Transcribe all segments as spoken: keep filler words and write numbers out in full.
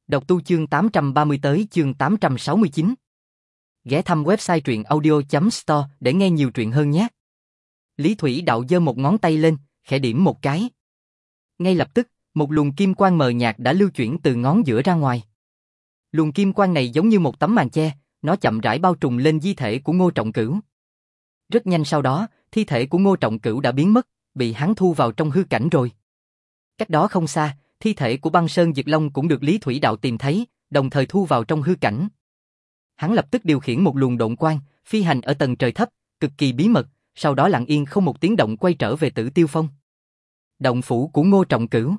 Đọc tu chương tám trăm ba mươi tới chương tám trăm sáu mươi chín. Ghé thăm website truyện audio chấm store để nghe nhiều truyện hơn nhé. Lý Thủy Đạo giơ một ngón tay lên, khẽ điểm một cái. Ngay lập tức, một luồng kim quang mờ nhạt đã lưu chuyển từ ngón giữa ra ngoài. Luồng kim quang này giống như một tấm màn che, nó chậm rãi bao trùm lên di thể của Ngô Trọng Cửu. Rất nhanh sau đó, thi thể của Ngô Trọng Cửu đã biến mất, bị hắn thu vào trong hư cảnh rồi. Cách đó không xa, thi thể của Băng Sơn Dực Long cũng được Lý Thủy Đạo tìm thấy, đồng thời thu vào trong hư cảnh. Hắn lập tức điều khiển một luồng độn quang, phi hành ở tầng trời thấp, cực kỳ bí mật, sau đó lặng yên không một tiếng động quay trở về Tử Tiêu Phong. Động phủ của Ngô Trọng Cửu.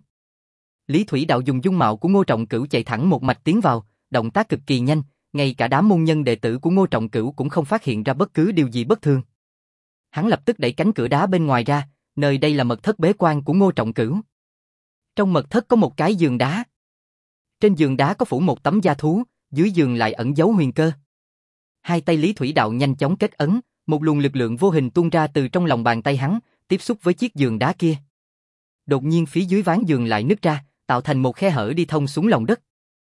Lý Thủy Đạo dùng dung mạo của Ngô Trọng Cửu chạy thẳng một mạch tiến vào, động tác cực kỳ nhanh, ngay cả đám môn nhân đệ tử của Ngô Trọng Cửu cũng không phát hiện ra bất cứ điều gì bất thường. Hắn lập tức đẩy cánh cửa đá bên ngoài ra, nơi đây là mật thất bế quan của Ngô Trọng Cửu. Trong mật thất có một cái giường đá. Trên giường đá có phủ một tấm da thú, dưới giường lại ẩn giấu huyền cơ. Hai tay Lý Thủy Đạo nhanh chóng kết ấn, một luồng lực lượng vô hình tuôn ra từ trong lòng bàn tay hắn, tiếp xúc với chiếc giường đá kia. Đột nhiên phía dưới ván giường lại nứt ra, tạo thành một khe hở đi thông xuống lòng đất.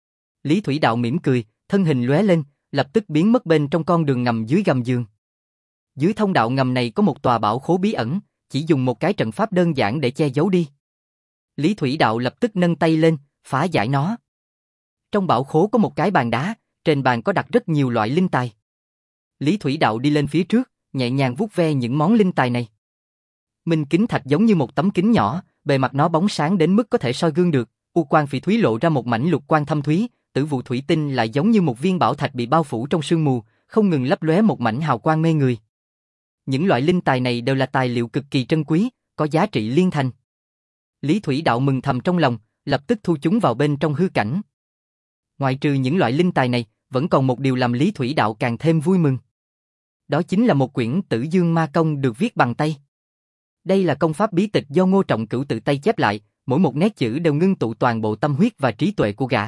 Lý Thủy Đạo mỉm cười, thân hình lóe lên, lập tức biến mất bên trong con đường ngầm dưới gầm giường. Dưới thông đạo ngầm này có một tòa bảo khố bí ẩn, chỉ dùng một cái trận pháp đơn giản để che giấu đi. Lý Thủy Đạo lập tức nâng tay lên, phá giải nó. Trong bảo khố có một cái bàn đá, trên bàn có đặt rất nhiều loại linh tài. Lý Thủy Đạo đi lên phía trước, nhẹ nhàng vuốt ve những món linh tài này. Minh kính thạch giống như một tấm kính nhỏ, bề mặt nó bóng sáng đến mức có thể soi gương được, u quang phỉ thúy lộ ra một mảnh lục quang thâm thúy, tử vụ thủy tinh lại giống như một viên bảo thạch bị bao phủ trong sương mù, không ngừng lấp lóe một mảnh hào quang mê người. Những loại linh tài này đều là tài liệu cực kỳ trân quý, có giá trị liên thành. Lý Thủy Đạo mừng thầm trong lòng, lập tức thu chúng vào bên trong hư cảnh. Ngoại trừ những loại linh tài này, vẫn còn một điều làm Lý Thủy Đạo càng thêm vui mừng. Đó chính là một quyển Tử Dương Ma Công được viết bằng tay. Đây là công pháp bí tịch do Ngô Trọng Cửu tự tay chép lại, mỗi một nét chữ đều ngưng tụ toàn bộ tâm huyết và trí tuệ của gã.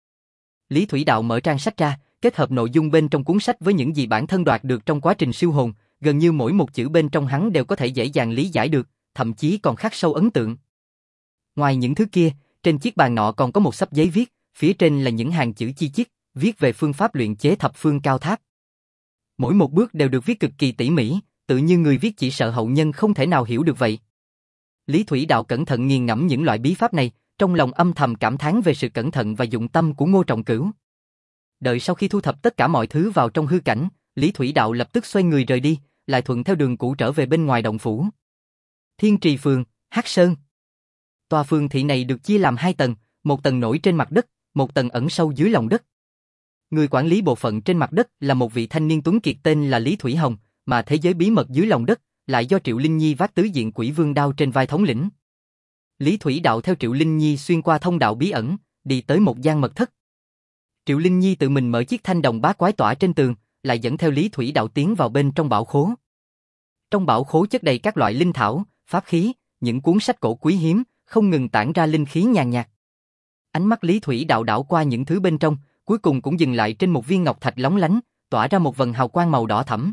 Lý Thủy Đạo mở trang sách ra, kết hợp nội dung bên trong cuốn sách với những gì bản thân đoạt được trong quá trình siêu hồn, gần như mỗi một chữ bên trong hắn đều có thể dễ dàng lý giải được, thậm chí còn khắc sâu ấn tượng. Ngoài những thứ kia, trên chiếc bàn nọ còn có một xấp giấy viết, phía trên là những hàng chữ chi chít, viết về phương pháp luyện chế thập phương cao tháp. Mỗi một bước đều được viết cực kỳ tỉ mỉ, tự như người viết chỉ sợ hậu nhân không thể nào hiểu được vậy. Lý Thủy Đạo cẩn thận nghiền ngẫm những loại bí pháp này, trong lòng âm thầm cảm thán về sự cẩn thận và dụng tâm của Ngô Trọng Cửu. Đợi sau khi thu thập tất cả mọi thứ vào trong hư cảnh, Lý Thủy Đạo lập tức xoay người rời đi, lại thuận theo đường cũ trở về bên ngoài động phủ. Thiên Trì Phường, Hắc Sơn. Tòa phường thị này được chia làm hai tầng, một tầng nổi trên mặt đất, một tầng ẩn sâu dưới lòng đất. Người quản lý bộ phận trên mặt đất là một vị thanh niên tuấn kiệt tên là Lý Thủy Hồng, mà thế giới bí mật dưới lòng đất lại do Triệu Linh Nhi vác tứ diện quỷ vương đao trên vai thống lĩnh. Lý Thủy Đạo theo Triệu Linh Nhi xuyên qua thông đạo bí ẩn, đi tới một gian mật thất. Triệu Linh Nhi tự mình mở chiếc thanh đồng bá quái tỏa trên tường, lại dẫn theo Lý Thủy Đạo tiến vào bên trong bảo khố. Trong bảo khố chất đầy các loại linh thảo, pháp khí, những cuốn sách cổ quý hiếm, không ngừng tản ra linh khí nhàn nhạt. Ánh mắt Lý Thủy Đạo đảo qua những thứ bên trong, cuối cùng cũng dừng lại trên một viên ngọc thạch lóng lánh, tỏa ra một vầng hào quang màu đỏ thẫm.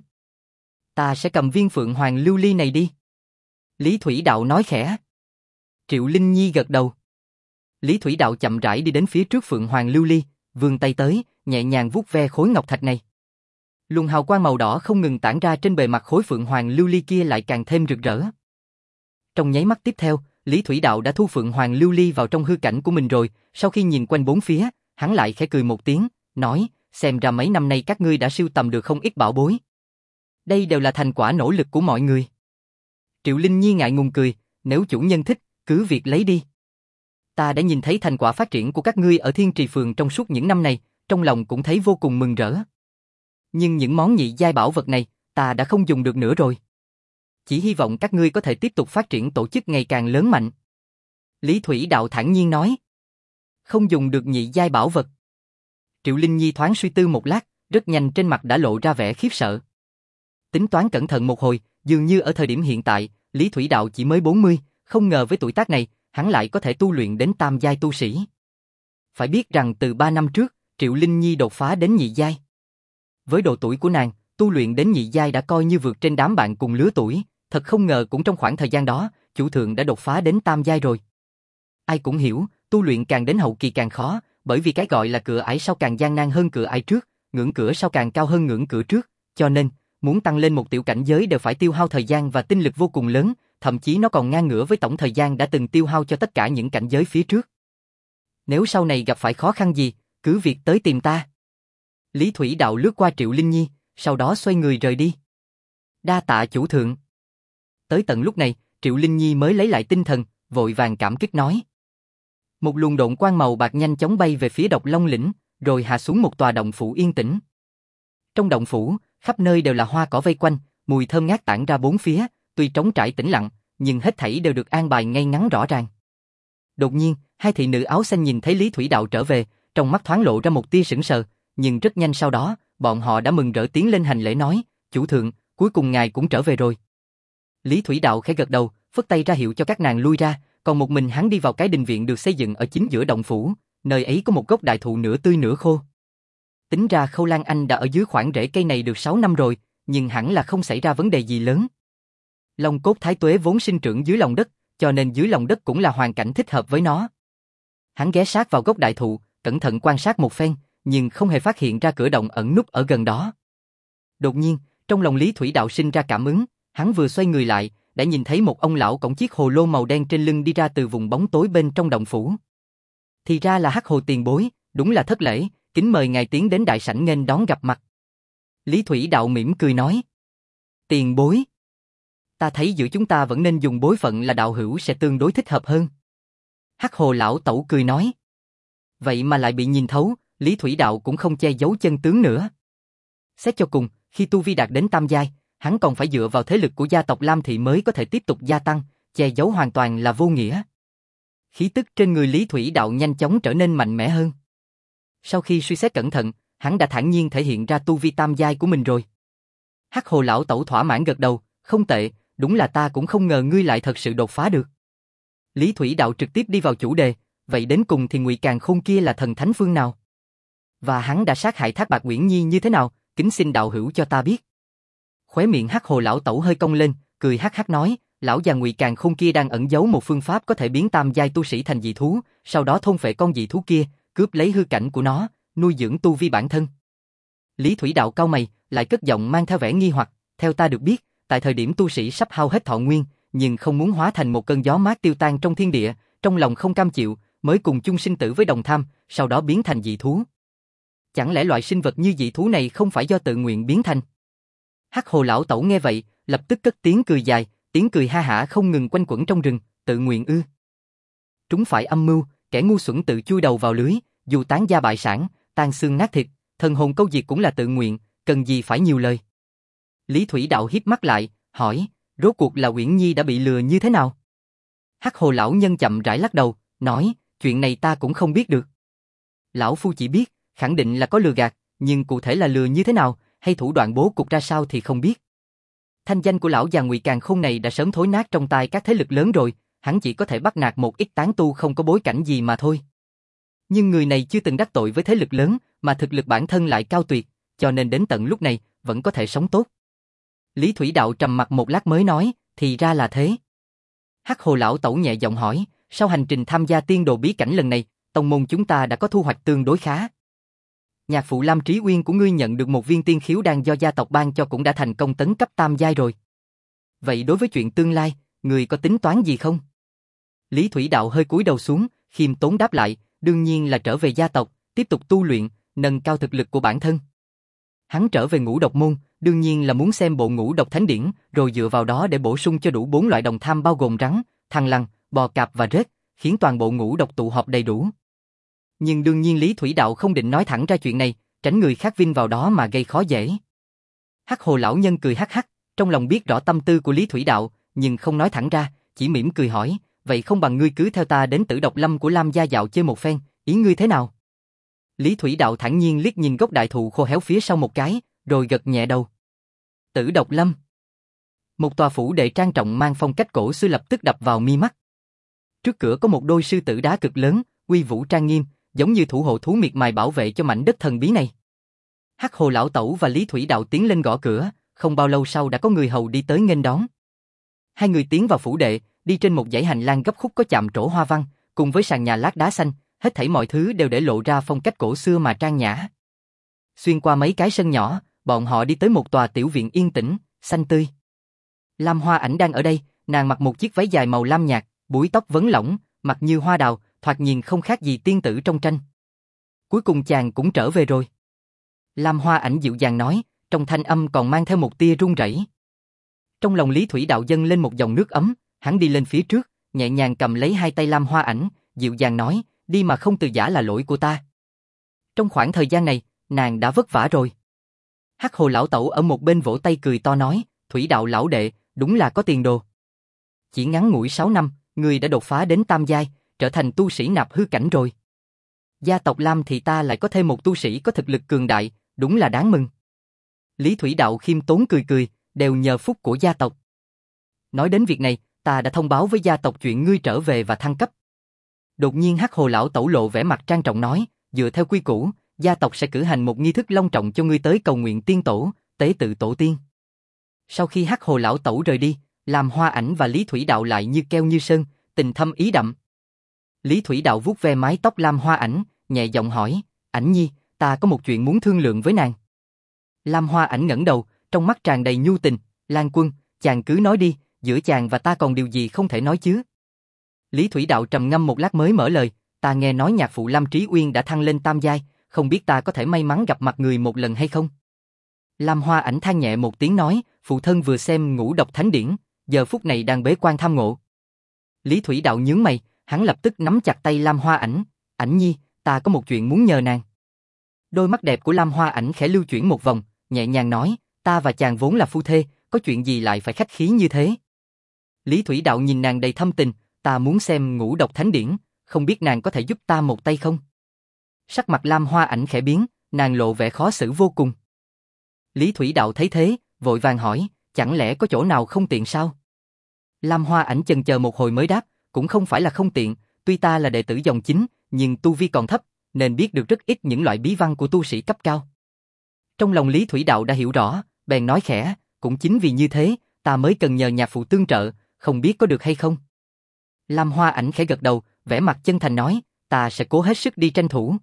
Ta sẽ cầm viên Phượng Hoàng lưu ly này đi. Lý Thủy Đạo nói khẽ. Triệu Linh Nhi gật đầu. Lý Thủy Đạo chậm rãi đi đến phía trước Phượng Hoàng lưu ly, vươn tay tới, nhẹ nhàng vuốt ve khối ngọc thạch này. Luồng hào quang màu đỏ không ngừng tản ra trên bề mặt khối Phượng Hoàng lưu ly kia lại càng thêm rực rỡ. Trong nháy mắt tiếp theo, Lý Thủy Đạo đã thu Phượng Hoàng lưu ly vào trong hư cảnh của mình rồi, sau khi nhìn quanh bốn phía, hắn lại khẽ cười một tiếng, nói, xem ra mấy năm nay các ngươi đã sưu tầm được không ít bảo bối. Đây đều là thành quả nỗ lực của mọi người. Triệu Linh Nhi ngại ngùng cười, nếu chủ nhân thích, cứ việc lấy đi. Ta đã nhìn thấy thành quả phát triển của các ngươi ở Thiên Trì Phường trong suốt những năm này, trong lòng cũng thấy vô cùng mừng rỡ. Nhưng những món nhị giai bảo vật này, ta đã không dùng được nữa rồi. Chỉ hy vọng các ngươi có thể tiếp tục phát triển tổ chức ngày càng lớn mạnh. Lý Thủy Đạo thản nhiên nói. Không dùng được nhị giai bảo vật. Triệu Linh Nhi thoáng suy tư một lát, rất nhanh trên mặt đã lộ ra vẻ khiếp sợ. Tính toán cẩn thận một hồi, dường như ở thời điểm hiện tại, Lý Thủy Đạo chỉ mới bốn mươi, không ngờ với tuổi tác này, hắn lại có thể tu luyện đến tam giai tu sĩ. Phải biết rằng từ ba năm trước, Triệu Linh Nhi đột phá đến nhị giai. Với độ tuổi của nàng, tu luyện đến nhị giai đã coi như vượt trên đám bạn cùng lứa tuổi, thật không ngờ cũng trong khoảng thời gian đó, chủ thượng đã đột phá đến tam giai rồi. Ai cũng hiểu, tu luyện càng đến hậu kỳ càng khó, bởi vì cái gọi là cửa ải sau càng gian nan hơn cửa ải trước, ngưỡng cửa sau càng cao hơn ngưỡng cửa trước, cho nên, muốn tăng lên một tiểu cảnh giới đều phải tiêu hao thời gian và tinh lực vô cùng lớn, thậm chí nó còn ngang ngửa với tổng thời gian đã từng tiêu hao cho tất cả những cảnh giới phía trước. Nếu sau này gặp phải khó khăn gì, cứ việc tới tìm ta. Lý Thủy Đạo lướt qua Triệu Linh Nhi, sau đó xoay người rời đi. Đa tạ chủ thượng. Tới tận lúc này, Triệu Linh Nhi mới lấy lại tinh thần, vội vàng cảm kích nói. Một luồng độn quang màu bạc nhanh chóng bay về phía Độc Long lĩnh, rồi hạ xuống một tòa động phủ yên tĩnh. Trong động phủ, khắp nơi đều là hoa cỏ vây quanh, mùi thơm ngát tản ra bốn phía, tuy trống trải tĩnh lặng, nhưng hết thảy đều được an bài ngay ngắn rõ ràng. Đột nhiên, hai thị nữ áo xanh nhìn thấy Lý Thủy Đạo trở về, trong mắt thoáng lộ ra một tia sững sờ, nhưng rất nhanh sau đó, bọn họ đã mừng rỡ tiến lên hành lễ nói, chủ thượng, cuối cùng ngài cũng trở về rồi. Lý Thủy Đạo khẽ gật đầu, phất tay ra hiệu cho các nàng lui ra, còn một mình hắn đi vào cái đình viện được xây dựng ở chính giữa động phủ, nơi ấy có một gốc đại thụ nửa tươi nửa khô. Tính ra Khâu Lan Anh đã ở dưới khoảng rễ cây này được sáu năm rồi, nhưng hẳn là không xảy ra vấn đề gì lớn. Long cốt thái tuế vốn sinh trưởng dưới lòng đất, cho nên dưới lòng đất cũng là hoàn cảnh thích hợp với nó. Hắn ghé sát vào gốc đại thụ, cẩn thận quan sát một phen, nhưng không hề phát hiện ra cửa động ẩn núp ở gần đó. Đột nhiên, trong lòng Lý Thủy Đạo sinh ra cảm ứng, hắn vừa xoay người lại, đã nhìn thấy một ông lão cõng chiếc hồ lô màu đen trên lưng đi ra từ vùng bóng tối bên trong động phủ. Thì ra là Hắc Hồ tiền bối, đúng là thất lễ, kính mời ngài tiến đến đại sảnh nghênh đón gặp mặt. Lý Thủy Đạo mỉm cười nói. Tiền bối. Ta thấy giữa chúng ta vẫn nên dùng bối phận là đạo hữu sẽ tương đối thích hợp hơn. Hắc Hồ lão tẩu cười nói. Vậy mà lại bị nhìn thấu, Lý Thủy Đạo cũng không che giấu chân tướng nữa. Xét cho cùng, khi tu vi đạt đến tam giai, hắn còn phải dựa vào thế lực của gia tộc Lam Thị mới có thể tiếp tục gia tăng, che giấu hoàn toàn là vô nghĩa. Khí tức trên người Lý Thủy Đạo nhanh chóng trở nên mạnh mẽ hơn. Sau khi suy xét cẩn thận, hắn đã thản nhiên thể hiện ra tu vi tam giai của mình rồi. Hắc Hồ lão tẩu thỏa mãn gật đầu, không tệ, đúng là ta cũng không ngờ ngươi lại thật sự đột phá được. Lý Thủy Đạo trực tiếp đi vào chủ đề, vậy đến cùng thì Ngụy Càn Khôn kia là thần thánh phương nào? Và hắn đã sát hại Thác Bạt Uyển Nhi như thế nào, kính xin đạo hữu cho ta biết. Khóe miệng Hắc Hồ lão tẩu hơi cong lên, cười hắc hắc nói, lão già Ngụy Càn Khôn kia đang ẩn giấu một phương pháp có thể biến tam giai tu sĩ thành dị thú, sau đó thôn phệ con dị thú kia, cướp lấy hư cảnh của nó, nuôi dưỡng tu vi bản thân. Lý Thủy Đạo cau mày, lại cất giọng mang theo vẻ nghi hoặc, theo ta được biết, tại thời điểm tu sĩ sắp hao hết thọ nguyên, nhưng không muốn hóa thành một cơn gió mát tiêu tan trong thiên địa, trong lòng không cam chịu, mới cùng chung sinh tử với đồng tham, sau đó biến thành dị thú. Chẳng lẽ loại sinh vật như dị thú này không phải do tự nguyện biến thành? Hắc Hồ lão tẩu nghe vậy, lập tức cất tiếng cười dài, tiếng cười ha hả không ngừng quanh quẩn trong rừng, tự nguyện ư? Trúng phải âm mưu, kẻ ngu xuẩn tự chui đầu vào lưới, dù tán gia bại sản, tan xương nát thịt, thần hồn câu diệt cũng là tự nguyện, cần gì phải nhiều lời. Lý Thủy Đạo híp mắt lại, hỏi, rốt cuộc là Uyển Nhi đã bị lừa như thế nào? Hắc Hồ lão nhân chậm rãi lắc đầu, nói, chuyện này ta cũng không biết được. Lão phu chỉ biết, khẳng định là có lừa gạt, nhưng cụ thể là lừa như thế nào, hay thủ đoạn bố cục ra sao thì không biết. Thanh danh của lão già Ngụy Càn Khôn này đã sớm thối nát trong tay các thế lực lớn rồi, hắn chỉ có thể bắt nạt một ít tán tu không có bối cảnh gì mà thôi. Nhưng người này chưa từng đắc tội với thế lực lớn, mà thực lực bản thân lại cao tuyệt, cho nên đến tận lúc này vẫn có thể sống tốt. Lý Thủy Đạo trầm mặc một lát mới nói, thì ra là thế. Hắc Hồ lão tẩu nhẹ giọng hỏi, sau hành trình tham gia tiên đồ bí cảnh lần này, tông môn chúng ta đã có thu hoạch tương đối khá. Nhạc phụ Lam Trí Uyên của ngươi nhận được một viên tiên khiếu đan do gia tộc ban cho cũng đã thành công tấn cấp tam giai rồi. Vậy đối với chuyện tương lai, ngươi có tính toán gì không? Lý Thủy Đạo hơi cúi đầu xuống, khiêm tốn đáp lại, đương nhiên là trở về gia tộc, tiếp tục tu luyện, nâng cao thực lực của bản thân. Hắn trở về Ngũ Độc môn, đương nhiên là muốn xem bộ Ngũ Độc Thánh Điển, rồi dựa vào đó để bổ sung cho đủ bốn loại đồng tham bao gồm rắn, thằn lằn, bò cạp và rết, khiến toàn bộ ngũ độc tụ họp đầy đủ. Nhưng đương nhiên Lý Thủy Đạo không định nói thẳng ra chuyện này, tránh người khác vin vào đó mà gây khó dễ. Hắc Hồ lão nhân cười hắc hắc, trong lòng biết rõ tâm tư của Lý Thủy Đạo, nhưng không nói thẳng ra, chỉ mỉm cười hỏi, vậy không bằng ngươi cứ theo ta đến Tử Độc Lâm của Lam gia dạo chơi một phen, ý ngươi thế nào? Lý Thủy Đạo thản nhiên liếc nhìn gốc đại thụ khô héo phía sau một cái, rồi gật nhẹ đầu. Tử Độc Lâm. Một tòa phủ đệ trang trọng mang phong cách cổ xưa lập tức đập vào mi mắt. Trước cửa có một đôi sư tử đá cực lớn, uy vũ trang nghiêm, giống như thủ hộ thú miệt mài bảo vệ cho mảnh đất thần bí này. Hắc Hồ lão tẩu và Lý Thủy Đạo tiến lên gõ cửa, không bao lâu sau đã có người hầu đi tới nghênh đón. Hai người tiến vào phủ đệ, đi trên một dãy hành lang gấp khúc có chạm trổ hoa văn, cùng với sàn nhà lát đá xanh, hết thảy mọi thứ đều để lộ ra phong cách cổ xưa mà trang nhã. Xuyên qua mấy cái sân nhỏ, bọn họ đi tới một tòa tiểu viện yên tĩnh, xanh tươi. Lam Hoa Ảnh đang ở đây, nàng mặc một chiếc váy dài màu lam nhạt, búi tóc vấn lỏng, mặt như hoa đào, thoạt nhìn không khác gì tiên tử trong tranh. Cuối cùng chàng cũng trở về rồi. Lam Hoa Ảnh dịu dàng nói, trong thanh âm còn mang theo một tia run rẩy. Trong lòng Lý Thủy Đạo dâng lên một dòng nước ấm, hắn đi lên phía trước, nhẹ nhàng cầm lấy hai tay Lam Hoa Ảnh, dịu dàng nói, đi mà không từ giã là lỗi của ta. Trong khoảng thời gian này, nàng đã vất vả rồi. Hắc Hồ lão tẩu ở một bên vỗ tay cười to nói, Thủy Đạo lão đệ, đúng là có tiền đồ. Chỉ ngắn ngủi sáu năm, người đã đột phá đến tam giai, trở thành tu sĩ nạp hư cảnh rồi. Gia tộc Lam thì ta lại có thêm một tu sĩ có thực lực cường đại, đúng là đáng mừng. Lý Thủy Đạo khiêm tốn cười cười, đều nhờ phúc của gia tộc. Nói đến việc này, ta đã thông báo với gia tộc chuyện ngươi trở về và thăng cấp. Đột nhiên Hắc Hồ lão tẩu lộ vẻ mặt trang trọng nói, dựa theo quy củ, gia tộc sẽ cử hành một nghi thức long trọng cho ngươi tới cầu nguyện tiên tổ, tế tự tổ tiên. Sau khi Hắc Hồ lão tẩu rời đi, Lam Hoa Ảnh và Lý Thủy Đạo lại như keo như sơn, tình thâm ý đậm. Lý Thủy Đạo vuốt ve mái tóc Lam Hoa Ảnh, nhẹ giọng hỏi, Ảnh nhi, ta có một chuyện muốn thương lượng với nàng. Lam Hoa Ảnh ngẩng đầu, trong mắt tràn đầy nhu tình, Lan Quân, chàng cứ nói đi, giữa chàng và ta còn điều gì không thể nói chứ? Lý Thủy Đạo trầm ngâm một lát mới mở lời, ta nghe nói nhạc phụ Lam Trí Uyên đã thăng lên tam giai, không biết ta có thể may mắn gặp mặt người một lần hay không? Lam Hoa Ảnh than nhẹ một tiếng nói, phụ thân vừa xem Ngũ Độc Thánh Điển, giờ phút này đang bế quan tham ngộ. Lý Thủy Đạo nhướng mày, hắn lập tức nắm chặt tay Lam Hoa Ảnh, Ảnh nhi, ta có một chuyện muốn nhờ nàng. Đôi mắt đẹp của Lam Hoa Ảnh khẽ lưu chuyển một vòng, nhẹ nhàng nói, ta và chàng vốn là phu thê, có chuyện gì lại phải khách khí như thế? Lý Thủy Đạo nhìn nàng đầy thâm tình, ta muốn xem Ngũ Độc Thánh Điển, không biết nàng có thể giúp ta một tay không? Sắc mặt Lam Hoa Ảnh khẽ biến, nàng lộ vẻ khó xử vô cùng. Lý Thủy Đạo thấy thế, vội vàng hỏi, chẳng lẽ có chỗ nào không tiện sao? Lam Hoa Ảnh chần chờ một hồi mới đáp, cũng không phải là không tiện, tuy ta là đệ tử dòng chính, nhưng tu vi còn thấp, nên biết được rất ít những loại bí văn của tu sĩ cấp cao. Trong lòng Lý Thủy Đạo đã hiểu rõ, bèn nói khẽ, cũng chính vì như thế, ta mới cần nhờ nhạc phụ tương trợ, không biết có được hay không? Lam Hoa Ảnh khẽ gật đầu, vẻ mặt chân thành nói, ta sẽ cố hết sức đi tranh thủ.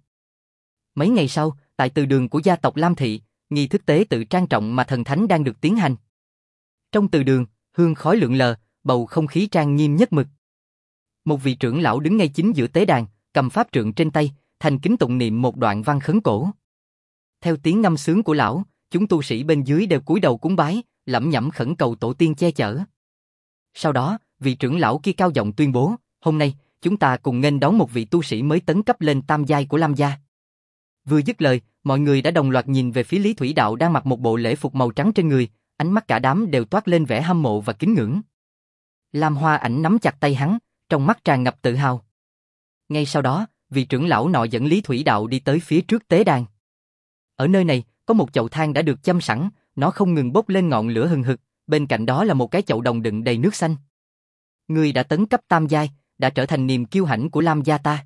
Mấy ngày sau, tại từ đường của gia tộc Lam Thị, nghi thức tế tự trang trọng mà thần thánh đang được tiến hành. Trong từ đường, hương khói lượn lờ, bầu không khí trang nghiêm nhất mực. Một vị trưởng lão đứng ngay chính giữa tế đàn, cầm pháp trượng trên tay, thành kính tụng niệm một đoạn văn khấn cổ. Theo tiếng ngâm sướng của lão, chúng tu sĩ bên dưới đều cúi đầu cúng bái, lẩm nhẩm khẩn cầu tổ tiên che chở. Sau đó, vị trưởng lão kia cao giọng tuyên bố, hôm nay, chúng ta cùng nghênh đón một vị tu sĩ mới tấn cấp lên tam giai của Lam gia. Vừa dứt lời, mọi người đã đồng loạt nhìn về phía Lý Thủy Đạo đang mặc một bộ lễ phục màu trắng trên người, ánh mắt cả đám đều toát lên vẻ hâm mộ và kính ngưỡng. Lam Hoa Ảnh nắm chặt tay hắn, trong mắt tràn ngập tự hào. Ngay sau đó, vị trưởng lão nọ dẫn Lý Thủy Đạo đi tới phía trước tế đàn. Ở nơi này, có một chậu than đã được châm sẵn, nó không ngừng bốc lên ngọn lửa hừng hực, bên cạnh đó là một cái chậu đồng đựng đầy nước xanh. Ngươi đã tấn cấp tam giai, đã trở thành niềm kiêu hãnh của Lam gia ta.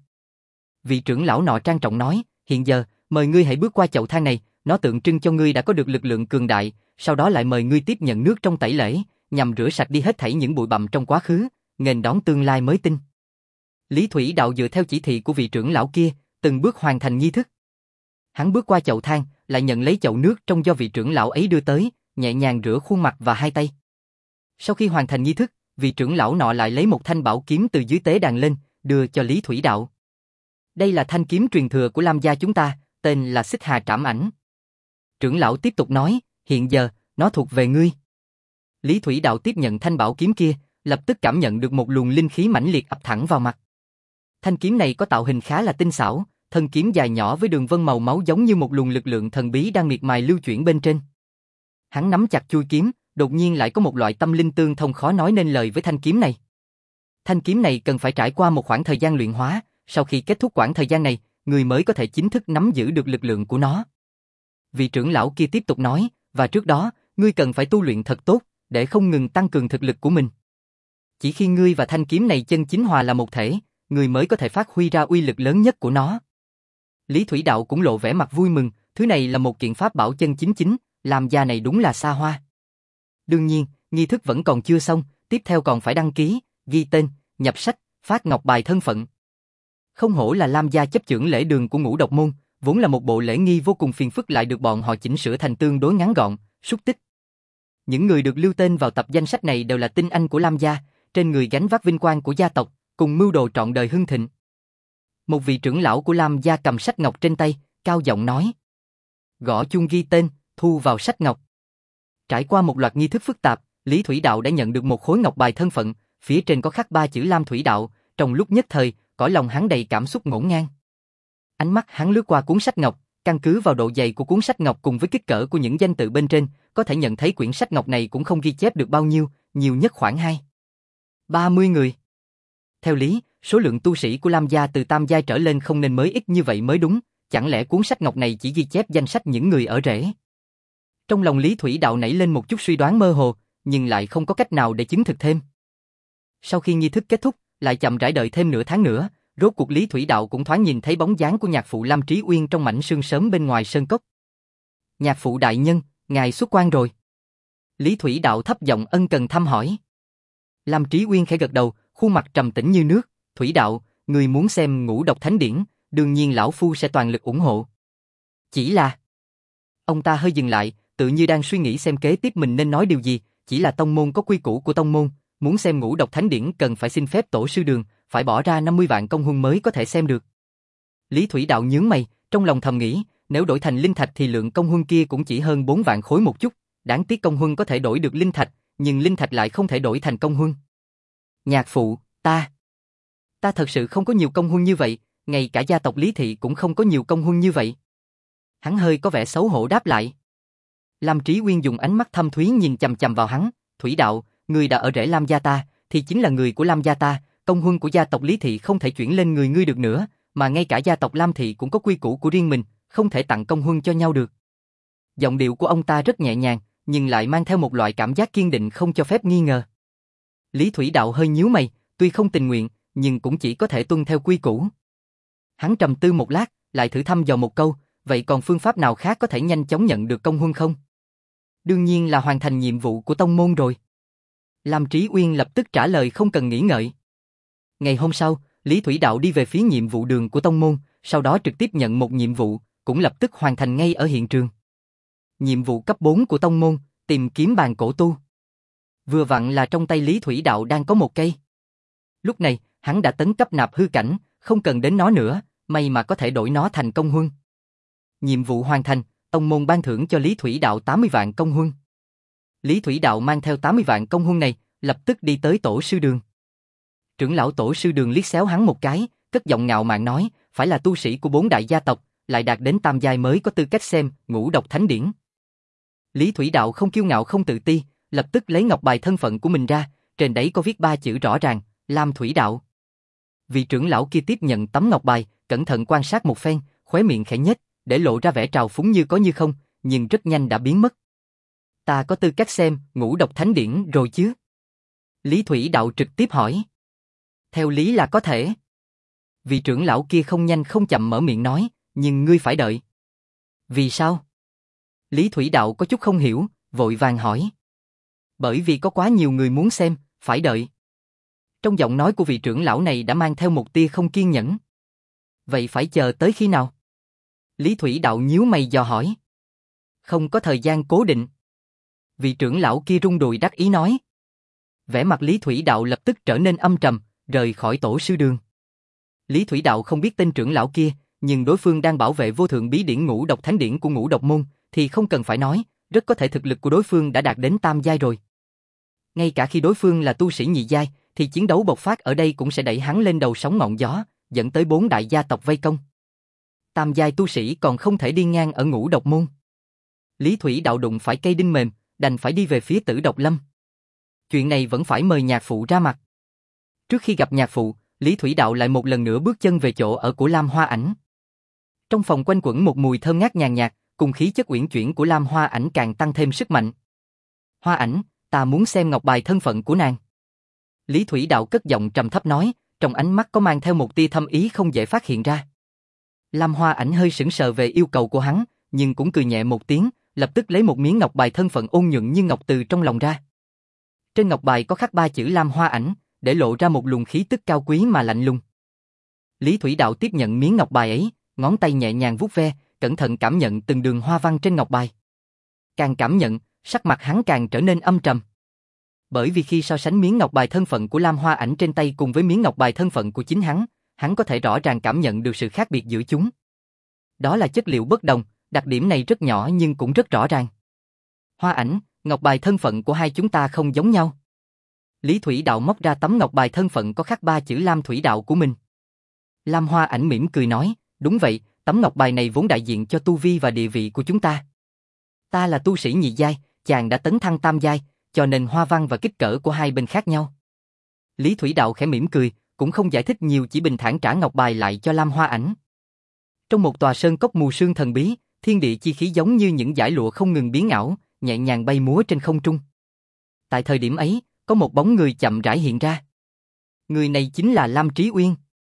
Vị trưởng lão nọ trang trọng nói, hiện giờ, mời ngươi hãy bước qua chậu than này, nó tượng trưng cho ngươi đã có được lực lượng cường đại, sau đó lại mời ngươi tiếp nhận nước trong tẩy lễ, nhằm rửa sạch đi hết thảy những bụi bặm trong quá khứ, nghênh đón tương lai mới tinh. Lý Thủy Đạo dựa theo chỉ thị của vị trưởng lão kia, từng bước hoàn thành nghi thức. Hắn bước qua chậu than, lại nhận lấy chậu nước trong do vị trưởng lão ấy đưa tới, nhẹ nhàng rửa khuôn mặt và hai tay. Sau khi hoàn thành nghi thức, vị trưởng lão nọ lại lấy một thanh bảo kiếm từ dưới tế đàn lên, đưa cho Lý Thủy Đạo. Đây là thanh kiếm truyền thừa của Lam gia chúng ta, tên là Xích Hà Trảm Ảnh. Trưởng lão tiếp tục nói, hiện giờ, nó thuộc về ngươi. Lý Thủy Đạo tiếp nhận thanh bảo kiếm kia, lập tức cảm nhận được một luồng linh khí mãnh liệt ập thẳng vào mặt. Thanh kiếm này có tạo hình khá là tinh xảo, thân kiếm dài nhỏ với đường vân màu máu giống như một luồng lực lượng thần bí đang miệt mài lưu chuyển bên trên. Hắn nắm chặt chuôi kiếm, đột nhiên lại có một loại tâm linh tương thông khó nói nên lời với thanh kiếm này. Thanh kiếm này cần phải trải qua một khoảng thời gian luyện hóa, sau khi kết thúc khoảng thời gian này, người mới có thể chính thức nắm giữ được lực lượng của nó. Vị trưởng lão kia tiếp tục nói, và trước đó, ngươi cần phải tu luyện thật tốt, để không ngừng tăng cường thực lực của mình. Chỉ khi ngươi và thanh kiếm này chân chính hòa là một thể, ngươi mới có thể phát huy ra uy lực lớn nhất của nó. Lý Thủy Đạo cũng lộ vẻ mặt vui mừng, thứ này là một kiện pháp bảo chân chính chính, Lam gia này đúng là xa hoa. Đương nhiên, nghi thức vẫn còn chưa xong, tiếp theo còn phải đăng ký, ghi tên, nhập sách, phát ngọc bài thân phận. Không hổ là Lam gia chấp chưởng lễ đường của Ngũ Độc môn, vốn là một bộ lễ nghi vô cùng phiền phức lại được bọn họ chỉnh sửa thành tương đối ngắn gọn, xúc tích. Những người được lưu tên vào tập danh sách này đều là tinh anh của Lam gia, trên người gánh vác vinh quang của gia tộc, cùng mưu đồ trọn đời hưng thịnh. Một vị trưởng lão của Lam gia cầm sách ngọc trên tay, cao giọng nói: "Gõ chuông ghi tên, thu vào sách ngọc." Trải qua một loạt nghi thức phức tạp, Lý Thủy Đạo đã nhận được một khối ngọc bài thân phận, phía trên có khắc ba chữ Lam Thủy Đạo, trong lúc nhất thời, cõi lòng hắn đầy cảm xúc ngổn ngang. Ánh mắt hắn lướt qua cuốn sách ngọc, căn cứ vào độ dày của cuốn sách ngọc cùng với kích cỡ của những danh tự bên trên, có thể nhận thấy quyển sách ngọc này cũng không ghi chép được bao nhiêu, nhiều nhất khoảng hai ba mươi người. Theo lý, số lượng tu sĩ của Lam gia từ tam giai trở lên không nên mới ít như vậy mới đúng, chẳng lẽ cuốn sách ngọc này chỉ ghi chép danh sách những người ở rễ? Trong lòng Lý Thủy Đạo nảy lên một chút suy đoán mơ hồ, nhưng lại không có cách nào để chứng thực thêm. Sau khi nghi thức kết thúc, lại chậm rãi đợi thêm nửa tháng nữa, rốt cuộc Lý Thủy Đạo cũng thoáng nhìn thấy bóng dáng của nhạc phụ Lam Trí Uyên trong mảnh sương sớm bên ngoài sơn cốc. "Nhạc phụ đại nhân, ngài xuất quan rồi." Lý Thủy Đạo thấp giọng ân cần thăm hỏi. Lam Trí Uyên khẽ gật đầu, khuôn mặt trầm tĩnh như nước. "Thủy Đạo, người muốn xem Ngũ Độc Thánh Điển, đương nhiên lão phu sẽ toàn lực ủng hộ. Chỉ là..." Ông ta hơi dừng lại, tự như đang suy nghĩ xem kế tiếp mình nên nói điều gì. Chỉ là tông môn có quy củ của tông môn, muốn xem Ngũ Độc Thánh Điển cần phải xin phép tổ sư đường, phải bỏ ra năm mươi vạn công huân mới có thể xem được. Lý Thủy Đạo nhướng mày, trong lòng thầm nghĩ, nếu đổi thành linh thạch thì lượng công huân kia cũng chỉ hơn bốn vạn khối một chút, đáng tiếc công huân có thể đổi được linh thạch, nhưng linh thạch lại không thể đổi thành công huân. "Nhạc phụ, ta... ta thật sự không có nhiều công huân như vậy, ngay cả gia tộc Lý Thị cũng không có nhiều công huân như vậy." Hắn hơi có vẻ xấu hổ đáp lại. Lam Trí Uyên dùng ánh mắt thâm thúy nhìn chằm chằm vào hắn. "Thủy Đạo, người đã ở rễ Lam gia ta, thì chính là người của Lam gia ta, công huân của gia tộc Lý Thị không thể chuyển lên người ngươi được nữa, mà ngay cả gia tộc Lam Thị cũng có quy củ của riêng mình, không thể tặng công huân cho nhau được." Giọng điệu của ông ta rất nhẹ nhàng, nhưng lại mang theo một loại cảm giác kiên định không cho phép nghi ngờ. Lý Thủy Đạo hơi nhíu mày, tuy không tình nguyện, nhưng cũng chỉ có thể tuân theo quy củ. Hắn trầm tư một lát, lại thử thăm dò một câu, "Vậy còn phương pháp nào khác có thể nhanh chóng nhận được công huân không?" "Đương nhiên là hoàn thành nhiệm vụ của tông môn rồi." Lam Trí Uyên lập tức trả lời không cần nghĩ ngợi. Ngày hôm sau, Lý Thủy Đạo đi về phía nhiệm vụ đường của tông môn, sau đó trực tiếp nhận một nhiệm vụ, cũng lập tức hoàn thành ngay ở hiện trường. Nhiệm vụ cấp bốn của tông môn, tìm kiếm bàn cổ tu. Vừa vặn là trong tay Lý Thủy Đạo đang có một cây. Lúc này, hắn đã tấn cấp nạp hư cảnh, không cần đến nó nữa, may mà có thể đổi nó thành công huân. Nhiệm vụ hoàn thành, tông môn ban thưởng cho Lý Thủy Đạo tám mươi vạn công huân. Lý Thủy Đạo mang theo tám mươi vạn công huân này, lập tức đi tới tổ sư đường. Trưởng lão tổ sư đường liếc xéo hắn một cái, cất giọng ngạo mạn nói, phải là tu sĩ của bốn đại gia tộc, lại đạt đến tam giai mới có tư cách xem Ngũ Độc Thánh Điển. Lý Thủy Đạo không kiêu ngạo không tự ti, lập tức lấy ngọc bài thân phận của mình ra, trên đấy có viết ba chữ rõ ràng, Lam Thủy Đạo. Vị trưởng lão kia tiếp nhận tấm ngọc bài, cẩn thận quan sát một phen, khóe miệng khẽ nhếch, để lộ ra vẻ trào phúng như có như không, nhưng rất nhanh đã biến mất. "Ta có tư cách xem Ngũ Độc Thánh Điển rồi chứ?" Lý Thủy Đạo trực tiếp hỏi. "Theo lý là có thể." Vị trưởng lão kia không nhanh không chậm mở miệng nói, "Nhưng ngươi phải đợi." "Vì sao?" Lý Thủy Đạo có chút không hiểu, vội vàng hỏi. "Bởi vì có quá nhiều người muốn xem, phải đợi." Trong giọng nói của vị trưởng lão này đã mang theo một tia không kiên nhẫn. "Vậy phải chờ tới khi nào?" Lý Thủy Đạo nhíu mày dò hỏi. "Không có thời gian cố định." Vị trưởng lão kia rung đùi đắc ý nói. Vẻ mặt Lý Thủy Đạo lập tức trở nên âm trầm, rời khỏi tổ sư đường. Lý Thủy Đạo không biết tên trưởng lão kia, nhưng đối phương đang bảo vệ vô thượng bí điển Ngũ Độc Thánh Điển của Ngũ Độc môn, thì không cần phải nói, rất có thể thực lực của đối phương đã đạt đến tam giai rồi. Ngay cả khi đối phương là tu sĩ nhị giai, thì chiến đấu bộc phát ở đây cũng sẽ đẩy hắn lên đầu sóng ngọn gió, dẫn tới bốn đại gia tộc vây công. Tam giai tu sĩ còn không thể đi ngang ở Ngũ Độc môn. Lý Thủy Đạo đụng phải cây đinh mềm, đành phải đi về phía Tử Độc Lâm. Chuyện này vẫn phải mời nhạc phụ ra mặt. Trước khi gặp nhạc phụ, Lý Thủy Đạo lại một lần nữa bước chân về chỗ ở của Lam Hoa Ảnh. Trong phòng quanh quẩn một mùi thơm ngát nhàn nhạt, cùng khí chất uyển chuyển của Lam Hoa Ảnh càng tăng thêm sức mạnh. "Hoa Ảnh, ta muốn xem ngọc bài thân phận của nàng." Lý Thủy Đạo cất giọng trầm thấp nói, trong ánh mắt có mang theo một tia thâm ý không dễ phát hiện ra. Lam Hoa Ảnh hơi sững sờ về yêu cầu của hắn, nhưng cũng cười nhẹ một tiếng, lập tức lấy một miếng ngọc bài thân phận ôn nhuận như ngọc từ trong lòng ra. Trên ngọc bài có khắc ba chữ Lam Hoa Ảnh, để lộ ra một luồng khí tức cao quý mà lạnh lùng. Lý Thủy Đạo tiếp nhận miếng ngọc bài ấy, ngón tay nhẹ nhàng vuốt ve, cẩn thận cảm nhận từng đường hoa văn trên ngọc bài. Càng cảm nhận, sắc mặt hắn càng trở nên âm trầm. Bởi vì khi so sánh miếng ngọc bài thân phận của Lam Hoa Ảnh trên tay cùng với miếng ngọc bài thân phận của chính hắn, hắn có thể rõ ràng cảm nhận được sự khác biệt giữa chúng. Đó là chất liệu bất đồng, đặc điểm này rất nhỏ nhưng cũng rất rõ ràng. Hoa Ảnh, ngọc bài thân phận của hai chúng ta không giống nhau. Lý Thủy Đạo móc ra tấm ngọc bài thân phận có khắc ba chữ Lam Thủy Đạo của mình. Lam Hoa Ảnh mỉm cười nói, đúng vậy, tấm ngọc bài này vốn đại diện cho tu vi và địa vị của chúng ta. Ta là tu sĩ nhị giai, chàng đã tấn thăng tam giai, cho nên hoa văn và kích cỡ của hai bên khác nhau. Lý Thủy Đạo khẽ mỉm cười, cũng không giải thích nhiều, chỉ bình thản trả ngọc bài lại cho Lam Hoa Ảnh. Trong một tòa sơn cốc mù sương thần bí, thiên địa chi khí giống như những dải lụa không ngừng biến ảo, nhẹ nhàng bay múa trên không trung. Tại thời điểm ấy, có một bóng người chậm rãi hiện ra. Người này chính là Lam Trí Uyên.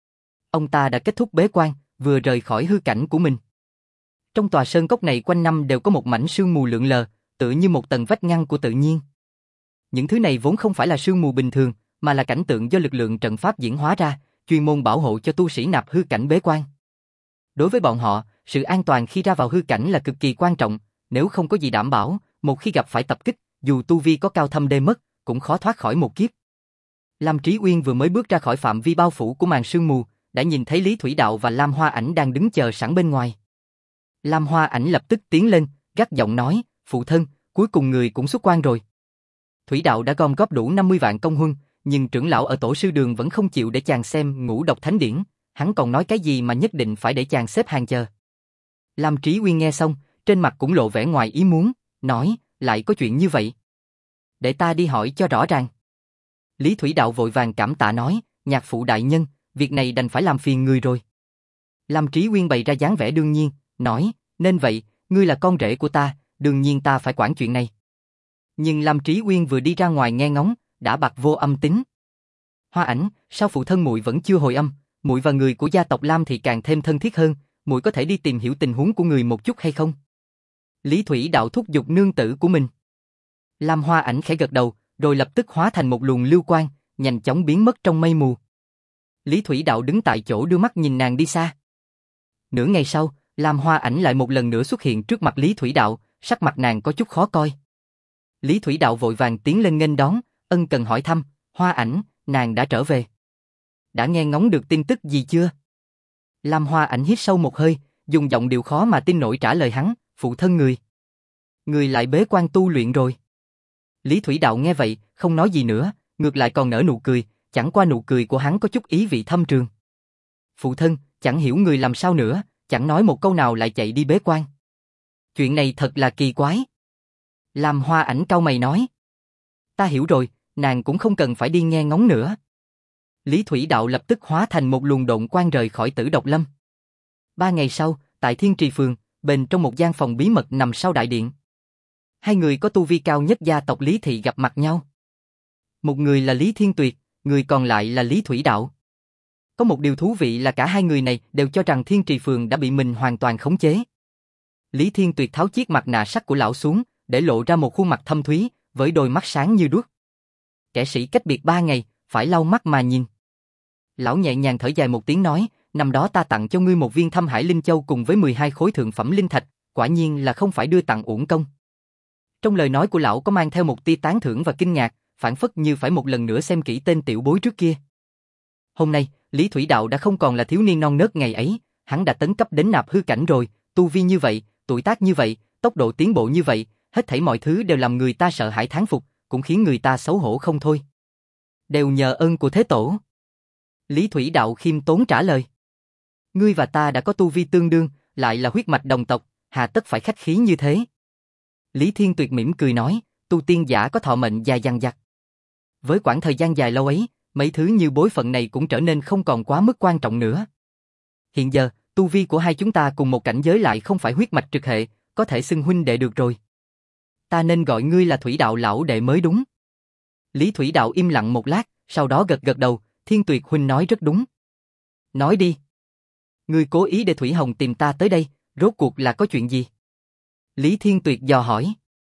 Ông ta đã kết thúc bế quan, vừa rời khỏi hư cảnh của mình. Trong tòa sơn cốc này quanh năm đều có một mảnh sương mù lượn lờ, tựa như một tầng vách ngăn của tự nhiên. Những thứ này vốn không phải là sương mù bình thường, mà là cảnh tượng do lực lượng trận pháp diễn hóa ra, chuyên môn bảo hộ cho tu sĩ nạp hư cảnh bế quan. Đối với bọn họ, sự an toàn khi ra vào hư cảnh là cực kỳ quan trọng, nếu không có gì đảm bảo, một khi gặp phải tập kích, dù tu vi có cao thâm đê mất, cũng khó thoát khỏi một kiếp. Lam Trí Uyên vừa mới bước ra khỏi phạm vi bao phủ của màn sương mù, đã nhìn thấy Lý Thủy Đạo và Lam Hoa Ảnh đang đứng chờ sẵn bên ngoài. Lam Hoa Ảnh lập tức tiến lên, gắt giọng nói, phụ thân, cuối cùng người cũng xuất quan rồi. Thủy Đạo đã gom góp đủ năm mươi vạn công huân, nhưng trưởng lão ở tổ sư đường vẫn không chịu để chàng xem Ngũ Độc Thánh Điển, hắn còn nói cái gì mà nhất định phải để chàng xếp hàng chờ. Lam Trí Uyên nghe xong, trên mặt cũng lộ vẻ ngoài ý muốn, nói, lại có chuyện như vậy. Để ta đi hỏi cho rõ ràng. Lý Thủy Đạo vội vàng cảm tạ nói, nhạc phụ đại nhân, việc này đành phải làm phiền người rồi. Lam Trí Uyên bày ra dáng vẻ đương nhiên, nói, nên vậy, ngươi là con rể của ta, đương nhiên ta phải quản chuyện này. Nhưng Lam Trí Uyên vừa đi ra ngoài nghe ngóng, đã bặt vô âm tín. Hoa Ảnh, sao phụ thân muội vẫn chưa hồi âm, muội và người của gia tộc Lam thì càng thêm thân thiết hơn, muội có thể đi tìm hiểu tình huống của người một chút hay không? Lý Thủy Đạo thúc giục nương tử của mình. Lam Hoa Ảnh khẽ gật đầu, rồi lập tức hóa thành một luồng lưu quang, nhanh chóng biến mất trong mây mù. Lý Thủy Đạo đứng tại chỗ đưa mắt nhìn nàng đi xa. Nửa ngày sau, Lam Hoa Ảnh lại một lần nữa xuất hiện trước mặt Lý Thủy Đạo, sắc mặt nàng có chút khó coi. Lý Thủy Đạo vội vàng tiến lên nghênh đón, ân cần hỏi thăm, Hoa Ảnh, nàng đã trở về. Đã nghe ngóng được tin tức gì chưa? Lam Hoa Ảnh hít sâu một hơi, dùng giọng điệu khó mà tin nổi trả lời hắn, phụ thân người. Người lại bế quan tu luyện rồi. Lý Thủy Đạo nghe vậy, không nói gì nữa, ngược lại còn nở nụ cười, chẳng qua nụ cười của hắn có chút ý vị thâm trường. Phụ thân, chẳng hiểu người làm sao nữa, chẳng nói một câu nào lại chạy đi bế quan. Chuyện này thật là kỳ quái. Lam Hoa Ảnh cau mày nói. Ta hiểu rồi, nàng cũng không cần phải đi nghe ngóng nữa. Lý Thủy Đạo lập tức hóa thành một luồng độn quang rời khỏi Tử Độc Lâm. Ba ngày sau, tại Thiên Trì Phường, bên trong một gian phòng bí mật nằm sau đại điện. Hai người có tu vi cao nhất gia tộc Lý Thị gặp mặt nhau. Một người là Lý Thiên Tuyệt, người còn lại là Lý Thủy Đạo. Có một điều thú vị là cả hai người này đều cho rằng Thiên Trì Phường đã bị mình hoàn toàn khống chế. Lý Thiên Tuyệt tháo chiếc mặt nạ sắt của lão xuống, để lộ ra một khuôn mặt thâm thúy, với đôi mắt sáng như đuốc. Kẻ sĩ cách biệt ba ngày, phải lau mắt mà nhìn. Lão nhẹ nhàng thở dài một tiếng nói, năm đó ta tặng cho ngươi một viên Thâm Hải Linh Châu cùng với mười hai khối thượng phẩm linh thạch, quả nhiên là không phải đưa tặng uổng công. Trong lời nói của lão có mang theo một tia tán thưởng và kinh ngạc, phảng phất như phải một lần nữa xem kỹ tên tiểu bối trước kia. Hôm nay, Lý Thủy Đạo đã không còn là thiếu niên non nớt ngày ấy, hắn đã tấn cấp đến nạp hư cảnh rồi, tu vi như vậy, tuổi tác như vậy, tốc độ tiến bộ như vậy, hết thảy mọi thứ đều làm người ta sợ hãi thán phục, cũng khiến người ta xấu hổ không thôi. Đều nhờ ơn của Thế Tổ. Lý Thủy Đạo khiêm tốn trả lời. Ngươi và ta đã có tu vi tương đương, lại là huyết mạch đồng tộc, hà tất phải khách khí như thế. Lý Thiên Tuyệt mỉm cười nói, tu tiên giả có thọ mệnh dài dằng dặc. Với quãng thời gian dài lâu ấy, mấy thứ như bối phận này cũng trở nên không còn quá mức quan trọng nữa. Hiện giờ, tu vi của hai chúng ta cùng một cảnh giới lại không phải huyết mạch trực hệ, có thể xưng huynh đệ được rồi. Ta nên gọi ngươi là Thủy Đạo lão đệ mới đúng. Lý Thủy Đạo im lặng một lát, sau đó gật gật đầu, Thiên Tuyệt huynh nói rất đúng. Nói đi. Ngươi cố ý để Thủy Hồng tìm ta tới đây, rốt cuộc là có chuyện gì? Lý Thiên Tuyệt dò hỏi.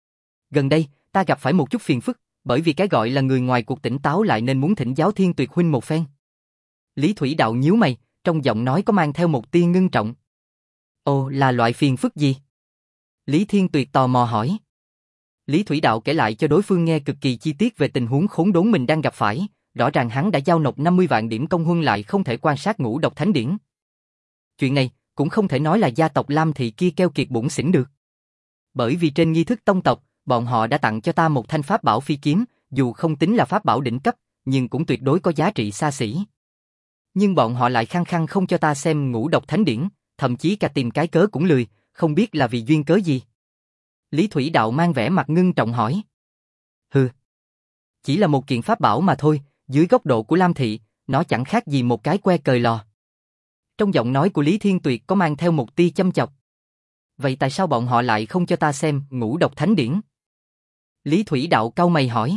Gần đây, ta gặp phải một chút phiền phức, bởi vì cái gọi là người ngoài cuộc tỉnh táo lại nên muốn thỉnh giáo Thiên Tuyệt huynh một phen. Lý Thủy Đạo nhíu mày, trong giọng nói có mang theo một tia ngưng trọng. Ồ, là loại phiền phức gì? Lý Thiên Tuyệt tò mò hỏi. Lý Thủy Đạo kể lại cho đối phương nghe cực kỳ chi tiết về tình huống khốn đốn mình đang gặp phải, rõ ràng hắn đã giao nộp năm mươi vạn điểm công huân lại không thể quan sát ngũ độc thánh điển. Chuyện này cũng không thể nói là gia tộc Lam Thị kia keo kiệt bủn xỉn được. Bởi vì trên nghi thức tông tộc, bọn họ đã tặng cho ta một thanh pháp bảo phi kiếm, dù không tính là pháp bảo đỉnh cấp, nhưng cũng tuyệt đối có giá trị xa xỉ. Nhưng bọn họ lại khăng khăng không cho ta xem ngũ độc thánh điển, thậm chí cả tìm cái cớ cũng lười, không biết là vì duyên cớ gì. Lý Thủy Đạo mang vẻ mặt ngưng trọng hỏi. Hừ, chỉ là một kiện pháp bảo mà thôi, dưới góc độ của Lam Thị, nó chẳng khác gì một cái que cời lò. Trong giọng nói của Lý Thiên Tuyệt có mang theo một tia châm chọc. Vậy tại sao bọn họ lại không cho ta xem ngũ độc thánh điển? Lý Thủy Đạo cau mày hỏi.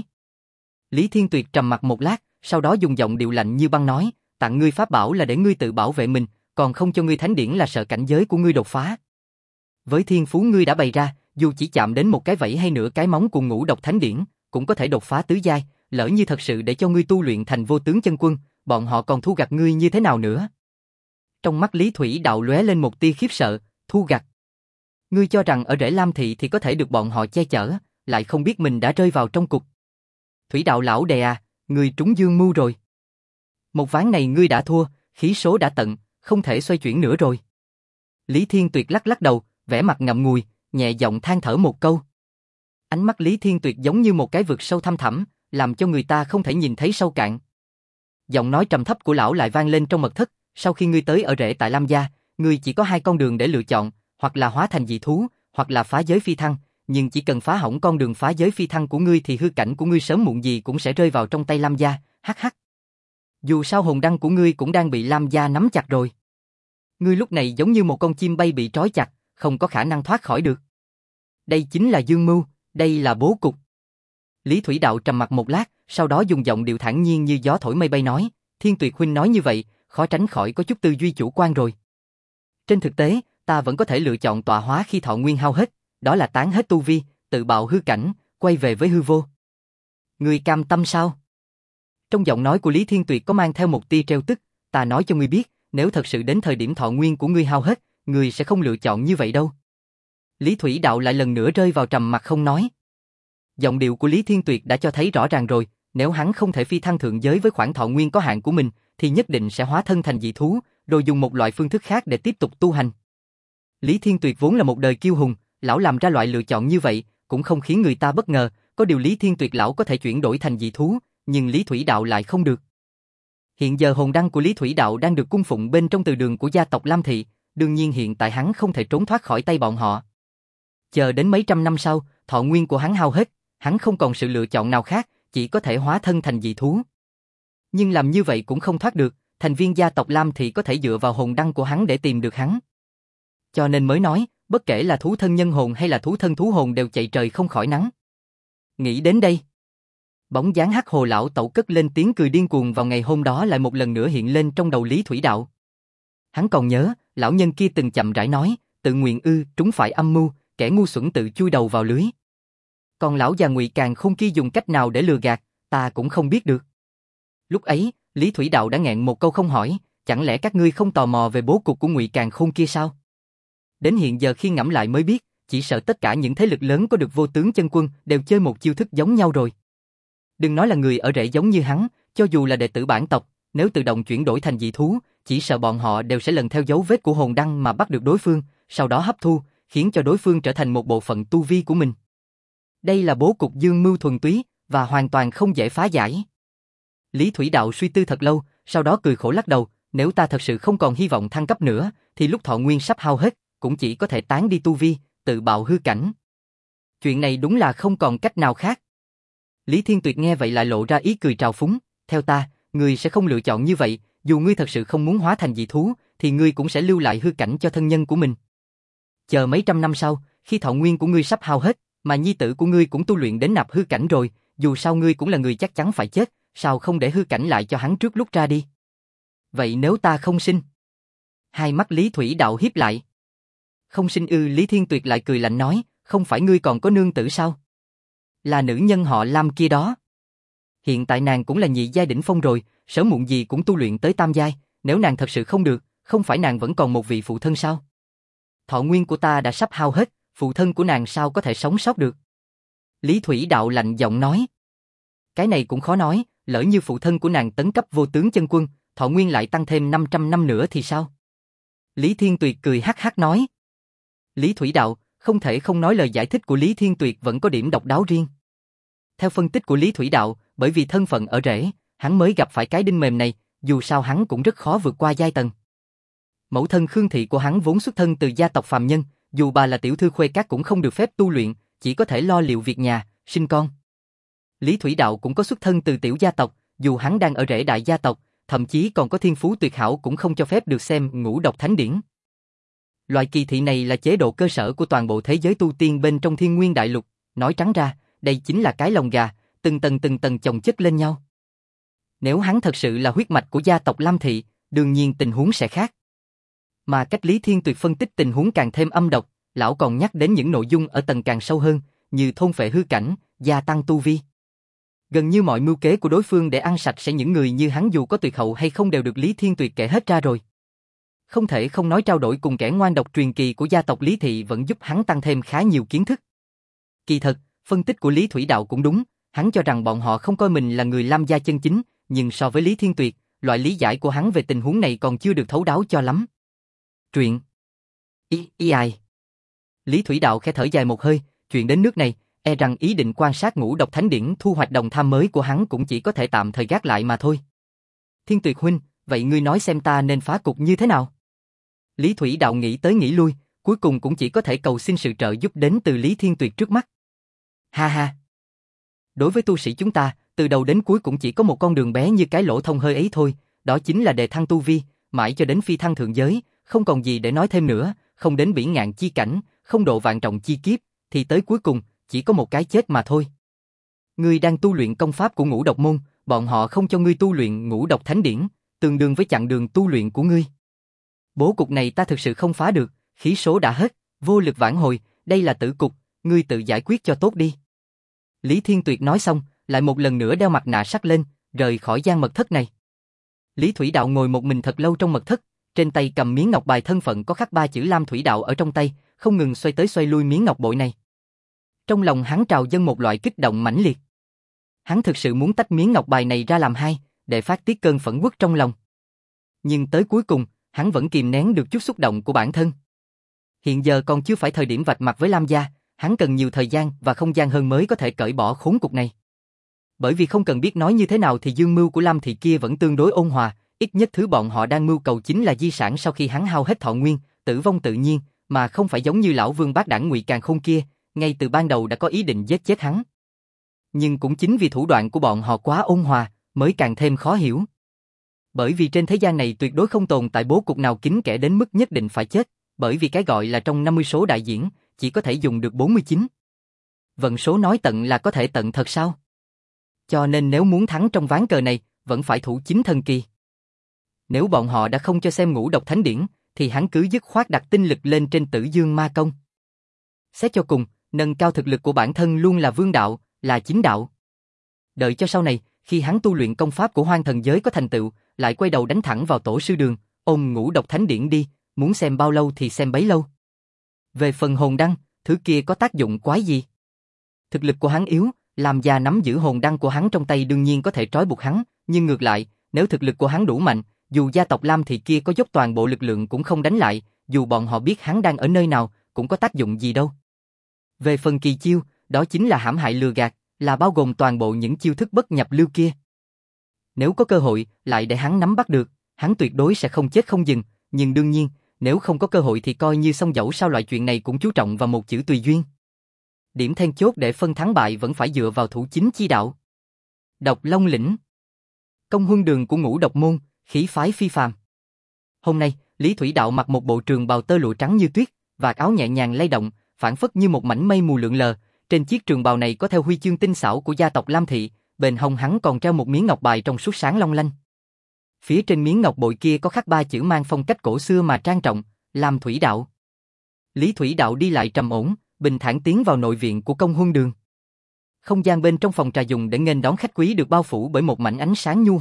Lý Thiên Tuyệt trầm mặc một lát, sau đó dùng giọng điệu lạnh như băng nói, tặng ngươi pháp bảo là để ngươi tự bảo vệ mình, còn không cho ngươi thánh điển là sợ cảnh giới của ngươi đột phá. Với thiên phú ngươi đã bày ra, dù chỉ chạm đến một cái vẫy hay nửa cái móng của ngũ độc thánh điển, cũng có thể đột phá tứ giai, lỡ như thật sự để cho ngươi tu luyện thành vô tướng chân quân, bọn họ còn thu gặt ngươi như thế nào nữa? Trong mắt Lý Thủy Đạo lóe lên một tia khiếp sợ, thu gặt. Ngươi cho rằng ở rễ Lam Thị thì có thể được bọn họ che chở, lại không biết mình đã rơi vào trong cục. Thủy Đạo lão đè à, ngươi trúng dương mưu rồi. Một ván này ngươi đã thua, khí số đã tận, không thể xoay chuyển nữa rồi. Lý Thiên Tuyệt lắc lắc đầu, vẻ mặt ngậm ngùi, nhẹ giọng than thở một câu. Ánh mắt Lý Thiên Tuyệt giống như một cái vực sâu thăm thẳm, làm cho người ta không thể nhìn thấy sâu cạn. Giọng nói trầm thấp của lão lại vang lên trong mật thất, sau khi ngươi tới ở rễ tại Lam gia, ngươi chỉ có hai con đường để lựa chọn, hoặc là hóa thành dị thú, hoặc là phá giới phi thăng, nhưng chỉ cần phá hỏng con đường phá giới phi thăng của ngươi thì hư cảnh của ngươi sớm muộn gì cũng sẽ rơi vào trong tay Lam gia, hắc hắc. Dù sao hồn đăng của ngươi cũng đang bị Lam gia nắm chặt rồi. Ngươi lúc này giống như một con chim bay bị trói chặt, không có khả năng thoát khỏi được. Đây chính là dương mưu, đây là bố cục. Lý Thủy Đạo trầm mặc một lát, sau đó dùng giọng điệu thản nhiên như gió thổi mây bay nói, Thiên Tuyệt huynh nói như vậy, khó tránh khỏi có chút tư duy chủ quan rồi. Trên thực tế, ta vẫn có thể lựa chọn tọa hóa khi thọ nguyên hao hết, đó là tán hết tu vi, tự bạo hư cảnh, quay về với hư vô. Ngươi cam tâm sao? Trong giọng nói của Lý Thiên Tuyệt có mang theo một tia trêu tức, ta nói cho ngươi biết, nếu thật sự đến thời điểm thọ nguyên của ngươi hao hết, ngươi sẽ không lựa chọn như vậy đâu. Lý Thủy Đạo lại lần nữa rơi vào trầm mặc không nói. Giọng điệu của Lý Thiên Tuyệt đã cho thấy rõ ràng rồi, nếu hắn không thể phi thăng thượng giới với khoảng thọ nguyên có hạn của mình, thì nhất định sẽ hóa thân thành dị thú, rồi dùng một loại phương thức khác để tiếp tục tu hành. Lý Thiên Tuyệt vốn là một đời kiêu hùng, lão làm ra loại lựa chọn như vậy, cũng không khiến người ta bất ngờ, có điều Lý Thiên Tuyệt lão có thể chuyển đổi thành dị thú, nhưng Lý Thủy Đạo lại không được. Hiện giờ hồn đăng của Lý Thủy Đạo đang được cung phụng bên trong từ đường của gia tộc Lam Thị, đương nhiên hiện tại hắn không thể trốn thoát khỏi tay bọn họ. Chờ đến mấy trăm năm sau, thọ nguyên của hắn hao hết, hắn không còn sự lựa chọn nào khác, chỉ có thể hóa thân thành dị thú. Nhưng làm như vậy cũng không thoát được, thành viên gia tộc Lam Thị có thể dựa vào hồn đăng của hắn để tìm được hắn. Cho nên mới nói, bất kể là thú thân nhân hồn hay là thú thân thú hồn đều chạy trời không khỏi nắng. Nghĩ đến đây, bóng dáng Hắc Hồ lão tẩu cất lên tiếng cười điên cuồng vào ngày hôm đó lại một lần nữa hiện lên trong đầu Lý Thủy Đạo. Hắn còn nhớ, lão nhân kia từng chậm rãi nói, tự nguyện ư, trúng phải âm mưu, kẻ ngu xuẩn tự chui đầu vào lưới. Còn lão già Ngụy Càn Khôn kia dùng cách nào để lừa gạt, ta cũng không biết được. Lúc ấy, Lý Thủy Đạo đã nghẹn một câu không hỏi, chẳng lẽ các ngươi không tò mò về bố cục của Ngụy Càn Khôn kia sao? Đến hiện giờ khi ngẫm lại mới biết, chỉ sợ tất cả những thế lực lớn có được vô tướng chân quân đều chơi một chiêu thức giống nhau rồi. Đừng nói là người ở rễ giống như hắn, cho dù là đệ tử bản tộc, nếu tự động chuyển đổi thành dị thú, chỉ sợ bọn họ đều sẽ lần theo dấu vết của hồn đăng mà bắt được đối phương, sau đó hấp thu, khiến cho đối phương trở thành một bộ phận tu vi của mình. Đây là bố cục dương mưu thuần túy, và hoàn toàn không dễ phá giải. Lý Thủy Đạo suy tư thật lâu, sau đó cười khổ lắc đầu, nếu ta thật sự không còn hy vọng thăng cấp nữa, thì lúc thọ nguyên sắp hao hết, cũng chỉ có thể tán đi tu vi, tự bạo hư cảnh. Chuyện này đúng là không còn cách nào khác. Lý Thiên Tuyệt nghe vậy lại lộ ra ý cười trào phúng, theo ta, ngươi sẽ không lựa chọn như vậy, dù ngươi thật sự không muốn hóa thành dị thú, thì ngươi cũng sẽ lưu lại hư cảnh cho thân nhân của mình. Chờ mấy trăm năm sau, khi thọ nguyên của ngươi sắp hao hết, mà nhi tử của ngươi cũng tu luyện đến nạp hư cảnh rồi, dù sao ngươi cũng là người chắc chắn phải chết, sao không để hư cảnh lại cho hắn trước lúc ra đi? Vậy nếu ta không sinh? Hai mắt Lý Thủy Đạo hiếp lại. Không sinh ư? Lý Thiên Tuyệt lại cười lạnh nói, không phải ngươi còn có nương tử sao? Là nữ nhân họ Lam kia đó. Hiện tại nàng cũng là nhị giai đỉnh phong rồi, sớm muộn gì cũng tu luyện tới tam giai, nếu nàng thật sự không được, không phải nàng vẫn còn một vị phụ thân sao? Thọ nguyên của ta đã sắp hao hết, phụ thân của nàng sao có thể sống sót được? Lý Thủy Đạo lạnh giọng nói. Cái này cũng khó nói, lỡ như phụ thân của nàng tấn cấp vô tướng chân quân, thọ nguyên lại tăng thêm năm trăm năm nữa thì sao? Lý Thiên Tuyệt cười hắc hắc nói. Lý Thủy Đạo, không thể không nói lời giải thích của Lý Thiên Tuyệt vẫn có điểm độc đáo riêng. Theo phân tích của Lý Thủy Đạo, bởi vì thân phận ở rễ, hắn mới gặp phải cái đinh mềm này, dù sao hắn cũng rất khó vượt qua giai tầng. Mẫu thân Khương Thị của hắn vốn xuất thân từ gia tộc phàm nhân, dù bà là tiểu thư khuê các cũng không được phép tu luyện, chỉ có thể lo liệu việc nhà, sinh con. Lý Thủy Đạo cũng có xuất thân từ tiểu gia tộc, dù hắn đang ở rễ đại gia tộc, thậm chí còn có thiên phú tuyệt hảo cũng không cho phép được xem ngũ độc thánh điển. Loại kỳ thị này là chế độ cơ sở của toàn bộ thế giới tu tiên bên trong Thiên Nguyên Đại Lục, nói trắng ra, đây chính là cái lồng gà, từng tầng từng tầng chồng chất lên nhau. Nếu hắn thật sự là huyết mạch của gia tộc Lam Thị, đương nhiên tình huống sẽ khác. Mà cách Lý Thiên Tuyệt phân tích tình huống càng thêm âm độc, lão còn nhắc đến những nội dung ở tầng càng sâu hơn, như thôn phệ hư cảnh, gia tăng tu vi. Gần như mọi mưu kế của đối phương để ăn sạch sẽ những người như hắn dù có tuyệt hậu hay không đều được Lý Thiên Tuyệt kể hết ra rồi. Không thể không nói trao đổi cùng kẻ ngoan độc truyền kỳ của gia tộc Lý Thị vẫn giúp hắn tăng thêm khá nhiều kiến thức. Kỳ thật, phân tích của Lý Thủy Đạo cũng đúng, hắn cho rằng bọn họ không coi mình là người Lam gia chân chính, nhưng so với Lý Thiên Tuyệt, loại lý giải của hắn về tình huống này còn chưa được thấu đáo cho lắm. Truyện Y, y ai Lý Thủy Đạo khẽ thở dài một hơi, chuyện đến nước này, e rằng ý định quan sát ngũ độc thánh điển thu hoạch đồng tham mới của hắn cũng chỉ có thể tạm thời gác lại mà thôi. Thiên Tuyệt huynh, vậy ngươi nói xem ta nên phá cục như thế nào? Lý Thủy Đạo nghĩ tới nghĩ lui, cuối cùng cũng chỉ có thể cầu xin sự trợ giúp đến từ Lý Thiên Tuyệt trước mắt. Ha ha! Đối với tu sĩ chúng ta, từ đầu đến cuối cũng chỉ có một con đường bé như cái lỗ thông hơi ấy thôi, đó chính là đề thăng tu vi, mãi cho đến phi thăng thượng giới, không còn gì để nói thêm nữa, không đến bỉ ngạn chi cảnh, không độ vạn trọng chi kiếp, thì tới cuối cùng, chỉ có một cái chết mà thôi. Ngươi đang tu luyện công pháp của ngũ độc môn, bọn họ không cho ngươi tu luyện ngũ độc thánh điển, tương đương với chặng đường tu luyện của ngươi. Bố cục này ta thực sự không phá được, khí số đã hết, vô lực vãn hồi, đây là tử cục, ngươi tự giải quyết cho tốt đi. Lý Thiên Tuyệt nói xong, lại một lần nữa đeo mặt nạ sắt lên, rời khỏi gian mật thất này. Lý Thủy Đạo ngồi một mình thật lâu trong mật thất, trên tay cầm miếng ngọc bài thân phận có khắc ba chữ Lam Thủy Đạo ở trong tay, không ngừng xoay tới xoay lui miếng ngọc bội này. Trong lòng hắn trào dâng một loại kích động mãnh liệt. Hắn thực sự muốn tách miếng ngọc bài này ra làm hai, để phát tiết cơn phẫn uất trong lòng. Nhưng tới cuối cùng, hắn vẫn kìm nén được chút xúc động của bản thân. Hiện giờ còn chưa phải thời điểm vạch mặt với Lam gia, hắn cần nhiều thời gian và không gian hơn mới có thể cởi bỏ khốn cục này. Bởi vì không cần biết nói như thế nào thì dương mưu của Lam thị kia vẫn tương đối ôn hòa, ít nhất thứ bọn họ đang mưu cầu chính là di sản sau khi hắn hao hết thọ nguyên, tử vong tự nhiên, mà không phải giống như lão vương bát đảng Ngụy Càn Khôn kia, ngay từ ban đầu đã có ý định giết chết hắn. Nhưng cũng chính vì thủ đoạn của bọn họ quá ôn hòa, mới càng thêm khó hiểu. Bởi vì trên thế gian này tuyệt đối không tồn tại bố cục nào kín kẽ đến mức nhất định phải chết, bởi vì cái gọi là trong năm mươi số đại diễn, chỉ có thể dùng được bốn mươi chín. Vận số nói tận là có thể tận thật sao? Cho nên nếu muốn thắng trong ván cờ này, vẫn phải thủ chính thần kỳ. Nếu bọn họ đã không cho xem ngũ độc thánh điển, thì hắn cứ dứt khoát đặt tinh lực lên trên Tử Dương Ma Công. Xét cho cùng, nâng cao thực lực của bản thân luôn là vương đạo, là chính đạo. Đợi cho sau này, khi hắn tu luyện công pháp của hoang thần giới có thành tựu, lại quay đầu đánh thẳng vào tổ sư đường, ôm ngũ độc thánh điển đi, muốn xem bao lâu thì xem bấy lâu. Về phần hồn đăng, thứ kia có tác dụng quái gì? Thực lực của hắn yếu, làm già nắm giữ hồn đăng của hắn trong tay đương nhiên có thể trói buộc hắn, nhưng ngược lại, nếu thực lực của hắn đủ mạnh, dù gia tộc Lam thị kia có dốc toàn bộ lực lượng cũng không đánh lại, dù bọn họ biết hắn đang ở nơi nào, cũng có tác dụng gì đâu. Về phần kỳ chiêu, đó chính là hãm hại lừa gạt, là bao gồm toàn bộ những chiêu thức bất nhập lưu kia. Nếu có cơ hội, lại để hắn nắm bắt được, hắn tuyệt đối sẽ không chết không dừng, nhưng đương nhiên, nếu không có cơ hội thì coi như xong dẫu sao loại chuyện này cũng chú trọng vào một chữ tùy duyên. Điểm then chốt để phân thắng bại vẫn phải dựa vào thủ chính chi đạo. Độc Long Lĩnh, công huân đường của Ngũ Độc môn, khí phái phi phàm. Hôm nay, Lý Thủy Đạo mặc một bộ trường bào tơ lụa trắng như tuyết, vạt áo nhẹ nhàng lay động, phảng phất như một mảnh mây mù lượn lờ. Trên chiếc trường bào này có theo huy chương tinh xảo của gia tộc Lam thị, bên hông hắn còn treo một miếng ngọc bài trong suốt sáng long lanh. Phía trên miếng ngọc bội kia có khắc ba chữ mang phong cách cổ xưa mà trang trọng, Lam Thủy Đạo. Lý Thủy Đạo đi lại trầm ổn, bình thản tiến vào nội viện của công huân đường. Không gian bên trong phòng trà dùng để nghênh đón khách quý được bao phủ bởi một mảnh ánh sáng nhu hòa,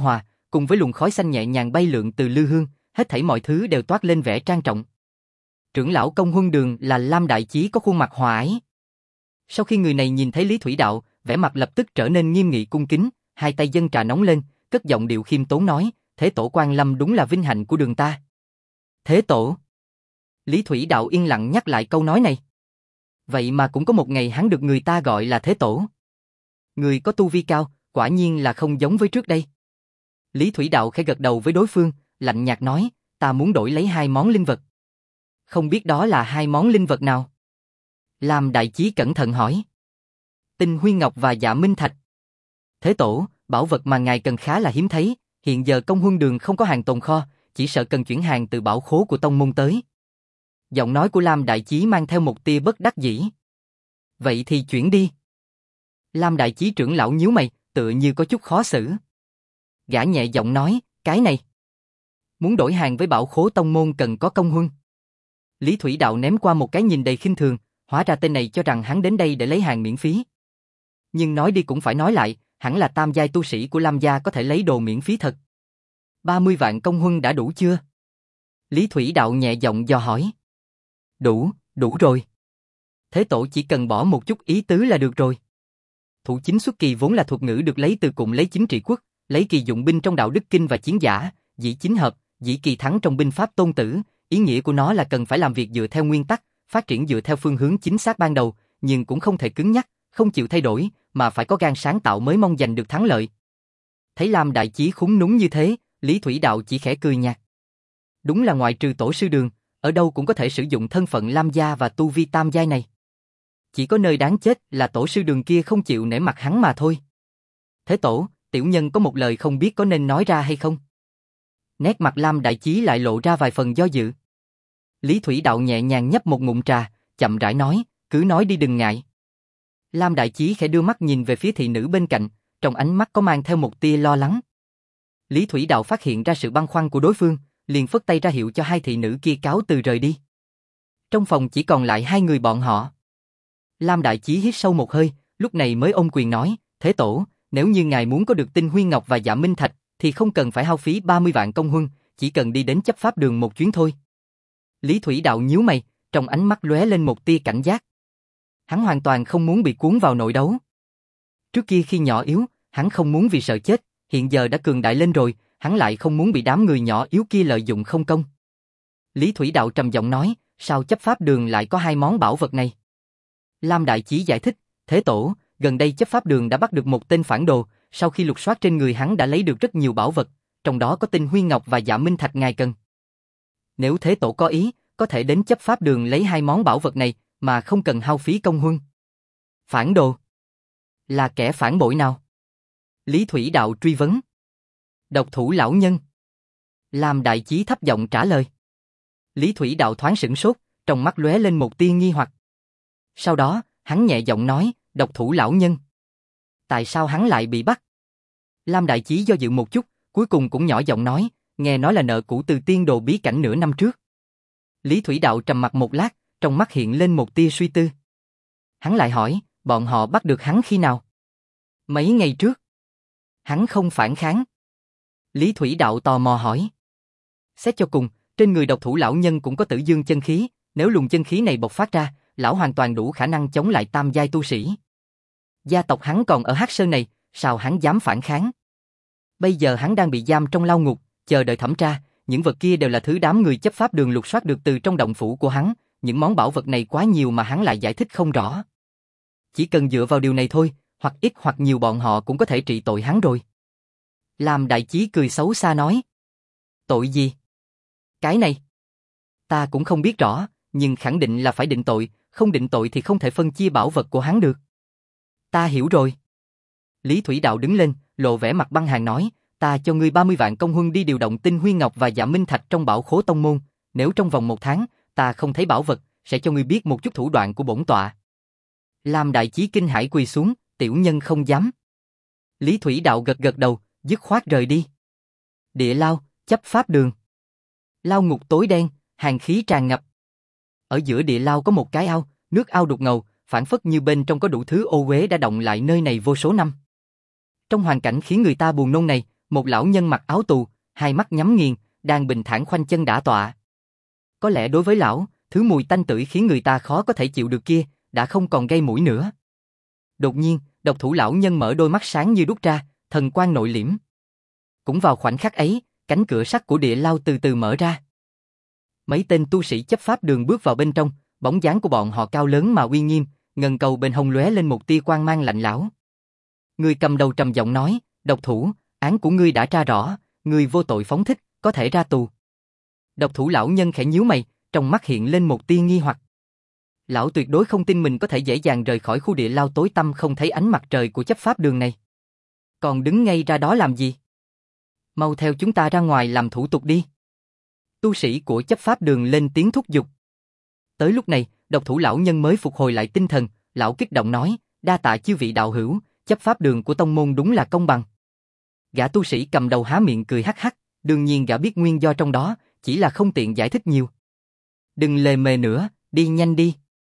cùng với luồng khói xanh nhẹ nhàng bay lượn từ lư hương, hết thảy mọi thứ đều toát lên vẻ trang trọng. Trưởng lão Công Huân Đường là Lam Đại Chí có khuôn mặt hòa ái. Sau khi người này nhìn thấy Lý Thủy Đạo, vẻ mặt lập tức trở nên nghiêm nghị cung kính, hai tay dâng trà nóng lên, cất giọng điệu khiêm tốn nói, Thế Tổ Quan Lâm đúng là vinh hạnh của đường ta. Thế Tổ. Lý Thủy Đạo yên lặng nhắc lại câu nói này. Vậy mà cũng có một ngày hắn được người ta gọi là Thế Tổ. Người có tu vi cao, quả nhiên là không giống với trước đây. Lý Thủy Đạo khẽ gật đầu với đối phương, lạnh nhạt nói, ta muốn đổi lấy hai món linh vật. Không biết đó là hai món linh vật nào? Lam Đại Chí cẩn thận hỏi. Tinh Huy Ngọc và Dạ Minh Thạch. Thế Tổ, bảo vật mà ngài cần khá là hiếm thấy, hiện giờ Công Huân Đường không có hàng tồn kho, chỉ sợ cần chuyển hàng từ bảo khố của tông môn tới. Giọng nói của Lam Đại Chí mang theo một tia bất đắc dĩ. Vậy thì chuyển đi. Lam Đại Chí trưởng lão nhíu mày, tựa như có chút khó xử. Gã nhẹ giọng nói, cái này. Muốn đổi hàng với bảo khố tông môn cần có công huân. Lý Thủy Đạo ném qua một cái nhìn đầy khinh thường, hóa ra tên này cho rằng hắn đến đây để lấy hàng miễn phí. Nhưng nói đi cũng phải nói lại, hẳn là tam giai tu sĩ của Lam gia có thể lấy đồ miễn phí thật. ba mươi vạn công huân đã đủ chưa? Lý Thủy Đạo nhẹ giọng dò hỏi. Đủ, đủ rồi. Thế Tổ chỉ cần bỏ một chút ý tứ là được rồi. Thủ chính xuất kỳ vốn là thuật ngữ được lấy từ cụm lấy chính trị quốc, lấy kỳ dụng binh trong đạo đức kinh và chiến giả, dĩ chính hợp, dĩ kỳ thắng trong binh pháp tôn tử, ý nghĩa của nó là cần phải làm việc dựa theo nguyên tắc, phát triển dựa theo phương hướng chính xác ban đầu, nhưng cũng không thể cứng nhắc, không chịu thay đổi, mà phải có gan sáng tạo mới mong giành được thắng lợi. Thấy Lam Đại Chí khúng núng như thế, Lý Thủy Đạo chỉ khẽ cười nhạt. Đúng là ngoại trừ Tổ sư Đường, ở đâu cũng có thể sử dụng thân phận Lam gia và tu vi tam giai này. Chỉ có nơi đáng chết là Tổ sư Đường kia không chịu nể mặt hắn mà thôi. Thế Tổ, tiểu nhân có một lời không biết có nên nói ra hay không? Nét mặt Lam Đại Chí lại lộ ra vài phần do dự. Lý Thủy Đạo nhẹ nhàng nhấp một ngụm trà, chậm rãi nói, cứ nói đi đừng ngại. Lam Đại Chí khẽ đưa mắt nhìn về phía thị nữ bên cạnh, trong ánh mắt có mang theo một tia lo lắng. Lý Thủy Đạo phát hiện ra sự băn khoăn của đối phương, liền phất tay ra hiệu cho hai thị nữ kia cáo từ rời đi. Trong phòng chỉ còn lại hai người bọn họ. Lam Đại Chí hít sâu một hơi, lúc này mới ôm quyền nói, Thế Tổ, nếu như ngài muốn có được Tinh Huy Ngọc và Dạ Minh Thạch, thì không cần phải hao phí ba mươi vạn công huân, chỉ cần đi đến chấp pháp đường một chuyến thôi. Lý Thủy Đạo nhíu mày, trong ánh mắt lóe lên một tia cảnh giác. Hắn hoàn toàn không muốn bị cuốn vào nội đấu. Trước kia khi nhỏ yếu, hắn không muốn vì sợ chết, hiện giờ đã cường đại lên rồi, hắn lại không muốn bị đám người nhỏ yếu kia lợi dụng không công. Lý Thủy Đạo trầm giọng nói, sao chấp pháp đường lại có hai món bảo vật này? Lam Đại Chí giải thích, Thế Tổ, gần đây chấp pháp đường đã bắt được một tên phản đồ, sau khi lục soát trên người hắn đã lấy được rất nhiều bảo vật, trong đó có Tinh Huy Ngọc và Dạ Minh Thạch ngài cần. Nếu Thế Tổ có ý, có thể đến chấp pháp đường lấy hai món bảo vật này, mà không cần hao phí công huân. Phản đồ? Là kẻ phản bội nào? Lý Thủy Đạo truy vấn. Độc thủ lão nhân. Lam Đại Chí thấp giọng trả lời. Lý Thủy Đạo thoáng sửng sốt, trong mắt lóe lên một tia nghi hoặc. Sau đó, hắn nhẹ giọng nói, độc thủ lão nhân. Tại sao hắn lại bị bắt? Lam Đại Chí do dự một chút, cuối cùng cũng nhỏ giọng nói, nghe nói là nợ cũ từ tiên đồ bí cảnh nửa năm trước. Lý Thủy Đạo trầm mặc một lát, trong mắt hiện lên một tia suy tư. Hắn lại hỏi, bọn họ bắt được hắn khi nào? Mấy ngày trước. Hắn không phản kháng. Lý Thủy Đạo tò mò hỏi. Xét cho cùng, trên người độc thủ lão nhân cũng có tử dương chân khí, nếu luồng chân khí này bộc phát ra, lão hoàn toàn đủ khả năng chống lại tam giai tu sĩ. Gia tộc hắn còn ở Hắc Sơn này, sao hắn dám phản kháng? Bây giờ hắn đang bị giam trong lao ngục, chờ đợi thẩm tra, những vật kia đều là thứ đám người chấp pháp đường lục soát được từ trong động phủ của hắn, những món bảo vật này quá nhiều mà hắn lại giải thích không rõ. Chỉ cần dựa vào điều này thôi, hoặc ít hoặc nhiều bọn họ cũng có thể trị tội hắn rồi. Lam Đại Chí cười xấu xa nói. Tội gì? Cái này? Ta cũng không biết rõ, nhưng khẳng định là phải định tội, không định tội thì không thể phân chia bảo vật của hắn được. Ta hiểu rồi. Lý Thủy Đạo đứng lên, lộ vẻ mặt băng hàn nói, ta cho ngươi ba mươi vạn công huân đi điều động Tinh Huy Ngọc và Dạ Minh Thạch trong bảo khố tông môn, nếu trong vòng một tháng, ta không thấy bảo vật, sẽ cho ngươi biết một chút thủ đoạn của bổn tọa. Lam Đại Chí kinh hãi quỳ xuống, tiểu nhân không dám. Lý Thủy Đạo gật gật đầu, dứt khoát rời đi. Địa lao, chấp pháp đường. Lao ngục tối đen, hàn khí tràn ngập. Ở giữa địa lao có một cái ao, nước ao đục ngầu, phản phất như bên trong có đủ thứ ô uế đã động lại nơi này vô số năm. Trong hoàn cảnh khiến người ta buồn nôn này, một lão nhân mặc áo tù, hai mắt nhắm nghiền, đang bình thản khoanh chân đả tọa. Có lẽ đối với lão, thứ mùi tanh tưởi khiến người ta khó có thể chịu được kia, đã không còn gây mũi nữa. Đột nhiên, độc thủ lão nhân mở đôi mắt sáng như đúc ra, thần quang nội liễm. Cũng vào khoảnh khắc ấy, cánh cửa sắt của địa lao từ từ mở ra. Mấy tên tu sĩ chấp pháp đường bước vào bên trong, bóng dáng của bọn họ cao lớn mà uy nghiêm, ngần cầu bên hông lóe lên một tia quang mang lạnh lẽo. Người cầm đầu trầm giọng nói, độc thủ, án của ngươi đã tra rõ, ngươi vô tội phóng thích, có thể ra tù. Độc thủ lão nhân khẽ nhíu mày, trong mắt hiện lên một tia nghi hoặc. Lão tuyệt đối không tin mình có thể dễ dàng rời khỏi khu địa lao tối tăm không thấy ánh mặt trời của chấp pháp đường này. Còn đứng ngay ra đó làm gì? Mau theo chúng ta ra ngoài làm thủ tục đi. Tu sĩ của chấp pháp đường lên tiếng thúc giục. Tới lúc này, độc thủ lão nhân mới phục hồi lại tinh thần, lão kích động nói, đa tạ chư vị đạo hữu, chấp pháp đường của tông môn đúng là công bằng. Gã tu sĩ cầm đầu há miệng cười hắc hắc, đương nhiên gã biết nguyên do trong đó, chỉ là không tiện giải thích nhiều. Đừng lề mề nữa, đi nhanh đi.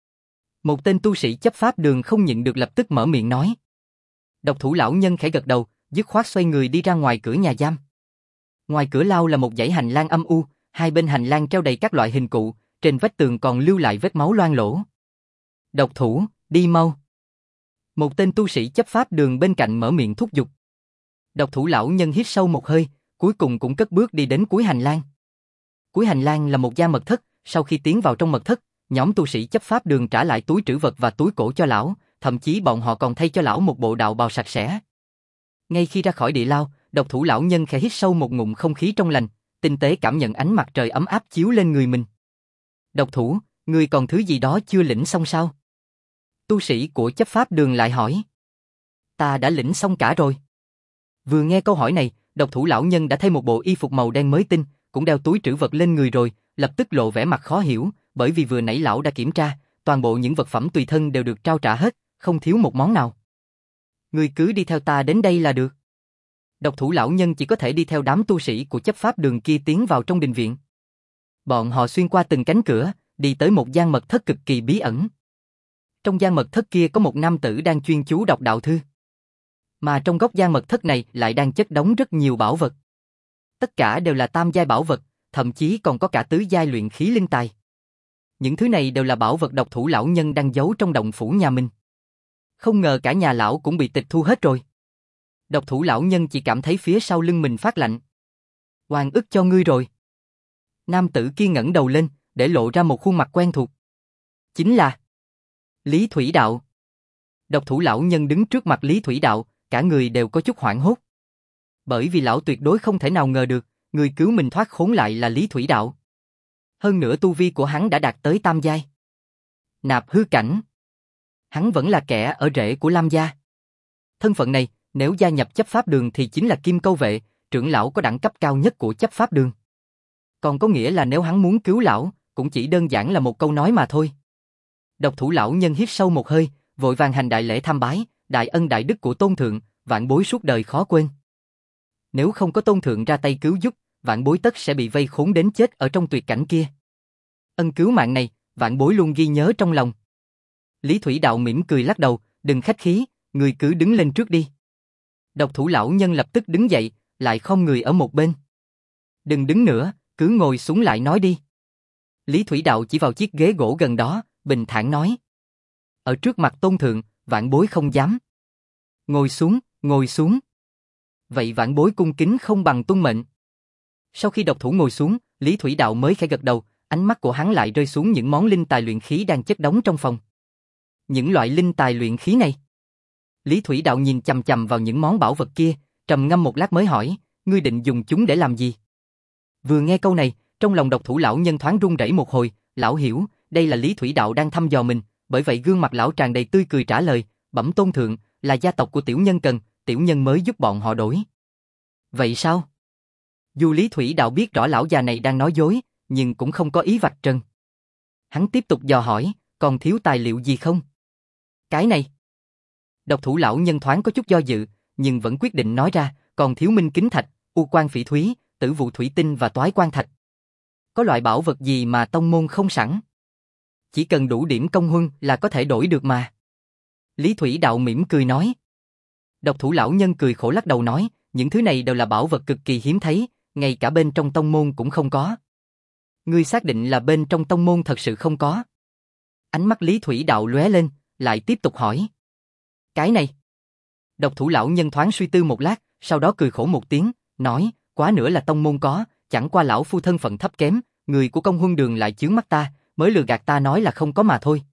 Một tên tu sĩ chấp pháp đường không nhịn được lập tức mở miệng nói. Độc thủ lão nhân khẽ gật đầu, dứt khoát xoay người đi ra ngoài cửa nhà giam. Ngoài cửa lao là một dãy hành lang âm u, hai bên hành lang treo đầy các loại hình cụ, trên vách tường còn lưu lại vết máu loang lổ. Độc thủ, đi mau. Một tên tu sĩ chấp pháp đường bên cạnh mở miệng thúc giục. Độc thủ lão nhân hít sâu một hơi, cuối cùng cũng cất bước đi đến cuối hành lang. Cuối hành lang là một gian mật thất, sau khi tiến vào trong mật thất, nhóm tu sĩ chấp pháp đường trả lại túi trữ vật và túi cổ cho lão, thậm chí bọn họ còn thay cho lão một bộ đạo bào sạch sẽ. Ngay khi ra khỏi địa lao, độc thủ lão nhân khẽ hít sâu một ngụm không khí trong lành, tinh tế cảm nhận ánh mặt trời ấm áp chiếu lên người mình. Độc thủ, ngươi còn thứ gì đó chưa lĩnh xong sao? Tu sĩ của chấp pháp đường lại hỏi. Ta đã lĩnh xong cả rồi. Vừa nghe câu hỏi này, độc thủ lão nhân đã thay một bộ y phục màu đen mới tinh, cũng đeo túi trữ vật lên người rồi, lập tức lộ vẻ mặt khó hiểu, bởi vì vừa nãy lão đã kiểm tra, toàn bộ những vật phẩm tùy thân đều được trao trả hết, không thiếu một món nào. Ngươi cứ đi theo ta đến đây là được. Độc thủ lão nhân chỉ có thể đi theo đám tu sĩ của chấp pháp đường kia tiến vào trong đình viện. Bọn họ xuyên qua từng cánh cửa, đi tới một gian mật thất cực kỳ bí ẩn. Trong gian mật thất kia có một nam tử đang chuyên chú đọc đạo thư. Mà trong góc gian mật thất này lại đang chất đống rất nhiều bảo vật. Tất cả đều là tam giai bảo vật, thậm chí còn có cả tứ giai luyện khí linh tài. Những thứ này đều là bảo vật độc thủ lão nhân đang giấu trong động phủ nhà mình. Không ngờ cả nhà lão cũng bị tịch thu hết rồi. Độc thủ lão nhân chỉ cảm thấy phía sau lưng mình phát lạnh. Oan ức cho ngươi rồi. Nam tử kia ngẩng đầu lên, để lộ ra một khuôn mặt quen thuộc. Chính là Lý Thủy Đạo. Độc thủ lão nhân đứng trước mặt Lý Thủy Đạo, cả người đều có chút hoảng hốt. Bởi vì lão tuyệt đối không thể nào ngờ được, người cứu mình thoát khốn lại là Lý Thủy Đạo. Hơn nữa tu vi của hắn đã đạt tới tam giai. Nạp hư cảnh. Hắn vẫn là kẻ ở rễ của Lam gia. Thân phận này, nếu gia nhập chấp pháp đường thì chính là kim câu vệ, trưởng lão có đẳng cấp cao nhất của chấp pháp đường. Còn có nghĩa là nếu hắn muốn cứu lão, cũng chỉ đơn giản là một câu nói mà thôi. Độc thủ lão nhân hít sâu một hơi, vội vàng hành đại lễ tham bái, đại ân đại đức của tôn thượng, vạn bối suốt đời khó quên. Nếu không có tôn thượng ra tay cứu giúp, vạn bối tất sẽ bị vây khốn đến chết ở trong tuyệt cảnh kia. Ân cứu mạng này, vạn bối luôn ghi nhớ trong lòng. Lý Thủy Đạo mỉm cười lắc đầu, đừng khách khí, người cứ đứng lên trước đi. Độc thủ lão nhân lập tức đứng dậy, lại khom người ở một bên. Đừng đứng nữa, cứ ngồi xuống lại nói đi. Lý Thủy Đạo chỉ vào chiếc ghế gỗ gần đó, bình thản nói. Ở trước mặt tôn thượng, vạn bối không dám. Ngồi xuống, ngồi xuống. Vậy vạn bối cung kính không bằng tuân mệnh. Sau khi độc thủ ngồi xuống, Lý Thủy Đạo mới khẽ gật đầu, ánh mắt của hắn lại rơi xuống những món linh tài luyện khí đang chất đống trong phòng. Những loại linh tài luyện khí này. Lý Thủy Đạo nhìn chằm chằm vào những món bảo vật kia, trầm ngâm một lát mới hỏi, ngươi định dùng chúng để làm gì? Vừa nghe câu này, trong lòng độc thủ lão nhân thoáng run rẩy một hồi, lão hiểu, đây là Lý Thủy Đạo đang thăm dò mình, bởi vậy gương mặt lão tràn đầy tươi cười trả lời, bẩm tôn thượng, là gia tộc của tiểu nhân cần, tiểu nhân mới giúp bọn họ đổi. Vậy sao? Dù Lý Thủy Đạo biết rõ lão già này đang nói dối, nhưng cũng không có ý vạch trần. Hắn tiếp tục dò hỏi, còn thiếu tài liệu gì không? Cái này. Độc thủ lão nhân thoáng có chút do dự, nhưng vẫn quyết định nói ra, còn thiếu minh kính thạch, u quan phỉ thúy, tử vụ thủy tinh và toái quan thạch. Có loại bảo vật gì mà tông môn không sẵn? Chỉ cần đủ điểm công huân là có thể đổi được mà. Lý Thủy Đạo mỉm cười nói. Độc thủ lão nhân cười khổ lắc đầu nói, những thứ này đều là bảo vật cực kỳ hiếm thấy, ngay cả bên trong tông môn cũng không có. Ngươi xác định là bên trong tông môn thật sự không có? Ánh mắt Lý Thủy Đạo lóe lên, lại tiếp tục hỏi. Cái này. Độc thủ lão nhân thoáng suy tư một lát, sau đó cười khổ một tiếng, nói, quá nữa là tông môn có, chẳng qua lão phu thân phận thấp kém, người của Công Huân Đường lại chướng mắt ta, mới lừa gạt ta nói là không có mà thôi.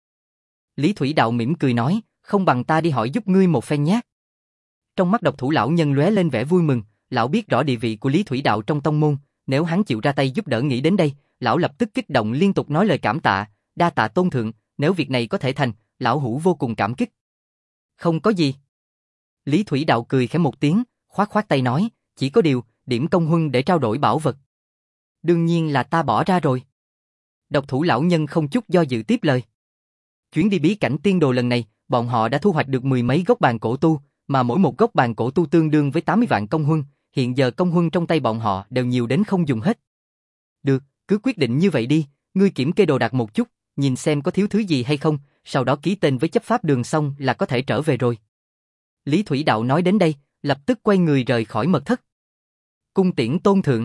Lý Thủy Đạo mỉm cười nói, không bằng ta đi hỏi giúp ngươi một phen nhé. Trong mắt độc thủ lão nhân lóe lên vẻ vui mừng, lão biết rõ địa vị của Lý Thủy Đạo trong tông môn, nếu hắn chịu ra tay giúp đỡ nghĩ đến đây, lão lập tức kích động liên tục nói lời cảm tạ, đa tạ tôn thượng, nếu việc này có thể thành, lão hữu vô cùng cảm kích. Không có gì. Lý Thủy Đạo cười khẽ một tiếng, khoát khoát tay nói, chỉ có điều, điểm công huân để trao đổi bảo vật. Đương nhiên là ta bỏ ra rồi. Độc thủ lão nhân không chút do dự tiếp lời. Chuyến đi bí cảnh tiên đồ lần này, bọn họ đã thu hoạch được mười mấy gốc bàn cổ tu, mà mỗi một gốc bàn cổ tu tương đương với tám mươi vạn công huân, hiện giờ công huân trong tay bọn họ đều nhiều đến không dùng hết. Được, cứ quyết định như vậy đi, ngươi kiểm kê đồ đạc một chút, nhìn xem có thiếu thứ gì hay không, sau đó ký tên với chấp pháp đường xong là có thể trở về rồi. Lý Thủy Đạo nói đến đây, lập tức quay người rời khỏi mật thất. Cung tiễn tôn thượng.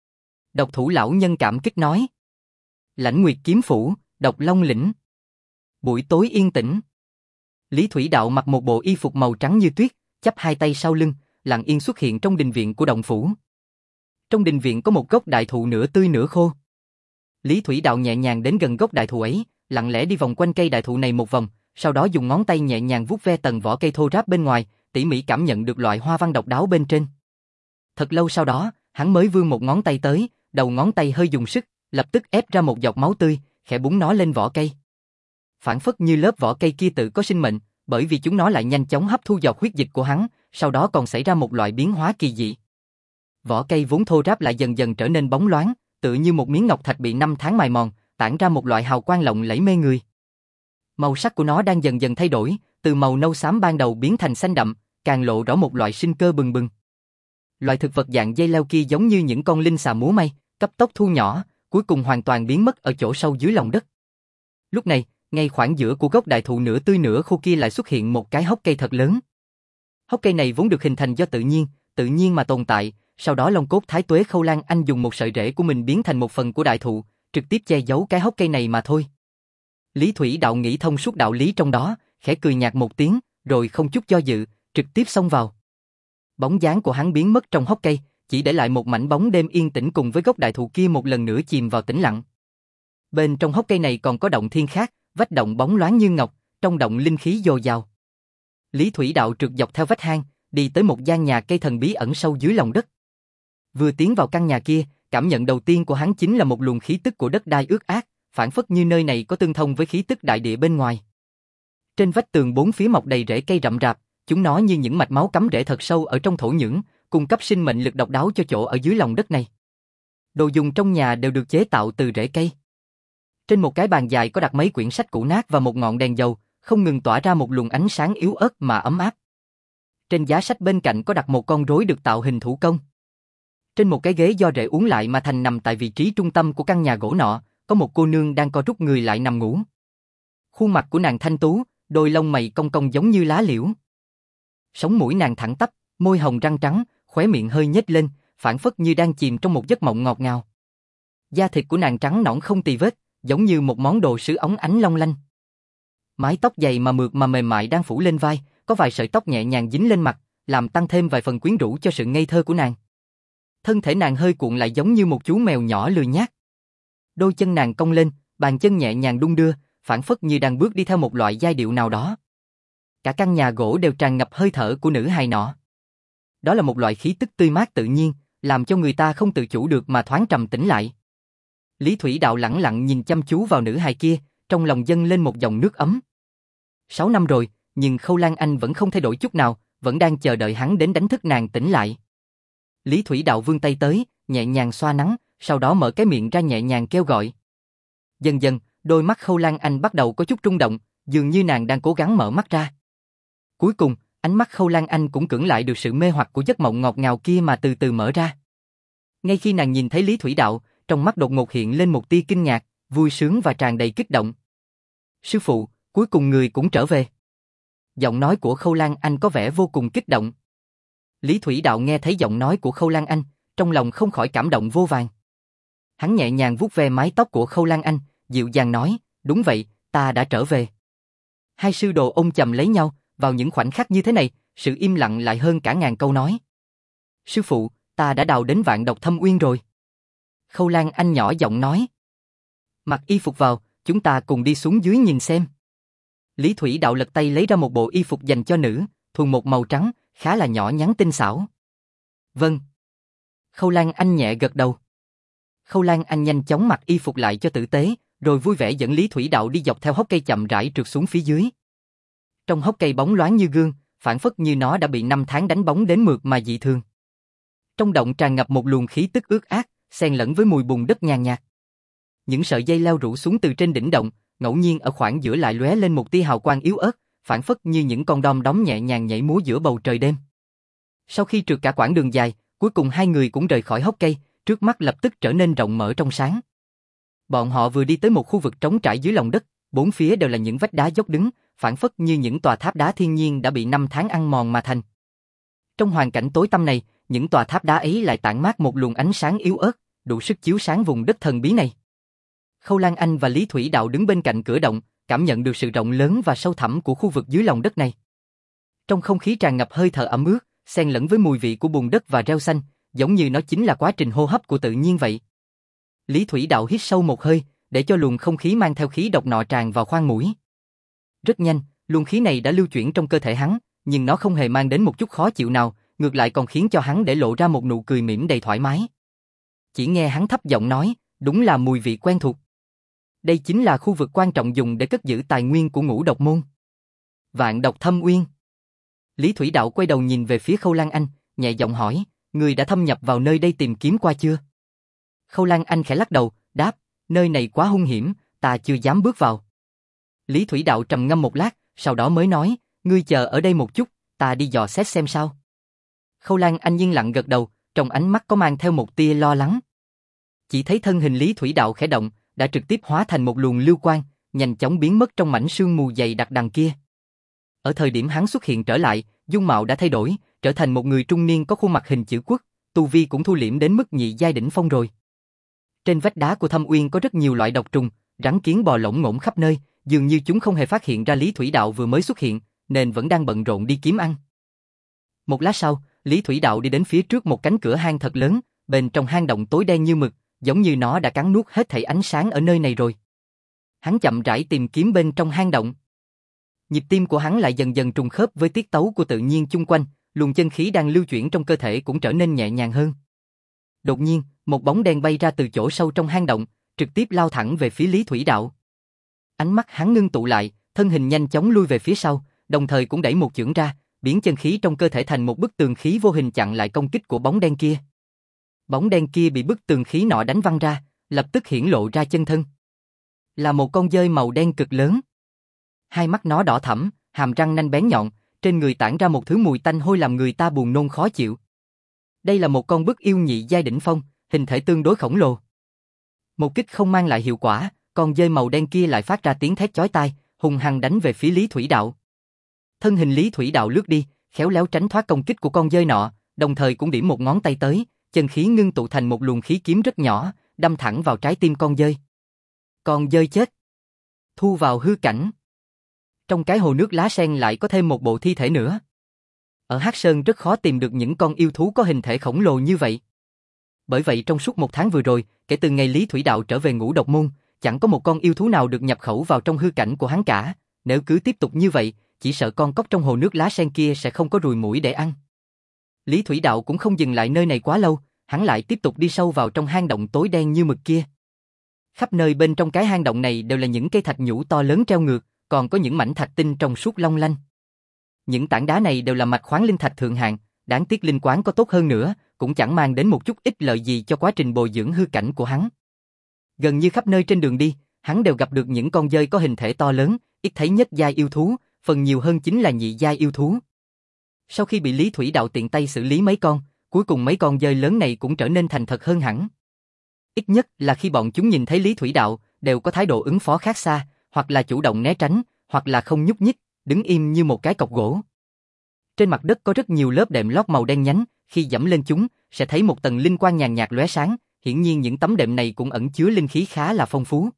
Độc thủ lão nhân cảm kích nói. Lãnh Nguyệt kiếm phủ, Độc Long lĩnh. Buổi tối yên tĩnh. Lý Thủy Đạo mặc một bộ y phục màu trắng như tuyết, chắp hai tay sau lưng, lặng yên xuất hiện trong đình viện của động phủ. Trong đình viện có một gốc đại thụ nửa tươi nửa khô. Lý Thủy Đạo nhẹ nhàng đến gần gốc đại thụ ấy, lặng lẽ đi vòng quanh cây đại thụ này một vòng, sau đó dùng ngón tay nhẹ nhàng vuốt ve tầng vỏ cây thô ráp bên ngoài, tỉ mỉ cảm nhận được loại hoa văn độc đáo bên trên. Thật lâu sau đó, hắn mới vươn một ngón tay tới, đầu ngón tay hơi dùng sức, lập tức ép ra một giọt máu tươi, khẽ búng nó lên vỏ cây. Phản phất như lớp vỏ cây kia tự có sinh mệnh, bởi vì chúng nó lại nhanh chóng hấp thu giọt huyết dịch của hắn, sau đó còn xảy ra một loại biến hóa kỳ dị. Vỏ cây vốn thô ráp lại dần dần trở nên bóng loáng, tựa như một miếng ngọc thạch bị năm tháng mài mòn, tản ra một loại hào quang lộng lẫy mê người. Màu sắc của nó đang dần dần thay đổi, từ màu nâu xám ban đầu biến thành xanh đậm, càng lộ rõ một loại sinh cơ bừng bừng. Loại thực vật dạng dây leo kia giống như những con linh xà múa may, cấp tốc thu nhỏ, cuối cùng hoàn toàn biến mất ở chỗ sâu dưới lòng đất. Lúc này, ngay khoảng giữa của gốc đại thụ nửa tươi nửa khô kia lại xuất hiện một cái hốc cây thật lớn. Hốc cây này vốn được hình thành do tự nhiên, tự nhiên mà tồn tại, sau đó Long Cốt Thái Tuế Khâu Lan Anh dùng một sợi rễ của mình biến thành một phần của đại thụ, trực tiếp che giấu cái hốc cây này mà thôi. Lý Thủy Đạo nghĩ thông suốt đạo lý trong đó, khẽ cười nhạt một tiếng, rồi không chút do dự, trực tiếp xông vào. Bóng dáng của hắn biến mất trong hốc cây, chỉ để lại một mảnh bóng đêm yên tĩnh cùng với gốc đại thụ kia một lần nữa chìm vào tĩnh lặng. Bên trong hốc cây này còn có động thiên khác, vách động bóng loáng như ngọc, trong động linh khí dồi dào. Lý Thủy Đạo trượt dọc theo vách hang, đi tới một gian nhà cây thần bí ẩn sâu dưới lòng đất. Vừa tiến vào căn nhà kia, cảm nhận đầu tiên của hắn chính là một luồng khí tức của đất đai ướt át, phản phất như nơi này có tương thông với khí tức đại địa bên ngoài. Trên vách tường bốn phía mọc đầy rễ cây rậm rạp, chúng nó như những mạch máu cắm rễ thật sâu ở trong thổ nhưỡng, cung cấp sinh mệnh lực độc đáo cho chỗ ở dưới lòng đất này. Đồ dùng trong nhà đều được chế tạo từ rễ cây. Trên một cái bàn dài có đặt mấy quyển sách cũ nát và một ngọn đèn dầu, không ngừng tỏa ra một luồng ánh sáng yếu ớt mà ấm áp. Trên giá sách bên cạnh có đặt một con rối được tạo hình thủ công. Trên một cái ghế do rễ uốn lại mà thành nằm tại vị trí trung tâm của căn nhà gỗ nọ, có một cô nương đang co rút người lại nằm ngủ. Khuôn mặt của nàng thanh tú, đôi lông mày cong cong giống như lá liễu. Sống mũi nàng thẳng tắp, môi hồng răng trắng, khóe miệng hơi nhếch lên, phảng phất như đang chìm trong một giấc mộng ngọt ngào. Da thịt của nàng trắng nõn không tì vết, giống như một món đồ sứ óng ánh long lanh. Mái tóc dày mà mượt mà mềm mại đang phủ lên vai, có vài sợi tóc nhẹ nhàng dính lên mặt, làm tăng thêm vài phần quyến rũ cho sự ngây thơ của nàng. Thân thể nàng hơi cuộn lại giống như một chú mèo nhỏ lười nhác. Đôi chân nàng cong lên, bàn chân nhẹ nhàng đung đưa, phảng phất như đang bước đi theo một loại giai điệu nào đó. Cả căn nhà gỗ đều tràn ngập hơi thở của nữ hài nọ. Đó là một loại khí tức tươi mát tự nhiên, làm cho người ta không tự chủ được mà thoáng trầm tĩnh lại. Lý Thủy Đạo lẳng lặng nhìn chăm chú vào nữ hài kia, trong lòng dâng lên một dòng nước ấm. Sáu năm rồi, nhưng Khâu Lan Anh vẫn không thay đổi chút nào, vẫn đang chờ đợi hắn đến đánh thức nàng tỉnh lại. Lý Thủy Đạo vươn tay tới, nhẹ nhàng xoa nắng, sau đó mở cái miệng ra nhẹ nhàng kêu gọi. Dần dần, đôi mắt Khâu Lan Anh bắt đầu có chút rung động, dường như nàng đang cố gắng mở mắt ra. Cuối cùng, ánh mắt Khâu Lan Anh cũng cưỡng lại được sự mê hoặc của giấc mộng ngọt ngào kia mà từ từ mở ra. Ngay khi nàng nhìn thấy Lý Thủy Đạo, trong mắt đột ngột hiện lên một tia kinh ngạc, vui sướng và tràn đầy kích động. Sư phụ, cuối cùng người cũng trở về. Giọng nói của Khâu Lan Anh có vẻ vô cùng kích động. Lý Thủy Đạo nghe thấy giọng nói của Khâu Lan Anh, trong lòng không khỏi cảm động vô vàn. Hắn nhẹ nhàng vuốt ve mái tóc của Khâu Lan Anh, dịu dàng nói, đúng vậy, ta đã trở về. Hai sư đồ ôm chầm lấy nhau, vào những khoảnh khắc như thế này, sự im lặng lại hơn cả ngàn câu nói. Sư phụ, ta đã đào đến Vạn Độc Thâm Uyên rồi. Khâu Lan Anh nhỏ giọng nói. Mặc y phục vào, chúng ta cùng đi xuống dưới nhìn xem. Lý Thủy Đạo lật tay lấy ra một bộ y phục dành cho nữ, thuần một màu trắng, khá là nhỏ nhắn tinh xảo. Vâng. Khâu Lan Anh nhẹ gật đầu. Khâu Lan Anh nhanh chóng mặc y phục lại cho tử tế, rồi vui vẻ dẫn Lý Thủy Đạo đi dọc theo hốc cây chậm rãi trượt xuống phía dưới. Trong hốc cây bóng loáng như gương, phản phất như nó đã bị năm tháng đánh bóng đến mượt mà dị thường. Trong động tràn ngập một luồng khí tức ướt át, xen lẫn với mùi bùn đất nhàn nhạt. Những sợi dây leo rủ xuống từ trên đỉnh động, ngẫu nhiên ở khoảng giữa lại lóe lên một tia hào quang yếu ớt, phản phất như những con đom đóm nhẹ nhàng nhảy múa giữa bầu trời đêm. Sau khi trượt cả quãng đường dài, cuối cùng hai người cũng rời khỏi hốc cây, trước mắt lập tức trở nên rộng mở trong sáng. Bọn họ vừa đi tới một khu vực trống trải dưới lòng đất, bốn phía đều là những vách đá dốc đứng, phản phất như những tòa tháp đá thiên nhiên đã bị năm tháng ăn mòn mà thành. Trong hoàn cảnh tối tăm này, những tòa tháp đá ấy lại tản mát một luồng ánh sáng yếu ớt, đủ sức chiếu sáng vùng đất thần bí này. Khâu Lan Anh và Lý Thủy Đạo đứng bên cạnh cửa động, cảm nhận được sự rộng lớn và sâu thẳm của khu vực dưới lòng đất này. Trong không khí tràn ngập hơi thở ẩm ướt, xen lẫn với mùi vị của bùn đất và rêu xanh, giống như nó chính là quá trình hô hấp của tự nhiên vậy. Lý Thủy Đạo hít sâu một hơi, để cho luồng không khí mang theo khí độc nọ tràn vào khoang mũi. Rất nhanh, luồng khí này đã lưu chuyển trong cơ thể hắn, nhưng nó không hề mang đến một chút khó chịu nào, ngược lại còn khiến cho hắn để lộ ra một nụ cười mỉm đầy thoải mái. Chỉ nghe hắn thấp giọng nói, đúng là mùi vị quen thuộc. Đây chính là khu vực quan trọng dùng để cất giữ tài nguyên của Ngũ Độc Môn. Vạn Độc Thâm Uyên. Lý Thủy Đạo quay đầu nhìn về phía Khâu Lan Anh, nhẹ giọng hỏi, người đã thâm nhập vào nơi đây tìm kiếm qua chưa? Khâu Lan Anh khẽ lắc đầu, đáp, nơi này quá hung hiểm, ta chưa dám bước vào. Lý Thủy Đạo trầm ngâm một lát, sau đó mới nói, ngươi chờ ở đây một chút, ta đi dò xét xem sao. Khâu Lan Anh yên lặng gật đầu, trong ánh mắt có mang theo một tia lo lắng. Chỉ thấy thân hình Lý Thủy Đạo khẽ động, đã trực tiếp hóa thành một luồng lưu quang, nhanh chóng biến mất trong mảnh sương mù dày đặc đằng kia. Ở thời điểm hắn xuất hiện trở lại, dung mạo đã thay đổi, trở thành một người trung niên có khuôn mặt hình chữ quốc, tu vi cũng thu liễm đến mức nhị giai đỉnh phong rồi. Trên vách đá của Thâm Uyên có rất nhiều loại độc trùng, rắn kiến bò lổn ngổn khắp nơi, dường như chúng không hề phát hiện ra Lý Thủy Đạo vừa mới xuất hiện, nên vẫn đang bận rộn đi kiếm ăn. Một lát sau, Lý Thủy Đạo đi đến phía trước một cánh cửa hang thật lớn, bên trong hang động tối đen như mực, giống như nó đã cắn nuốt hết thảy ánh sáng ở nơi này rồi. Hắn chậm rãi tìm kiếm bên trong hang động. Nhịp tim của hắn lại dần dần trùng khớp với tiết tấu của tự nhiên chung quanh, luồng chân khí đang lưu chuyển trong cơ thể cũng trở nên nhẹ nhàng hơn. Đột nhiên, một bóng đen bay ra từ chỗ sâu trong hang động, trực tiếp lao thẳng về phía Lý Thủy Đạo. Ánh mắt hắn ngưng tụ lại, thân hình nhanh chóng lui về phía sau, đồng thời cũng đẩy một chưởng ra, biến chân khí trong cơ thể thành một bức tường khí vô hình chặn lại công kích của bóng đen kia. Bóng đen kia bị bức tường khí nọ đánh văng ra, lập tức hiển lộ ra chân thân. Là một con dơi màu đen cực lớn. Hai mắt nó đỏ thẫm, hàm răng nanh bén nhọn, trên người tản ra một thứ mùi tanh hôi làm người ta buồn nôn khó chịu. Đây là một con bức yêu nhị giai đỉnh phong, hình thể tương đối khổng lồ. Một kích không mang lại hiệu quả, con dơi màu đen kia lại phát ra tiếng thét chói tai, hung hăng đánh về phía Lý Thủy Đạo. Thân hình Lý Thủy Đạo lướt đi, khéo léo tránh thoát công kích của con dơi nọ, đồng thời cũng điểm một ngón tay tới, chân khí ngưng tụ thành một luồng khí kiếm rất nhỏ, đâm thẳng vào trái tim con dơi. Con dơi chết. Thu vào hư cảnh. Trong cái hồ nước lá sen lại có thêm một bộ thi thể nữa. Ở Hắc Sơn rất khó tìm được những con yêu thú có hình thể khổng lồ như vậy. Bởi vậy trong suốt một tháng vừa rồi, kể từ ngày Lý Thủy Đạo trở về Ngũ Độc Môn, chẳng có một con yêu thú nào được nhập khẩu vào trong hư cảnh của hắn cả. Nếu cứ tiếp tục như vậy, chỉ sợ con cóc trong hồ nước lá sen kia sẽ không có ruồi muỗi để ăn. Lý Thủy Đạo cũng không dừng lại nơi này quá lâu, hắn lại tiếp tục đi sâu vào trong hang động tối đen như mực kia. Khắp nơi bên trong cái hang động này đều là những cây thạch nhũ to lớn treo ngược, còn có những mảnh thạch tinh trong suốt long lanh. Những tảng đá này đều là mạch khoáng linh thạch thượng hạng, đáng tiếc linh quáng có tốt hơn nữa, cũng chẳng mang đến một chút ích lợi gì cho quá trình bồi dưỡng hư cảnh của hắn. Gần như khắp nơi trên đường đi, hắn đều gặp được những con dơi có hình thể to lớn, ít thấy nhất giai yêu thú, phần nhiều hơn chính là nhị giai yêu thú. Sau khi bị Lý Thủy Đạo tiện tay xử lý mấy con, cuối cùng mấy con dơi lớn này cũng trở nên thành thật hơn hẳn. Ít nhất là khi bọn chúng nhìn thấy Lý Thủy Đạo, đều có thái độ ứng phó khác xa, hoặc là chủ động né tránh, hoặc là không nhúc nhích, đứng im như một cái cọc gỗ. Trên mặt đất có rất nhiều lớp đệm lót màu đen nhánh, khi dẫm lên chúng, sẽ thấy một tầng linh quang nhàn nhạt lóe sáng, hiển nhiên những tấm đệm này cũng ẩn chứa linh khí khá là phong phú.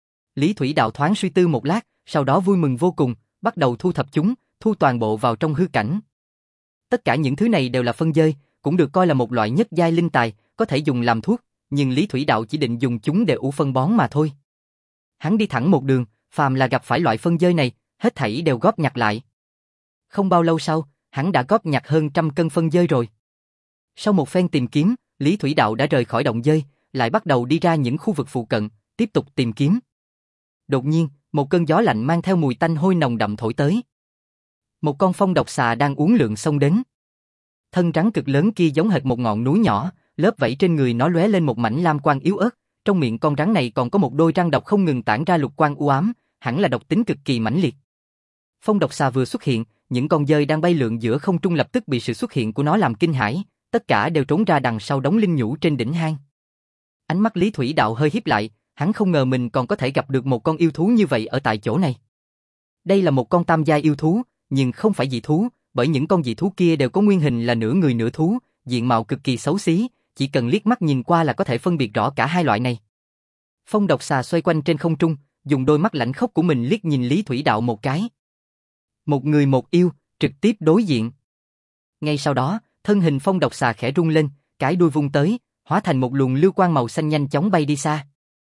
Lý Thủy Đạo thoáng suy tư một lát, sau đó vui mừng vô cùng, bắt đầu thu thập chúng, thu toàn bộ vào trong hư cảnh. Tất cả những thứ này đều là phân dơi, cũng được coi là một loại nhất giai linh tài, có thể dùng làm thuốc, nhưng Lý Thủy Đạo chỉ định dùng chúng để ủ phân bón mà thôi. Hắn đi thẳng một đường, phàm là gặp phải loại phân dơi này, hết thảy đều góp nhặt lại. Không bao lâu sau, hắn đã góp nhặt hơn trăm cân phân dơi rồi. Sau một phen tìm kiếm, Lý Thủy Đạo đã rời khỏi động dơi, lại bắt đầu đi ra những khu vực phụ cận, tiếp tục tìm kiếm. Đột nhiên, một cơn gió lạnh mang theo mùi tanh hôi nồng đậm thổi tới. Một con phong độc xà đang uốn lượn xông đến. Thân rắn cực lớn kia giống hệt một ngọn núi nhỏ, lớp vảy trên người nó lóe lên một mảnh lam quang yếu ớt, trong miệng con rắn này còn có một đôi răng độc không ngừng tản ra lục quang u ám, hẳn là độc tính cực kỳ mãnh liệt. Phong độc xà vừa xuất hiện, những con dơi đang bay lượn giữa không trung lập tức bị sự xuất hiện của nó làm kinh hãi, tất cả đều trốn ra đằng sau đống linh nhũ trên đỉnh hang. Ánh mắt Lý Thủy Đạo hơi híp lại, hắn không ngờ mình còn có thể gặp được một con yêu thú như vậy ở tại chỗ này. Đây là một con tam giai yêu thú, nhưng không phải dị thú, bởi những con dị thú kia đều có nguyên hình là nửa người nửa thú, diện mạo cực kỳ xấu xí, chỉ cần liếc mắt nhìn qua là có thể phân biệt rõ cả hai loại này. Phong độc xà xoay quanh trên không trung, dùng đôi mắt lạnh khốc của mình liếc nhìn Lý Thủy Đạo một cái. Một người một yêu, trực tiếp đối diện. Ngay sau đó, thân hình phong độc xà khẽ rung lên, cái đuôi vung tới, hóa thành một luồng lưu quang màu xanh nhanh chóng bay đi xa.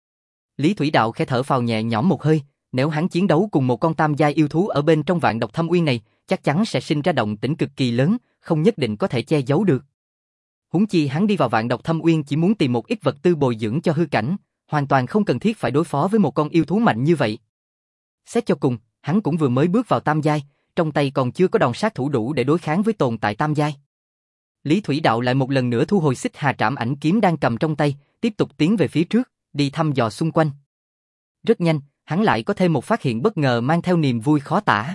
Lý Thủy Đạo khẽ thở phào nhẹ nhõm một hơi, nếu hắn chiến đấu cùng một con tam giai yêu thú ở bên trong Vạn Độc Thâm Uyên này, chắc chắn sẽ sinh ra động tĩnh cực kỳ lớn, không nhất định có thể che giấu được. Huống chi hắn đi vào Vạn Độc Thâm Uyên chỉ muốn tìm một ít vật tư bồi dưỡng cho hư cảnh, hoàn toàn không cần thiết phải đối phó với một con yêu thú mạnh như vậy. Xét cho cùng, hắn cũng vừa mới bước vào tam giai, trong tay còn chưa có đòn sát thủ đủ để đối kháng với tồn tại tam giai. Lý Thủy Đạo lại một lần nữa thu hồi Xích Hà Trảm Ảnh kiếm đang cầm trong tay, tiếp tục tiến về phía trước, đi thăm dò xung quanh. Rất nhanh, hắn lại có thêm một phát hiện bất ngờ mang theo niềm vui khó tả.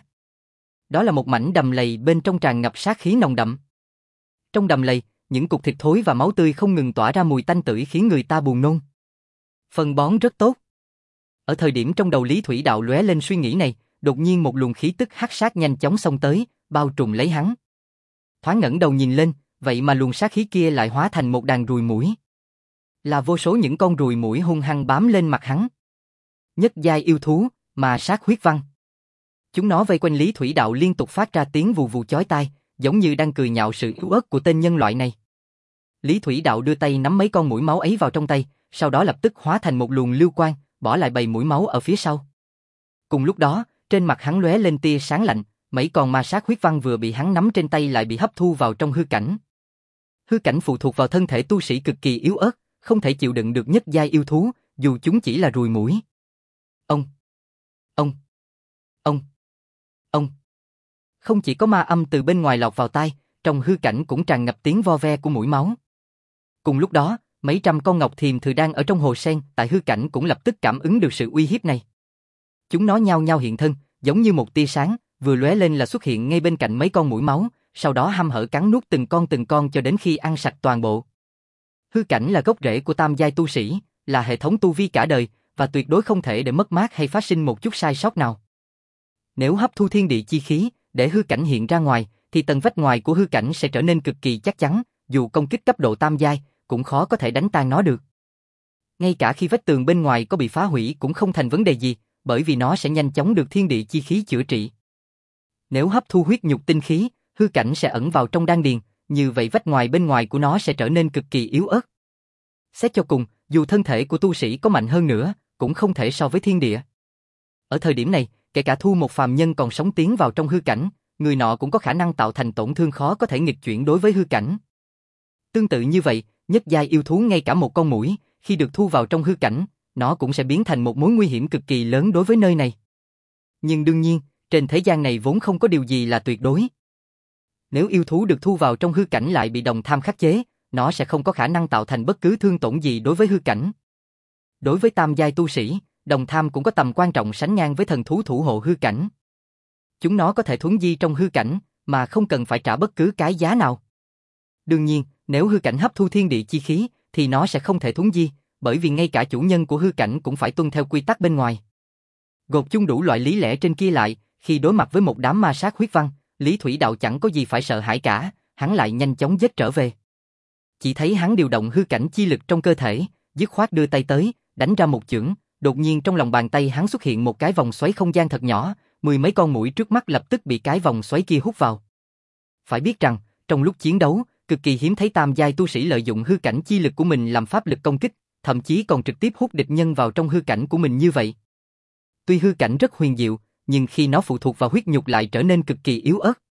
Đó là một mảnh đầm lầy bên trong tràn ngập sát khí nồng đậm. Trong đầm lầy, những cục thịt thối và máu tươi không ngừng tỏa ra mùi tanh tưởi khiến người ta buồn nôn. Phân bón rất tốt. Ở thời điểm trong đầu Lý Thủy Đạo lóe lên suy nghĩ này, đột nhiên một luồng khí tức hắc sát nhanh chóng xông tới, bao trùm lấy hắn. Thoáng ngẩng đầu nhìn lên, vậy mà luồng sát khí kia lại hóa thành một đàn ruồi muỗi. Là vô số những con ruồi muỗi hung hăng bám lên mặt hắn. Nhất giai yêu thú, mà sát huyết văn. Chúng nó vây quanh Lý Thủy Đạo liên tục phát ra tiếng vù vù chói tai, giống như đang cười nhạo sự yếu ớt của tên nhân loại này. Lý Thủy Đạo đưa tay nắm mấy con muỗi máu ấy vào trong tay, sau đó lập tức hóa thành một luồng lưu quang, bỏ lại bầy muỗi máu ở phía sau. Cùng lúc đó, trên mặt hắn lóe lên tia sáng lạnh, mấy con ma sát huyết văn vừa bị hắn nắm trên tay lại bị hấp thu vào trong hư cảnh. Hư cảnh phụ thuộc vào thân thể tu sĩ cực kỳ yếu ớt, không thể chịu đựng được nhất giai yêu thú, dù chúng chỉ là ruồi muỗi. Ông, ông, ông, ông. Không chỉ có ma âm từ bên ngoài lọt vào tai, trong hư cảnh cũng tràn ngập tiếng vo ve của muỗi máu. Cùng lúc đó, mấy trăm con ngọc thiềm thừa đang ở trong hồ sen tại hư cảnh cũng lập tức cảm ứng được sự uy hiếp này. Chúng nó nhao nhao hiện thân, giống như một tia sáng, vừa lóe lên là xuất hiện ngay bên cạnh mấy con muỗi máu, sau đó hăm hở cắn nuốt từng con từng con cho đến khi ăn sạch toàn bộ. Hư cảnh là gốc rễ của tam giai tu sĩ, là hệ thống tu vi cả đời, và tuyệt đối không thể để mất mát hay phát sinh một chút sai sót nào. Nếu hấp thu thiên địa chi khí, để hư cảnh hiện ra ngoài, thì tầng vách ngoài của hư cảnh sẽ trở nên cực kỳ chắc chắn, dù công kích cấp độ tam giai, cũng khó có thể đánh tan nó được. Ngay cả khi vách tường bên ngoài có bị phá hủy cũng không thành vấn đề gì, bởi vì nó sẽ nhanh chóng được thiên địa chi khí chữa trị. Nếu hấp thu huyết nhục tinh khí, hư cảnh sẽ ẩn vào trong đan điền, như vậy vách ngoài bên ngoài của nó sẽ trở nên cực kỳ yếu ớt. Xét cho cùng, dù thân thể của tu sĩ có mạnh hơn nữa, cũng không thể so với thiên địa. Ở thời điểm này, kể cả thu một phàm nhân còn sống tiến vào trong hư cảnh, người nọ cũng có khả năng tạo thành tổn thương khó có thể nghịch chuyển đối với hư cảnh. Tương tự như vậy, nhất giai yêu thú ngay cả một con muỗi, khi được thu vào trong hư cảnh, nó cũng sẽ biến thành một mối nguy hiểm cực kỳ lớn đối với nơi này. Nhưng đương nhiên, trên thế gian này vốn không có điều gì là tuyệt đối. Nếu yêu thú được thu vào trong hư cảnh lại bị đồng tham khắc chế, nó sẽ không có khả năng tạo thành bất cứ thương tổn gì đối với hư cảnh. Đối với tam giai tu sĩ, đồng tham cũng có tầm quan trọng sánh ngang với thần thú thủ hộ hư cảnh. Chúng nó có thể thuấn di trong hư cảnh, mà không cần phải trả bất cứ cái giá nào. Đương nhiên, nếu hư cảnh hấp thu thiên địa chi khí, thì nó sẽ không thể thuấn di, bởi vì ngay cả chủ nhân của hư cảnh cũng phải tuân theo quy tắc bên ngoài. Gộp chung đủ loại lý lẽ trên kia lại, khi đối mặt với một đám ma sát huyết văn, Lý Thủy Đạo chẳng có gì phải sợ hãi cả, hắn lại nhanh chóng giết trở về. Chỉ thấy hắn điều động hư cảnh chi lực trong cơ thể, dứt khoát đưa tay tới, đánh ra một chưởng, đột nhiên trong lòng bàn tay hắn xuất hiện một cái vòng xoáy không gian thật nhỏ, mười mấy con muỗi trước mắt lập tức bị cái vòng xoáy kia hút vào. Phải biết rằng, trong lúc chiến đấu, cực kỳ hiếm thấy tam giai tu sĩ lợi dụng hư cảnh chi lực của mình làm pháp lực công kích, thậm chí còn trực tiếp hút địch nhân vào trong hư cảnh của mình như vậy. Tuy hư cảnh rất huyền diệu, nhưng khi nó phụ thuộc vào huyết nhục lại trở nên cực kỳ yếu ớt.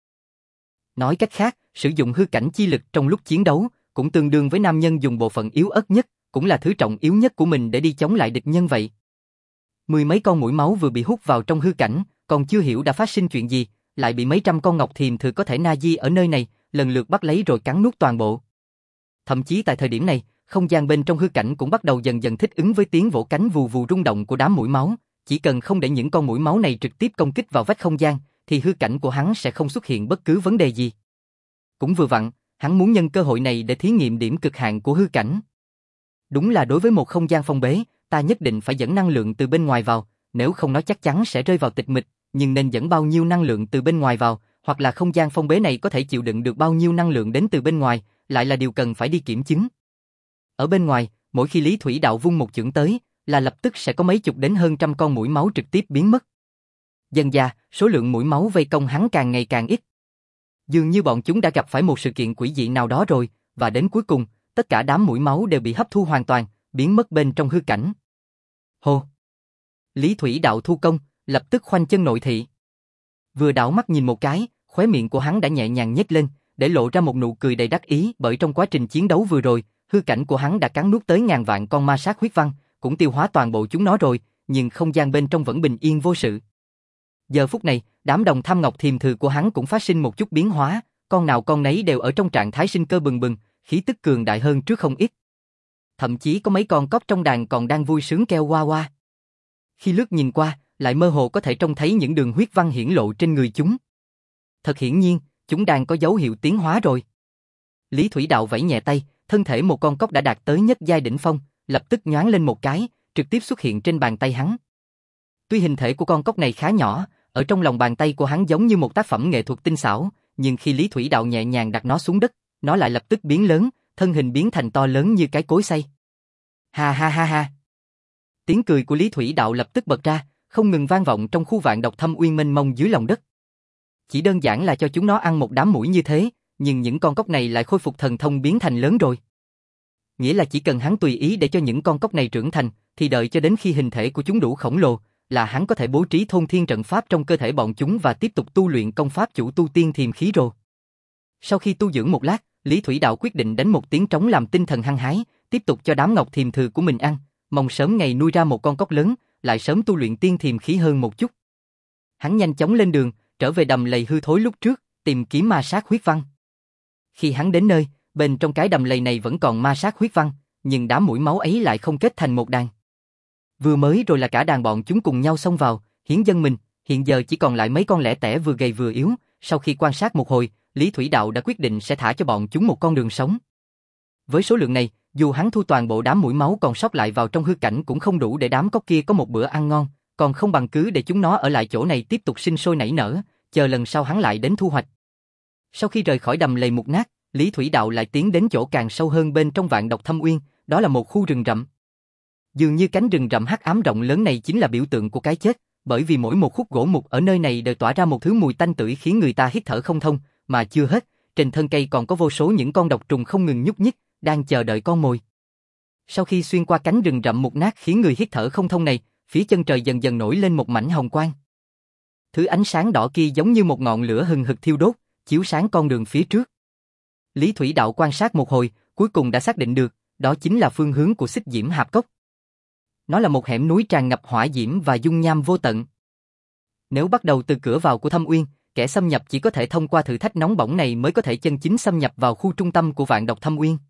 Nói cách khác, sử dụng hư cảnh chi lực trong lúc chiến đấu, cũng tương đương với nam nhân dùng bộ phận yếu ớt nhất, cũng là thứ trọng yếu nhất của mình để đi chống lại địch nhân vậy. Mười mấy con muỗi máu vừa bị hút vào trong hư cảnh, còn chưa hiểu đã phát sinh chuyện gì, lại bị mấy trăm con ngọc thiềm thừa có thể na di ở nơi này, lần lượt bắt lấy rồi cắn nuốt toàn bộ. Thậm chí tại thời điểm này, không gian bên trong hư cảnh cũng bắt đầu dần dần thích ứng với tiếng vỗ cánh vù vù rung động của đám muỗi máu, chỉ cần không để những con muỗi máu này trực tiếp công kích vào vách không gian, thì hư cảnh của hắn sẽ không xuất hiện bất cứ vấn đề gì. Cũng vừa vặn, hắn muốn nhân cơ hội này để thí nghiệm điểm cực hạn của hư cảnh. Đúng là đối với một không gian phong bế, ta nhất định phải dẫn năng lượng từ bên ngoài vào, nếu không nó chắc chắn sẽ rơi vào tịch mịch, nhưng nên dẫn bao nhiêu năng lượng từ bên ngoài vào, hoặc là không gian phong bế này có thể chịu đựng được bao nhiêu năng lượng đến từ bên ngoài, lại là điều cần phải đi kiểm chứng. Ở bên ngoài, mỗi khi Lý Thủy Đạo vung một chưởng tới, là lập tức sẽ có mấy chục đến hơn trăm con muỗi máu trực tiếp biến mất. Dần dà, số lượng muỗi máu vây công hắn càng ngày càng ít. Dường như bọn chúng đã gặp phải một sự kiện quỷ dị nào đó rồi, và đến cuối cùng, tất cả đám muỗi máu đều bị hấp thu hoàn toàn, biến mất bên trong hư cảnh. Hô! Lý Thủy Đạo thu công, lập tức khoanh chân nội thị. Vừa đảo mắt nhìn một cái, khóe miệng của hắn đã nhẹ nhàng nhếch lên, để lộ ra một nụ cười đầy đắc ý, bởi trong quá trình chiến đấu vừa rồi, hư cảnh của hắn đã cắn nuốt tới ngàn vạn con ma sát huyết văn, cũng tiêu hóa toàn bộ chúng nó rồi, nhưng không gian bên trong vẫn bình yên vô sự. Giờ phút này, đám đồng thăm ngọc thiềm thừa của hắn cũng phát sinh một chút biến hóa, con nào con nấy đều ở trong trạng thái sinh cơ bừng bừng, khí tức cường đại hơn trước không ít. Thậm chí có mấy con cóc trong đàn còn đang vui sướng kêu oa oa. Khi lướt nhìn qua, lại mơ hồ có thể trông thấy những đường huyết văn hiển lộ trên người chúng. Thật hiển nhiên, chúng đang có dấu hiệu tiến hóa rồi. Lý Thủy Đạo vẫy nhẹ tay, thân thể một con cóc đã đạt tới nhất giai đỉnh phong, lập tức nhoáng lên một cái, trực tiếp xuất hiện trên bàn tay hắn. Tuy hình thể của con cóc này khá nhỏ, ở trong lòng bàn tay của hắn giống như một tác phẩm nghệ thuật tinh xảo, nhưng khi Lý Thủy Đạo nhẹ nhàng đặt nó xuống đất, nó lại lập tức biến lớn, thân hình biến thành to lớn như cái cối xay. Ha ha ha ha. Tiếng cười của Lý Thủy Đạo lập tức bật ra, không ngừng vang vọng trong khu vạn độc thâm uyên mênh mông dưới lòng đất. Chỉ đơn giản là cho chúng nó ăn một đám muỗi như thế, nhưng những con cóc này lại khôi phục thần thông biến thành lớn rồi. Nghĩa là chỉ cần hắn tùy ý để cho những con cóc này trưởng thành, thì đợi cho đến khi hình thể của chúng đủ khổng lồ, là hắn có thể bố trí thôn thiên trận pháp trong cơ thể bọn chúng và tiếp tục tu luyện công pháp chủ tu tiên thiềm khí rồ. Sau khi tu dưỡng một lát, Lý Thủy Đạo quyết định đánh một tiếng trống làm tinh thần hăng hái, tiếp tục cho đám ngọc thiềm thừa của mình ăn, mong sớm ngày nuôi ra một con cóc lớn, lại sớm tu luyện tiên thiềm khí hơn một chút. Hắn nhanh chóng lên đường, trở về đầm lầy hư thối lúc trước, tìm kiếm ma sát huyết văn. Khi hắn đến nơi, bên trong cái đầm lầy này vẫn còn ma sát huyết văn, nhưng đám muỗi máu ấy lại không kết thành một đàn. Vừa mới rồi là cả đàn bọn chúng cùng nhau xông vào, hiến dâng mình, hiện giờ chỉ còn lại mấy con lẻ tẻ vừa gầy vừa yếu, sau khi quan sát một hồi, Lý Thủy Đạo đã quyết định sẽ thả cho bọn chúng một con đường sống. Với số lượng này, dù hắn thu toàn bộ đám muỗi máu còn sót lại vào trong hư cảnh cũng không đủ để đám cóc kia có một bữa ăn ngon, còn không bằng cứ để chúng nó ở lại chỗ này tiếp tục sinh sôi nảy nở, chờ lần sau hắn lại đến thu hoạch. Sau khi rời khỏi đầm lầy mục nát, Lý Thủy Đạo lại tiến đến chỗ càng sâu hơn bên trong vạn độc thâm uyên, đó là một khu rừng rậm. Dường như cánh rừng rậm hắc ám rộng lớn này chính là biểu tượng của cái chết, bởi vì mỗi một khúc gỗ mục ở nơi này đều tỏa ra một thứ mùi tanh tưởi khiến người ta hít thở không thông, mà chưa hết, trên thân cây còn có vô số những con độc trùng không ngừng nhúc nhích, đang chờ đợi con mồi. Sau khi xuyên qua cánh rừng rậm mục nát khiến người hít thở không thông này, phía chân trời dần dần nổi lên một mảnh hồng quang. Thứ ánh sáng đỏ kia giống như một ngọn lửa hừng hực thiêu đốt, chiếu sáng con đường phía trước. Lý Thủy Đạo quan sát một hồi, cuối cùng đã xác định được, đó chính là phương hướng của Xích Diễm Hạp Cốc. Nó là một hẻm núi tràn ngập hỏa diễm và dung nham vô tận. Nếu bắt đầu từ cửa vào của Thâm Uyên, kẻ xâm nhập chỉ có thể thông qua thử thách nóng bỏng này mới có thể chân chính xâm nhập vào khu trung tâm của vạn độc Thâm Uyên.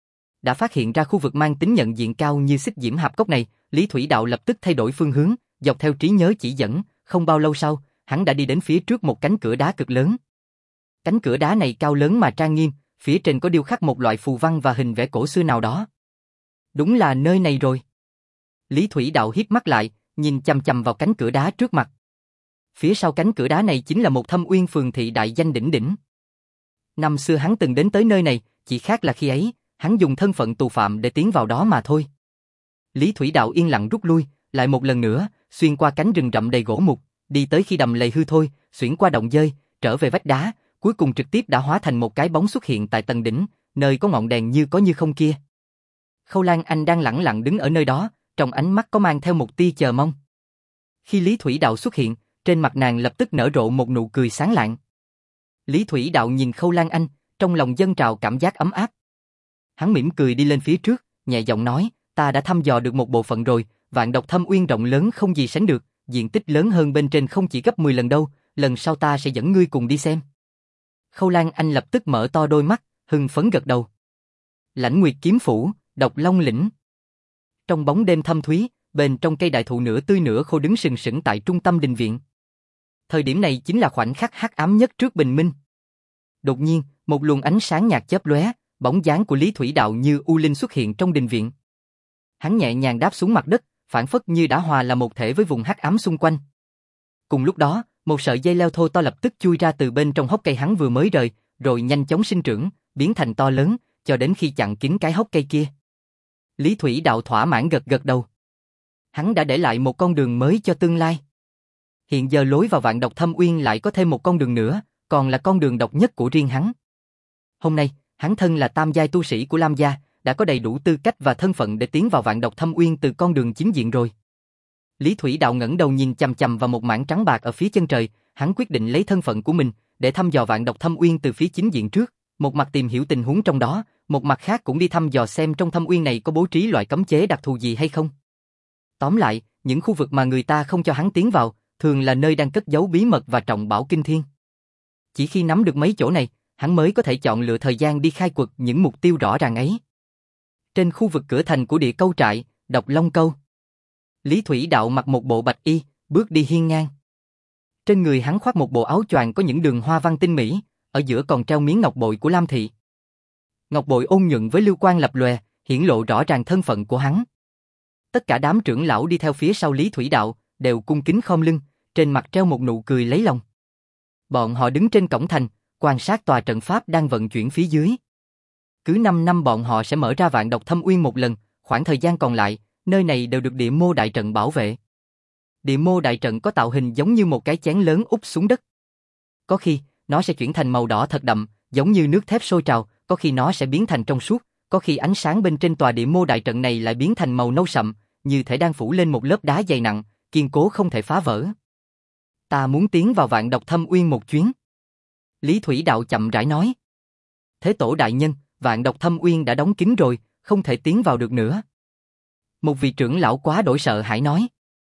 Đã phát hiện ra khu vực mang tính nhận diện cao như Xích Diễm Hạp Cốc này, Lý Thủy Đạo lập tức thay đổi phương hướng, dọc theo trí nhớ chỉ dẫn, không bao lâu sau, hắn đã đi đến phía trước một cánh cửa đá cực lớn. Cánh cửa đá này cao lớn mà trang nghiêm, phía trên có điêu khắc một loại phù văn và hình vẽ cổ xưa nào đó. Đúng là nơi này rồi. Lý Thủy Đạo híp mắt lại, nhìn chằm chằm vào cánh cửa đá trước mặt. phía sau cánh cửa đá này chính là một Thâm Uyên phường thị đại danh đỉnh đỉnh. Năm xưa hắn từng đến tới nơi này, chỉ khác là khi ấy, hắn dùng thân phận tù phạm để tiến vào đó mà thôi. Lý Thủy Đạo yên lặng rút lui, lại một lần nữa, xuyên qua cánh rừng rậm đầy gỗ mục, đi tới khi đầm lầy hư thôi, xuyển qua động dơi, trở về vách đá, cuối cùng trực tiếp đã hóa thành một cái bóng xuất hiện tại tầng đỉnh, nơi có ngọn đèn như có như không kia. Khâu Lan Anh đang lẳng lặng đứng ở nơi đó, trong ánh mắt có mang theo một tia chờ mong. Khi Lý Thủy Đạo xuất hiện, trên mặt nàng lập tức nở rộ một nụ cười sáng lạng. Lý Thủy Đạo nhìn Khâu Lan Anh, trong lòng dâng trào cảm giác ấm áp. Hắn mỉm cười đi lên phía trước, nhẹ giọng nói, ta đã thăm dò được một bộ phận rồi, Vạn Độc Thâm Uyên rộng lớn không gì sánh được, diện tích lớn hơn bên trên không chỉ gấp mười lần đâu, lần sau ta sẽ dẫn ngươi cùng đi xem. Khâu Lan Anh lập tức mở to đôi mắt, hưng phấn gật đầu. Lãnh Nguyệt Kiếm Phủ, Độc Long Lĩnh. Trong bóng đêm thâm thúy, bên trong cây đại thụ nửa tươi nửa khô đứng sừng sững tại trung tâm đình viện. Thời điểm này chính là khoảnh khắc hắc ám nhất trước bình minh. Đột nhiên, một luồng ánh sáng nhạt chớp lóe, bóng dáng của Lý Thủy Đạo như u linh xuất hiện trong đình viện. Hắn nhẹ nhàng đáp xuống mặt đất, phản phất như đã hòa là một thể với vùng hắc ám xung quanh. Cùng lúc đó, một sợi dây leo thô to lập tức chui ra từ bên trong hốc cây hắn vừa mới rời, rồi nhanh chóng sinh trưởng, biến thành to lớn, cho đến khi chặn kín cái hốc cây kia. Lý Thủy Đạo thỏa mãn gật gật đầu. Hắn đã để lại một con đường mới cho tương lai. Hiện giờ lối vào Vạn Độc Thâm Uyên lại có thêm một con đường nữa, còn là con đường độc nhất của riêng hắn. Hôm nay, hắn thân là tam giai tu sĩ của Lam gia, đã có đầy đủ tư cách và thân phận để tiến vào Vạn Độc Thâm Uyên từ con đường chính diện rồi. Lý Thủy Đạo ngẩng đầu nhìn chằm chằm vào một mảng trắng bạc ở phía chân trời, hắn quyết định lấy thân phận của mình để thăm dò Vạn Độc Thâm Uyên từ phía chính diện trước, một mặt tìm hiểu tình huống trong đó, một mặt khác cũng đi thăm dò xem trong Thâm Uyên này có bố trí loại cấm chế đặc thù gì hay không. Tóm lại, những khu vực mà người ta không cho hắn tiến vào, thường là nơi đang cất giấu bí mật và trọng bảo kinh thiên. Chỉ khi nắm được mấy chỗ này, hắn mới có thể chọn lựa thời gian đi khai quật những mục tiêu rõ ràng ấy. Trên khu vực cửa thành của Địa Câu trại, Độc Long Câu, Lý Thủy Đạo mặc một bộ bạch y, bước đi hiên ngang. Trên người hắn khoác một bộ áo choàng có những đường hoa văn tinh mỹ, ở giữa còn treo miếng ngọc bội của Lam thị. Ngọc bội ôn nhuận với lưu quang lập lòe, hiển lộ rõ ràng thân phận của hắn. Tất cả đám trưởng lão đi theo phía sau Lý Thủy Đạo, đều cung kính khom lưng, trên mặt treo một nụ cười lấy lòng. Bọn họ đứng trên cổng thành, quan sát tòa trận pháp đang vận chuyển phía dưới. Cứ năm năm bọn họ sẽ mở ra Vạn Độc Thâm Uyên một lần, khoảng thời gian còn lại, nơi này đều được Địa Mô đại trận bảo vệ. Địa Mô đại trận có tạo hình giống như một cái chén lớn úp xuống đất. Có khi, nó sẽ chuyển thành màu đỏ thật đậm, giống như nước thép sôi trào, có khi nó sẽ biến thành trong suốt, có khi ánh sáng bên trên tòa Địa Mô đại trận này lại biến thành màu nâu sậm, như thể đang phủ lên một lớp đá dày nặng, kiên cố không thể phá vỡ. Ta muốn tiến vào Vạn Độc Thâm Uyên một chuyến. Lý Thủy Đạo chậm rãi nói. Thế tổ đại nhân, Vạn Độc Thâm Uyên đã đóng kín rồi, không thể tiến vào được nữa. Một vị trưởng lão quá đổi sợ hãi nói.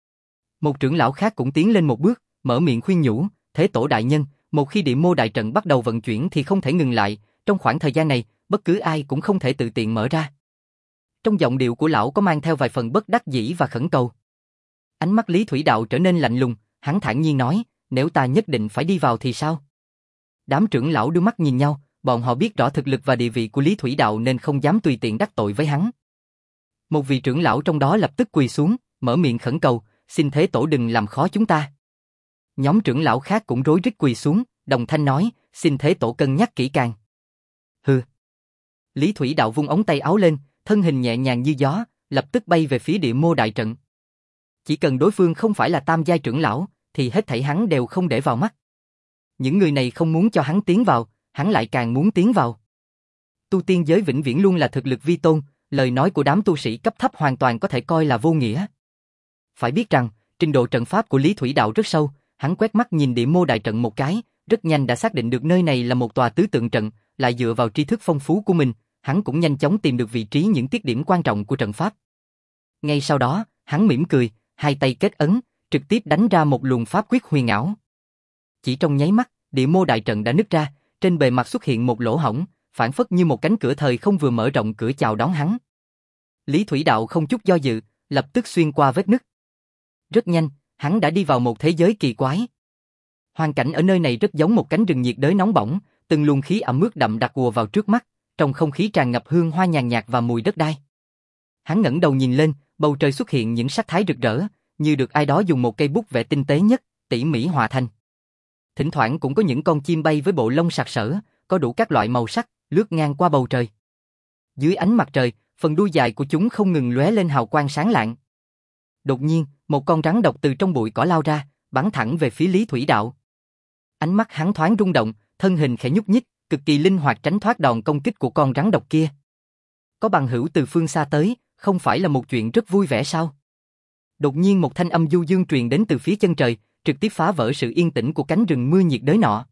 Một trưởng lão khác cũng tiến lên một bước, mở miệng khuyên nhủ, Thế tổ đại nhân, một khi Địa Mô đại trận bắt đầu vận chuyển thì không thể ngừng lại, trong khoảng thời gian này, bất cứ ai cũng không thể tự tiện mở ra. Trong giọng điệu của lão có mang theo vài phần bất đắc dĩ và khẩn cầu. Ánh mắt Lý Thủy Đạo trở nên lạnh lùng, hắn thản nhiên nói, nếu ta nhất định phải đi vào thì sao? Đám trưởng lão đưa mắt nhìn nhau, bọn họ biết rõ thực lực và địa vị của Lý Thủy Đạo nên không dám tùy tiện đắc tội với hắn. Một vị trưởng lão trong đó lập tức quỳ xuống, mở miệng khẩn cầu, xin Thế tổ đừng làm khó chúng ta. Nhóm trưởng lão khác cũng rối rít quỳ xuống, đồng thanh nói, xin Thế tổ cân nhắc kỹ càng. Hừ. Lý Thủy Đạo vung ống tay áo lên, thân hình nhẹ nhàng như gió, lập tức bay về phía Địa Mô đại trận. Chỉ cần đối phương không phải là tam giai trưởng lão, thì hết thảy hắn đều không để vào mắt. Những người này không muốn cho hắn tiến vào, hắn lại càng muốn tiến vào. Tu tiên giới vĩnh viễn luôn là thực lực vi tôn, lời nói của đám tu sĩ cấp thấp hoàn toàn có thể coi là vô nghĩa. Phải biết rằng, trình độ trận pháp của Lý Thủy Đạo rất sâu, hắn quét mắt nhìn Địa Mô đại trận một cái, rất nhanh đã xác định được nơi này là một tòa tứ tượng trận, lại dựa vào tri thức phong phú của mình, hắn cũng nhanh chóng tìm được vị trí những tiết điểm quan trọng của trận pháp. Ngay sau đó, hắn mỉm cười, hai tay kết ấn, trực tiếp đánh ra một luồng pháp quyết huyền ảo. Chỉ trong nháy mắt, Địa Mô đại trận đã nứt ra, trên bề mặt xuất hiện một lỗ hổng, phản phất như một cánh cửa thời không vừa mở rộng cửa chào đón hắn. Lý Thủy Đạo không chút do dự, lập tức xuyên qua vết nứt. Rất nhanh, hắn đã đi vào một thế giới kỳ quái. Hoàn cảnh ở nơi này rất giống một cánh rừng nhiệt đới nóng bỏng, từng luồng khí ẩm ướt đậm đặc ùa vào trước mắt, trong không khí tràn ngập hương hoa nhàn nhạt và mùi đất đai. Hắn ngẩng đầu nhìn lên, bầu trời xuất hiện những sắc thái rực rỡ, như được ai đó dùng một cây bút vẽ tinh tế nhất, tỉ mỉ hòa thành. Thỉnh thoảng cũng có những con chim bay với bộ lông sặc sỡ, có đủ các loại màu sắc, lướt ngang qua bầu trời. Dưới ánh mặt trời, phần đuôi dài của chúng không ngừng lóe lên hào quang sáng lạng. Đột nhiên, một con rắn độc từ trong bụi cỏ lao ra, bắn thẳng về phía Lý Thủy Đạo. Ánh mắt hắn thoáng rung động, thân hình khẽ nhúc nhích, cực kỳ linh hoạt tránh thoát đòn công kích của con rắn độc kia. Có bằng hữu từ phương xa tới, không phải là một chuyện rất vui vẻ sao? Đột nhiên một thanh âm du dương truyền đến từ phía chân trời, trực tiếp phá vỡ sự yên tĩnh của cánh rừng mưa nhiệt đới nọ.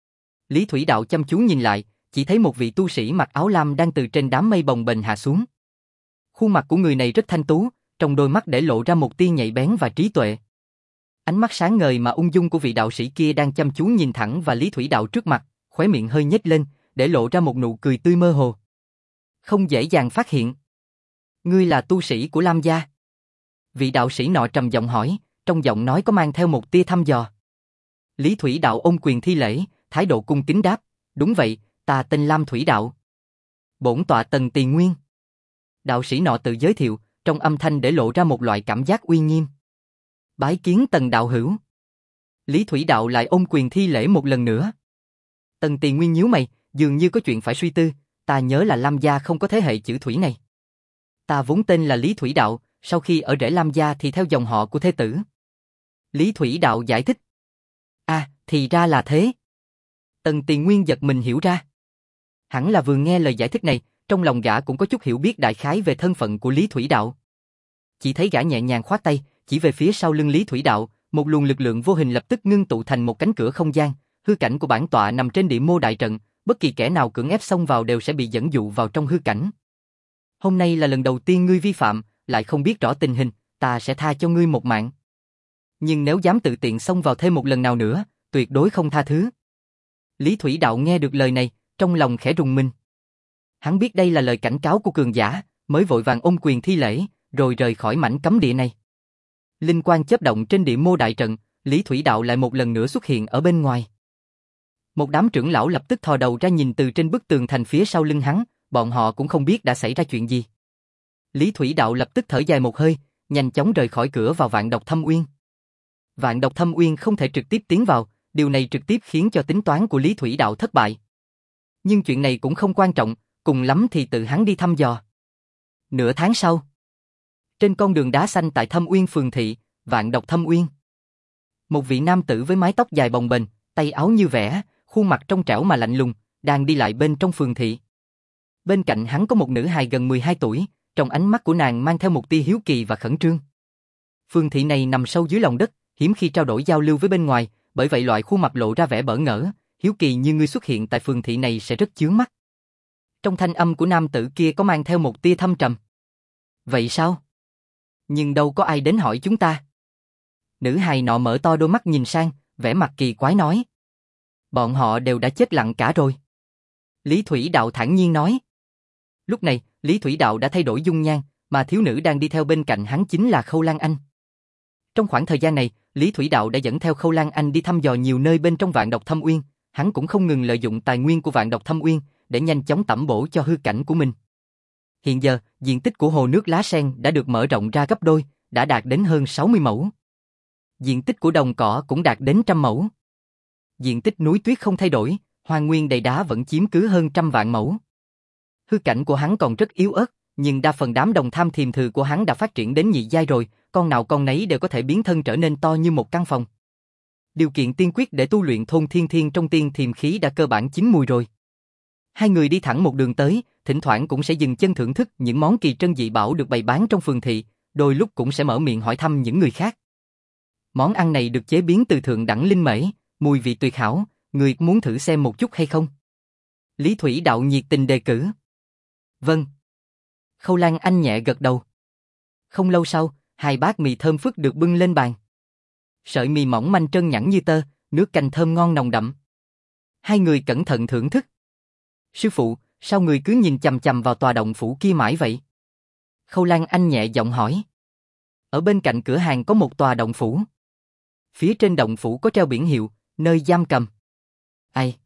Lý Thủy Đạo chăm chú nhìn lại, chỉ thấy một vị tu sĩ mặc áo lam đang từ trên đám mây bồng bềnh hạ xuống. Khuôn mặt của người này rất thanh tú, trong đôi mắt để lộ ra một tia nhạy bén và trí tuệ. Ánh mắt sáng ngời mà ung dung của vị đạo sĩ kia đang chăm chú nhìn thẳng vào Lý Thủy Đạo trước mặt, khóe miệng hơi nhếch lên, để lộ ra một nụ cười tươi mơ hồ. Không dễ dàng phát hiện. Ngươi là tu sĩ của Lam gia? Vị đạo sĩ nọ trầm giọng hỏi, trong giọng nói có mang theo một tia thăm dò. Lý Thủy Đạo ôm quyền thi lễ, thái độ cung kính đáp, đúng vậy, ta tên Lam Thủy Đạo. Bổn tọa Tần Tỳ Nguyên. Đạo sĩ nọ tự giới thiệu, trong âm thanh để lộ ra một loại cảm giác uy nghiêm. Bái kiến Tần đạo hữu. Lý Thủy Đạo lại ôm quyền thi lễ một lần nữa. Tần Tỳ Nguyên nhíu mày, dường như có chuyện phải suy tư, ta nhớ là Lam gia không có thế hệ chữ Thủy này. Ta vốn tên là Lý Thủy Đạo, sau khi ở rễ Lam gia thì theo dòng họ của thế tử. Lý Thủy Đạo giải thích. À, thì ra là thế. Tần Tỳ Nguyên giật mình hiểu ra. Hẳn là vừa nghe lời giải thích này, trong lòng gã cũng có chút hiểu biết đại khái về thân phận của Lý Thủy Đạo. Chỉ thấy gã nhẹ nhàng khoát tay, chỉ về phía sau lưng Lý Thủy Đạo, một luồng lực lượng vô hình lập tức ngưng tụ thành một cánh cửa không gian, hư cảnh của bản tọa nằm trên địa mô đại trận, bất kỳ kẻ nào cưỡng ép xông vào đều sẽ bị dẫn dụ vào trong hư cảnh. Hôm nay là lần đầu tiên ngươi vi phạm, lại không biết rõ tình hình, ta sẽ tha cho ngươi một mạng. Nhưng nếu dám tự tiện xông vào thêm một lần nào nữa, tuyệt đối không tha thứ. Lý Thủy Đạo nghe được lời này, trong lòng khẽ rùng mình. Hắn biết đây là lời cảnh cáo của cường giả, mới vội vàng ôm quyền thi lễ, rồi rời khỏi mảnh cấm địa này. Linh quang chớp động trên địa mô đại trận, Lý Thủy Đạo lại một lần nữa xuất hiện ở bên ngoài. Một đám trưởng lão lập tức thò đầu ra nhìn từ trên bức tường thành phía sau lưng hắn, bọn họ cũng không biết đã xảy ra chuyện gì. Lý Thủy Đạo lập tức thở dài một hơi, nhanh chóng rời khỏi cửa vào Vạn Độc Thâm Uyên. Vạn Độc Thâm Uyên không thể trực tiếp tiến vào, điều này trực tiếp khiến cho tính toán của Lý Thủy Đạo thất bại. Nhưng chuyện này cũng không quan trọng, cùng lắm thì tự hắn đi thăm dò. Nửa tháng sau, trên con đường đá xanh tại Thâm Uyên phường thị, Vạn Độc Thâm Uyên, một vị nam tử với mái tóc dài bồng bềnh, tay áo như vẽ, khuôn mặt trong trẻo mà lạnh lùng, đang đi lại bên trong phường thị. Bên cạnh hắn có một nữ hài gần mười hai tuổi, trong ánh mắt của nàng mang theo một tia hiếu kỳ và khẩn trương. Phường thị này nằm sâu dưới lòng đất, hiếm khi trao đổi giao lưu với bên ngoài, bởi vậy loại khuôn mặt lộ ra vẻ bỡ ngỡ, hiếu kỳ như ngươi xuất hiện tại phường thị này sẽ rất chướng mắt. Trong thanh âm của nam tử kia có mang theo một tia thâm trầm. Vậy sao? Nhưng đâu có ai đến hỏi chúng ta. Nữ hài nọ mở to đôi mắt nhìn sang, vẻ mặt kỳ quái nói. Bọn họ đều đã chết lặng cả rồi. Lý Thủy Đạo thản nhiên nói. Lúc này, Lý Thủy Đạo đã thay đổi dung nhan, mà thiếu nữ đang đi theo bên cạnh hắn chính là Khâu Lan Anh. Trong khoảng thời gian này, Lý Thủy Đạo đã dẫn theo Khâu Lan Anh đi thăm dò nhiều nơi bên trong Vạn Độc Thâm Uyên, hắn cũng không ngừng lợi dụng tài nguyên của Vạn Độc Thâm Uyên để nhanh chóng tẩm bổ cho hư cảnh của mình. Hiện giờ, diện tích của hồ nước lá sen đã được mở rộng ra gấp đôi, đã đạt đến hơn sáu mươi mẫu. Diện tích của đồng cỏ cũng đạt đến trăm mẫu. Diện tích núi tuyết không thay đổi, hoang nguyên đầy đá vẫn chiếm cứ hơn trăm vạn mẫu. Hư cảnh của hắn còn rất yếu ớt, nhưng đa phần đám đồng tham thiềm thừ của hắn đã phát triển đến nhị giai rồi, con nào con nấy đều có thể biến thân trở nên to như một căn phòng. Điều kiện tiên quyết để tu luyện thôn thiên thiên trong tiên thiềm khí đã cơ bản chín mùi rồi. Hai người đi thẳng một đường tới, thỉnh thoảng cũng sẽ dừng chân thưởng thức những món kỳ trân dị bảo được bày bán trong phường thị, đôi lúc cũng sẽ mở miệng hỏi thăm những người khác. Món ăn này được chế biến từ thượng đẳng linh mễ, mùi vị tuyệt hảo, người muốn thử xem một chút hay không? Lý Thủy Đạo nhiệt tình đề cử. Vâng. Khâu Lan Anh nhẹ gật đầu. Không lâu sau, hai bát mì thơm phức được bưng lên bàn. Sợi mì mỏng manh trơn nhẵn như tơ, nước canh thơm ngon nồng đậm. Hai người cẩn thận thưởng thức. Sư phụ, sao người cứ nhìn chằm chằm vào tòa động phủ kia mãi vậy? Khâu Lan Anh nhẹ giọng hỏi. Ở bên cạnh cửa hàng có một tòa động phủ. Phía trên động phủ có treo biển hiệu, nơi giam cầm. Ai?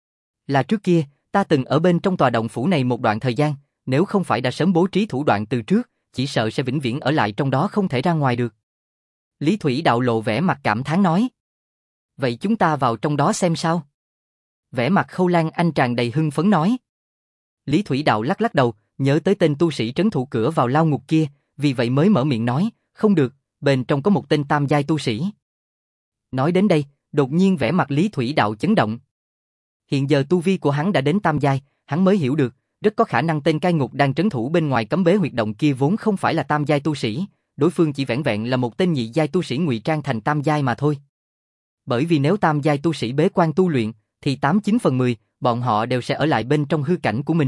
Là trước kia, ta từng ở bên trong tòa động phủ này một đoạn thời gian, nếu không phải đã sớm bố trí thủ đoạn từ trước, chỉ sợ sẽ vĩnh viễn ở lại trong đó không thể ra ngoài được. Lý Thủy Đạo lộ vẻ mặt cảm thán nói. Vậy chúng ta vào trong đó xem sao? Vẻ mặt Khâu Lan Anh tràn đầy hưng phấn nói. Lý Thủy Đạo lắc lắc đầu, nhớ tới tên tu sĩ trấn thủ cửa vào lao ngục kia, vì vậy mới mở miệng nói, không được, bên trong có một tên tam giai tu sĩ. Nói đến đây, đột nhiên vẻ mặt Lý Thủy Đạo chấn động. Hiện giờ tu vi của hắn đã đến tam giai, hắn mới hiểu được, rất có khả năng tên cai ngục đang trấn thủ bên ngoài cấm bế huyệt động kia vốn không phải là tam giai tu sĩ, đối phương chỉ vẻn vẹn là một tên nhị giai tu sĩ ngụy trang thành tam giai mà thôi. Bởi vì nếu tam giai tu sĩ bế quan tu luyện, thì tám chín phần mười, bọn họ đều sẽ ở lại bên trong hư cảnh của mình.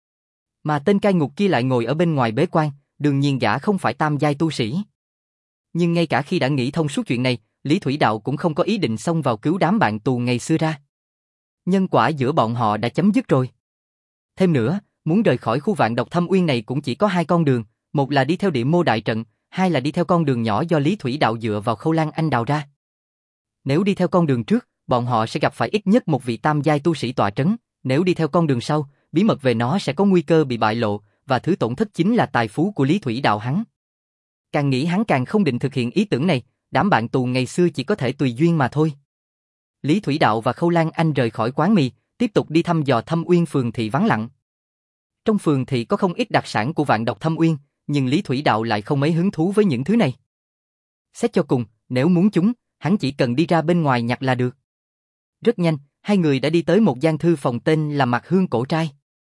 Mà tên cai ngục kia lại ngồi ở bên ngoài bế quan, đương nhiên gã không phải tam giai tu sĩ. Nhưng ngay cả khi đã nghĩ thông suốt chuyện này, Lý Thủy Đạo cũng không có ý định xông vào cứu đám bạn tù ngày xưa ra. Nhân quả giữa bọn họ đã chấm dứt rồi. Thêm nữa, muốn rời khỏi khu vạn độc thâm uyên này cũng chỉ có hai con đường, một là đi theo địa mô đại trận, hai là đi theo con đường nhỏ do Lý Thủy Đạo dựa vào Khâu Lan Anh đào ra. Nếu đi theo con đường trước, bọn họ sẽ gặp phải ít nhất một vị tam giai tu sĩ tọa trấn, nếu đi theo con đường sau, bí mật về nó sẽ có nguy cơ bị bại lộ, và thứ tổn thất chính là tài phú của Lý Thủy Đạo hắn. Càng nghĩ hắn càng không định thực hiện ý tưởng này, đám bạn tù ngày xưa chỉ có thể tùy duyên mà thôi. Lý Thủy Đạo và Khâu Lan Anh rời khỏi quán mì, tiếp tục đi thăm dò Thâm Uyên phường thị vắng lặng. Trong phường thị có không ít đặc sản của vạn độc Thâm Uyên, nhưng Lý Thủy Đạo lại không mấy hứng thú với những thứ này. Xét cho cùng, nếu muốn chúng, hắn chỉ cần đi ra bên ngoài nhặt là được. Rất nhanh, hai người đã đi tới một gian thư phòng tên là Mạc Hương Cổ Trai.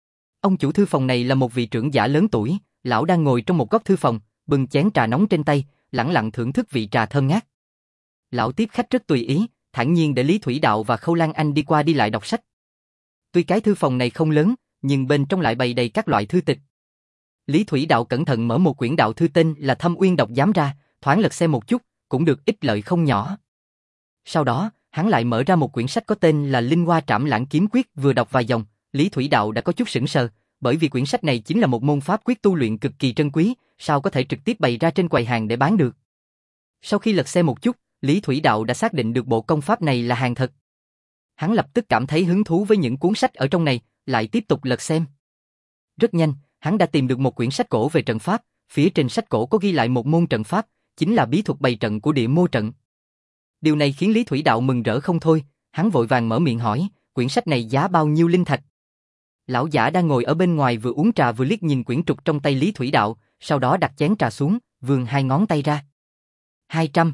Ông chủ thư phòng này là một vị trưởng giả lớn tuổi, lão đang ngồi trong một góc thư phòng, bưng chén trà nóng trên tay, lẳng lặng thưởng thức vị trà thơm ngát. Lão tiếp khách rất tùy ý, thản nhiên để Lý Thủy Đạo và Khâu Lan Anh đi qua đi lại đọc sách. Tuy cái thư phòng này không lớn, nhưng bên trong lại bày đầy các loại thư tịch. Lý Thủy Đạo cẩn thận mở một quyển đạo thư tên là Thâm Uyên Độc Giám ra, thoáng lật xem một chút, cũng được ích lợi không nhỏ. Sau đó, hắn lại mở ra một quyển sách có tên là Linh Hoa Trảm Lãng Kiếm Quyết, vừa đọc vài dòng, Lý Thủy Đạo đã có chút sững sờ, bởi vì quyển sách này chính là một môn pháp quyết tu luyện cực kỳ trân quý, sao có thể trực tiếp bày ra trên quầy hàng để bán được. Sau khi lật xem một chút, Lý Thủy Đạo đã xác định được bộ công pháp này là hàng thật. Hắn lập tức cảm thấy hứng thú với những cuốn sách ở trong này, lại tiếp tục lật xem. Rất nhanh, hắn đã tìm được một quyển sách cổ về trận pháp, phía trên sách cổ có ghi lại một môn trận pháp, chính là bí thuật bày trận của địa mô trận. Điều này khiến Lý Thủy Đạo mừng rỡ không thôi, hắn vội vàng mở miệng hỏi, quyển sách này giá bao nhiêu linh thạch? Lão giả đang ngồi ở bên ngoài vừa uống trà vừa liếc nhìn quyển trục trong tay Lý Thủy Đạo, sau đó đặt chén trà xuống, vươn hai ngón tay ra. Hai trăm.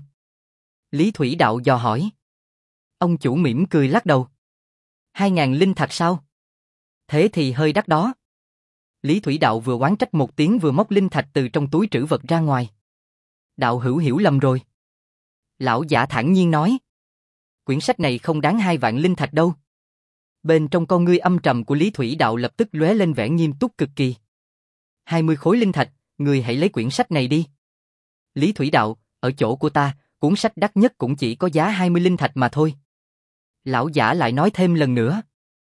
Lý Thủy Đạo dò hỏi. Ông chủ mỉm cười lắc đầu. Hai ngàn linh thạch sao? Thế thì hơi đắt đó. Lý Thủy Đạo vừa oán trách một tiếng vừa móc linh thạch từ trong túi trữ vật ra ngoài. Đạo hữu hiểu lầm rồi. Lão giả thản nhiên nói. Quyển sách này không đáng hai vạn linh thạch đâu. Bên trong con ngươi âm trầm của Lý Thủy Đạo lập tức lóe lên vẻ nghiêm túc cực kỳ. Hai mươi khối linh thạch, người hãy lấy quyển sách này đi. Lý Thủy Đạo, ở chỗ của ta, cuốn sách đắt nhất cũng chỉ có giá hai mươi linh thạch mà thôi. Lão giả lại nói thêm lần nữa.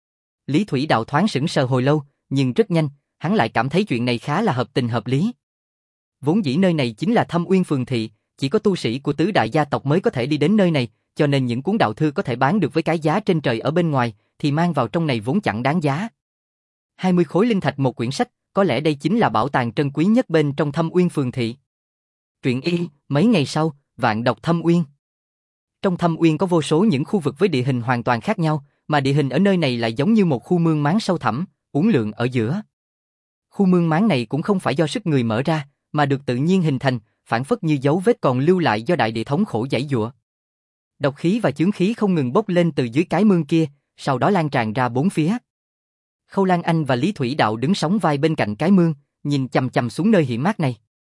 Lý Thủy Đạo thoáng sững sờ hồi lâu, nhưng rất nhanh, hắn lại cảm thấy chuyện này khá là hợp tình hợp lý. Vốn dĩ nơi này chính là Thâm Uyên phường thị, chỉ có tu sĩ của tứ đại gia tộc mới có thể đi đến nơi này, cho nên những cuốn đạo thư có thể bán được với cái giá trên trời ở bên ngoài, thì mang vào trong này vốn chẳng đáng giá. hai mươi khối linh thạch một quyển sách, có lẽ đây chính là bảo tàng trân quý nhất bên trong Thâm Uyên phường thị. Truyện y, mấy ngày sau, Vạn Độc Thâm Uyên. Trong Thâm Uyên có vô số những khu vực với địa hình hoàn toàn khác nhau, mà địa hình ở nơi này lại giống như một khu mương máng sâu thẳm, uốn lượn ở giữa. Khu mương máng này cũng không phải do sức người mở ra, mà được tự nhiên hình thành, phản phất như dấu vết còn lưu lại do đại địa thống khổ giãy giụa. Độc khí và chướng khí không ngừng bốc lên từ dưới cái mương kia, sau đó lan tràn ra bốn phía. Khâu Lan Anh và Lý Thủy Đạo đứng sóng vai bên cạnh cái mương, nhìn chằm chằm xuống nơi hiểm mát này.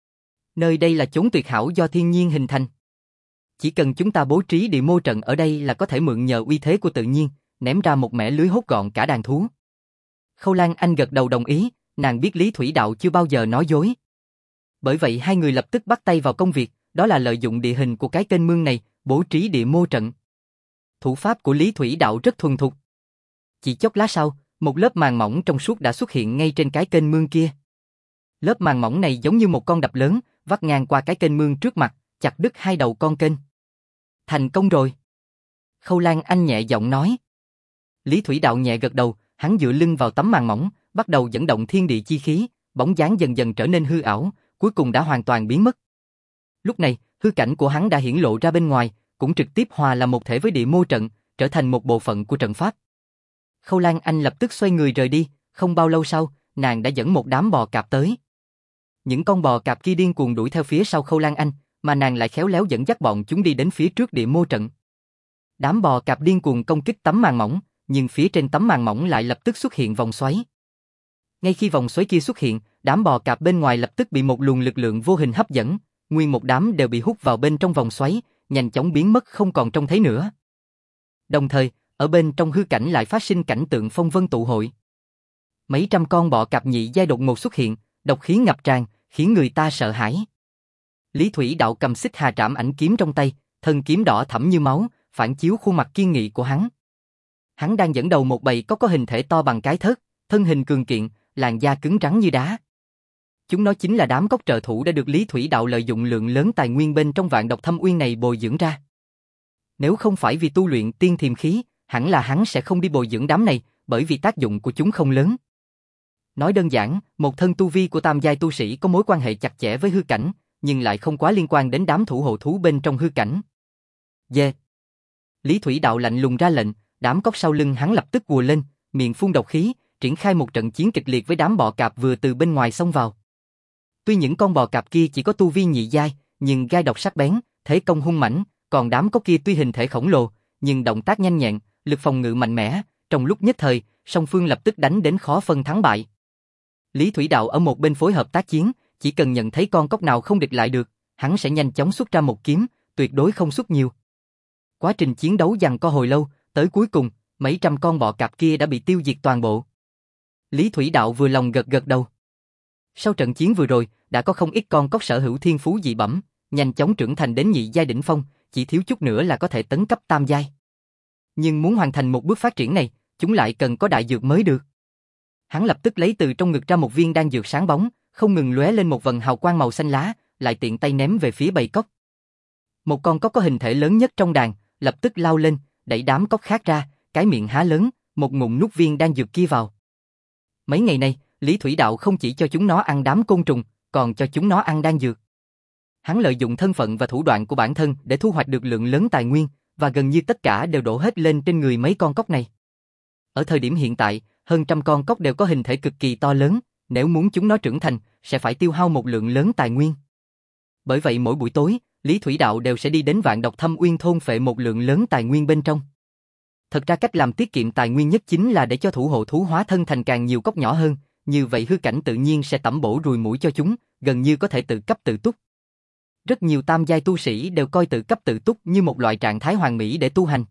Nơi đây là chốn tuyệt hảo do thiên nhiên hình thành. Chỉ cần chúng ta bố trí địa mô trận ở đây là có thể mượn nhờ uy thế của tự nhiên, ném ra một mẻ lưới hút gọn cả đàn thú. Khâu Lan Anh gật đầu đồng ý, nàng biết Lý Thủy Đạo chưa bao giờ nói dối. Bởi vậy hai người lập tức bắt tay vào công việc, đó là lợi dụng địa hình của cái kênh mương này, bố trí địa mô trận. Thủ pháp của Lý Thủy Đạo rất thuần thục. Chỉ chốc lát sau, một lớp màng mỏng trong suốt đã xuất hiện ngay trên cái kênh mương kia. Lớp màng mỏng này giống như một con đập lớn, vắt ngang qua cái kênh mương trước mặt, chặt đứt hai đầu con kênh. Thành công rồi. Khâu Lan Anh nhẹ giọng nói. Lý Thủy Đạo nhẹ gật đầu, hắn dựa lưng vào tấm màng mỏng, bắt đầu dẫn động thiên địa chi khí, bóng dáng dần dần trở nên hư ảo, cuối cùng đã hoàn toàn biến mất. Lúc này, hư cảnh của hắn đã hiển lộ ra bên ngoài, cũng trực tiếp hòa là một thể với địa mô trận, trở thành một bộ phận của trận pháp. Khâu Lan Anh lập tức xoay người rời đi, không bao lâu sau, nàng đã dẫn một đám bò cạp tới. Những con bò cạp kia điên cuồng đuổi theo phía sau Khâu Lan Anh, mà nàng lại khéo léo dẫn dắt bọn chúng đi đến phía trước địa mô trận. Đám bò cạp điên cuồng công kích tấm màn mỏng, nhưng phía trên tấm màn mỏng lại lập tức xuất hiện vòng xoáy. Ngay khi vòng xoáy kia xuất hiện, đám bò cạp bên ngoài lập tức bị một luồng lực lượng vô hình hấp dẫn, nguyên một đám đều bị hút vào bên trong vòng xoáy, nhanh chóng biến mất không còn trông thấy nữa. Đồng thời, ở bên trong hư cảnh lại phát sinh cảnh tượng phong vân tụ hội. Mấy trăm con bọ cạp nhị giai đột ngột xuất hiện, độc khí ngập tràn, khiến người ta sợ hãi. Lý Thủy Đạo cầm Xích Hà Trảm Ảnh kiếm trong tay, thân kiếm đỏ thẫm như máu, phản chiếu khuôn mặt kiên nghị của hắn. Hắn đang dẫn đầu một bầy có có hình thể to bằng cái thớt, thân hình cường kiện, làn da cứng rắn như đá. Chúng nó chính là đám cốc trợ thủ đã được Lý Thủy Đạo lợi dụng lượng lớn tài nguyên bên trong Vạn Độc Thâm Uyên này bồi dưỡng ra. Nếu không phải vì tu luyện tiên thiềm khí, hẳn là hắn sẽ không đi bồi dưỡng đám này, bởi vì tác dụng của chúng không lớn. Nói đơn giản, một thân tu vi của tam giai tu sĩ có mối quan hệ chặt chẽ với hư cảnh, nhưng lại không quá liên quan đến đám thủ hộ thú bên trong hư cảnh. Dê. Lý Thủy Đạo lạnh lùng ra lệnh, đám cốc sau lưng hắn lập tức ùa lên, miệng phun độc khí, triển khai một trận chiến kịch liệt với đám bọ cạp vừa từ bên ngoài xông vào. Tuy những con bò cạp kia chỉ có tu vi nhị giai, nhưng gai độc sắc bén, thế công hung mãnh, còn đám cốc kia tuy hình thể khổng lồ, nhưng động tác nhanh nhẹn, lực phòng ngự mạnh mẽ, trong lúc nhất thời, song phương lập tức đánh đến khó phân thắng bại. Lý Thủy Đạo ở một bên phối hợp tác chiến, chỉ cần nhận thấy con cốc nào không địch lại được, hắn sẽ nhanh chóng xuất ra một kiếm, tuyệt đối không xuất nhiều. Quá trình chiến đấu giằng co hồi lâu, tới cuối cùng, mấy trăm con bọ cạp kia đã bị tiêu diệt toàn bộ. Lý Thủy Đạo vừa lòng gật gật đầu. Sau trận chiến vừa rồi, đã có không ít con cốc sở hữu thiên phú dị bẩm, nhanh chóng trưởng thành đến nhị giai đỉnh phong, chỉ thiếu chút nữa là có thể tấn cấp tam giai. Nhưng muốn hoàn thành một bước phát triển này, chúng lại cần có đại dược mới được. Hắn lập tức lấy từ trong ngực ra một viên đan dược sáng bóng, không ngừng lóe lên một vầng hào quang màu xanh lá, lại tiện tay ném về phía bầy cốc. Một con cốc có hình thể lớn nhất trong đàn, lập tức lao lên, đẩy đám cốc khác ra, cái miệng há lớn, một ngụm nuốt viên đan dược kia vào. Mấy ngày nay, Lý Thủy Đạo không chỉ cho chúng nó ăn đám côn trùng, còn cho chúng nó ăn đan dược. Hắn lợi dụng thân phận và thủ đoạn của bản thân để thu hoạch được lượng lớn tài nguyên, và gần như tất cả đều đổ hết lên trên người mấy con cốc này. Ở thời điểm hiện tại, hơn trăm con cốc đều có hình thể cực kỳ to lớn, nếu muốn chúng nó trưởng thành, sẽ phải tiêu hao một lượng lớn tài nguyên. Bởi vậy mỗi buổi tối, Lý Thủy Đạo đều sẽ đi đến Vạn Độc Thâm Uyên thôn phệ một lượng lớn tài nguyên bên trong. Thật ra cách làm tiết kiệm tài nguyên nhất chính là để cho thủ hộ thú hóa thân thành càng nhiều cốc nhỏ hơn, như vậy hư cảnh tự nhiên sẽ tẩm bổ ruồi muỗi cho chúng, gần như có thể tự cấp tự túc. Rất nhiều tam giai tu sĩ đều coi tự cấp tự túc như một loại trạng thái hoàn mỹ để tu hành.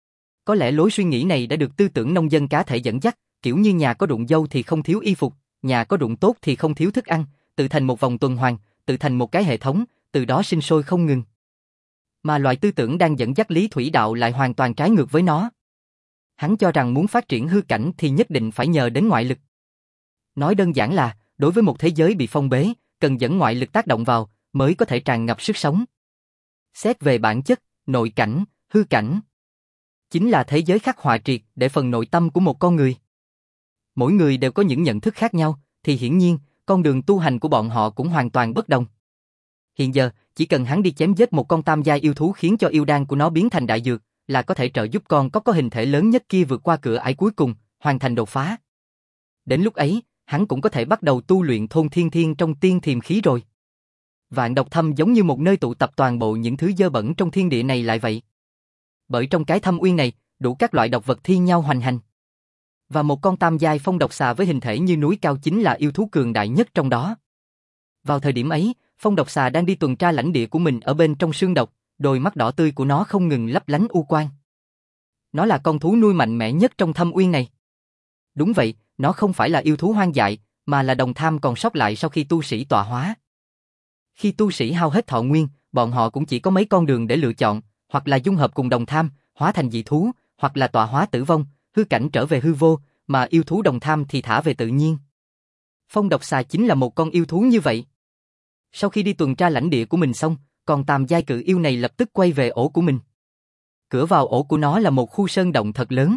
Có lẽ lối suy nghĩ này đã được tư tưởng nông dân cá thể dẫn dắt, kiểu như nhà có ruộng dâu thì không thiếu y phục, nhà có ruộng tốt thì không thiếu thức ăn, tự thành một vòng tuần hoàn, tự thành một cái hệ thống, từ đó sinh sôi không ngừng. Mà loại tư tưởng đang dẫn dắt Lý Thủy Đạo lại hoàn toàn trái ngược với nó. Hắn cho rằng muốn phát triển hư cảnh thì nhất định phải nhờ đến ngoại lực. Nói đơn giản là, đối với một thế giới bị phong bế, cần dẫn ngoại lực tác động vào, mới có thể tràn ngập sức sống. Xét về bản chất, nội cảnh, hư cảnh, chính là thế giới khắc họa triệt để phần nội tâm của một con người. Mỗi người đều có những nhận thức khác nhau, thì hiển nhiên, con đường tu hành của bọn họ cũng hoàn toàn bất đồng. Hiện giờ, chỉ cần hắn đi chém giết một con tam giai yêu thú khiến cho yêu đan của nó biến thành đại dược, là có thể trợ giúp con có có hình thể lớn nhất kia vượt qua cửa ải cuối cùng, hoàn thành đột phá. Đến lúc ấy, hắn cũng có thể bắt đầu tu luyện thôn thiên thiên trong tiên thiềm khí rồi. Vạn Độc Thâm giống như một nơi tụ tập toàn bộ những thứ dơ bẩn trong thiên địa này lại vậy. Bởi trong cái thâm uyên này, đủ các loại độc vật thi nhau hoành hành. Và một con tam giai phong độc xà với hình thể như núi cao chính là yêu thú cường đại nhất trong đó. Vào thời điểm ấy, phong độc xà đang đi tuần tra lãnh địa của mình ở bên trong sương độc, đôi mắt đỏ tươi của nó không ngừng lấp lánh u quang. Nó là con thú nuôi mạnh mẽ nhất trong thâm uyên này. Đúng vậy, nó không phải là yêu thú hoang dại, mà là đồng tham còn sót lại sau khi tu sĩ tọa hóa. Khi tu sĩ hao hết thọ nguyên, bọn họ cũng chỉ có mấy con đường để lựa chọn, hoặc là dung hợp cùng đồng tham, hóa thành dị thú, hoặc là tọa hóa tử vong, hư cảnh trở về hư vô, mà yêu thú đồng tham thì thả về tự nhiên. Phong độc xà chính là một con yêu thú như vậy. Sau khi đi tuần tra lãnh địa của mình xong, con tam giai cự yêu này lập tức quay về ổ của mình. Cửa vào ổ của nó là một khu sơn động thật lớn.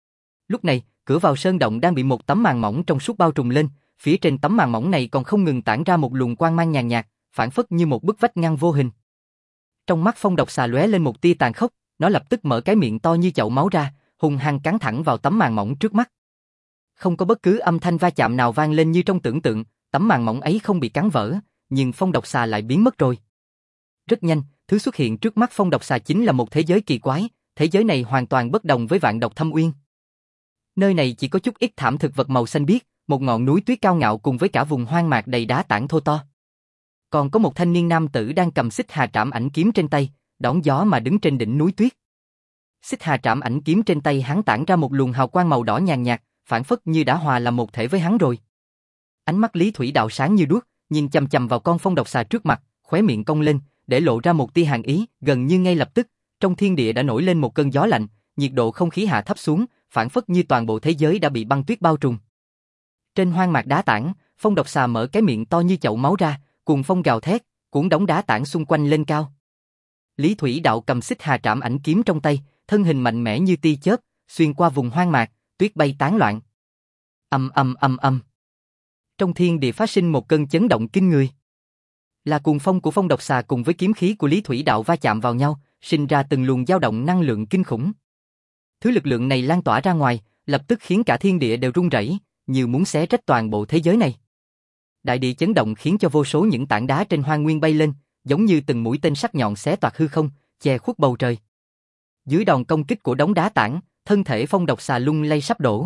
Lúc này, cửa vào sơn động đang bị một tấm màn mỏng trong suốt bao trùm lên, phía trên tấm màn mỏng này còn không ngừng tản ra một luồng quang mang nhàn nhạt, phản phất như một bức vách ngăn vô hình. Trong mắt Phong Độc Xà lóe lên một tia tàn khốc, nó lập tức mở cái miệng to như chậu máu ra, hung hăng cắn thẳng vào tấm màn mỏng trước mắt. Không có bất cứ âm thanh va chạm nào vang lên như trong tưởng tượng, tấm màn mỏng ấy không bị cắn vỡ, nhưng Phong Độc Xà lại biến mất rồi. Rất nhanh, thứ xuất hiện trước mắt Phong Độc Xà chính là một thế giới kỳ quái, thế giới này hoàn toàn bất đồng với Vạn Độc Thâm Uyên. Nơi này chỉ có chút ít thảm thực vật màu xanh biếc, một ngọn núi tuyết cao ngạo cùng với cả vùng hoang mạc đầy đá tảng thô to. Còn có một thanh niên nam tử đang cầm xích hà trảm ảnh kiếm trên tay, đón gió mà đứng trên đỉnh núi tuyết. Xích hà trảm ảnh kiếm trên tay hắn tản ra một luồng hào quang màu đỏ nhàn nhạt, phản phất như đã hòa làm một thể với hắn rồi. Ánh mắt Lý Thủy Đạo sáng như đuốc, nhìn chằm chằm vào con Phong Độc Xà trước mặt, khóe miệng cong lên, để lộ ra một tia hàn ý, gần như ngay lập tức, trong thiên địa đã nổi lên một cơn gió lạnh, nhiệt độ không khí hạ thấp xuống, phản phất như toàn bộ thế giới đã bị băng tuyết bao trùm. Trên hoang mạc đá tảng, Phong Độc Xà mở cái miệng to như chậu máu ra, cuồng phong gào thét, cuốn đống đá tảng xung quanh lên cao. Lý Thủy Đạo cầm xích hà trảm ảnh kiếm trong tay, thân hình mạnh mẽ như tia chớp, xuyên qua vùng hoang mạc, tuyết bay tán loạn. Ầm ầm ầm ầm. Trong thiên địa phát sinh một cơn chấn động kinh người. Là cuồng phong của Phong Độc Xà cùng với kiếm khí của Lý Thủy Đạo va chạm vào nhau, sinh ra từng luồng dao động năng lượng kinh khủng. Thứ lực lượng này lan tỏa ra ngoài, lập tức khiến cả thiên địa đều rung rẩy, như muốn xé rách toàn bộ thế giới này. Đại địa chấn động khiến cho vô số những tảng đá trên hoang nguyên bay lên, giống như từng mũi tên sắc nhọn xé toạc hư không, che khuất bầu trời. Dưới đòn công kích của đống đá tảng, thân thể Phong Độc Xà lung lay sắp đổ.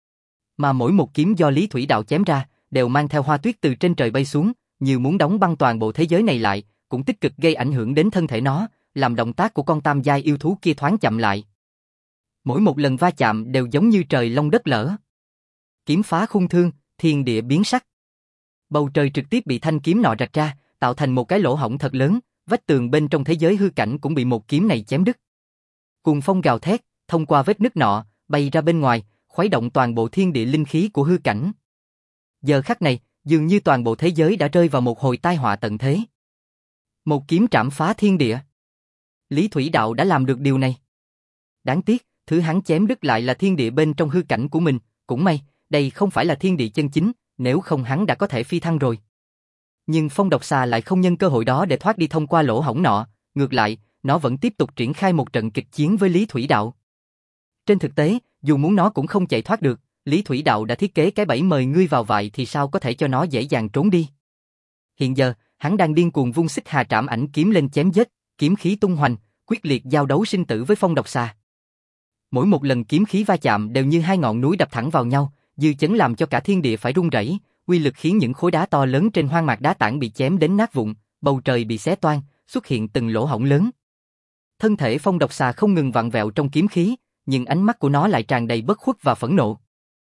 Mà mỗi một kiếm do Lý Thủy Đạo chém ra, đều mang theo hoa tuyết từ trên trời bay xuống, như muốn đóng băng toàn bộ thế giới này lại, cũng tích cực gây ảnh hưởng đến thân thể nó, làm động tác của con tam giai yêu thú kia thoáng chậm lại. Mỗi một lần va chạm đều giống như trời long đất lở. Kiếm phá khung thương, thiên địa biến sắc. Bầu trời trực tiếp bị thanh kiếm nọ rạch ra, tạo thành một cái lỗ hổng thật lớn, vách tường bên trong thế giới hư cảnh cũng bị một kiếm này chém đứt. Cuồng phong gào thét, thông qua vết nứt nọ, bay ra bên ngoài, khuấy động toàn bộ thiên địa linh khí của hư cảnh. Giờ khắc này, dường như toàn bộ thế giới đã rơi vào một hồi tai họa tận thế. Một kiếm trảm phá thiên địa. Lý Thủy Đạo đã làm được điều này. Đáng tiếc, thứ hắn chém đứt lại là thiên địa bên trong hư cảnh của mình, cũng may, đây không phải là thiên địa chân chính, nếu không hắn đã có thể phi thăng rồi. Nhưng Phong Độc Xà lại không nhân cơ hội đó để thoát đi thông qua lỗ hổng nọ, ngược lại, nó vẫn tiếp tục triển khai một trận kịch chiến với Lý Thủy Đạo. Trên thực tế, dù muốn nó cũng không chạy thoát được, Lý Thủy Đạo đã thiết kế cái bẫy mời ngươi vào vậy thì sao có thể cho nó dễ dàng trốn đi. Hiện giờ, hắn đang điên cuồng vung xích hà trảm ảnh kiếm lên chém giết, kiếm khí tung hoành, quyết liệt giao đấu sinh tử với Phong Độc Xà. Mỗi một lần kiếm khí va chạm đều như hai ngọn núi đập thẳng vào nhau, dư chấn làm cho cả thiên địa phải rung rẩy, uy lực khiến những khối đá to lớn trên hoang mạc đá tảng bị chém đến nát vụn, bầu trời bị xé toang, xuất hiện từng lỗ hổng lớn. Thân thể Phong Độc Xà không ngừng vặn vẹo trong kiếm khí, nhưng ánh mắt của nó lại tràn đầy bất khuất và phẫn nộ.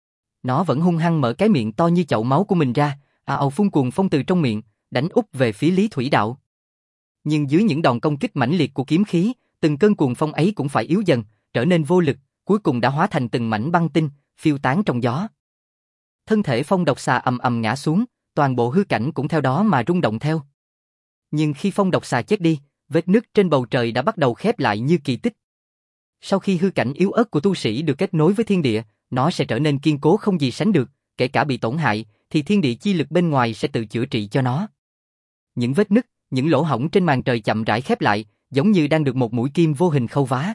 Nó vẫn hung hăng mở cái miệng to như chậu máu của mình ra, ào ào phun cuồng phong từ trong miệng, đánh úp về phía Lý Thủy Đạo. Nhưng dưới những đòn công kích mãnh liệt của kiếm khí, từng cơn cuồng phong ấy cũng phải yếu dần, trở nên vô lực, cuối cùng đã hóa thành từng mảnh băng tinh, phiêu tán trong gió. Thân thể Phong Độc Xà ầm ầm ngã xuống, toàn bộ hư cảnh cũng theo đó mà rung động theo. Nhưng khi Phong Độc Xà chết đi, vết nứt trên bầu trời đã bắt đầu khép lại như kỳ tích. Sau khi hư cảnh yếu ớt của tu sĩ được kết nối với thiên địa, nó sẽ trở nên kiên cố không gì sánh được, kể cả bị tổn hại, thì thiên địa chi lực bên ngoài sẽ tự chữa trị cho nó. Những vết nứt, những lỗ hổng trên màn trời chậm rãi khép lại, giống như đang được một mũi kim vô hình khâu vá.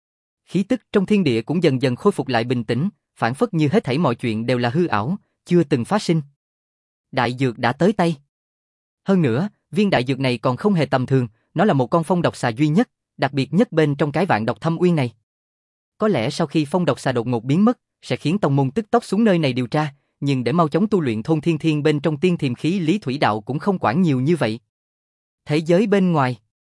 Khí tức trong thiên địa cũng dần dần khôi phục lại bình tĩnh, phản phất như hết thảy mọi chuyện đều là hư ảo, chưa từng phát sinh. Đại dược đã tới tay. Hơn nữa, viên đại dược này còn không hề tầm thường, nó là một con Phong Độc Xà duy nhất, đặc biệt nhất bên trong cái Vạn Độc Thâm Uyên này. Có lẽ sau khi Phong Độc Xà đột ngột biến mất, sẽ khiến tông môn tức tốc xuống nơi này điều tra, nhưng để mau chóng tu luyện thôn thiên thiên bên trong tiên thiềm khí Lý Thủy Đạo cũng không quản nhiều như vậy. Thế giới bên ngoài,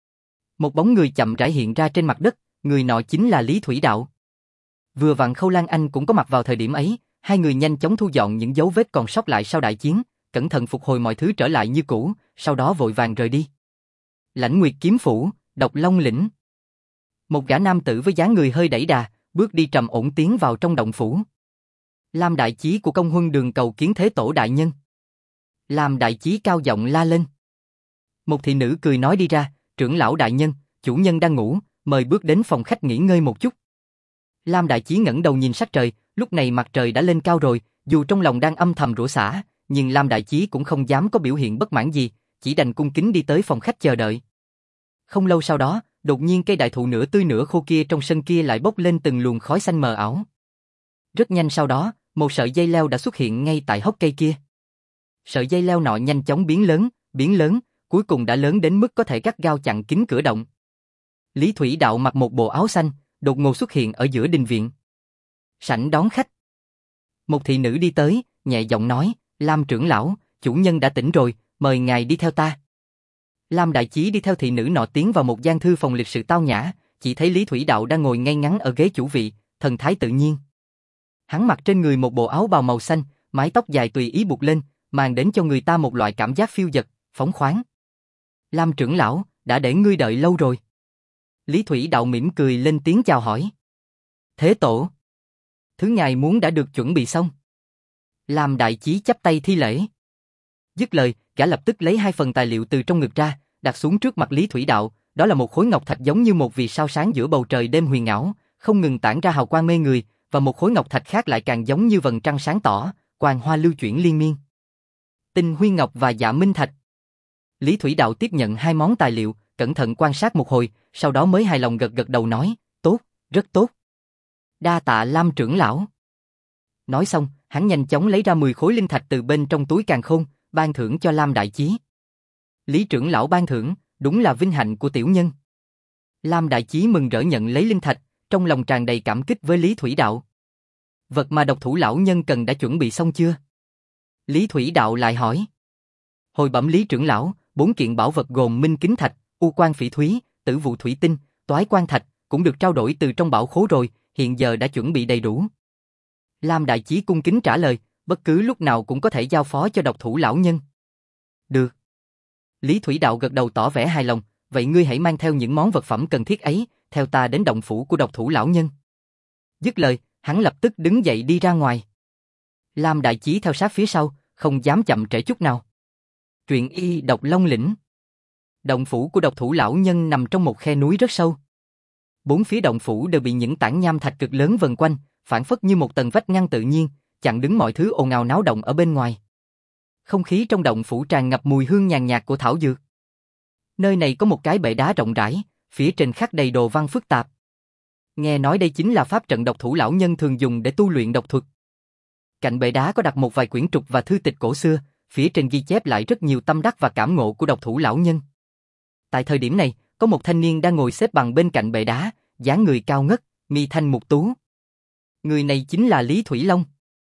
một bóng người chậm rãi hiện ra trên mặt đất, người nọ chính là Lý Thủy Đạo. Vừa vặn Khâu Lan Anh cũng có mặt vào thời điểm ấy, hai người nhanh chóng thu dọn những dấu vết còn sót lại sau đại chiến, cẩn thận phục hồi mọi thứ trở lại như cũ, sau đó vội vàng rời đi. Lãnh Nguyệt kiếm phủ, Độc Long lĩnh. Một gã nam tử với dáng người hơi đẩy đà, bước đi trầm ổn tiến vào trong động phủ. Lam Đại Chí của Công Huân Đường cầu kiến Thế Tổ đại nhân. Lam Đại Chí cao giọng la lên. Một thị nữ cười nói đi ra, trưởng lão đại nhân, chủ nhân đang ngủ, mời bước đến phòng khách nghỉ ngơi một chút. Lam Đại Chí ngẩng đầu nhìn sắc trời, lúc này mặt trời đã lên cao rồi, dù trong lòng đang âm thầm rủa xả, nhưng Lam Đại Chí cũng không dám có biểu hiện bất mãn gì, chỉ đành cung kính đi tới phòng khách chờ đợi. Không lâu sau đó, đột nhiên cây đại thụ nửa tươi nửa khô kia trong sân kia lại bốc lên từng luồng khói xanh mờ ảo. Rất nhanh sau đó, một sợi dây leo đã xuất hiện ngay tại hốc cây kia. Sợi dây leo nọ nhanh chóng biến lớn, biến lớn, cuối cùng đã lớn đến mức có thể gắt gao chặn kín cửa động. Lý Thủy Đạo mặc một bộ áo xanh, đột ngột xuất hiện ở giữa đình viện. Sảnh đón khách. Một thị nữ đi tới, nhẹ giọng nói, Lam trưởng lão, chủ nhân đã tỉnh rồi, mời ngài đi theo ta. Lam Đại Chí đi theo thị nữ nọ tiến vào một gian thư phòng lịch sự tao nhã, chỉ thấy Lý Thủy Đạo đang ngồi ngay ngắn ở ghế chủ vị, thần thái tự nhiên. Hắn mặc trên người một bộ áo bào màu xanh, mái tóc dài tùy ý buộc lên, mang đến cho người ta một loại cảm giác phiêu dật, phóng khoáng. Lam trưởng lão, đã để ngươi đợi lâu rồi. Lý Thủy Đạo mỉm cười lên tiếng chào hỏi. Thế tổ. Thứ ngài muốn đã được chuẩn bị xong. Lam Đại Chí chắp tay thi lễ. Dứt lời, gã lập tức lấy hai phần tài liệu từ trong ngực ra, đặt xuống trước mặt Lý Thủy Đạo, đó là một khối ngọc thạch giống như một vì sao sáng giữa bầu trời đêm huyền ảo, không ngừng tản ra hào quang mê người, và một khối ngọc thạch khác lại càng giống như vầng trăng sáng tỏ, quang hoa lưu chuyển liên miên. Tinh Huy Ngọc và Dạ Minh Thạch. Lý Thủy Đạo tiếp nhận hai món tài liệu, cẩn thận quan sát một hồi, sau đó mới hài lòng gật gật đầu nói, tốt, rất tốt. Đa tạ Lam trưởng lão. Nói xong, hắn nhanh chóng lấy ra mười khối linh thạch từ bên trong túi càn khôn, ban thưởng cho Lam Đại Chí. Lý trưởng lão ban thưởng, đúng là vinh hạnh của tiểu nhân. Lam Đại Chí mừng rỡ nhận lấy linh thạch, trong lòng tràn đầy cảm kích với Lý Thủy Đạo. Vật mà độc thủ lão nhân cần đã chuẩn bị xong chưa? Lý Thủy Đạo lại hỏi. Hồi bẩm Lý trưởng lão, bốn kiện bảo vật gồm Minh Kính Thạch, U Quan Phỉ Thúy, Tử Vụ Thủy Tinh, Toái Quan Thạch, cũng được trao đổi từ trong bảo khố rồi, hiện giờ đã chuẩn bị đầy đủ. Lam Đại Chí cung kính trả lời, bất cứ lúc nào cũng có thể giao phó cho độc thủ lão nhân. Được. Lý Thủy Đạo gật đầu tỏ vẻ hài lòng, vậy ngươi hãy mang theo những món vật phẩm cần thiết ấy, theo ta đến động phủ của độc thủ lão nhân. Dứt lời, hắn lập tức đứng dậy đi ra ngoài. Lam Đại Chí theo sát phía sau, không dám chậm trễ chút nào. Truyện y độc Long Lĩnh. Động phủ của độc thủ lão nhân nằm trong một khe núi rất sâu. Bốn phía động phủ đều bị những tảng nham thạch cực lớn vần quanh, phản phất như một tầng vách ngăn tự nhiên, chặn đứng mọi thứ ồn ào náo động ở bên ngoài. Không khí trong động phủ tràn ngập mùi hương nhàn nhạt của thảo dược. Nơi này có một cái bệ đá rộng rãi, phía trên khắc đầy đồ văn phức tạp. Nghe nói đây chính là pháp trận độc thủ lão nhân thường dùng để tu luyện độc thuật. Cạnh bệ đá có đặt một vài quyển trục và thư tịch cổ xưa, phía trên ghi chép lại rất nhiều tâm đắc và cảm ngộ của độc thủ lão nhân. Tại thời điểm này, có một thanh niên đang ngồi xếp bằng bên cạnh bệ đá, dáng người cao ngất, mi thanh mục tú. Người này chính là Lý Thủy Long.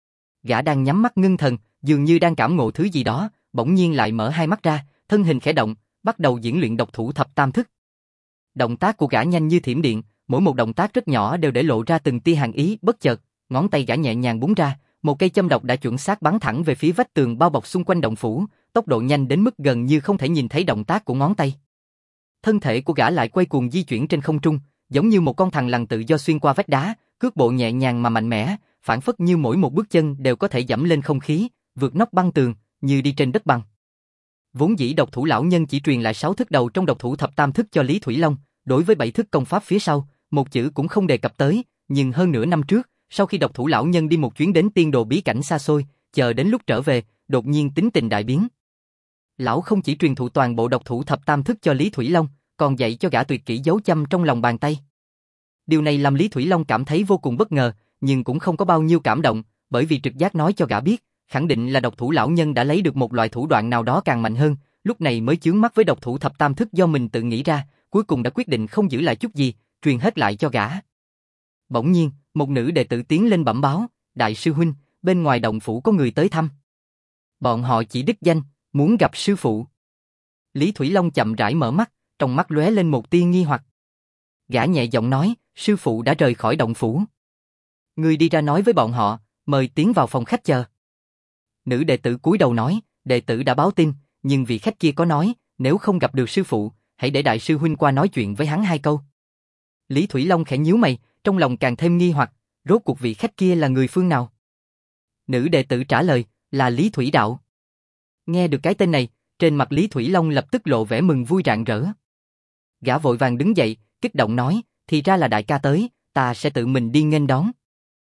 Gã đang nhắm mắt ngưng thần, dường như đang cảm ngộ thứ gì đó, bỗng nhiên lại mở hai mắt ra, thân hình khẽ động, bắt đầu diễn luyện độc thủ thập tam thức. Động tác của gã nhanh như thiểm điện, mỗi một động tác rất nhỏ đều để lộ ra từng tia hàn ý, bất chợt, ngón tay gã nhẹ nhàng búng ra, một cây châm độc đã chuẩn xác bắn thẳng về phía vách tường bao bọc xung quanh động phủ, tốc độ nhanh đến mức gần như không thể nhìn thấy động tác của ngón tay. Thân thể của gã lại quay cuồng di chuyển trên không trung, giống như một con thằn lằn tự do xuyên qua vách đá, cước bộ nhẹ nhàng mà mạnh mẽ, phản phất như mỗi một bước chân đều có thể dẫm lên không khí, vượt nóc băng tường, như đi trên đất bằng. Vốn dĩ độc thủ lão nhân chỉ truyền lại sáu thức đầu trong độc thủ thập tam thức cho Lý Thủy Long, đối với bảy thức công pháp phía sau, một chữ cũng không đề cập tới, nhưng hơn nửa năm trước, sau khi độc thủ lão nhân đi một chuyến đến tiên đồ bí cảnh xa xôi, chờ đến lúc trở về, đột nhiên tính tình đại biến. Lão không chỉ truyền thụ toàn bộ độc thủ thập tam thức cho Lý Thủy Long, còn dạy cho gã tuyệt kỹ giấu châm trong lòng bàn tay. Điều này làm Lý Thủy Long cảm thấy vô cùng bất ngờ, nhưng cũng không có bao nhiêu cảm động, bởi vì trực giác nói cho gã biết, khẳng định là độc thủ lão nhân đã lấy được một loại thủ đoạn nào đó càng mạnh hơn, lúc này mới chướng mắt với độc thủ thập tam thức do mình tự nghĩ ra, cuối cùng đã quyết định không giữ lại chút gì, truyền hết lại cho gã. Bỗng nhiên, một nữ đệ tử tiến lên bẩm báo, đại sư huynh, bên ngoài động phủ có người tới thăm. Bọn họ chỉ đích danh, muốn gặp sư phụ. Lý Thủy Long chậm rãi mở mắt, trong mắt lóe lên một tia nghi hoặc. Gã nhẹ giọng nói, sư phụ đã rời khỏi động phủ. Ngươi đi ra nói với bọn họ, mời tiến vào phòng khách chờ. Nữ đệ tử cúi đầu nói, đệ tử đã báo tin, nhưng vị khách kia có nói, nếu không gặp được sư phụ, hãy để đại sư huynh qua nói chuyện với hắn hai câu. Lý Thủy Long khẽ nhíu mày, trong lòng càng thêm nghi hoặc, rốt cuộc vị khách kia là người phương nào? Nữ đệ tử trả lời, là Lý Thủy Đạo. Nghe được cái tên này, trên mặt Lý Thủy Long lập tức lộ vẻ mừng vui rạng rỡ. Gã vội vàng đứng dậy, kích động nói, thì ra là đại ca tới, ta sẽ tự mình đi nghênh đón.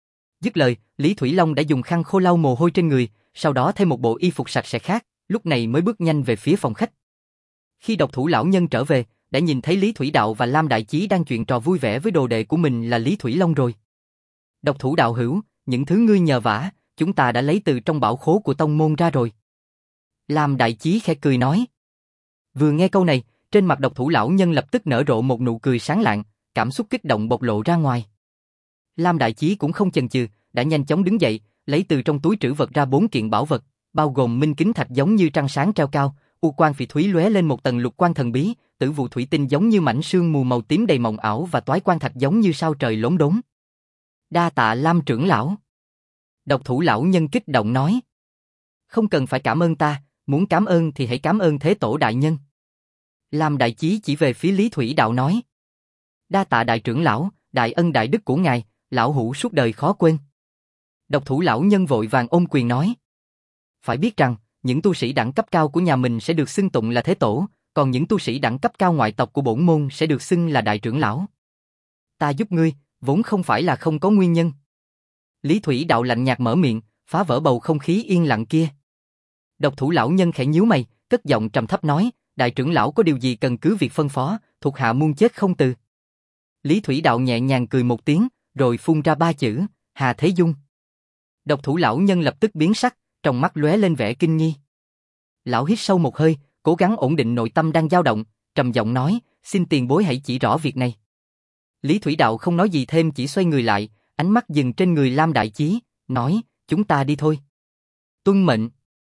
Dứt lời, Lý Thủy Long đã dùng khăn khô lau mồ hôi trên người, sau đó thêm một bộ y phục sạch sẽ khác, lúc này mới bước nhanh về phía phòng khách. Khi độc thủ lão nhân trở về, đã nhìn thấy Lý Thủy Đạo và Lam Đại Chí đang chuyện trò vui vẻ với đồ đệ của mình là Lý Thủy Long rồi. Độc Thủ đạo hữu, những thứ ngươi nhờ vả, chúng ta đã lấy từ trong bảo khố của tông môn ra rồi. Lam Đại Chí khẽ cười nói. Vừa nghe câu này, trên mặt Độc Thủ lão nhân lập tức nở rộ một nụ cười sáng lạng, cảm xúc kích động bộc lộ ra ngoài. Lam Đại Chí cũng không chần chừ, đã nhanh chóng đứng dậy, lấy từ trong túi trữ vật ra bốn kiện bảo vật, bao gồm minh kính thạch giống như trăng sáng treo cao, u quang phỉ thúy lóe lên một tầng lục quang thần bí, tử vụ thủy tinh giống như mảnh sương mù màu tím đầy mộng ảo và toái quang thạch giống như sao trời lốm đốm. Đa tạ Lam trưởng lão. Độc Thủ lão nhân kích động nói. Không cần phải cảm ơn ta, muốn cảm ơn thì hãy cảm ơn Thế Tổ đại nhân. Lam Đại Chí chỉ về phía Lý Thủy Đạo nói. Đa tạ đại trưởng lão, đại ân đại đức của ngài, lão hữu suốt đời khó quên. Độc Thủ lão nhân vội vàng ôm quyền nói. Phải biết rằng, những tu sĩ đẳng cấp cao của nhà mình sẽ được xưng tụng là Thế Tổ, còn những tu sĩ đẳng cấp cao ngoại tộc của bổn môn sẽ được xưng là đại trưởng lão. Ta giúp ngươi, vốn không phải là không có nguyên nhân. Lý Thủy Đạo lạnh nhạt mở miệng, phá vỡ bầu không khí yên lặng kia. Độc Thủ lão nhân khẽ nhíu mày, cất giọng trầm thấp nói, đại trưởng lão có điều gì cần cứ việc phân phó, thuộc hạ muôn chết không từ. Lý Thủy Đạo nhẹ nhàng cười một tiếng, rồi phun ra ba chữ, Hà Thế Dung. Độc Thủ lão nhân lập tức biến sắc, trong mắt lóe lên vẻ kinh nghi. Lão hít sâu một hơi, cố gắng ổn định nội tâm đang dao động, trầm giọng nói, xin tiền bối hãy chỉ rõ việc này. Lý Thủy Đạo không nói gì thêm, chỉ xoay người lại, ánh mắt dừng trên người Lam Đại Chí, nói, chúng ta đi thôi. Tuân mệnh.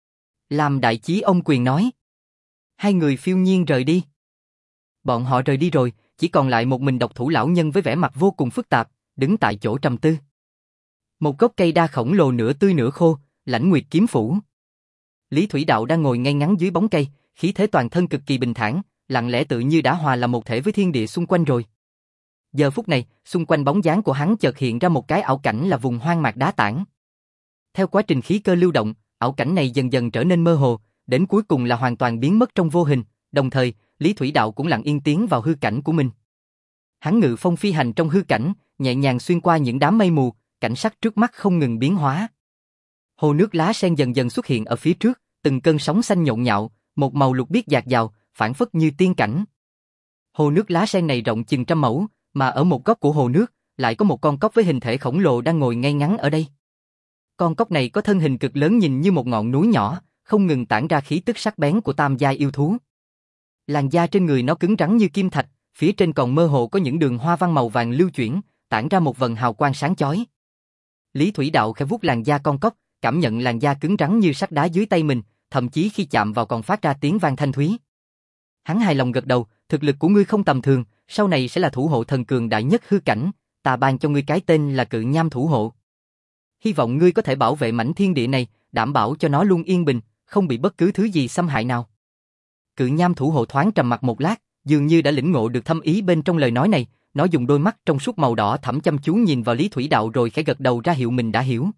Lam Đại Chí ông quyền nói. Hai người phiêu nhiên rời đi. Bọn họ rời đi rồi, chỉ còn lại một mình Độc Thủ lão nhân với vẻ mặt vô cùng phức tạp, đứng tại chỗ trầm tư. Một gốc cây đa khổng lồ nửa tươi nửa khô, Lãnh Nguyệt kiếm phủ. Lý Thủy Đạo đang ngồi ngay ngắn dưới bóng cây, khí thế toàn thân cực kỳ bình thản, lặng lẽ tự như đã hòa là một thể với thiên địa xung quanh rồi. Giờ phút này, xung quanh bóng dáng của hắn chợt hiện ra một cái ảo cảnh là vùng hoang mạc đá tảng. Theo quá trình khí cơ lưu động, ảo cảnh này dần dần trở nên mơ hồ, đến cuối cùng là hoàn toàn biến mất trong vô hình, đồng thời, Lý Thủy Đạo cũng lặng yên tiến vào hư cảnh của mình. Hắn ngự phong phi hành trong hư cảnh, nhẹ nhàng xuyên qua những đám mây mù, cảnh sắc trước mắt không ngừng biến hóa. Hồ nước lá sen dần dần xuất hiện ở phía trước, từng cơn sóng xanh nhộn nhạo, một màu lục biếc dạt dào, phảng phất như tiên cảnh. Hồ nước lá sen này rộng chừng trăm mẫu, mà ở một góc của hồ nước, lại có một con cóc với hình thể khổng lồ đang ngồi ngay ngắn ở đây. Con cóc này có thân hình cực lớn nhìn như một ngọn núi nhỏ, không ngừng tản ra khí tức sắc bén của tam giai yêu thú. Làn da trên người nó cứng rắn như kim thạch, phía trên còn mơ hồ có những đường hoa văn màu vàng lưu chuyển, tản ra một vầng hào quang sáng chói. Lý Thủy Đạo khẽ vuốt làn da con cóc, cảm nhận làn da cứng rắn như sắt đá dưới tay mình, thậm chí khi chạm vào còn phát ra tiếng vang thanh thúy. Hắn hài lòng gật đầu, thực lực của ngươi không tầm thường, sau này sẽ là thủ hộ thần cường đại nhất hư cảnh, ta ban cho ngươi cái tên là Cự Nham thủ hộ. Hy vọng ngươi có thể bảo vệ mảnh thiên địa này, đảm bảo cho nó luôn yên bình, không bị bất cứ thứ gì xâm hại nào. Cự Nham thủ hộ thoáng trầm mặc một lát, dường như đã lĩnh ngộ được thâm ý bên trong lời nói này, nó dùng đôi mắt trong suốt màu đỏ thẫm chăm chú nhìn vào Lý Thủy Đạo rồi khẽ gật đầu ra hiệu mình đã hiểu.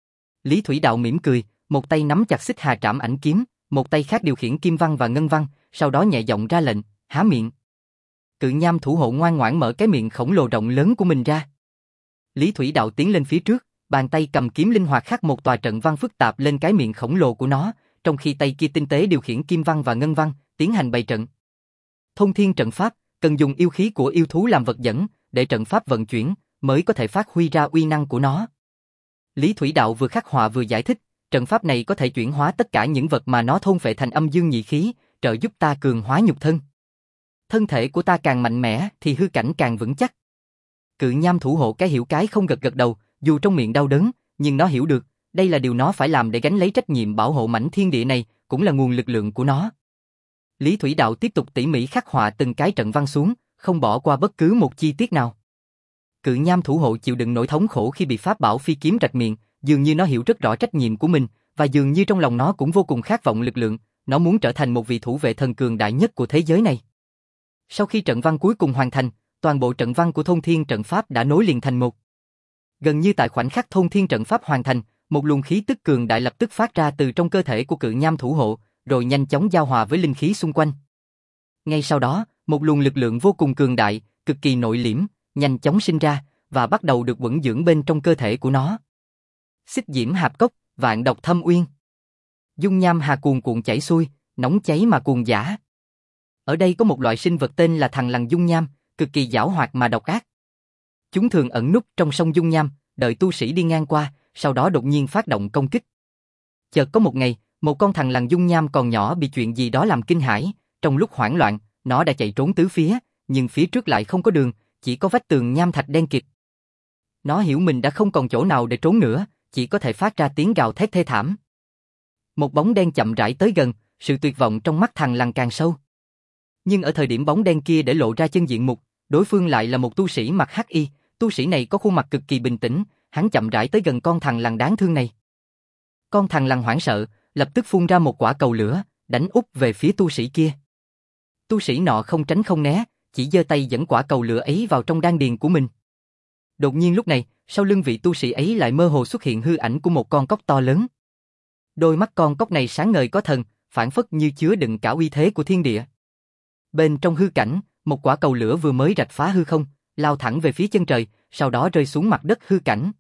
Lý Thủy Đạo mỉm cười, một tay nắm chặt xích hà trảm ảnh kiếm, một tay khác điều khiển kim văn và ngân văn, sau đó nhẹ giọng ra lệnh, há miệng. Cự Nham thủ hộ ngoan ngoãn mở cái miệng khổng lồ rộng lớn của mình ra. Lý Thủy Đạo tiến lên phía trước, bàn tay cầm kiếm linh hoạt khắc một tòa trận văn phức tạp lên cái miệng khổng lồ của nó, trong khi tay kia tinh tế điều khiển kim văn và ngân văn, tiến hành bày trận. Thông thiên trận pháp, cần dùng yêu khí của yêu thú làm vật dẫn, để trận pháp vận chuyển, mới có thể phát huy ra uy năng của nó. Lý Thủy Đạo vừa khắc họa vừa giải thích, trận pháp này có thể chuyển hóa tất cả những vật mà nó thôn phệ thành âm dương nhị khí, trợ giúp ta cường hóa nhục thân. Thân thể của ta càng mạnh mẽ thì hư cảnh càng vững chắc. Cự Nham thủ hộ cái hiểu cái không gật gật đầu, dù trong miệng đau đớn, nhưng nó hiểu được, đây là điều nó phải làm để gánh lấy trách nhiệm bảo hộ mảnh thiên địa này, cũng là nguồn lực lượng của nó. Lý Thủy Đạo tiếp tục tỉ mỉ khắc họa từng cái trận văn xuống, không bỏ qua bất cứ một chi tiết nào. Cự Nham thủ hộ chịu đựng nỗi thống khổ khi bị pháp bảo phi kiếm rạch miệng, dường như nó hiểu rất rõ trách nhiệm của mình, và dường như trong lòng nó cũng vô cùng khát vọng lực lượng, nó muốn trở thành một vị thủ vệ thần cường đại nhất của thế giới này. Sau khi trận văn cuối cùng hoàn thành, toàn bộ trận văn của Thôn Thiên trận pháp đã nối liền thành một. Gần như tại khoảnh khắc Thôn Thiên trận pháp hoàn thành, một luồng khí tức cường đại lập tức phát ra từ trong cơ thể của Cự Nham thủ hộ, rồi nhanh chóng giao hòa với linh khí xung quanh. Ngay sau đó, một luồng lực lượng vô cùng cường đại, cực kỳ nội liễm, nhanh chóng sinh ra và bắt đầu được vững dưỡng bên trong cơ thể của nó. Xích diễm hạp cốc, vạn độc thâm uyên. Dung nham hà cuồn cuộn chảy xuôi, nóng cháy mà cuồng dã. Ở đây có một loại sinh vật tên là thằn lằn dung nham, cực kỳ giảo hoạt mà độc ác. Chúng thường ẩn núp trong sông dung nham, đợi tu sĩ đi ngang qua, sau đó đột nhiên phát động công kích. Chợt có một ngày, một con thằn lằn dung nham còn nhỏ bị chuyện gì đó làm kinh hãi, trong lúc hoảng loạn, nó đã chạy trốn tứ phía, nhưng phía trước lại không có đường, chỉ có vách tường nham thạch đen kịt. Nó hiểu mình đã không còn chỗ nào để trốn nữa, chỉ có thể phát ra tiếng gào thét thê thảm. Một bóng đen chậm rãi tới gần, sự tuyệt vọng trong mắt thằn lằn càng sâu. Nhưng ở thời điểm bóng đen kia để lộ ra chân diện mục, đối phương lại là một tu sĩ mặc hắc y, tu sĩ này có khuôn mặt cực kỳ bình tĩnh, hắn chậm rãi tới gần con thằn lằn đáng thương này. Con thằn lằn hoảng sợ, lập tức phun ra một quả cầu lửa, đánh úp về phía tu sĩ kia. Tu sĩ nọ không tránh không né, chỉ giơ tay dẫn quả cầu lửa ấy vào trong đan điền của mình. Đột nhiên lúc này, sau lưng vị tu sĩ ấy lại mơ hồ xuất hiện hư ảnh của một con cóc to lớn. Đôi mắt con cóc này sáng ngời có thần, phảng phất như chứa đựng cả uy thế của thiên địa. Bên trong hư cảnh, một quả cầu lửa vừa mới rạch phá hư không, lao thẳng về phía chân trời, sau đó rơi xuống mặt đất hư cảnh.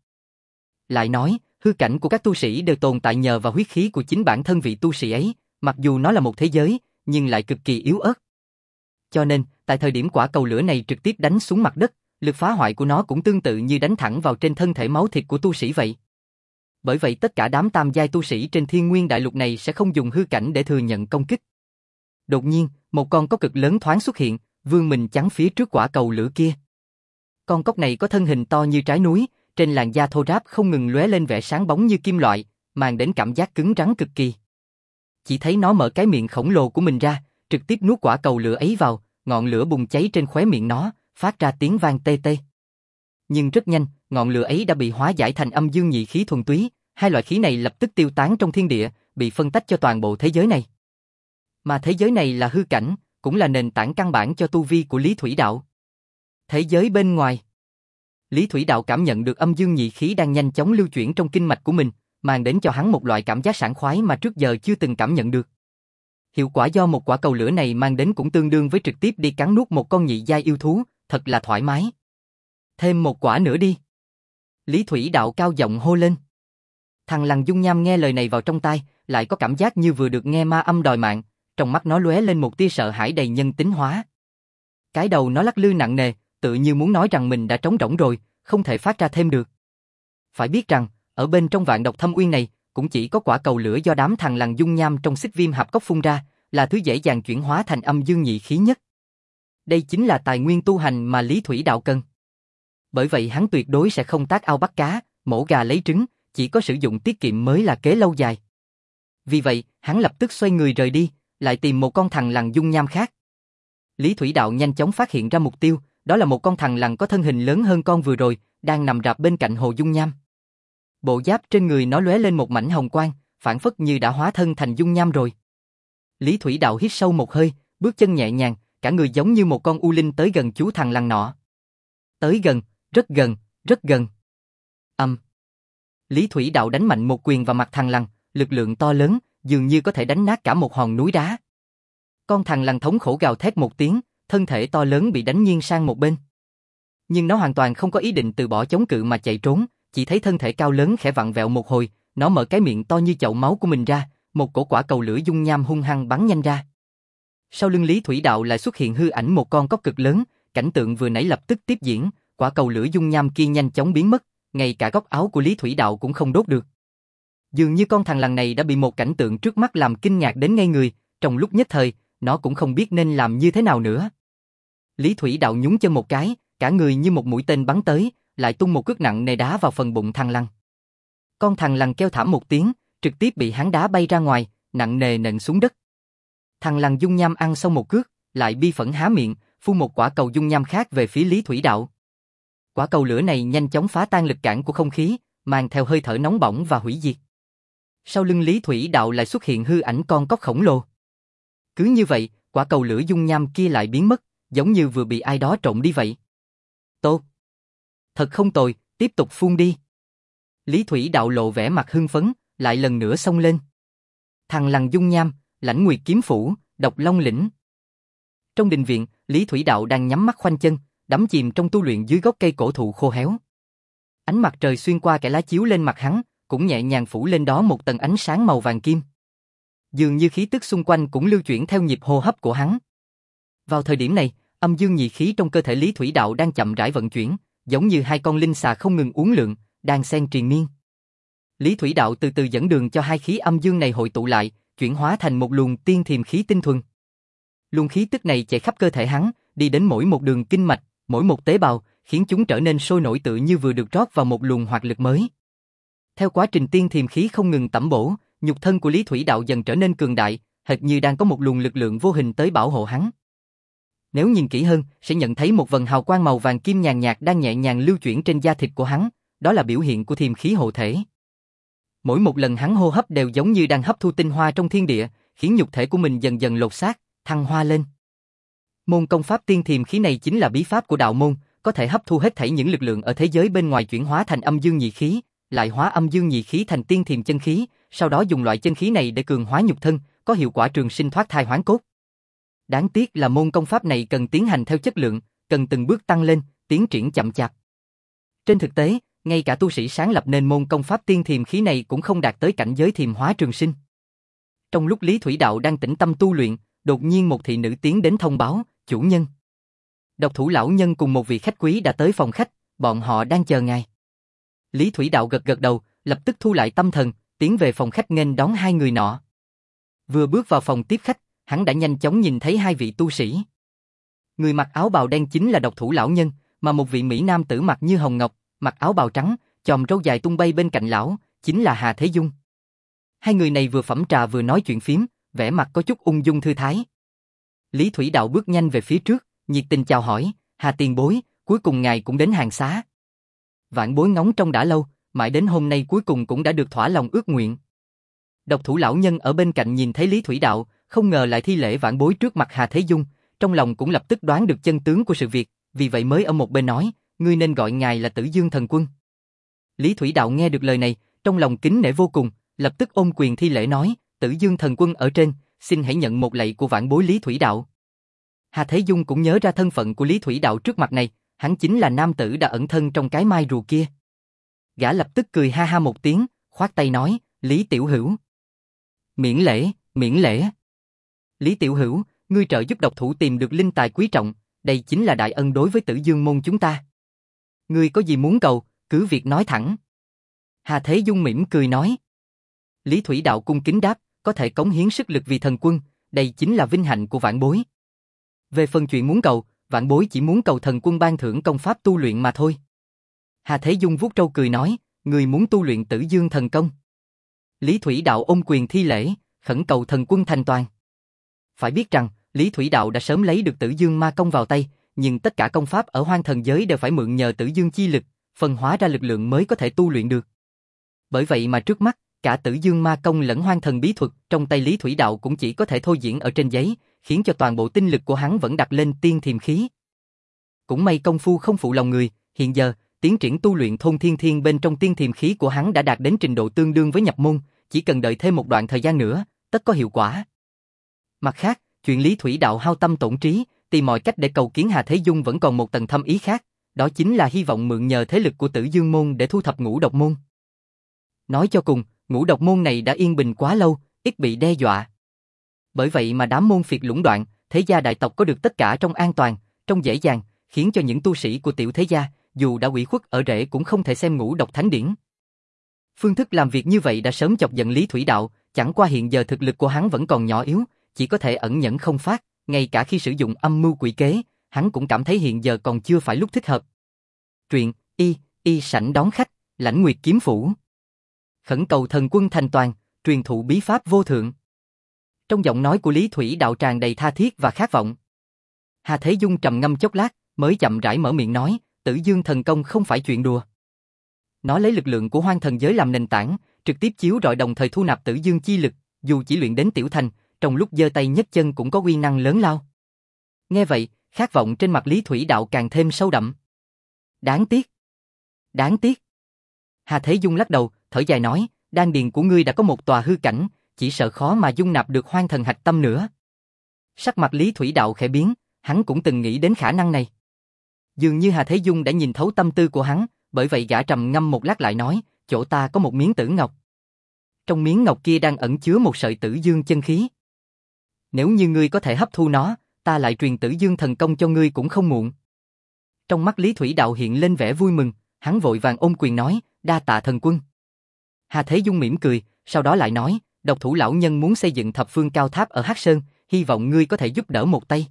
Lại nói, hư cảnh của các tu sĩ đều tồn tại nhờ vào huyết khí của chính bản thân vị tu sĩ ấy, mặc dù nó là một thế giới, nhưng lại cực kỳ yếu ớt. Cho nên, tại thời điểm quả cầu lửa này trực tiếp đánh xuống mặt đất, lực phá hoại của nó cũng tương tự như đánh thẳng vào trên thân thể máu thịt của tu sĩ vậy. Bởi vậy tất cả đám tam giai tu sĩ trên Thiên Nguyên Đại Lục này sẽ không dùng hư cảnh để thừa nhận công kích. Đột nhiên, một con cóc cực lớn thoáng xuất hiện, vươn mình chắn phía trước quả cầu lửa kia. Con cóc này có thân hình to như trái núi, trên làn da thô ráp không ngừng lóe lên vẻ sáng bóng như kim loại, mang đến cảm giác cứng rắn cực kỳ. Chỉ thấy nó mở cái miệng khổng lồ của mình ra, trực tiếp nuốt quả cầu lửa ấy vào, ngọn lửa bùng cháy trên khóe miệng nó, phát ra tiếng vang tê tê. Nhưng rất nhanh, ngọn lửa ấy đã bị hóa giải thành âm dương nhị khí thuần túy, hai loại khí này lập tức tiêu tán trong thiên địa, bị phân tách cho toàn bộ thế giới này. Mà thế giới này là hư cảnh, cũng là nền tảng căn bản cho tu vi của Lý Thủy Đạo. Thế giới bên ngoài. Lý Thủy Đạo cảm nhận được âm dương nhị khí đang nhanh chóng lưu chuyển trong kinh mạch của mình, mang đến cho hắn một loại cảm giác sảng khoái mà trước giờ chưa từng cảm nhận được. Hiệu quả do một quả cầu lửa này mang đến cũng tương đương với trực tiếp đi cắn nuốt một con nhị giai yêu thú, thật là thoải mái. Thêm một quả nữa đi. Lý Thủy Đạo cao giọng hô lên. Thằn lằn dung nham nghe lời này vào trong tai, lại có cảm giác như vừa được nghe ma âm đòi mạng, trong mắt nó lóe lên một tia sợ hãi đầy nhân tính hóa. Cái đầu nó lắc lư nặng nề, tự như muốn nói rằng mình đã trống rỗng rồi, không thể phát ra thêm được. Phải biết rằng, ở bên trong vạn độc thâm uyên này, cũng chỉ có quả cầu lửa do đám thằn lằn dung nham trong xích viêm hạp cốc phun ra, là thứ dễ dàng chuyển hóa thành âm dương nhị khí nhất. Đây chính là tài nguyên tu hành mà Lý Thủy Đạo cần. Bởi vậy hắn tuyệt đối sẽ không tác ao bắt cá, mổ gà lấy trứng, chỉ có sử dụng tiết kiệm mới là kế lâu dài. Vì vậy, hắn lập tức xoay người rời đi, lại tìm một con thằn lằn dung nham khác. Lý Thủy Đạo nhanh chóng phát hiện ra mục tiêu, đó là một con thằn lằn có thân hình lớn hơn con vừa rồi, đang nằm rạp bên cạnh hồ dung nham. Bộ giáp trên người nó lóe lên một mảnh hồng quang, phảng phất như đã hóa thân thành dung nham rồi. Lý Thủy Đạo hít sâu một hơi, bước chân nhẹ nhàng, cả người giống như một con u linh tới gần chú thằn lằn nọ. Tới gần, rất gần, rất gần. Âm. Lý Thủy Đạo đánh mạnh một quyền vào mặt thằn lằn, lực lượng to lớn, dường như có thể đánh nát cả một hòn núi đá. Con thằn lằn thống khổ gào thét một tiếng, thân thể to lớn bị đánh nghiêng sang một bên. Nhưng nó hoàn toàn không có ý định từ bỏ chống cự mà chạy trốn, chỉ thấy thân thể cao lớn khẽ vặn vẹo một hồi, nó mở cái miệng to như chậu máu của mình ra, một cổ quả cầu lửa dung nham hung hăng bắn nhanh ra. Sau lưng Lý Thủy Đạo lại xuất hiện hư ảnh một con cóc cực lớn, cảnh tượng vừa nãy lập tức tiếp diễn, quả cầu lửa dung nham kia nhanh chóng biến mất, ngay cả góc áo của Lý Thủy Đạo cũng không đốt được. Dường như con thằn lằn này đã bị một cảnh tượng trước mắt làm kinh ngạc đến ngây người, trong lúc nhất thời, nó cũng không biết nên làm như thế nào nữa. Lý Thủy Đạo nhún chân một cái, cả người như một mũi tên bắn tới, lại tung một cước nặng nề đá vào phần bụng thằn lằn. Con thằn lằn kêu thảm một tiếng, trực tiếp bị hắn đá bay ra ngoài, nặng nề nện xuống đất. Thằn lằn dung nham ăn xong một cước, lại bi phẫn há miệng, phun một quả cầu dung nham khác về phía Lý Thủy Đạo. Quả cầu lửa này nhanh chóng phá tan lực cản của không khí, mang theo hơi thở nóng bỏng và hủy diệt. Sau lưng Lý Thủy Đạo lại xuất hiện hư ảnh con cóc khổng lồ. Cứ như vậy, quả cầu lửa dung nham kia lại biến mất, giống như vừa bị ai đó trộm đi vậy. Tốt. Thật không tồi, tiếp tục phun đi. Lý Thủy Đạo lộ vẻ mặt hưng phấn, lại lần nữa xông lên. Thằn lằn dung nham, Lãnh Nguyệt kiếm phủ, Độc Long lĩnh. Trong đình viện, Lý Thủy Đạo đang nhắm mắt khoanh chân, đắm chìm trong tu luyện dưới gốc cây cổ thụ khô héo. Ánh mặt trời xuyên qua kẽ lá chiếu lên mặt hắn, cũng nhẹ nhàng phủ lên đó một tầng ánh sáng màu vàng kim. Dường như khí tức xung quanh cũng lưu chuyển theo nhịp hô hấp của hắn. Vào thời điểm này, âm dương nhị khí trong cơ thể Lý Thủy Đạo đang chậm rãi vận chuyển, giống như hai con linh xà không ngừng uốn lượn, đang xen triền miên. Lý Thủy Đạo từ từ dẫn đường cho hai khí âm dương này hội tụ lại, chuyển hóa thành một luồng tiên thiềm khí tinh thuần. Luồng khí tức này chạy khắp cơ thể hắn, đi đến mỗi một đường kinh mạch, mỗi một tế bào, khiến chúng trở nên sôi nổi tựa như vừa được rót vào một luồng hoạt lực mới. Theo quá trình tiên thiềm khí không ngừng tẩm bổ, nhục thân của Lý Thủy Đạo dần trở nên cường đại, hệt như đang có một luồng lực lượng vô hình tới bảo hộ hắn. Nếu nhìn kỹ hơn, sẽ nhận thấy một vầng hào quang màu vàng kim nhàn nhạt đang nhẹ nhàng lưu chuyển trên da thịt của hắn, đó là biểu hiện của thiềm khí hộ thể. Mỗi một lần hắn hô hấp đều giống như đang hấp thu tinh hoa trong thiên địa, khiến nhục thể của mình dần dần lột xác, thăng hoa lên. Môn công pháp tiên thiềm khí này chính là bí pháp của đạo môn, có thể hấp thu hết thảy những lực lượng ở thế giới bên ngoài chuyển hóa thành âm dương nhị khí, lại hóa âm dương nhị khí thành tiên thiềm chân khí, sau đó dùng loại chân khí này để cường hóa nhục thân, có hiệu quả trường sinh thoát thai hoán cốt. Đáng tiếc là môn công pháp này cần tiến hành theo chất lượng, cần từng bước tăng lên, tiến triển chậm chạp. Trên thực tế, ngay cả tu sĩ sáng lập nên môn công pháp tiên thiềm khí này cũng không đạt tới cảnh giới thiềm hóa trường sinh. Trong lúc Lý Thủy Đạo đang tĩnh tâm tu luyện, đột nhiên một thị nữ tiến đến thông báo, chủ nhân. Độc thủ lão nhân cùng một vị khách quý đã tới phòng khách, bọn họ đang chờ ngài. Lý Thủy Đạo gật gật đầu, lập tức thu lại tâm thần, tiến về phòng khách nghênh đón hai người nọ. Vừa bước vào phòng tiếp khách, hắn đã nhanh chóng nhìn thấy hai vị tu sĩ. Người mặc áo bào đen chính là độc thủ lão nhân, mà một vị mỹ nam tử mặc như hồng ngọc, mặc áo bào trắng, chòm râu dài tung bay bên cạnh lão, chính là Hà Thế Dung. Hai người này vừa phẩm trà vừa nói chuyện phiếm, vẻ mặt có chút ung dung thư thái. Lý Thủy Đạo bước nhanh về phía trước, nhiệt tình chào hỏi, Hà tiền bối, cuối cùng ngài cũng đến hàng xá. Vạn bối ngóng trông đã lâu, mãi đến hôm nay cuối cùng cũng đã được thỏa lòng ước nguyện. Độc thủ lão nhân ở bên cạnh nhìn thấy Lý Thủy Đạo, không ngờ lại thi lễ vạn bối trước mặt Hà Thế Dung, trong lòng cũng lập tức đoán được chân tướng của sự việc, vì vậy mới ở một bên nói, ngươi nên gọi ngài là Tử Dương Thần Quân. Lý Thủy Đạo nghe được lời này, trong lòng kính nể vô cùng, lập tức ôm quyền thi lễ nói, Tử Dương Thần Quân ở trên, xin hãy nhận một lạy của vạn bối Lý Thủy Đạo. Hà Thế Dung cũng nhớ ra thân phận của Lý Thủy Đạo trước mặt này, hắn chính là nam tử đã ẩn thân trong cái mai rùa kia. Gã lập tức cười ha ha một tiếng, khoát tay nói, Lý Tiểu Hữu. Miễn lễ, miễn lễ. Lý Tiểu Hữu, ngươi trợ giúp độc thủ tìm được linh tài quý trọng, đây chính là đại ân đối với Tử Dương môn chúng ta. Ngươi có gì muốn cầu, cứ việc nói thẳng. Hà Thế Dung mỉm cười nói. Lý Thủy Đạo cung kính đáp, có thể cống hiến sức lực vì thần quân, đây chính là vinh hạnh của vạn bối. Về phần chuyện muốn cầu, vạn bối chỉ muốn cầu thần quân ban thưởng công pháp tu luyện mà thôi. Hà Thế Dung vuốt râu cười nói, người muốn tu luyện Tử Dương thần công. Lý Thủy Đạo ôm quyền thi lễ, khẩn cầu thần quân thành toàn. Phải biết rằng, Lý Thủy Đạo đã sớm lấy được Tử Dương ma công vào tay, nhưng tất cả công pháp ở hoang thần giới đều phải mượn nhờ Tử Dương chi lực, phân hóa ra lực lượng mới có thể tu luyện được. Bởi vậy mà trước mắt, cả Tử Dương ma công lẫn hoang thần bí thuật trong tay Lý Thủy Đạo cũng chỉ có thể thôi diễn ở trên giấy, khiến cho toàn bộ tinh lực của hắn vẫn đặt lên tiên thiềm khí. Cũng may công phu không phụ lòng người, hiện giờ, tiến triển tu luyện thôn thiên thiên bên trong tiên thiềm khí của hắn đã đạt đến trình độ tương đương với nhập môn, chỉ cần đợi thêm một đoạn thời gian nữa, tất có hiệu quả. Mặt khác, chuyện Lý Thủy Đạo hao tâm tổn trí, tìm mọi cách để cầu kiến Hà Thế Dung vẫn còn một tầng thâm ý khác, đó chính là hy vọng mượn nhờ thế lực của Tử Dương môn để thu thập Ngũ Độc môn. Nói cho cùng, Ngũ Độc môn này đã yên bình quá lâu, ít bị đe dọa. Bởi vậy mà đám môn phiệt lũng đoạn, thế gia đại tộc có được tất cả trong an toàn, trong dễ dàng, khiến cho những tu sĩ của tiểu thế gia, dù đã ủy khuất ở rễ cũng không thể xem Ngũ Độc thánh điển. Phương thức làm việc như vậy đã sớm chọc giận Lý Thủy Đạo, chẳng qua hiện giờ thực lực của hắn vẫn còn nhỏ yếu, chỉ có thể ẩn nhẫn không phát, ngay cả khi sử dụng âm mưu quỷ kế, hắn cũng cảm thấy hiện giờ còn chưa phải lúc thích hợp. Truyện y y sảnh đón khách, Lãnh Nguyệt kiếm phủ. Khẩn cầu thần quân thành toàn, truyền thụ bí pháp vô thượng. Trong giọng nói của Lý Thủy Đạo tràn đầy tha thiết và khát vọng. Hà Thế Dung trầm ngâm chốc lát, mới chậm rãi mở miệng nói, Tử Dương thần công không phải chuyện đùa. Nó lấy lực lượng của hoang thần giới làm nền tảng, trực tiếp chiếu rọi đồng thời thu nạp Tử Dương chi lực, dù chỉ luyện đến tiểu thành, trong lúc giơ tay nhấc chân cũng có uy năng lớn lao. Nghe vậy, khát vọng trên mặt Lý Thủy Đạo càng thêm sâu đậm. Đáng tiếc. Đáng tiếc. Hà Thế Dung lắc đầu, thở dài nói, đan điền của ngươi đã có một tòa hư cảnh, chỉ sợ khó mà dung nạp được hoang thần hạch tâm nữa. Sắc mặt Lý Thủy Đạo khẽ biến, hắn cũng từng nghĩ đến khả năng này. Dường như Hà Thế Dung đã nhìn thấu tâm tư của hắn, bởi vậy gã trầm ngâm một lát lại nói, chỗ ta có một miếng tử ngọc. Trong miếng ngọc kia đang ẩn chứa một sợi Tử Dương chân khí. Nếu như ngươi có thể hấp thu nó, ta lại truyền Tử Dương thần công cho ngươi cũng không muộn. Trong mắt Lý Thủy Đạo hiện lên vẻ vui mừng, hắn vội vàng ôm quyền nói, đa tạ thần quân. Hà Thế Dung mỉm cười, sau đó lại nói, độc thủ lão nhân muốn xây dựng thập phương cao tháp ở Hắc Sơn, hy vọng ngươi có thể giúp đỡ một tay.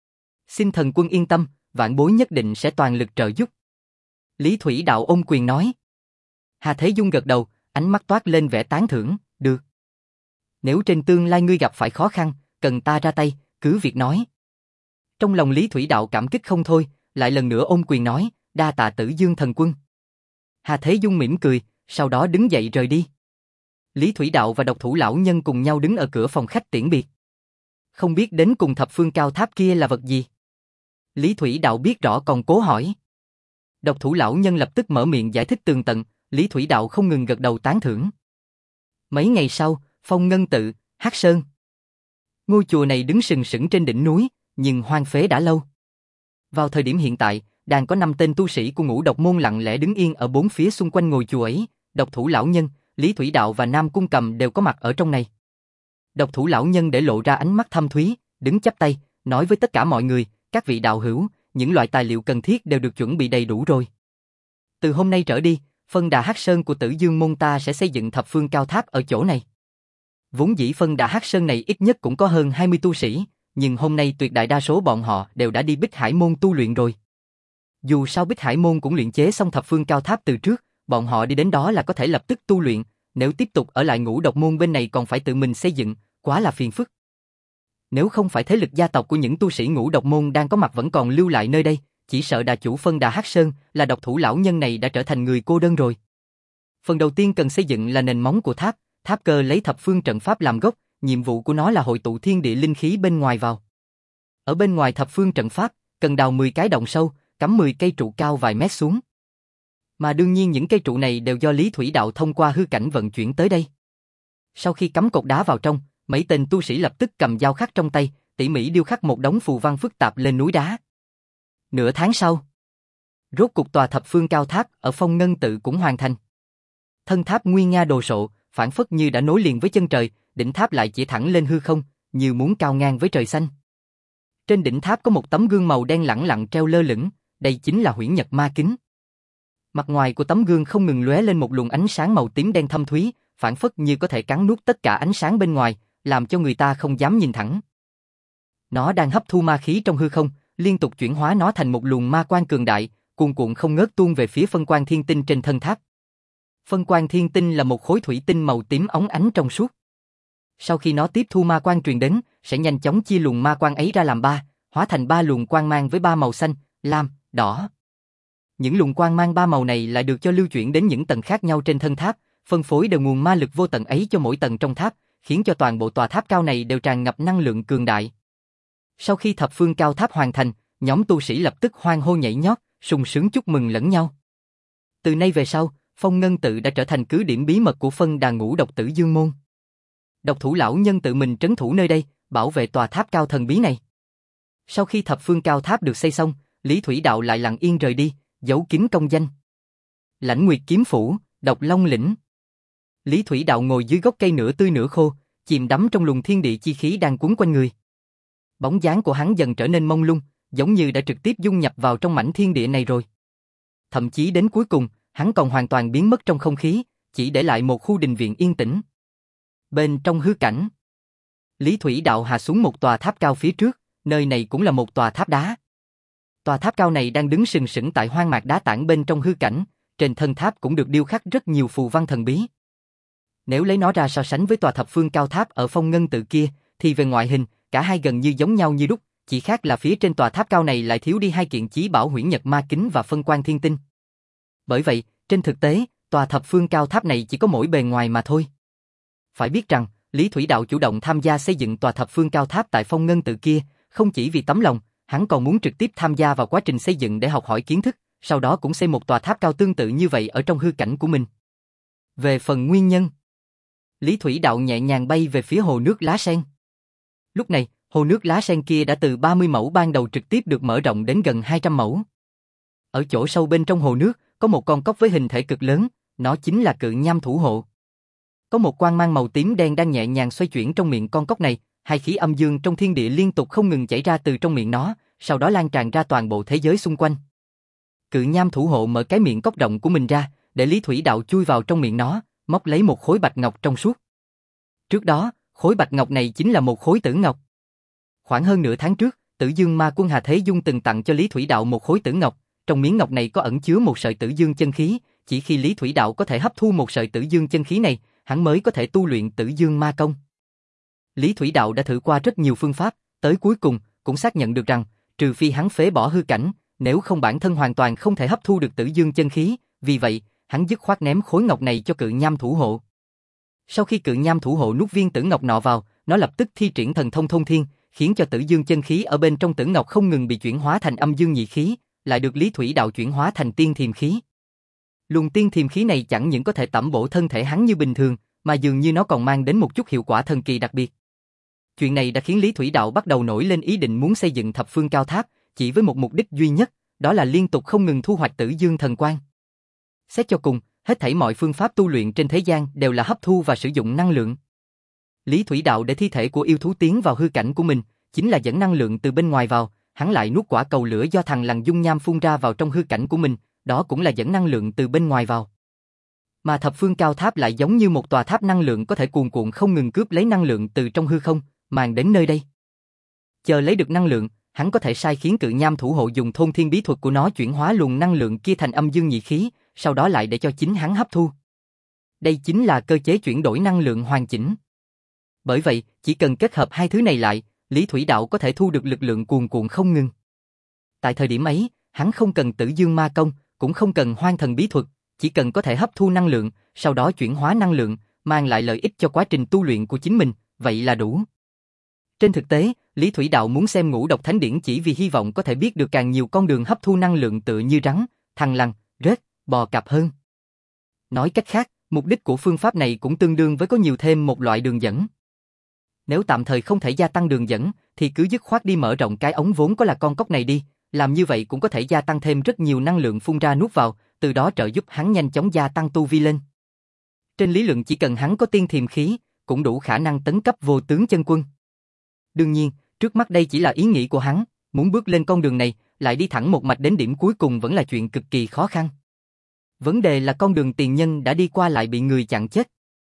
Xin thần quân yên tâm, vạn bối nhất định sẽ toàn lực trợ giúp. Lý Thủy Đạo ôm quyền nói. Hà Thế Dung gật đầu, ánh mắt toát lên vẻ tán thưởng, được. Nếu trên tương lai ngươi gặp phải khó khăn, cần ta ra tay, cứ việc nói. Trong lòng Lý Thủy Đạo cảm kích không thôi, lại lần nữa ôm quyền nói, đa tạ Tử Dương thần quân. Hà Thế Dung mỉm cười, sau đó đứng dậy rời đi. Lý Thủy Đạo và độc thủ lão nhân cùng nhau đứng ở cửa phòng khách tiễn biệt. Không biết đến cùng thập phương cao tháp kia là vật gì? Lý Thủy Đạo biết rõ còn cố hỏi. Độc thủ lão nhân lập tức mở miệng giải thích tường tận, Lý Thủy Đạo không ngừng gật đầu tán thưởng. Mấy ngày sau, Phong Ngân Tự, Hắc Sơn. Ngôi chùa này đứng sừng sững trên đỉnh núi, nhưng hoang phế đã lâu. Vào thời điểm hiện tại, đang có năm tên tu sĩ của Ngũ Độc môn lặng lẽ đứng yên ở bốn phía xung quanh ngôi chùa ấy, độc thủ lão nhân, Lý Thủy Đạo và Nam Cung Cầm đều có mặt ở trong này. Độc thủ lão nhân để lộ ra ánh mắt thâm thúy, đứng chắp tay, nói với tất cả mọi người, các vị đạo hữu, những loại tài liệu cần thiết đều được chuẩn bị đầy đủ rồi. Từ hôm nay trở đi, phân đà Hắc Sơn của Tử Dương môn ta sẽ xây dựng thập phương cao tháp ở chỗ này. Vốn dĩ phân đà Hắc Sơn này ít nhất cũng có hơn hai mươi tu sĩ, nhưng hôm nay tuyệt đại đa số bọn họ đều đã đi Bích Hải môn tu luyện rồi. Dù sao Bích Hải môn cũng luyện chế xong thập phương cao tháp từ trước, bọn họ đi đến đó là có thể lập tức tu luyện, nếu tiếp tục ở lại Ngũ Độc môn bên này còn phải tự mình xây dựng, quá là phiền phức. Nếu không phải thế lực gia tộc của những tu sĩ Ngũ Độc môn đang có mặt vẫn còn lưu lại nơi đây, chỉ sợ đà chủ phân đà Hắc Sơn là độc thủ lão nhân này đã trở thành người cô đơn rồi. Phần đầu tiên cần xây dựng là nền móng của tháp, tháp cơ lấy thập phương trận pháp làm gốc, nhiệm vụ của nó là hội tụ thiên địa linh khí bên ngoài vào. Ở bên ngoài thập phương trận pháp, cần đào mười cái động sâu, cắm mười cây trụ cao vài mét xuống. Mà đương nhiên những cây trụ này đều do Lý Thủy Đạo thông qua hư cảnh vận chuyển tới đây. Sau khi cắm cột đá vào trong, mấy tên tu sĩ lập tức cầm dao khắc trong tay, tỉ mỉ điêu khắc một đống phù văn phức tạp lên núi đá. Nửa tháng sau, rốt cục tòa thập phương cao tháp ở Phong Ngân Tự cũng hoàn thành. Thân tháp nguy nga đồ sộ, phảng phất như đã nối liền với chân trời, đỉnh tháp lại chỉ thẳng lên hư không, như muốn cao ngang với trời xanh. Trên đỉnh tháp có một tấm gương màu đen lẳng lặng treo lơ lửng, đây chính là Huyễn Nhật Ma Kính. Mặt ngoài của tấm gương không ngừng lóe lên một luồng ánh sáng màu tím đen thâm thúy, phảng phất như có thể cắn nuốt tất cả ánh sáng bên ngoài, làm cho người ta không dám nhìn thẳng. Nó đang hấp thu ma khí trong hư không, liên tục chuyển hóa nó thành một luồng ma quang cường đại, cuồn cuộn không ngớt tuôn về phía phân quang thiên tinh trên thân tháp. Phân quang thiên tinh là một khối thủy tinh màu tím óng ánh trong suốt. Sau khi nó tiếp thu ma quang truyền đến, sẽ nhanh chóng chia luồng ma quang ấy ra làm ba, hóa thành ba luồng quang mang với ba màu xanh, lam, đỏ. Những luồng quang mang ba màu này lại được cho lưu chuyển đến những tầng khác nhau trên thân tháp, phân phối đều nguồn ma lực vô tận ấy cho mỗi tầng trong tháp, khiến cho toàn bộ tòa tháp cao này đều tràn ngập năng lượng cường đại. Sau khi thập phương cao tháp hoàn thành, nhóm tu sĩ lập tức hoan hô nhảy nhót, sung sướng chúc mừng lẫn nhau. Từ nay về sau, Phong Ngân Tự đã trở thành cứ điểm bí mật của phân đà Ngũ Độc Tử Dương môn. Độc thủ lão nhân tự mình trấn thủ nơi đây, bảo vệ tòa tháp cao thần bí này. Sau khi thập phương cao tháp được xây xong, Lý Thủy Đạo lại lặng yên rời đi, giấu kín công danh. Lãnh Nguyệt kiếm phủ, Độc Long lĩnh. Lý Thủy Đạo ngồi dưới gốc cây nửa tươi nửa khô, chìm đắm trong luồng thiên địa chi khí đang cuốn quanh người. Bóng dáng của hắn dần trở nên mông lung, giống như đã trực tiếp dung nhập vào trong mảnh thiên địa này rồi. Thậm chí đến cuối cùng, hắn còn hoàn toàn biến mất trong không khí, chỉ để lại một khu đình viện yên tĩnh. Bên trong hư cảnh, Lý Thủy Đạo hạ xuống một tòa tháp cao phía trước, nơi này cũng là một tòa tháp đá. Tòa tháp cao này đang đứng sừng sững tại hoang mạc đá tảng bên trong hư cảnh, trên thân tháp cũng được điêu khắc rất nhiều phù văn thần bí. Nếu lấy nó ra so sánh với tòa thập phương cao tháp ở Phong Ngân Tự kia, thì về ngoại hình, cả hai gần như giống nhau như đúc, chỉ khác là phía trên tòa tháp cao này lại thiếu đi hai kiện chí bảo Huyễn Nhật Ma Kính và phân quang thiên tinh. Bởi vậy, trên thực tế, tòa thập phương cao tháp này chỉ có mỗi bề ngoài mà thôi. Phải biết rằng, Lý Thủy Đạo chủ động tham gia xây dựng tòa thập phương cao tháp tại Phong Ngân Tự kia, không chỉ vì tấm lòng, hắn còn muốn trực tiếp tham gia vào quá trình xây dựng để học hỏi kiến thức, sau đó cũng xây một tòa tháp cao tương tự như vậy ở trong hư cảnh của mình. Về phần nguyên nhân, Lý Thủy Đạo nhẹ nhàng bay về phía hồ nước lá sen. Lúc này, hồ nước lá sen kia đã từ ba mươi mẫu ban đầu trực tiếp được mở rộng đến gần hai trăm mẫu. Ở chỗ sâu bên trong hồ nước, có một con cóc với hình thể cực lớn, nó chính là cự nham thủ hộ. Có một quang mang màu tím đen đang nhẹ nhàng xoay chuyển trong miệng con cóc này, hai khí âm dương trong thiên địa liên tục không ngừng chảy ra từ trong miệng nó, sau đó lan tràn ra toàn bộ thế giới xung quanh. Cự nham thủ hộ mở cái miệng cốc rộng của mình ra, để Lý Thủy Đạo chui vào trong miệng nó, móc lấy một khối bạch ngọc trong suốt. Trước đó, khối bạch ngọc này chính là một khối tử ngọc. Khoảng hơn nửa tháng trước, Tử Dương Ma Quân Hà Thế Dung từng tặng cho Lý Thủy Đạo một khối tử ngọc, trong miếng ngọc này có ẩn chứa một sợi tử dương chân khí, chỉ khi Lý Thủy Đạo có thể hấp thu một sợi tử dương chân khí này, hắn mới có thể tu luyện Tử Dương Ma Công. Lý Thủy Đạo đã thử qua rất nhiều phương pháp, tới cuối cùng cũng xác nhận được rằng, trừ phi hắn phế bỏ hư cảnh, nếu không bản thân hoàn toàn không thể hấp thu được tử dương chân khí, vì vậy, hắn dứt khoát ném khối ngọc này cho cự nham thủ hộ. Sau khi cự nham thủ hộ nuốt viên tử ngọc nọ vào, nó lập tức thi triển thần thông thông thiên, khiến cho tử dương chân khí ở bên trong tử ngọc không ngừng bị chuyển hóa thành âm dương nhị khí, lại được Lý Thủy Đạo chuyển hóa thành tiên thiềm khí. Luồng tiên thiềm khí này chẳng những có thể tẩm bổ thân thể hắn như bình thường, mà dường như nó còn mang đến một chút hiệu quả thần kỳ đặc biệt. Chuyện này đã khiến Lý Thủy Đạo bắt đầu nổi lên ý định muốn xây dựng thập phương cao tháp, chỉ với một mục đích duy nhất, đó là liên tục không ngừng thu hoạch tử dương thần quang. Xét cho cùng, hết thảy mọi phương pháp tu luyện trên thế gian đều là hấp thu và sử dụng năng lượng. Lý Thủy Đạo để thi thể của yêu thú tiến vào hư cảnh của mình, chính là dẫn năng lượng từ bên ngoài vào, hắn lại nuốt quả cầu lửa do thằng lằn dung nham phun ra vào trong hư cảnh của mình, đó cũng là dẫn năng lượng từ bên ngoài vào. Mà thập phương cao tháp lại giống như một tòa tháp năng lượng có thể cuồn cuộn không ngừng cướp lấy năng lượng từ trong hư không, mang đến nơi đây. Chờ lấy được năng lượng, hắn có thể sai khiến cự nham thủ hộ dùng thôn thiên bí thuật của nó chuyển hóa luồng năng lượng kia thành âm dương nhị khí, sau đó lại để cho chính hắn hấp thu. Đây chính là cơ chế chuyển đổi năng lượng hoàn chỉnh. Bởi vậy, chỉ cần kết hợp hai thứ này lại, Lý Thủy Đạo có thể thu được lực lượng cuồn cuộn không ngừng. Tại thời điểm ấy, hắn không cần Tử Dương Ma Công, cũng không cần Hoang Thần Bí Thuật, chỉ cần có thể hấp thu năng lượng, sau đó chuyển hóa năng lượng, mang lại lợi ích cho quá trình tu luyện của chính mình, vậy là đủ. Trên thực tế, Lý Thủy Đạo muốn xem Ngũ Độc Thánh Điển chỉ vì hy vọng có thể biết được càng nhiều con đường hấp thu năng lượng tựa như rắn, thằn lằn, rết, bò cạp hơn. Nói cách khác, mục đích của phương pháp này cũng tương đương với có nhiều thêm một loại đường dẫn. Nếu tạm thời không thể gia tăng đường dẫn, thì cứ dứt khoát đi mở rộng cái ống vốn có là con cóc này đi, làm như vậy cũng có thể gia tăng thêm rất nhiều năng lượng phun ra nuốt vào, từ đó trợ giúp hắn nhanh chóng gia tăng tu vi lên. Trên lý luận chỉ cần hắn có tiên thiềm khí, cũng đủ khả năng tấn cấp vô tướng chân quân. Đương nhiên, trước mắt đây chỉ là ý nghĩ của hắn, muốn bước lên con đường này, lại đi thẳng một mạch đến điểm cuối cùng vẫn là chuyện cực kỳ khó khăn. Vấn đề là con đường tiền nhân đã đi qua lại bị người chặn chết.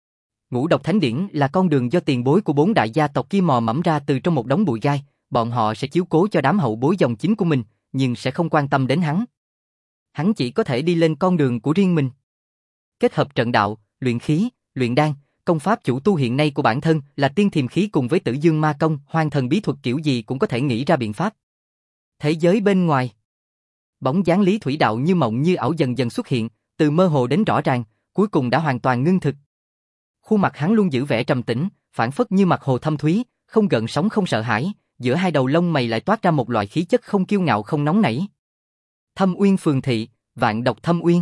Ngũ Độc Thánh Điển là con đường do tiền bối của bốn đại gia tộc kia mò mẫm ra từ trong một đống bụi gai, bọn họ sẽ chiếu cố cho đám hậu bối dòng chính của mình, nhưng sẽ không quan tâm đến hắn. Hắn chỉ có thể đi lên con đường của riêng mình. Kết hợp trận đạo, luyện khí, luyện đan, công pháp chủ tu hiện nay của bản thân là tiên thiềm khí cùng với Tử Dương Ma Công, Hoang Thần Bí Thuật kiểu gì cũng có thể nghĩ ra biện pháp. Thế giới bên ngoài, bóng dáng Lý Thủy Đạo như mộng như ảo dần dần xuất hiện, từ mơ hồ đến rõ ràng, cuối cùng đã hoàn toàn ngưng thực. Khuôn mặt hắn luôn giữ vẻ trầm tĩnh, phảng phất như mặt hồ thâm thúy, không gợn sóng không sợ hãi, giữa hai đầu lông mày lại toát ra một loại khí chất không kiêu ngạo không nóng nảy. Thâm Uyên Phường Thị, vạn độc Thâm Uyên.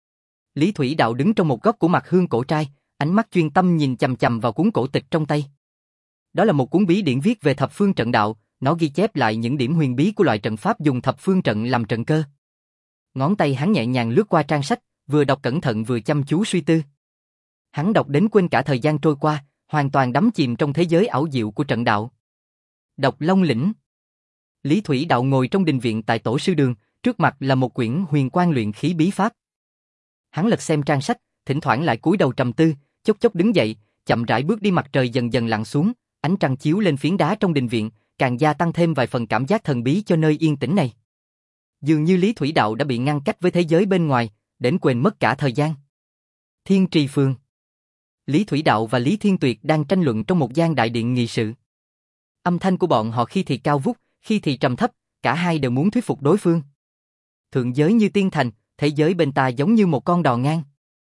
Lý Thủy Đạo đứng trong một góc của mặt hương cổ trai, ánh mắt chuyên tâm nhìn chằm chằm vào cuốn cổ tịch trong tay. Đó là một cuốn bí điển viết về thập phương trận đạo, nó ghi chép lại những điểm huyền bí của loại trận pháp dùng thập phương trận làm trận cơ. Ngón tay hắn nhẹ nhàng lướt qua trang sách, vừa đọc cẩn thận vừa chăm chú suy tư. Hắn đọc đến quên cả thời gian trôi qua, hoàn toàn đắm chìm trong thế giới ảo diệu của trận đạo. Độc Long Lĩnh. Lý Thủy Đạo ngồi trong đình viện tại Tổ sư đường, trước mặt là một quyển Huyền Quang Luyện Khí bí pháp. Hắn lật xem trang sách, thỉnh thoảng lại cúi đầu trầm tư, chốc chốc đứng dậy, chậm rãi bước đi, mặt trời dần dần lặn xuống, ánh trăng chiếu lên phiến đá trong đình viện, càng gia tăng thêm vài phần cảm giác thần bí cho nơi yên tĩnh này. Dường như Lý Thủy Đạo đã bị ngăn cách với thế giới bên ngoài, đến quên mất cả thời gian. Thiên Trì Phường. Lý Thủy Đạo và Lý Thiên Tuyệt đang tranh luận trong một gian đại điện nghị sự. Âm thanh của bọn họ khi thì cao vút, khi thì trầm thấp, cả hai đều muốn thuyết phục đối phương. Thượng giới như tiên thành, thế giới bên ta giống như một con đò ngang.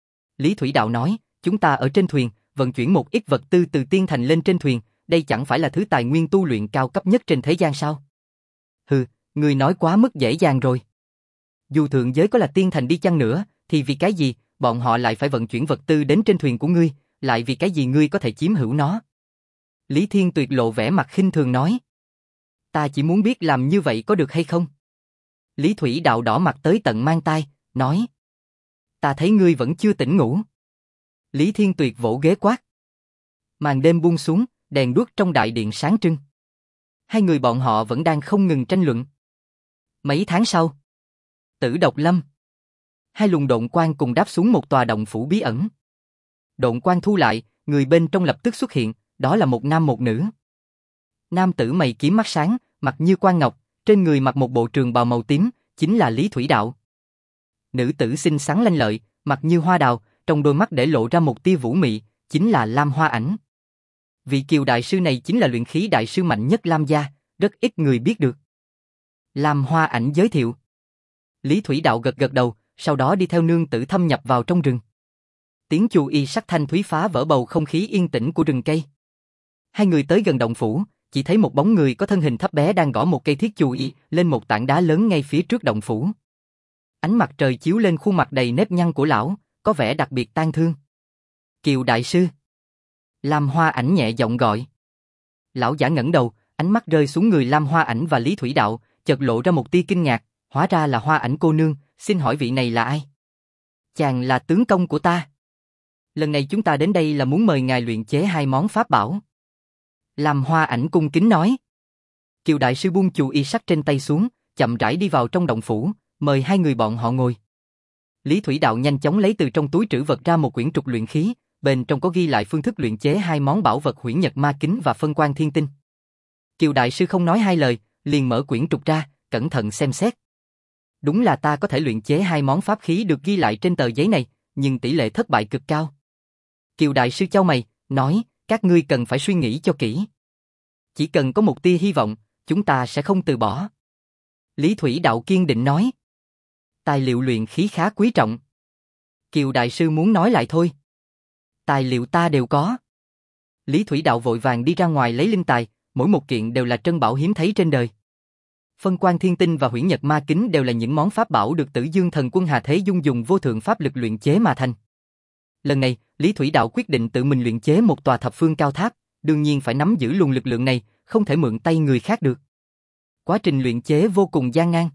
Lý Thủy Đạo nói, chúng ta ở trên thuyền, vận chuyển một ít vật tư từ tiên thành lên trên thuyền, đây chẳng phải là thứ tài nguyên tu luyện cao cấp nhất trên thế gian sao? Hừ, ngươi nói quá mức dễ dàng rồi. Dù thượng giới có là tiên thành đi chăng nữa, thì vì cái gì, bọn họ lại phải vận chuyển vật tư đến trên thuyền của ngươi, lại vì cái gì ngươi có thể chiếm hữu nó? Lý Thiên Tuyệt lộ vẻ mặt khinh thường nói. Ta chỉ muốn biết làm như vậy có được hay không? Lý Thủy Đạo đỏ mặt tới tận mang tai, nói. Ta thấy ngươi vẫn chưa tỉnh ngủ. Lý Thiên Tuyệt vỗ ghế quát. Màn đêm buông xuống, đèn đuốc trong đại điện sáng trưng. Hai người bọn họ vẫn đang không ngừng tranh luận. Mấy tháng sau, Tử Độc Lâm. Hai luồng độn quang cùng đáp xuống một tòa động phủ bí ẩn. Độn quang thu lại, người bên trong lập tức xuất hiện, đó là một nam một nữ. Nam tử mày kiếm mắt sáng, mặt như quan ngọc, trên người mặc một bộ trường bào màu tím, chính là Lý Thủy Đạo. Nữ tử xinh xắn lanh lợi, mặt như hoa đào, trong đôi mắt để lộ ra một tia vũ mị, chính là Lam Hoa Ảnh. Vị Kiều đại sư này chính là luyện khí đại sư mạnh nhất Lam gia, rất ít người biết được. Lam Hoa Ảnh giới thiệu. Lý Thủy Đạo gật gật đầu, sau đó đi theo nương tử thâm nhập vào trong rừng. Tiếng chu y sắc thanh thúy phá vỡ bầu không khí yên tĩnh của rừng cây. Hai người tới gần động phủ, chỉ thấy một bóng người có thân hình thấp bé đang gõ một cây thiết chu y lên một tảng đá lớn ngay phía trước động phủ. Ánh mặt trời chiếu lên khuôn mặt đầy nếp nhăn của lão, có vẻ đặc biệt tang thương. Kiều đại sư. Lam Hoa Ảnh nhẹ giọng gọi. Lão giả ngẩng đầu, ánh mắt rơi xuống người Lam Hoa Ảnh và Lý Thủy Đạo, chợt lộ ra một tia kinh ngạc, hóa ra là Hoa Ảnh cô nương, xin hỏi vị này là ai? Chàng là tướng công của ta. Lần này chúng ta đến đây là muốn mời ngài luyện chế hai món pháp bảo. Lam Hoa Ảnh cung kính nói. Kiều đại sư buông chù y sắt trên tay xuống, chậm rãi đi vào trong động phủ, mời hai người bọn họ ngồi. Lý Thủy Đạo nhanh chóng lấy từ trong túi trữ vật ra một quyển trục luyện khí, bên trong có ghi lại phương thức luyện chế hai món bảo vật Huyễn Nhật Ma Kính và Phân Quang Thiên Tinh. Kiều đại sư không nói hai lời, liền mở quyển trục ra, cẩn thận xem xét. Đúng là ta có thể luyện chế hai món pháp khí được ghi lại trên tờ giấy này, nhưng tỷ lệ thất bại cực cao. Kiều đại sư chau mày, nói, các ngươi cần phải suy nghĩ cho kỹ. Chỉ cần có một tia hy vọng, chúng ta sẽ không từ bỏ. Lý Thủy Đạo kiên định nói. Tài liệu luyện khí khá quý trọng. Kiều đại sư muốn nói lại thôi. Tài liệu ta đều có. Lý Thủy Đạo vội vàng đi ra ngoài lấy linh tài, mỗi một kiện đều là trân bảo hiếm thấy trên đời. Phân Quang Thiên Tinh và Huyễn Nhật Ma Kính đều là những món pháp bảo được Tử Dương Thần Quân Hà Thế Dung dùng vô thượng pháp lực luyện chế mà thành. Lần này, Lý Thủy Đạo quyết định tự mình luyện chế một tòa thập phương cao tháp, đương nhiên phải nắm giữ luồng lực lượng này, không thể mượn tay người khác được. Quá trình luyện chế vô cùng gian nan.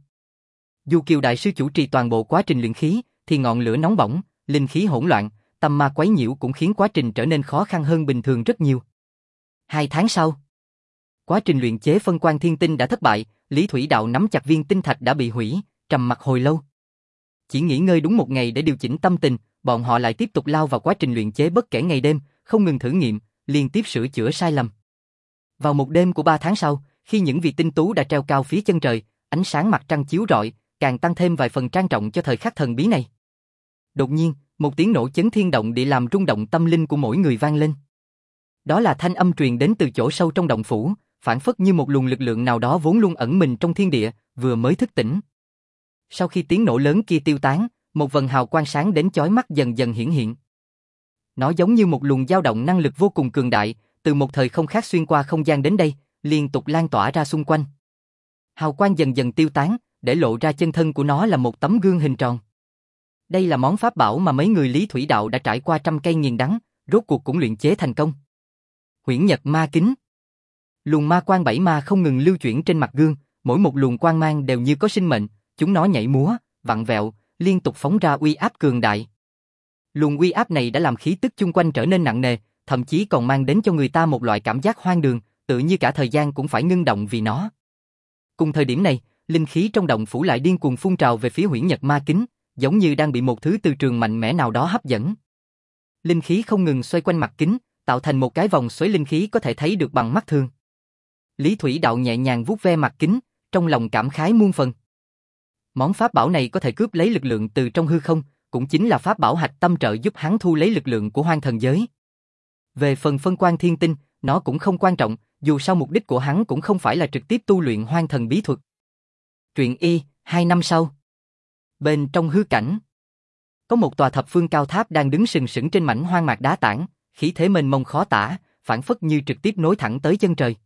Dù Kiều đại sư chủ trì toàn bộ quá trình luyện khí, thì ngọn lửa nóng bỏng, linh khí hỗn loạn, tâm ma quấy nhiễu cũng khiến quá trình trở nên khó khăn hơn bình thường rất nhiều. Hai tháng sau, quá trình luyện chế Phân Quang Thiên Tinh đã thất bại, Lý Thủy Đạo nắm chặt viên tinh thạch đã bị hủy, trầm mặc hồi lâu. Chỉ nghỉ ngơi đúng một ngày để điều chỉnh tâm tình, bọn họ lại tiếp tục lao vào quá trình luyện chế bất kể ngày đêm, không ngừng thử nghiệm, liên tiếp sửa chữa sai lầm. Vào một đêm của ba tháng sau, khi những vì tinh tú đã treo cao phía chân trời, ánh sáng mặt trăng chiếu rọi, càng tăng thêm vài phần trang trọng cho thời khắc thần bí này. Đột nhiên, một tiếng nổ chấn thiên động địa làm rung động tâm linh của mỗi người vang lên. Đó là thanh âm truyền đến từ chỗ sâu trong động phủ, phản phất như một luồng lực lượng nào đó vốn luôn ẩn mình trong thiên địa, vừa mới thức tỉnh. Sau khi tiếng nổ lớn kia tiêu tán, một vần hào quang sáng đến chói mắt dần dần hiển hiện. Nó giống như một luồng dao động năng lực vô cùng cường đại, từ một thời không khác xuyên qua không gian đến đây, liên tục lan tỏa ra xung quanh. Hào quang dần dần tiêu tán, để lộ ra chân thân của nó là một tấm gương hình tròn. Đây là món pháp bảo mà mấy người Lý Thủy Đạo đã trải qua trăm cây nghiền đắng, rốt cuộc cũng luyện chế thành công. Huyễn Nhật Ma Kính. Luồng ma quang bảy ma không ngừng lưu chuyển trên mặt gương, mỗi một luồng quang mang đều như có sinh mệnh, chúng nó nhảy múa, vặn vẹo, liên tục phóng ra uy áp cường đại. Luồng uy áp này đã làm khí tức chung quanh trở nên nặng nề, thậm chí còn mang đến cho người ta một loại cảm giác hoang đường, tự như cả thời gian cũng phải ngưng động vì nó. Cùng thời điểm này, linh khí trong động phủ lại điên cuồng phun trào về phía Huyễn Nhật Ma Kính, giống như đang bị một thứ từ trường mạnh mẽ nào đó hấp dẫn. Linh khí không ngừng xoay quanh mặt kính, tạo thành một cái vòng xoáy linh khí có thể thấy được bằng mắt thường. Lý Thủy Đạo nhẹ nhàng vuốt ve mặt kính, trong lòng cảm khái muôn phần. Món pháp bảo này có thể cướp lấy lực lượng từ trong hư không, cũng chính là pháp bảo hạch tâm trợ giúp hắn thu lấy lực lượng của hoang thần giới. Về phần Phân Quang Thiên Tinh, nó cũng không quan trọng, dù sao mục đích của hắn cũng không phải là trực tiếp tu luyện hoang thần bí thuật. Truyện y, hai năm sau. Bên trong hư cảnh, có một tòa thập phương cao tháp đang đứng sừng sững trên mảnh hoang mạc đá tảng, khí thế mênh mông khó tả, phảng phất như trực tiếp nối thẳng tới chân trời.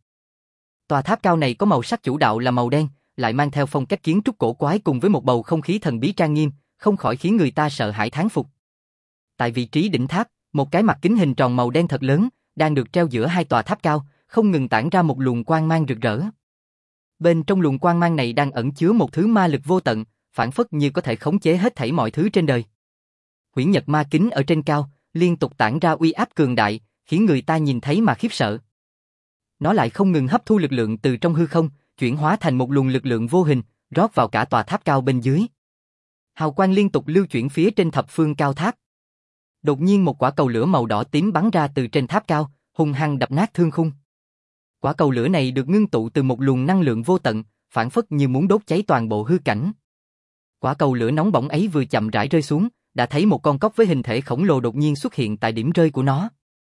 Tòa tháp cao này có màu sắc chủ đạo là màu đen, lại mang theo phong cách kiến trúc cổ quái cùng với một bầu không khí thần bí trang nghiêm, không khỏi khiến người ta sợ hãi thán phục. Tại vị trí đỉnh tháp, một cái mặt kính hình tròn màu đen thật lớn, đang được treo giữa hai tòa tháp cao, không ngừng tản ra một luồng quang mang rực rỡ. Bên trong luồng quang mang này đang ẩn chứa một thứ ma lực vô tận, phảng phất như có thể khống chế hết thảy mọi thứ trên đời. Huyễn Nhật Ma Kính ở trên cao, liên tục tản ra uy áp cường đại, khiến người ta nhìn thấy mà khiếp sợ. Nó lại không ngừng hấp thu lực lượng từ trong hư không, chuyển hóa thành một luồng lực lượng vô hình, rót vào cả tòa tháp cao bên dưới. Hào quang liên tục lưu chuyển phía trên thập phương cao tháp. Đột nhiên một quả cầu lửa màu đỏ tím bắn ra từ trên tháp cao, hung hăng đập nát thương khung. Quả cầu lửa này được ngưng tụ từ một luồng năng lượng vô tận, phản phất như muốn đốt cháy toàn bộ hư cảnh. Quả cầu lửa nóng bỏng ấy vừa chậm rãi rơi xuống, đã thấy một con cóc với hình thể khổng lồ đột nhiên xuất hiện tại điểm rơi của nó.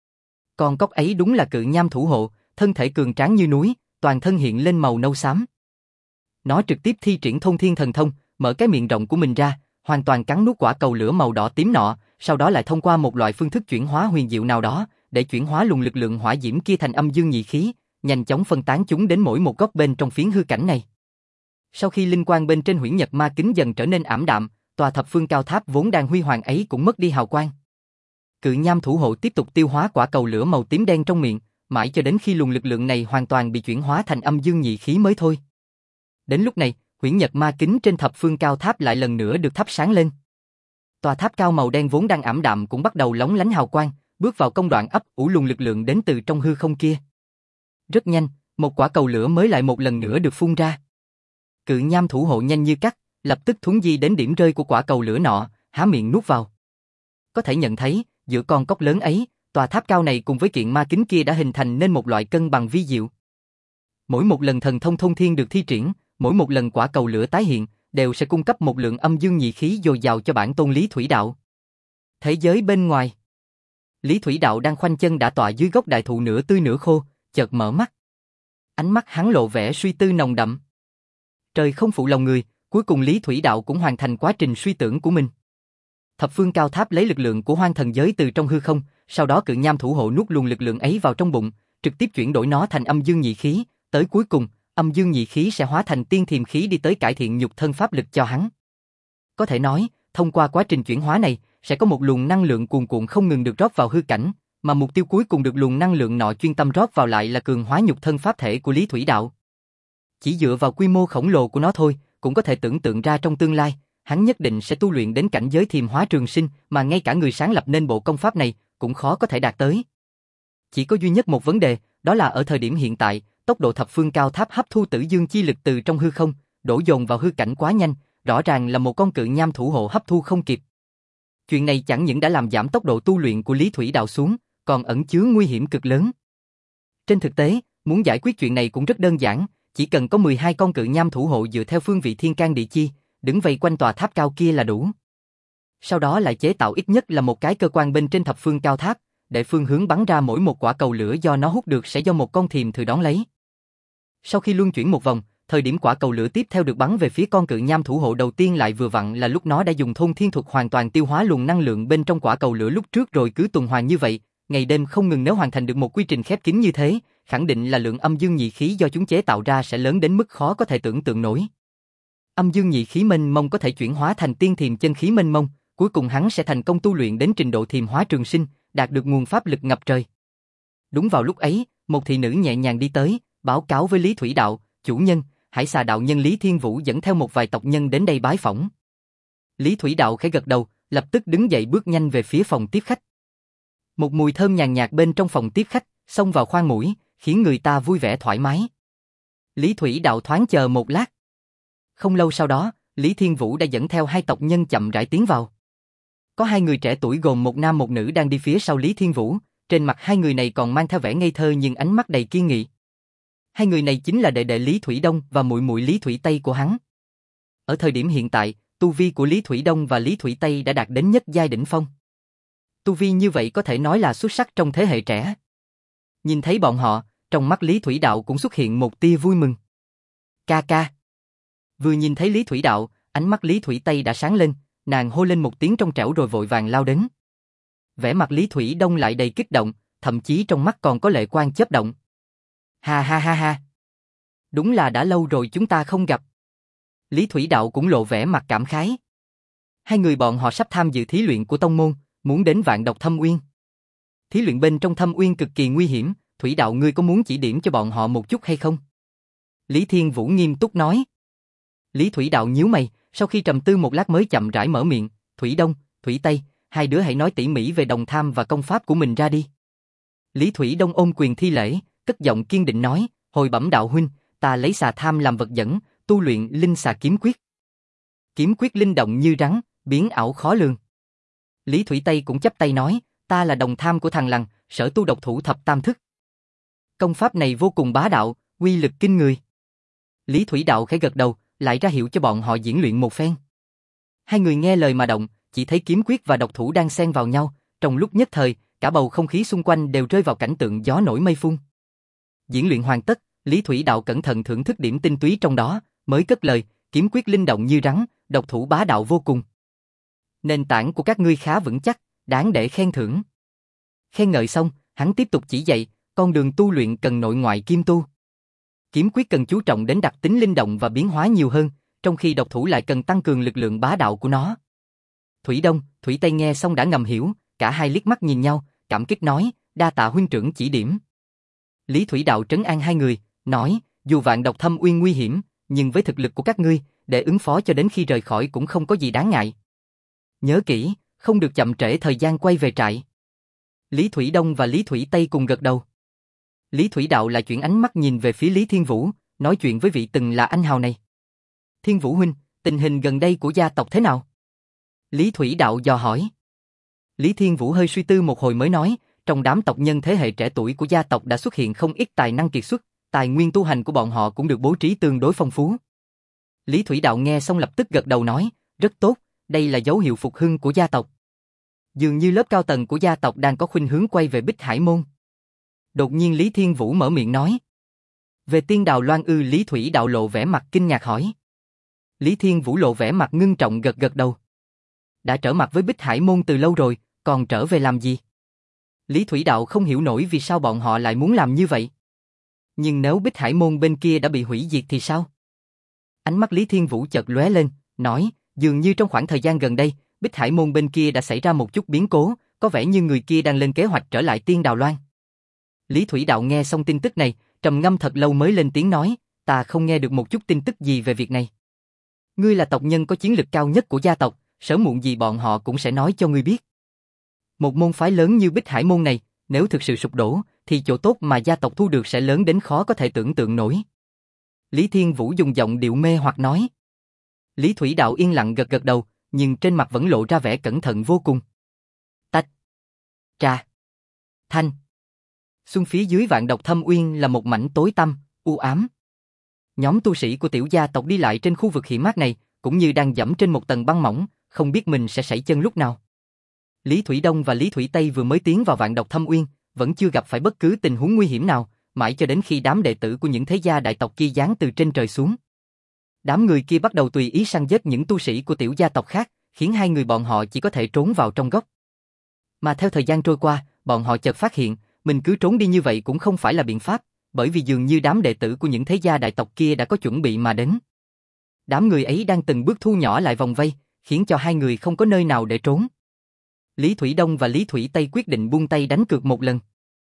Con cóc ấy đúng là cự nham thủ hộ, thân thể cường tráng như núi, toàn thân hiện lên màu nâu xám. Nó trực tiếp thi triển thôn thiên thần thông, mở cái miệng rộng của mình ra, hoàn toàn cắn nuốt quả cầu lửa màu đỏ tím nọ, sau đó lại thông qua một loại phương thức chuyển hóa huyền diệu nào đó, để chuyển hóa luồng lực lượng hỏa diễm kia thành âm dương nhị khí, nhanh chóng phân tán chúng đến mỗi một góc bên trong phiến hư cảnh này. Sau khi linh quang bên trên huyễn nhật ma kính dần trở nên ảm đạm, tòa thập phương cao tháp vốn đang huy hoàng ấy cũng mất đi hào quang. Cự nham thủ hộ tiếp tục tiêu hóa quả cầu lửa màu tím đen trong miệng, mãi cho đến khi luồng lực lượng này hoàn toàn bị chuyển hóa thành âm dương nhị khí mới thôi. Đến lúc này, huyễn nhật ma kính trên thập phương cao tháp lại lần nữa được thắp sáng lên. Tòa tháp cao màu đen vốn đang ảm đạm cũng bắt đầu lóng lánh hào quang, bước vào công đoạn ấp ủ luồng lực lượng đến từ trong hư không kia. Rất nhanh, một quả cầu lửa mới lại một lần nữa được phun ra. Cự nham thủ hộ nhanh như cắt, lập tức thuấn di đến điểm rơi của quả cầu lửa nọ, há miệng nuốt vào. Có thể nhận thấy, giữa con cốc lớn ấy, tòa tháp cao này cùng với kiện ma kính kia đã hình thành nên một loại cân bằng vi diệu. Mỗi một lần thần thông thông thiên được thi triển, mỗi một lần quả cầu lửa tái hiện, đều sẽ cung cấp một lượng âm dương nhị khí dồi dào cho bản tôn Lý Thủy Đạo. Thế giới bên ngoài, Lý Thủy Đạo đang khoanh chân đả tọa dưới gốc đại thụ nửa tươi nửa khô, chợt mở mắt. Ánh mắt hắn lộ vẻ suy tư nồng đậm. Trời không phụ lòng người, cuối cùng Lý Thủy Đạo cũng hoàn thành quá trình suy tưởng của mình. Thập phương cao tháp lấy lực lượng của hoang thần giới từ trong hư không, sau đó cự nham thủ hộ nuốt luồng lực lượng ấy vào trong bụng, trực tiếp chuyển đổi nó thành âm dương nhị khí, tới cuối cùng, âm dương nhị khí sẽ hóa thành tiên thiềm khí đi tới cải thiện nhục thân pháp lực cho hắn. Có thể nói, thông qua quá trình chuyển hóa này, sẽ có một luồng năng lượng cuồn cuộn không ngừng được rót vào hư cảnh, mà mục tiêu cuối cùng được luồng năng lượng nọ chuyên tâm rót vào lại là cường hóa nhục thân pháp thể của Lý Thủy Đạo. Chỉ dựa vào quy mô khổng lồ của nó thôi, cũng có thể tưởng tượng ra trong tương lai, hắn nhất định sẽ tu luyện đến cảnh giới thiềm hóa trường sinh, mà ngay cả người sáng lập nên bộ công pháp này cũng khó có thể đạt tới. Chỉ có duy nhất một vấn đề, đó là ở thời điểm hiện tại, tốc độ thập phương cao tháp hấp thu tử dương chi lực từ trong hư không, đổ dồn vào hư cảnh quá nhanh, rõ ràng là một con cự nham thủ hộ hấp thu không kịp. Chuyện này chẳng những đã làm giảm tốc độ tu luyện của Lý Thủy Đạo xuống, còn ẩn chứa nguy hiểm cực lớn. Trên thực tế, muốn giải quyết chuyện này cũng rất đơn giản, chỉ cần có mười hai con cự nham thủ hộ dựa theo phương vị thiên can địa chi, đứng vây quanh tòa tháp cao kia là đủ. Sau đó lại chế tạo ít nhất là một cái cơ quan bên trên thập phương cao tháp, để phương hướng bắn ra mỗi một quả cầu lửa do nó hút được sẽ do một con thiềm thử đón lấy. Sau khi luân chuyển một vòng, thời điểm quả cầu lửa tiếp theo được bắn về phía con cự nham thủ hộ đầu tiên lại vừa vặn là lúc nó đã dùng thôn thiên thuật hoàn toàn tiêu hóa luồng năng lượng bên trong quả cầu lửa lúc trước rồi cứ tuần hoàn như vậy, ngày đêm không ngừng, nếu hoàn thành được một quy trình khép kín như thế, khẳng định là lượng âm dương nhị khí do chúng chế tạo ra sẽ lớn đến mức khó có thể tưởng tượng nổi. Âm dương nhị khí mênh mông có thể chuyển hóa thành tiên thiềm chân khí mênh mông, cuối cùng hắn sẽ thành công tu luyện đến trình độ thiềm hóa trường sinh, đạt được nguồn pháp lực ngập trời. Đúng vào lúc ấy, một thị nữ nhẹ nhàng đi tới, báo cáo với Lý Thủy Đạo, chủ nhân, Hải Xà đạo nhân Lý Thiên Vũ dẫn theo một vài tộc nhân đến đây bái phỏng. Lý Thủy Đạo khẽ gật đầu, lập tức đứng dậy bước nhanh về phía phòng tiếp khách. Một mùi thơm nhàn nhạt bên trong phòng tiếp khách, xông vào khoang mũi, khiến người ta vui vẻ thoải mái. Lý Thủy Đạo thoáng chờ một lát. Không lâu sau đó, Lý Thiên Vũ đã dẫn theo hai tộc nhân chậm rãi tiến vào. Có hai người trẻ tuổi gồm một nam một nữ đang đi phía sau Lý Thiên Vũ, trên mặt hai người này còn mang theo vẻ ngây thơ nhưng ánh mắt đầy kiên nghị. Hai người này chính là đệ đệ Lý Thủy Đông và muội muội Lý Thủy Tây của hắn. Ở thời điểm hiện tại, tu vi của Lý Thủy Đông và Lý Thủy Tây đã đạt đến nhất giai đỉnh phong. Tu vi như vậy có thể nói là xuất sắc trong thế hệ trẻ. Nhìn thấy bọn họ, trong mắt Lý Thủy Đạo cũng xuất hiện một tia vui mừng. Ca ca. Vừa nhìn thấy Lý Thủy Đạo, ánh mắt Lý Thủy Tây đã sáng lên, nàng hô lên một tiếng trong trẻo rồi vội vàng lao đến. Vẻ mặt Lý Thủy Đông lại đầy kích động, thậm chí trong mắt còn có lệ quang chớp động. Ha ha ha ha. Đúng là đã lâu rồi chúng ta không gặp. Lý Thủy Đạo cũng lộ vẻ mặt cảm khái. Hai người bọn họ sắp tham dự thí luyện của tông môn, muốn đến Vạn Độc Thâm Uyên. Thí luyện bên trong Thâm Uyên cực kỳ nguy hiểm, Thủy Đạo ngươi có muốn chỉ điểm cho bọn họ một chút hay không? Lý Thiên Vũ nghiêm túc nói. Lý Thủy Đạo nhíu mày, sau khi trầm tư một lát mới chậm rãi mở miệng, Thủy Đông, Thủy Tây, hai đứa hãy nói tỉ mỉ về đồng tham và công pháp của mình ra đi. Lý Thủy Đông ôm quyền thi lễ, cất giọng kiên định nói, hồi bẩm đạo huynh, ta lấy xà tham làm vật dẫn, tu luyện linh xà kiếm quyết. Kiếm quyết linh động như rắn, biến ảo khó lường. Lý Thủy Tây cũng chắp tay nói, ta là đồng tham của thằng Lằn, sở tu độc thủ thập tam thức. Công pháp này vô cùng bá đạo, uy lực kinh người. Lý Thủy Đạo khẽ gật đầu, lại ra hiệu cho bọn họ diễn luyện một phen. Hai người nghe lời mà động, chỉ thấy kiếm quyết và độc thủ đang xen vào nhau, trong lúc nhất thời, cả bầu không khí xung quanh đều rơi vào cảnh tượng gió nổi mây phun. Diễn luyện hoàn tất, Lý Thủy Đạo cẩn thận thưởng thức điểm tinh túy trong đó, mới cất lời, kiếm quyết linh động như rắn, độc thủ bá đạo vô cùng. Nền tảng của các ngươi khá vững chắc, đáng để khen thưởng. Khen ngợi xong, hắn tiếp tục chỉ dạy, con đường tu luyện cần nội ngoại kim tu. Kiếm quyết cần chú trọng đến đặc tính linh động và biến hóa nhiều hơn, trong khi độc thủ lại cần tăng cường lực lượng bá đạo của nó. Thủy Đông, Thủy Tây nghe xong đã ngầm hiểu, cả hai liếc mắt nhìn nhau, cảm kích nói, đa tạ huynh trưởng chỉ điểm. Lý Thủy Đạo trấn an hai người, nói, dù vạn độc thâm uyên nguy hiểm, nhưng với thực lực của các ngươi, để ứng phó cho đến khi rời khỏi cũng không có gì đáng ngại. Nhớ kỹ, không được chậm trễ thời gian quay về trại. Lý Thủy Đông và Lý Thủy Tây cùng gật đầu. Lý Thủy Đạo lại chuyển ánh mắt nhìn về phía Lý Thiên Vũ, nói chuyện với vị từng là anh hào này. Thiên Vũ huynh, tình hình gần đây của gia tộc thế nào? Lý Thủy Đạo dò hỏi. Lý Thiên Vũ hơi suy tư một hồi mới nói, trong đám tộc nhân thế hệ trẻ tuổi của gia tộc đã xuất hiện không ít tài năng kiệt xuất, tài nguyên tu hành của bọn họ cũng được bố trí tương đối phong phú. Lý Thủy Đạo nghe xong lập tức gật đầu nói, rất tốt, đây là dấu hiệu phục hưng của gia tộc. Dường như lớp cao tầng của gia tộc đang có khuynh hướng quay về Bích Hải Môn. Đột nhiên Lý Thiên Vũ mở miệng nói. Về Tiên Đào Loan ư? Lý Thủy Đạo lộ vẻ mặt kinh ngạc hỏi. Lý Thiên Vũ lộ vẻ mặt ngưng trọng gật gật đầu. Đã trở mặt với Bích Hải Môn từ lâu rồi, còn trở về làm gì? Lý Thủy Đạo không hiểu nổi vì sao bọn họ lại muốn làm như vậy. Nhưng nếu Bích Hải Môn bên kia đã bị hủy diệt thì sao? Ánh mắt Lý Thiên Vũ chợt lóe lên, nói, dường như trong khoảng thời gian gần đây, Bích Hải Môn bên kia đã xảy ra một chút biến cố, có vẻ như người kia đang lên kế hoạch trở lại Tiên Đào Loan. Lý Thủy Đạo nghe xong tin tức này, trầm ngâm thật lâu mới lên tiếng nói, ta không nghe được một chút tin tức gì về việc này. Ngươi là tộc nhân có chiến lực cao nhất của gia tộc, sớm muộn gì bọn họ cũng sẽ nói cho ngươi biết. Một môn phái lớn như Bích Hải Môn này, nếu thực sự sụp đổ, thì chỗ tốt mà gia tộc thu được sẽ lớn đến khó có thể tưởng tượng nổi. Lý Thiên Vũ dùng giọng điệu mê hoặc nói. Lý Thủy Đạo yên lặng gật gật đầu, nhưng trên mặt vẫn lộ ra vẻ cẩn thận vô cùng. Tách. Trà. Thanh. Xuân phía dưới vạn độc thâm uyên là một mảnh tối tăm, u ám. Nhóm tu sĩ của tiểu gia tộc đi lại trên khu vực hiểm mát này, cũng như đang dẫm trên một tầng băng mỏng, không biết mình sẽ sẩy chân lúc nào. Lý Thủy Đông và Lý Thủy Tây vừa mới tiến vào vạn độc thâm uyên, vẫn chưa gặp phải bất cứ tình huống nguy hiểm nào, mãi cho đến khi đám đệ tử của những thế gia đại tộc kia giáng từ trên trời xuống. Đám người kia bắt đầu tùy ý săn giết những tu sĩ của tiểu gia tộc khác, khiến hai người bọn họ chỉ có thể trốn vào trong góc. Mà theo thời gian trôi qua, bọn họ chợt phát hiện, mình cứ trốn đi như vậy cũng không phải là biện pháp, bởi vì dường như đám đệ tử của những thế gia đại tộc kia đã có chuẩn bị mà đến. Đám người ấy đang từng bước thu nhỏ lại vòng vây, khiến cho hai người không có nơi nào để trốn. Lý Thủy Đông và Lý Thủy Tây quyết định buông tay đánh cược một lần.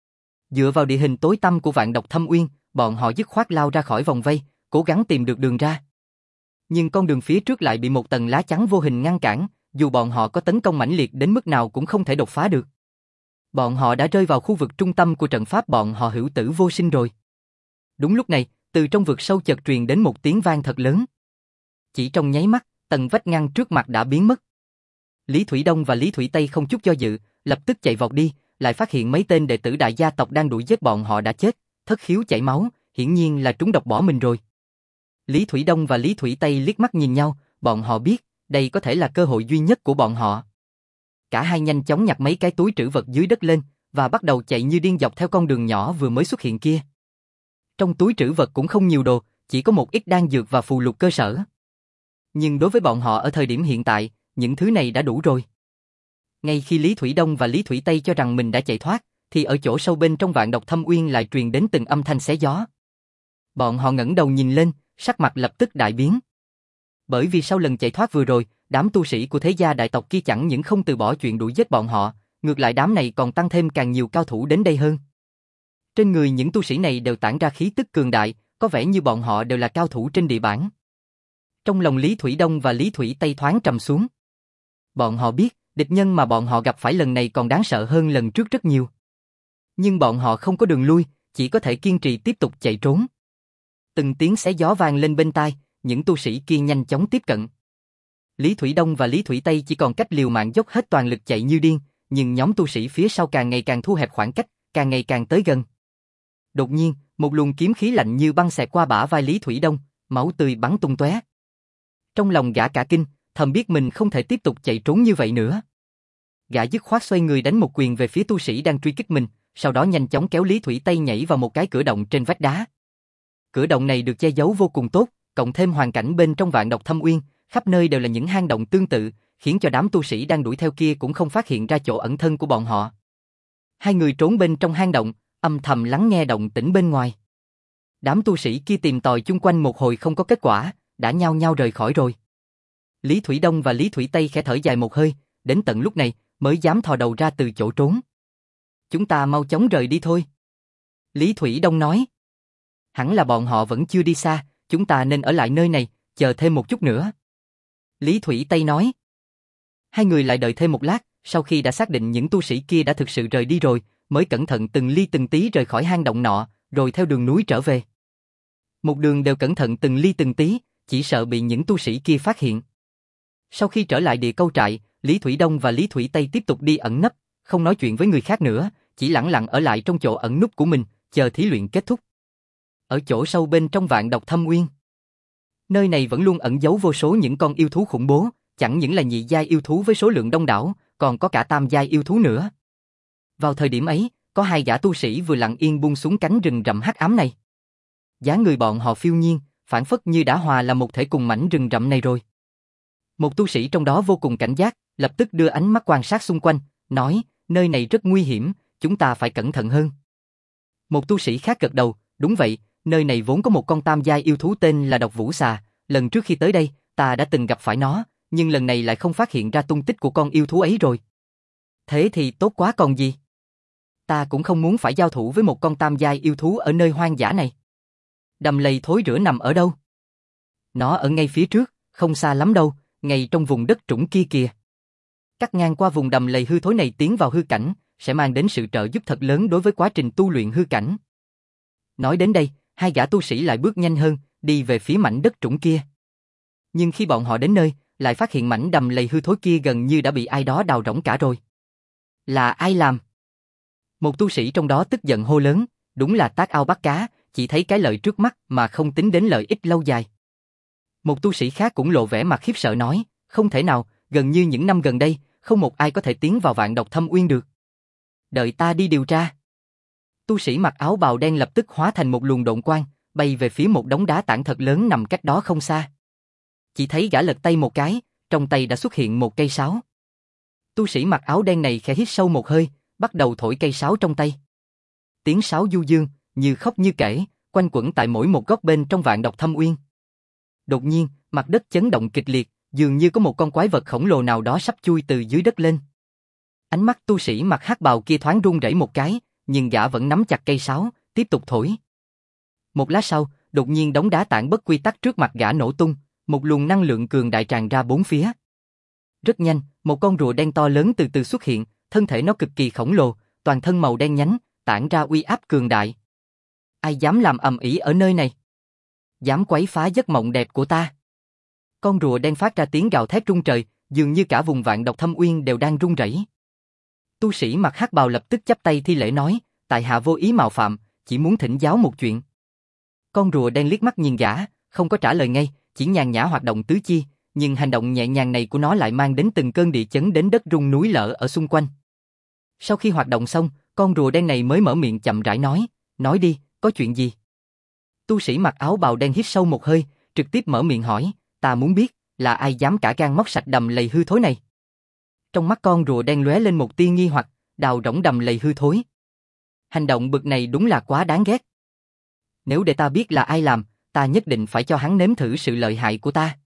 Dựa vào địa hình tối tăm của vạn độc thâm uyên, bọn họ dứt khoát lao ra khỏi vòng vây, cố gắng tìm được đường ra. Nhưng con đường phía trước lại bị một tầng lá chắn vô hình ngăn cản, dù bọn họ có tấn công mãnh liệt đến mức nào cũng không thể đột phá được. Bọn họ đã rơi vào khu vực trung tâm của trận pháp bọn họ hữu tử vô sinh rồi. Đúng lúc này, từ trong vực sâu chợt truyền đến một tiếng vang thật lớn. Chỉ trong nháy mắt, tầng vách ngăn trước mặt đã biến mất. Lý Thủy Đông và Lý Thủy Tây không chút do dự, lập tức chạy vọt đi, lại phát hiện mấy tên đệ tử đại gia tộc đang đuổi giết bọn họ đã chết, thất khiếu chảy máu, hiển nhiên là trúng độc bỏ mình rồi. Lý Thủy Đông và Lý Thủy Tây liếc mắt nhìn nhau, bọn họ biết, đây có thể là cơ hội duy nhất của bọn họ. Cả hai nhanh chóng nhặt mấy cái túi trữ vật dưới đất lên, và bắt đầu chạy như điên dọc theo con đường nhỏ vừa mới xuất hiện kia. Trong túi trữ vật cũng không nhiều đồ, chỉ có một ít đan dược và phù lục cơ sở. Nhưng đối với bọn họ ở thời điểm hiện tại, những thứ này đã đủ rồi. Ngay khi Lý Thủy Đông và Lý Thủy Tây cho rằng mình đã chạy thoát, thì ở chỗ sâu bên trong vạn độc thâm uyên lại truyền đến từng âm thanh xé gió. Bọn họ ngẩng đầu nhìn lên, sắc mặt lập tức đại biến. Bởi vì sau lần chạy thoát vừa rồi, đám tu sĩ của thế gia đại tộc kia chẳng những không từ bỏ chuyện đuổi giết bọn họ, ngược lại đám này còn tăng thêm càng nhiều cao thủ đến đây hơn. Trên người những tu sĩ này đều tản ra khí tức cường đại, có vẻ như bọn họ đều là cao thủ trên địa bản. Trong lòng Lý Thủy Đông và Lý Thủy Tây thoáng trầm xuống. Bọn họ biết, Địch nhân mà bọn họ gặp phải lần này còn đáng sợ hơn lần trước rất nhiều. Nhưng bọn họ không có đường lui, chỉ có thể kiên trì tiếp tục chạy trốn. Từng tiếng xé gió vang lên bên tai, những tu sĩ kia nhanh chóng tiếp cận. Lý Thủy Đông và Lý Thủy Tây chỉ còn cách liều mạng dốc hết toàn lực chạy như điên, nhưng nhóm tu sĩ phía sau càng ngày càng thu hẹp khoảng cách, càng ngày càng tới gần. Đột nhiên, một luồng kiếm khí lạnh như băng xẹt qua bả vai Lý Thủy Đông, máu tươi bắn tung tóe. Trong lòng gã cả kinh, thầm biết mình không thể tiếp tục chạy trốn như vậy nữa. Gã dứt khoát xoay người đánh một quyền về phía tu sĩ đang truy kích mình, sau đó nhanh chóng kéo Lý Thủy Tây nhảy vào một cái cửa động trên vách đá. Cửa động này được che giấu vô cùng tốt, cộng thêm hoàn cảnh bên trong Vạn Độc Thâm Uyên, khắp nơi đều là những hang động tương tự, khiến cho đám tu sĩ đang đuổi theo kia cũng không phát hiện ra chỗ ẩn thân của bọn họ. Hai người trốn bên trong hang động, âm thầm lắng nghe động tĩnh bên ngoài. Đám tu sĩ kia tìm tòi chung quanh một hồi không có kết quả, đã nhao nhao rời khỏi rồi. Lý Thủy Đông và Lý Thủy Tây khẽ thở dài một hơi, đến tận lúc này mới dám thò đầu ra từ chỗ trốn. Chúng ta mau chóng rời đi thôi. Lý Thủy Đông nói. Hẳn là bọn họ vẫn chưa đi xa, chúng ta nên ở lại nơi này, chờ thêm một chút nữa. Lý Thủy Tây nói. Hai người lại đợi thêm một lát, sau khi đã xác định những tu sĩ kia đã thực sự rời đi rồi, mới cẩn thận từng ly từng tí rời khỏi hang động nọ, rồi theo đường núi trở về. Một đường đều cẩn thận từng ly từng tí, chỉ sợ bị những tu sĩ kia phát hiện. Sau khi trở lại địa câu trại, Lý Thủy Đông và Lý Thủy Tây tiếp tục đi ẩn nấp, không nói chuyện với người khác nữa, chỉ lẳng lặng ở lại trong chỗ ẩn núp của mình, chờ thí luyện kết thúc. Ở chỗ sâu bên trong Vạn Độc Thâm Uyên, nơi này vẫn luôn ẩn giấu vô số những con yêu thú khủng bố, chẳng những là nhị giai yêu thú với số lượng đông đảo, còn có cả tam giai yêu thú nữa. Vào thời điểm ấy, có hai gã tu sĩ vừa lặng yên buông xuống cánh rừng rậm hắc ám này. Dáng người bọn họ phiêu nhiên, phảng phất như đã hòa là một thể cùng mảnh rừng rậm này rồi. Một tu sĩ trong đó vô cùng cảnh giác, lập tức đưa ánh mắt quan sát xung quanh, nói, nơi này rất nguy hiểm, chúng ta phải cẩn thận hơn. Một tu sĩ khác gật đầu, đúng vậy, nơi này vốn có một con tam giai yêu thú tên là Độc Vũ Xà, lần trước khi tới đây, ta đã từng gặp phải nó, nhưng lần này lại không phát hiện ra tung tích của con yêu thú ấy rồi. Thế thì tốt quá còn gì. Ta cũng không muốn phải giao thủ với một con tam giai yêu thú ở nơi hoang dã này. Đầm lầy thối rữa nằm ở đâu? Nó ở ngay phía trước, không xa lắm đâu, ngay trong vùng đất trũng kia kìa. Cắt ngang qua vùng đầm lầy hư thối này tiến vào hư cảnh, sẽ mang đến sự trợ giúp thật lớn đối với quá trình tu luyện hư cảnh. Nói đến đây, hai gã tu sĩ lại bước nhanh hơn, đi về phía mảnh đất trũng kia. Nhưng khi bọn họ đến nơi, lại phát hiện mảnh đầm lầy hư thối kia gần như đã bị ai đó đào rỗng cả rồi. Là ai làm? Một tu sĩ trong đó tức giận hô lớn, đúng là tác ao bắt cá, chỉ thấy cái lợi trước mắt mà không tính đến lợi ích lâu dài. Một tu sĩ khác cũng lộ vẻ mặt khiếp sợ nói, không thể nào, gần như những năm gần đây, không một ai có thể tiến vào Vạn Độc Thâm Uyên được. Đợi ta đi điều tra. Tu sĩ mặc áo bào đen lập tức hóa thành một luồng độn quang, bay về phía một đống đá tảng thật lớn nằm cách đó không xa. Chỉ thấy gã lật tay một cái, trong tay đã xuất hiện một cây sáo. Tu sĩ mặc áo đen này khẽ hít sâu một hơi, bắt đầu thổi cây sáo trong tay. Tiếng sáo du dương, như khóc như kể, quanh quẩn tại mỗi một góc bên trong Vạn Độc Thâm Uyên. Đột nhiên, mặt đất chấn động kịch liệt, dường như có một con quái vật khổng lồ nào đó sắp chui từ dưới đất lên. Ánh mắt tu sĩ mặc hắc bào kia thoáng run rẩy một cái, nhưng gã vẫn nắm chặt cây sáo, tiếp tục thổi. Một lát sau, đột nhiên đống đá tảng bất quy tắc trước mặt gã nổ tung, một luồng năng lượng cường đại tràn ra bốn phía. Rất nhanh, một con rùa đen to lớn từ từ xuất hiện, thân thể nó cực kỳ khổng lồ, toàn thân màu đen nhánh, tản ra uy áp cường đại. Ai dám làm ầm ĩ ở nơi này? Dám quấy phá giấc mộng đẹp của ta? Con rùa đen phát ra tiếng gào thét rung trời, dường như cả vùng Vạn Độc Thâm Uyên đều đang rung rẩy. Tu sĩ mặc hắc bào lập tức chắp tay thi lễ nói, tại hạ vô ý mạo phạm, chỉ muốn thỉnh giáo một chuyện. Con rùa đen liếc mắt nhìn gã, không có trả lời ngay, chỉ nhàn nhã hoạt động tứ chi, nhưng hành động nhẹ nhàng này của nó lại mang đến từng cơn địa chấn đến đất rung núi lở ở xung quanh. Sau khi hoạt động xong, con rùa đen này mới mở miệng chậm rãi nói, nói đi, có chuyện gì? Tu sĩ mặc áo bào đen hít sâu một hơi, trực tiếp mở miệng hỏi, ta muốn biết, là ai dám cả gan móc sạch đầm lầy hư thối này? Trong mắt con rùa đen lóe lên một tia nghi hoặc, đào rỗng đầm lầy hư thối. Hành động bực này đúng là quá đáng ghét. Nếu để ta biết là ai làm, ta nhất định phải cho hắn nếm thử sự lợi hại của ta.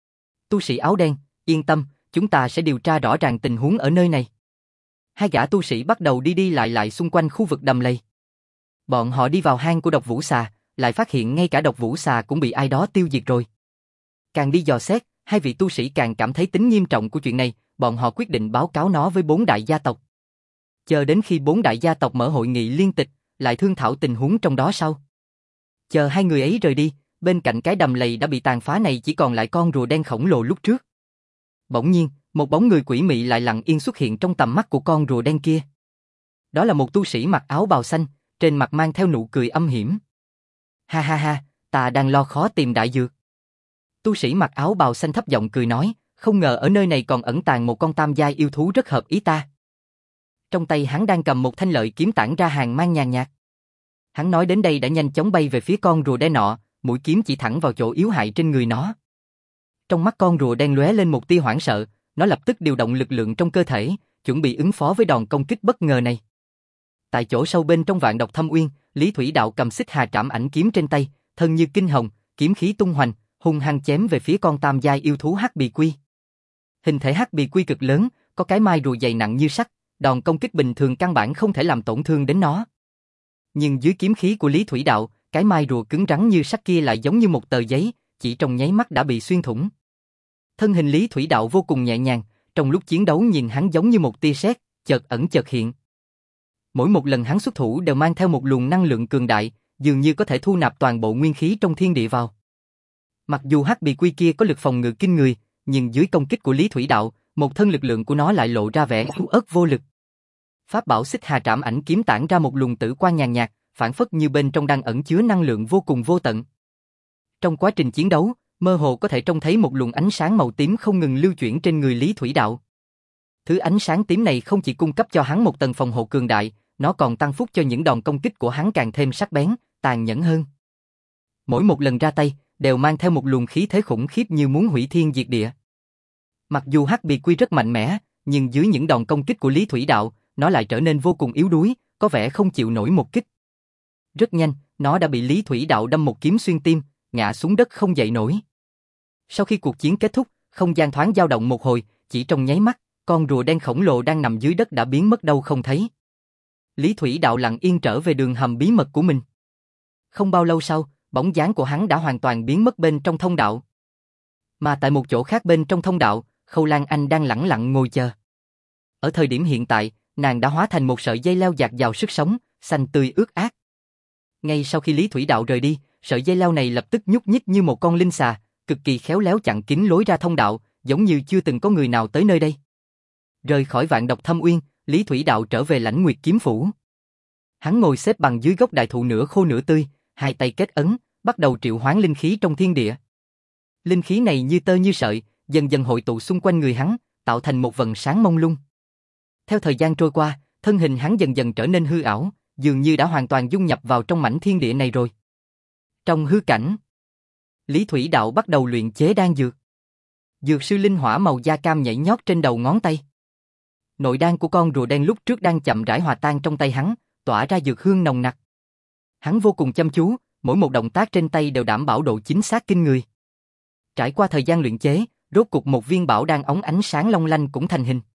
Tu sĩ áo đen, yên tâm, chúng ta sẽ điều tra rõ ràng tình huống ở nơi này. Hai gã tu sĩ bắt đầu đi đi lại lại xung quanh khu vực đầm lầy. Bọn họ đi vào hang của Độc Vũ Xà, lại phát hiện ngay cả Độc Vũ Xà cũng bị ai đó tiêu diệt rồi. Càng đi dò xét, hai vị tu sĩ càng cảm thấy tính nghiêm trọng của chuyện này, bọn họ quyết định báo cáo nó với bốn đại gia tộc. Chờ đến khi bốn đại gia tộc mở hội nghị liên tịch, lại thương thảo tình huống trong đó sau. Chờ hai người ấy rời đi, bên cạnh cái đầm lầy đã bị tàn phá này chỉ còn lại con rùa đen khổng lồ lúc trước. Bỗng nhiên, một bóng người quỷ mị lại lặng yên xuất hiện trong tầm mắt của con rùa đen kia. Đó là một tu sĩ mặc áo bào xanh, trên mặt mang theo nụ cười âm hiểm. Ha ha ha, ta đang lo khó tìm đại dược. Tu sĩ mặc áo bào xanh thấp giọng cười nói, không ngờ ở nơi này còn ẩn tàng một con tam giai yêu thú rất hợp ý ta. Trong tay hắn đang cầm một thanh lợi kiếm tản ra hàng mang nhàn nhạt. Hắn nói đến đây đã nhanh chóng bay về phía con rùa đen nọ, mũi kiếm chỉ thẳng vào chỗ yếu hại trên người nó. Trong mắt con rùa đen lóe lên một tia hoảng sợ, nó lập tức điều động lực lượng trong cơ thể, chuẩn bị ứng phó với đòn công kích bất ngờ này. Tại chỗ sâu bên trong vạn độc thâm uyên, Lý Thủy Đạo cầm xích hà trảm ảnh kiếm trên tay, thân như kinh hồng, kiếm khí tung hoành, hung hăng chém về phía con tam giai yêu thú hắc bì quy. Hình thể hắc bì quy cực lớn, có cái mai rùa dày nặng như sắt, đòn công kích bình thường căn bản không thể làm tổn thương đến nó. Nhưng dưới kiếm khí của Lý Thủy Đạo, cái mai rùa cứng rắn như sắt kia lại giống như một tờ giấy, chỉ trong nháy mắt đã bị xuyên thủng. Thân hình Lý Thủy Đạo vô cùng nhẹ nhàng, trong lúc chiến đấu nhìn hắn giống như một tia sét, chợt ẩn chợt hiện. Mỗi một lần hắn xuất thủ đều mang theo một luồng năng lượng cường đại, dường như có thể thu nạp toàn bộ nguyên khí trong thiên địa vào. Mặc dù hắc bì quy kia có lực phòng ngự kinh người, nhưng dưới công kích của Lý Thủy Đạo, một thân lực lượng của nó lại lộ ra vẻ yếu ớt vô lực. Pháp bảo xích hà trảm ảnh kiếm tản ra một luồng tử quang nhàn nhạt, phản phất như bên trong đang ẩn chứa năng lượng vô cùng vô tận. Trong quá trình chiến đấu, mơ hồ có thể trông thấy một luồng ánh sáng màu tím không ngừng lưu chuyển trên người Lý Thủy Đạo. Thứ ánh sáng tím này không chỉ cung cấp cho hắn một tầng phòng hộ cường đại, nó còn tăng phúc cho những đòn công kích của hắn càng thêm sắc bén, tàn nhẫn hơn. Mỗi một lần ra tay, đều mang theo một luồng khí thế khủng khiếp như muốn hủy thiên diệt địa. Mặc dù hắc bì quy rất mạnh mẽ, nhưng dưới những đòn công kích của Lý Thủy Đạo, nó lại trở nên vô cùng yếu đuối, có vẻ không chịu nổi một kích. Rất nhanh, nó đã bị Lý Thủy Đạo đâm một kiếm xuyên tim, ngã xuống đất không dậy nổi. Sau khi cuộc chiến kết thúc, không gian thoáng dao động một hồi, chỉ trong nháy mắt, con rùa đen khổng lồ đang nằm dưới đất đã biến mất đâu không thấy. Lý Thủy Đạo lặng yên trở về đường hầm bí mật của mình. Không bao lâu sau, bóng dáng của hắn đã hoàn toàn biến mất bên trong thông đạo. Mà tại một chỗ khác bên trong thông đạo, Khâu Lan Anh đang lẳng lặng ngồi chờ. Ở thời điểm hiện tại, nàng đã hóa thành một sợi dây leo dạt dào sức sống, xanh tươi ướt át. Ngay sau khi Lý Thủy Đạo rời đi, sợi dây leo này lập tức nhúc nhích như một con linh xà, cực kỳ khéo léo chặn kín lối ra thông đạo, giống như chưa từng có người nào tới nơi đây. Rời khỏi vạn độc thâm uyên, Lý Thủy Đạo trở về Lãnh Nguyệt kiếm phủ. Hắn ngồi xếp bằng dưới gốc đại thụ nửa khô nửa tươi, hai tay kết ấn, bắt đầu triệu hoán linh khí trong thiên địa. Linh khí này như tơ như sợi, dần dần hội tụ xung quanh người hắn, tạo thành một vầng sáng mông lung. Theo thời gian trôi qua, thân hình hắn dần dần trở nên hư ảo, dường như đã hoàn toàn dung nhập vào trong mảnh thiên địa này rồi. Trong hư cảnh, Lý Thủy Đạo bắt đầu luyện chế đan dược. Dược sư linh hỏa màu da cam nhảy nhót trên đầu ngón tay. Nội đan của con rùa đen lúc trước đang chậm rãi hòa tan trong tay hắn, tỏa ra dược hương nồng nặc. Hắn vô cùng chăm chú, mỗi một động tác trên tay đều đảm bảo độ chính xác kinh người. Trải qua thời gian luyện chế, rốt cục một viên bảo đan óng ánh sáng long lanh cũng thành hình.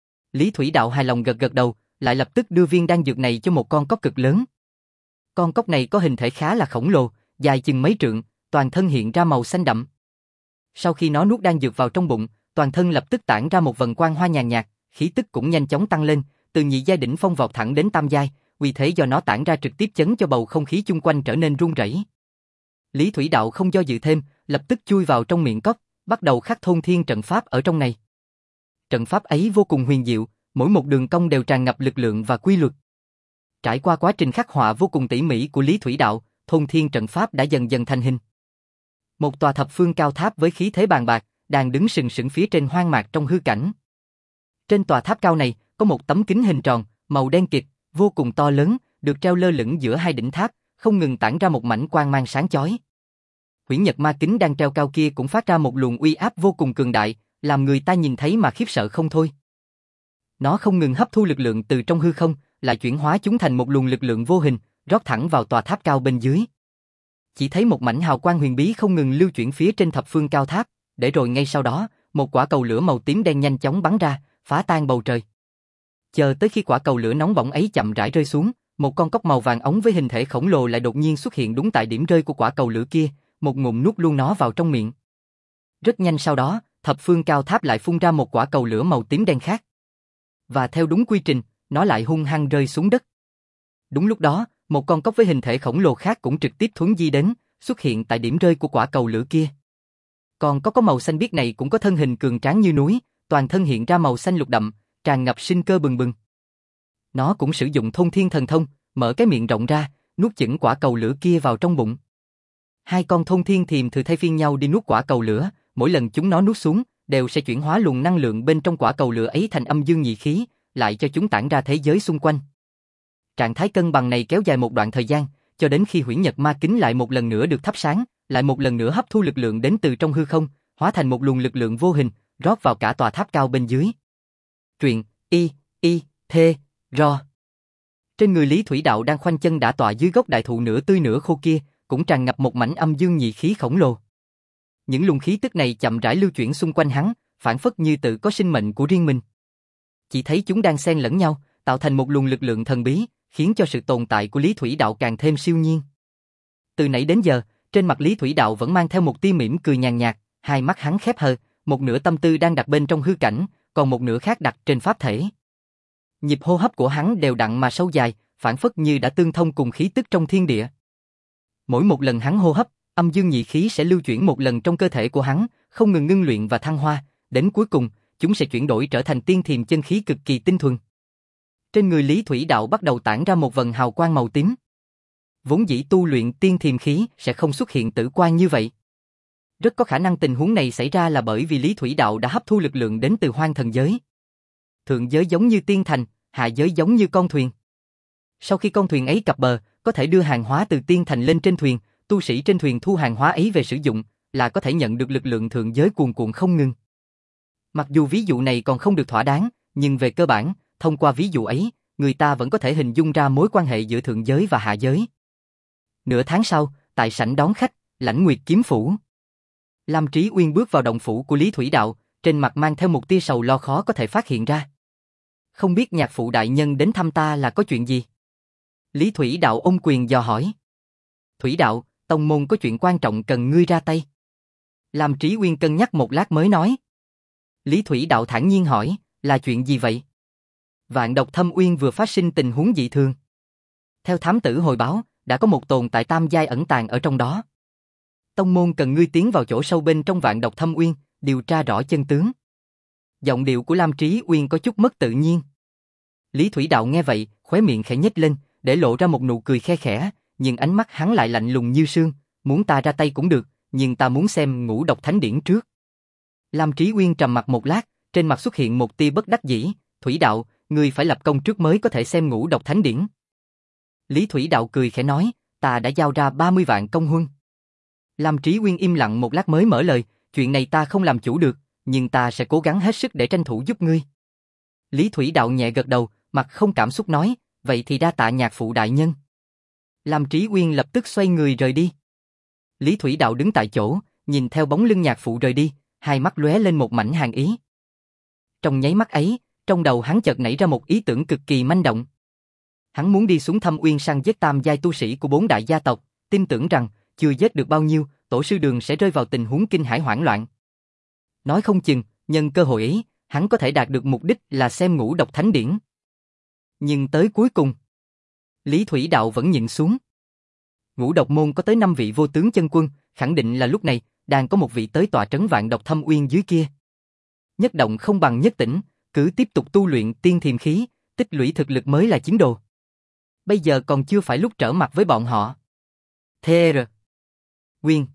Lý Thủy Đạo hài lòng gật gật đầu, lại lập tức đưa viên đan dược này cho một con cóc cực lớn. Con cóc này có hình thể khá là khổng lồ, dài chừng mấy trượng, toàn thân hiện ra màu xanh đậm. Sau khi nó nuốt đan dược vào trong bụng, toàn thân lập tức tản ra một vầng quang hoa nhàn nhạt, khí tức cũng nhanh chóng tăng lên, từ nhị giai đỉnh phong vọt thẳng đến tam giai, uy thế do nó tản ra trực tiếp chấn cho bầu không khí chung quanh trở nên rung rẩy. Lý Thủy Đạo không do dự thêm, lập tức chui vào trong miệng cóc, bắt đầu khắc thôn thiên trận pháp ở trong này. Trận pháp ấy vô cùng huyền diệu, mỗi một đường cong đều tràn ngập lực lượng và quy luật. Trải qua quá trình khắc họa vô cùng tỉ mỉ của Lý Thủy Đạo, thôn thiên trận pháp đã dần dần thành hình. Một tòa thập phương cao tháp với khí thế bàn bạc, đang đứng sừng sững phía trên hoang mạc trong hư cảnh. Trên tòa tháp cao này, có một tấm kính hình tròn, màu đen kịt, vô cùng to lớn, được treo lơ lửng giữa hai đỉnh tháp, không ngừng tản ra một mảnh quang mang sáng chói. Huyễn Nhật Ma kính đang treo cao kia cũng phát ra một luồng uy áp vô cùng cường đại, làm người ta nhìn thấy mà khiếp sợ không thôi. Nó không ngừng hấp thu lực lượng từ trong hư không, lại chuyển hóa chúng thành một luồng lực lượng vô hình, rót thẳng vào tòa tháp cao bên dưới. Chỉ thấy một mảnh hào quang huyền bí không ngừng lưu chuyển phía trên thập phương cao tháp, để rồi ngay sau đó, một quả cầu lửa màu tím đen nhanh chóng bắn ra, phá tan bầu trời. Chờ tới khi quả cầu lửa nóng bỏng ấy chậm rãi rơi xuống, một con cóc màu vàng ống với hình thể khổng lồ lại đột nhiên xuất hiện đúng tại điểm rơi của quả cầu lửa kia, một ngụm nuốt luôn nó vào trong miệng. Rất nhanh sau đó, thập phương cao tháp lại phun ra một quả cầu lửa màu tím đen khác. Và theo đúng quy trình, nó lại hung hăng rơi xuống đất. Đúng lúc đó, một con cóc với hình thể khổng lồ khác cũng trực tiếp thuấn di đến, xuất hiện tại điểm rơi của quả cầu lửa kia. Con cóc có màu xanh biếc này cũng có thân hình cường tráng như núi, toàn thân hiện ra màu xanh lục đậm, tràn ngập sinh cơ bừng bừng. Nó cũng sử dụng thôn thiên thần thông, mở cái miệng rộng ra, nuốt chửng quả cầu lửa kia vào trong bụng. Hai con thôn thiên thiềm thừa thay phiên nhau đi nuốt quả cầu lửa, mỗi lần chúng nó nuốt xuống, đều sẽ chuyển hóa luồng năng lượng bên trong quả cầu lửa ấy thành âm dương nhị khí, lại cho chúng tản ra thế giới xung quanh. Trạng thái cân bằng này kéo dài một đoạn thời gian, cho đến khi huyễn nhật ma kính lại một lần nữa được thắp sáng, lại một lần nữa hấp thu lực lượng đến từ trong hư không, hóa thành một luồng lực lượng vô hình, rót vào cả tòa tháp cao bên dưới. Truyện Y, Y, Thê, Ro. Trên người Lý Thủy Đạo đang khoanh chân đả tọa dưới gốc đại thụ nửa tươi nửa khô kia, cũng tràn ngập một mảnh âm dương nhị khí khổng lồ. Những luồng khí tức này chậm rãi lưu chuyển xung quanh hắn, phản phất như tự có sinh mệnh của riêng mình. Chỉ thấy chúng đang xen lẫn nhau, tạo thành một luồng lực lượng thần bí, khiến cho sự tồn tại của Lý Thủy Đạo càng thêm siêu nhiên. Từ nãy đến giờ, trên mặt Lý Thủy Đạo vẫn mang theo một tia mỉm cười nhàn nhạt, hai mắt hắn khép hờ, một nửa tâm tư đang đặt bên trong hư cảnh, còn một nửa khác đặt trên pháp thể. Nhịp hô hấp của hắn đều đặn mà sâu dài, phản phất như đã tương thông cùng khí tức trong thiên địa. Mỗi một lần hắn hô hấp, âm dương nhị khí sẽ lưu chuyển một lần trong cơ thể của hắn, không ngừng ngưng luyện và thăng hoa, đến cuối cùng, chúng sẽ chuyển đổi trở thành tiên thiềm chân khí cực kỳ tinh thuần. Trên người Lý Thủy Đạo bắt đầu tản ra một vầng hào quang màu tím. Vốn dĩ tu luyện tiên thiềm khí sẽ không xuất hiện tử quang như vậy. Rất có khả năng tình huống này xảy ra là bởi vì Lý Thủy Đạo đã hấp thu lực lượng đến từ hoang thần giới. Thượng giới giống như tiên thành, hạ giới giống như con thuyền. Sau khi con thuyền ấy cập bờ, có thể đưa hàng hóa từ tiên thành lên trên thuyền, tu sĩ trên thuyền thu hàng hóa ấy về sử dụng, là có thể nhận được lực lượng thượng giới cuồn cuộn không ngừng. Mặc dù ví dụ này còn không được thỏa đáng, nhưng về cơ bản, thông qua ví dụ ấy, người ta vẫn có thể hình dung ra mối quan hệ giữa thượng giới và hạ giới. Nửa tháng sau, tại sảnh đón khách, Lãnh Nguyệt kiếm phủ. Lam Trí Uyên bước vào động phủ của Lý Thủy Đạo, trên mặt mang theo một tia sầu lo khó có thể phát hiện ra. Không biết nhạc phụ đại nhân đến thăm ta là có chuyện gì? Lý Thủy Đạo ôm quyền dò hỏi. Thủy Đạo, tông môn có chuyện quan trọng cần ngươi ra tay. Lam Trí Uyên cân nhắc một lát mới nói. Lý Thủy Đạo thản nhiên hỏi, là chuyện gì vậy? Vạn Độc Thâm Uyên vừa phát sinh tình huống dị thường. Theo thám tử hồi báo, đã có một tồn tại tam giai ẩn tàng ở trong đó. Tông môn cần ngươi tiến vào chỗ sâu bên trong Vạn Độc Thâm Uyên, điều tra rõ chân tướng. Giọng điệu của Lam Trí Uyên có chút mất tự nhiên. Lý Thủy Đạo nghe vậy, khóe miệng khẽ nhếch lên, để lộ ra một nụ cười khe khẽ, nhưng ánh mắt hắn lại lạnh lùng như sương, muốn ta ra tay cũng được, nhưng ta muốn xem Ngũ Độc Thánh Điển trước. Lam Trí Uyên trầm mặt một lát, trên mặt xuất hiện một tia bất đắc dĩ, Thủy Đạo, ngươi phải lập công trước mới có thể xem Ngũ Độc Thánh Điển. Lý Thủy Đạo cười khẽ nói, ta đã giao ra ba mươi vạn công huân. Lam Trí Uyên im lặng một lát mới mở lời, chuyện này ta không làm chủ được, nhưng ta sẽ cố gắng hết sức để tranh thủ giúp ngươi. Lý Thủy Đạo nhẹ gật đầu, mặt không cảm xúc nói, vậy thì đa tạ nhạc phụ đại nhân. Lam Trí Uyên lập tức xoay người rời đi. Lý Thủy Đạo đứng tại chỗ, nhìn theo bóng lưng nhạc phụ rời đi, hai mắt lóe lên một mảnh hàn ý. Trong nháy mắt ấy, trong đầu hắn chợt nảy ra một ý tưởng cực kỳ manh động. Hắn muốn đi xuống Thâm Uyên săn giết tam giai tu sĩ của bốn đại gia tộc, tin tưởng rằng chưa giết được bao nhiêu, tổ sư Đường sẽ rơi vào tình huống kinh hãi hoảng loạn. Nói không chừng, nhân cơ hội ấy, hắn có thể đạt được mục đích là xem Ngũ Độc Thánh Điển. Nhưng tới cuối cùng, Lý Thủy Đạo vẫn nhịn xuống. Ngũ Độc môn có tới năm vị vô tướng chân quân, khẳng định là lúc này đang có một vị tới tọa trấn Vạn Độc Thâm Uyên dưới kia. Nhất động không bằng nhất tĩnh, cứ tiếp tục tu luyện tiên thiềm khí, tích lũy thực lực mới là chiến đồ. Bây giờ còn chưa phải lúc trở mặt với bọn họ. Thê r. Uyên.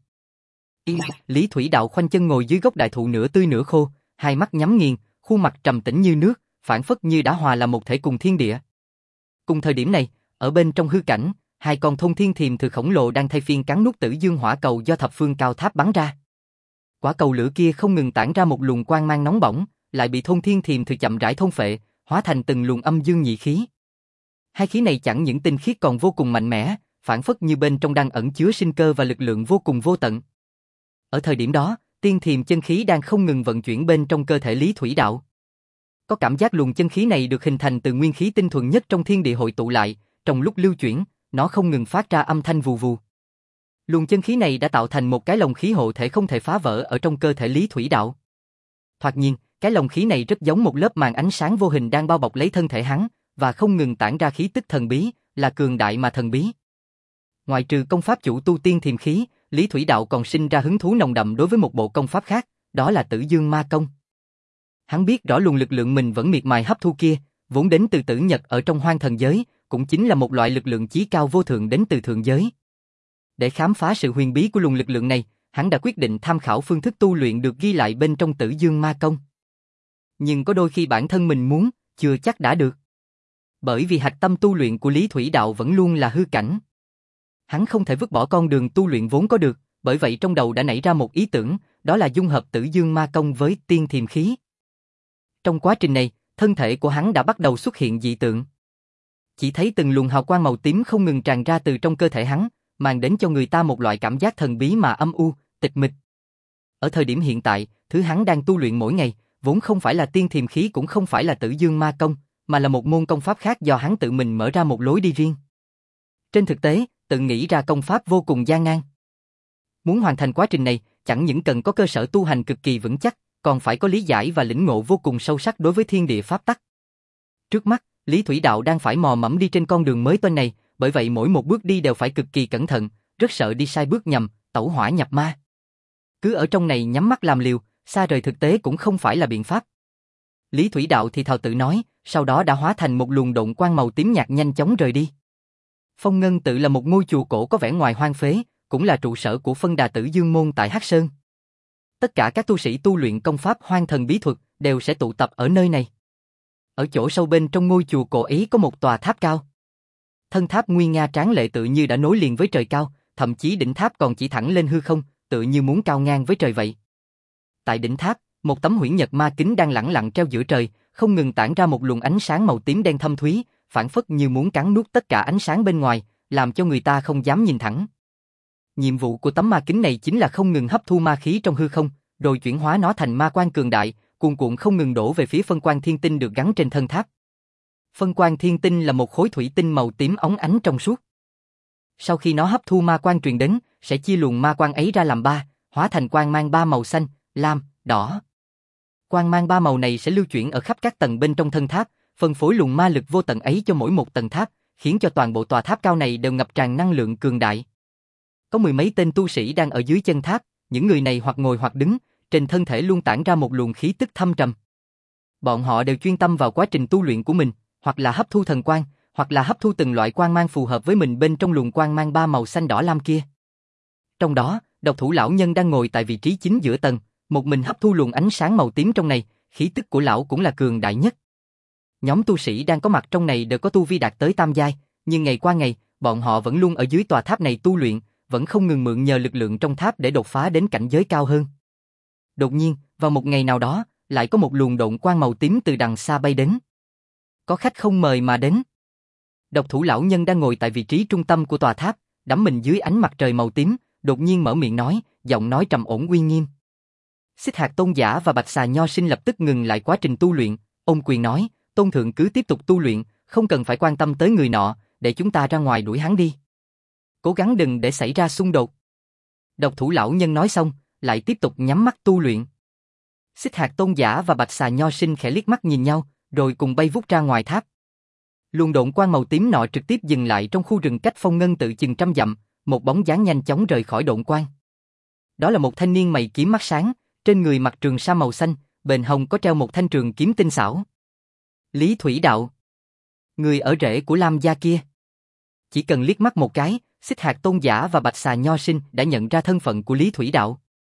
Y. Lý Thủy Đạo khoanh chân ngồi dưới gốc đại thụ nửa tươi nửa khô, hai mắt nhắm nghiền, khuôn mặt trầm tĩnh như nước, phản phất như đã hòa là một thể cùng thiên địa. Cùng thời điểm này, ở bên trong hư cảnh, hai con thôn thiên thiềm thừa khổng lồ đang thay phiên cắn nuốt tử dương hỏa cầu do thập phương cao tháp bắn ra. Quả cầu lửa kia không ngừng tản ra một luồng quang mang nóng bỏng, lại bị thôn thiên thiềm thừa chậm rãi thôn phệ, hóa thành từng luồng âm dương nhị khí. Hai khí này chẳng những tinh khiết còn vô cùng mạnh mẽ, phản phất như bên trong đang ẩn chứa sinh cơ và lực lượng vô cùng vô tận. Ở thời điểm đó, tiên thiềm chân khí đang không ngừng vận chuyển bên trong cơ thể Lý Thủy Đạo. Có cảm giác luồng chân khí này được hình thành từ nguyên khí tinh thuần nhất trong thiên địa hội tụ lại, trong lúc lưu chuyển, nó không ngừng phát ra âm thanh vù vù. Luồng chân khí này đã tạo thành một cái lồng khí hộ thể không thể phá vỡ ở trong cơ thể Lý Thủy Đạo. Thoạt nhìn, cái lồng khí này rất giống một lớp màn ánh sáng vô hình đang bao bọc lấy thân thể hắn, và không ngừng tản ra khí tức thần bí, là cường đại mà thần bí. Ngoài trừ công pháp chủ tu tiên thiềm khí, Lý Thủy Đạo còn sinh ra hứng thú nồng đậm đối với một bộ công pháp khác, đó là Tử Dương Ma Công. Hắn biết rõ luồng lực lượng mình vẫn miệt mài hấp thu kia, vốn đến từ Tử Nhật ở trong hoang thần giới, cũng chính là một loại lực lượng chí cao vô thượng đến từ thượng giới. Để khám phá sự huyền bí của luồng lực lượng này, hắn đã quyết định tham khảo phương thức tu luyện được ghi lại bên trong Tử Dương Ma Công. Nhưng có đôi khi bản thân mình muốn, chưa chắc đã được. Bởi vì hạch tâm tu luyện của Lý Thủy Đạo vẫn luôn là hư cảnh. Hắn không thể vứt bỏ con đường tu luyện vốn có được, bởi vậy trong đầu đã nảy ra một ý tưởng, đó là dung hợp Tử Dương Ma Công với tiên thiềm khí. Trong quá trình này, thân thể của hắn đã bắt đầu xuất hiện dị tượng. Chỉ thấy từng luồng hào quang màu tím không ngừng tràn ra từ trong cơ thể hắn, mang đến cho người ta một loại cảm giác thần bí mà âm u, tịch mịch. Ở thời điểm hiện tại, thứ hắn đang tu luyện mỗi ngày, vốn không phải là tiên thiềm khí cũng không phải là Tử Dương Ma Công, mà là một môn công pháp khác do hắn tự mình mở ra một lối đi riêng. Trên thực tế, tự nghĩ ra công pháp vô cùng gian nan. Muốn hoàn thành quá trình này, chẳng những cần có cơ sở tu hành cực kỳ vững chắc, còn phải có lý giải và lĩnh ngộ vô cùng sâu sắc đối với thiên địa pháp tắc. Trước mắt, Lý Thủy Đạo đang phải mò mẫm đi trên con đường mới toanh này, bởi vậy mỗi một bước đi đều phải cực kỳ cẩn thận, rất sợ đi sai bước nhầm, tẩu hỏa nhập ma. Cứ ở trong này nhắm mắt làm liều, xa rời thực tế cũng không phải là biện pháp. Lý Thủy Đạo thì thào tự nói, sau đó đã hóa thành một luồng độn quang màu tím nhạt nhanh chóng rời đi. Phong Ngân Tự là một ngôi chùa cổ có vẻ ngoài hoang phế, cũng là trụ sở của phân đà Tử Dương môn tại Hắc Sơn. Tất cả các tu sĩ tu luyện công pháp hoang thần bí thuật đều sẽ tụ tập ở nơi này. Ở chỗ sâu bên trong ngôi chùa cổ ấy có một tòa tháp cao. Thân tháp nguy nga tráng lệ tự như đã nối liền với trời cao, thậm chí đỉnh tháp còn chỉ thẳng lên hư không, tự như muốn cao ngang với trời vậy. Tại đỉnh tháp, một tấm huyễn nhật ma kính đang lẳng lặng treo giữa trời, không ngừng tản ra một luồng ánh sáng màu tím đen thâm thúy, phảng phất như muốn cắn nuốt tất cả ánh sáng bên ngoài, làm cho người ta không dám nhìn thẳng. Nhiệm vụ của tấm ma kính này chính là không ngừng hấp thu ma khí trong hư không, rồi chuyển hóa nó thành ma quang cường đại, cuồn cuộn không ngừng đổ về phía phân quang thiên tinh được gắn trên thân tháp. Phân quang thiên tinh là một khối thủy tinh màu tím óng ánh trong suốt. Sau khi nó hấp thu ma quang truyền đến, sẽ chia luồng ma quang ấy ra làm ba, hóa thành quang mang ba màu xanh, lam, đỏ. Quang mang ba màu này sẽ lưu chuyển ở khắp các tầng bên trong thân tháp, phân phối luồng ma lực vô tận ấy cho mỗi một tầng tháp, khiến cho toàn bộ tòa tháp cao này đều ngập tràn năng lượng cường đại. Có mười mấy tên tu sĩ đang ở dưới chân tháp, những người này hoặc ngồi hoặc đứng, trên thân thể luôn tản ra một luồng khí tức thâm trầm. Bọn họ đều chuyên tâm vào quá trình tu luyện của mình, hoặc là hấp thu thần quang, hoặc là hấp thu từng loại quang mang phù hợp với mình bên trong luồng quang mang ba màu xanh đỏ lam kia. Trong đó, độc thủ lão nhân đang ngồi tại vị trí chính giữa tầng, một mình hấp thu luồng ánh sáng màu tím trong này, khí tức của lão cũng là cường đại nhất. Nhóm tu sĩ đang có mặt trong này đều có tu vi đạt tới tam giai, nhưng ngày qua ngày, bọn họ vẫn luôn ở dưới tòa tháp này tu luyện, vẫn không ngừng mượn nhờ lực lượng trong tháp để đột phá đến cảnh giới cao hơn. Đột nhiên, vào một ngày nào đó, lại có một luồng độn quang màu tím từ đằng xa bay đến. Có khách không mời mà đến. Độc thủ lão nhân đang ngồi tại vị trí trung tâm của tòa tháp, đắm mình dưới ánh mặt trời màu tím, đột nhiên mở miệng nói, giọng nói trầm ổn uy nghiêm. Xích Hạt Tôn giả và Bạch Xà Nho Sinh lập tức ngừng lại quá trình tu luyện, ôm quyền nói, Tôn thượng cứ tiếp tục tu luyện, không cần phải quan tâm tới người nọ, để chúng ta ra ngoài đuổi hắn đi. Cố gắng đừng để xảy ra xung đột. Độc thủ lão nhân nói xong, lại tiếp tục nhắm mắt tu luyện. Xích Hạt Tôn giả và Bạch Xà Nho Sinh khẽ liếc mắt nhìn nhau, rồi cùng bay vút ra ngoài tháp. Luồng độn quang màu tím nọ trực tiếp dừng lại trong khu rừng cách Phong Ngân Tự chừng trăm dặm, một bóng dáng nhanh chóng rời khỏi độn quang. Đó là một thanh niên mày kiếm mắt sáng, trên người mặc trường sa màu xanh, bền hông có treo một thanh trường kiếm tinh xảo. Lý Thủy Đạo, người ở rễ của Lam gia kia. Chỉ cần liếc mắt một cái, Xích Hạt Tôn giả và Bạch Xà Nho Sinh đã nhận ra thân phận của Lý Thủy Đạo.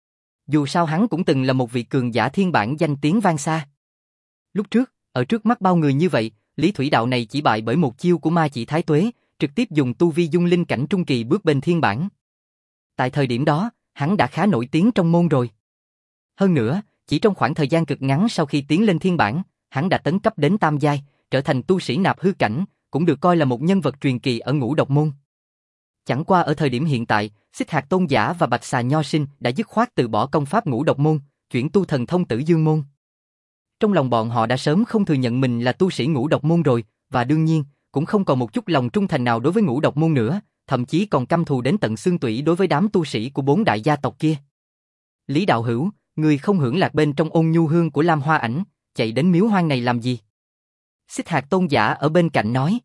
Dù sao hắn cũng từng là một vị cường giả thiên bản danh tiếng vang xa. Lúc trước, ở trước mắt bao người như vậy, Lý Thủy Đạo này chỉ bại bởi một chiêu của Ma Chỉ Thái Tuế, trực tiếp dùng tu vi dung linh cảnh trung kỳ bước bên thiên bản. Tại thời điểm đó, hắn đã khá nổi tiếng trong môn rồi. Hơn nữa, chỉ trong khoảng thời gian cực ngắn sau khi tiến lên thiên bản, hắn đã tấn cấp đến tam giai, trở thành tu sĩ nạp hư cảnh, cũng được coi là một nhân vật truyền kỳ ở Ngũ Độc môn. Chẳng qua ở thời điểm hiện tại, Xích Hạt Tôn giả và Bạch Xà Nho Sinh đã dứt khoát từ bỏ công pháp Ngũ Độc môn, chuyển tu thần thông Tử Dương môn. Trong lòng bọn họ đã sớm không thừa nhận mình là tu sĩ Ngũ Độc môn rồi, và đương nhiên, cũng không còn một chút lòng trung thành nào đối với Ngũ Độc môn nữa, thậm chí còn căm thù đến tận xương tủy đối với đám tu sĩ của bốn đại gia tộc kia. Lý đạo hữu, Ngươi không hưởng lạc bên trong ôn nhu hương của Lam Hoa Ảnh, chạy đến miếu hoang này làm gì? Xích Hạt Tôn giả ở bên cạnh nói.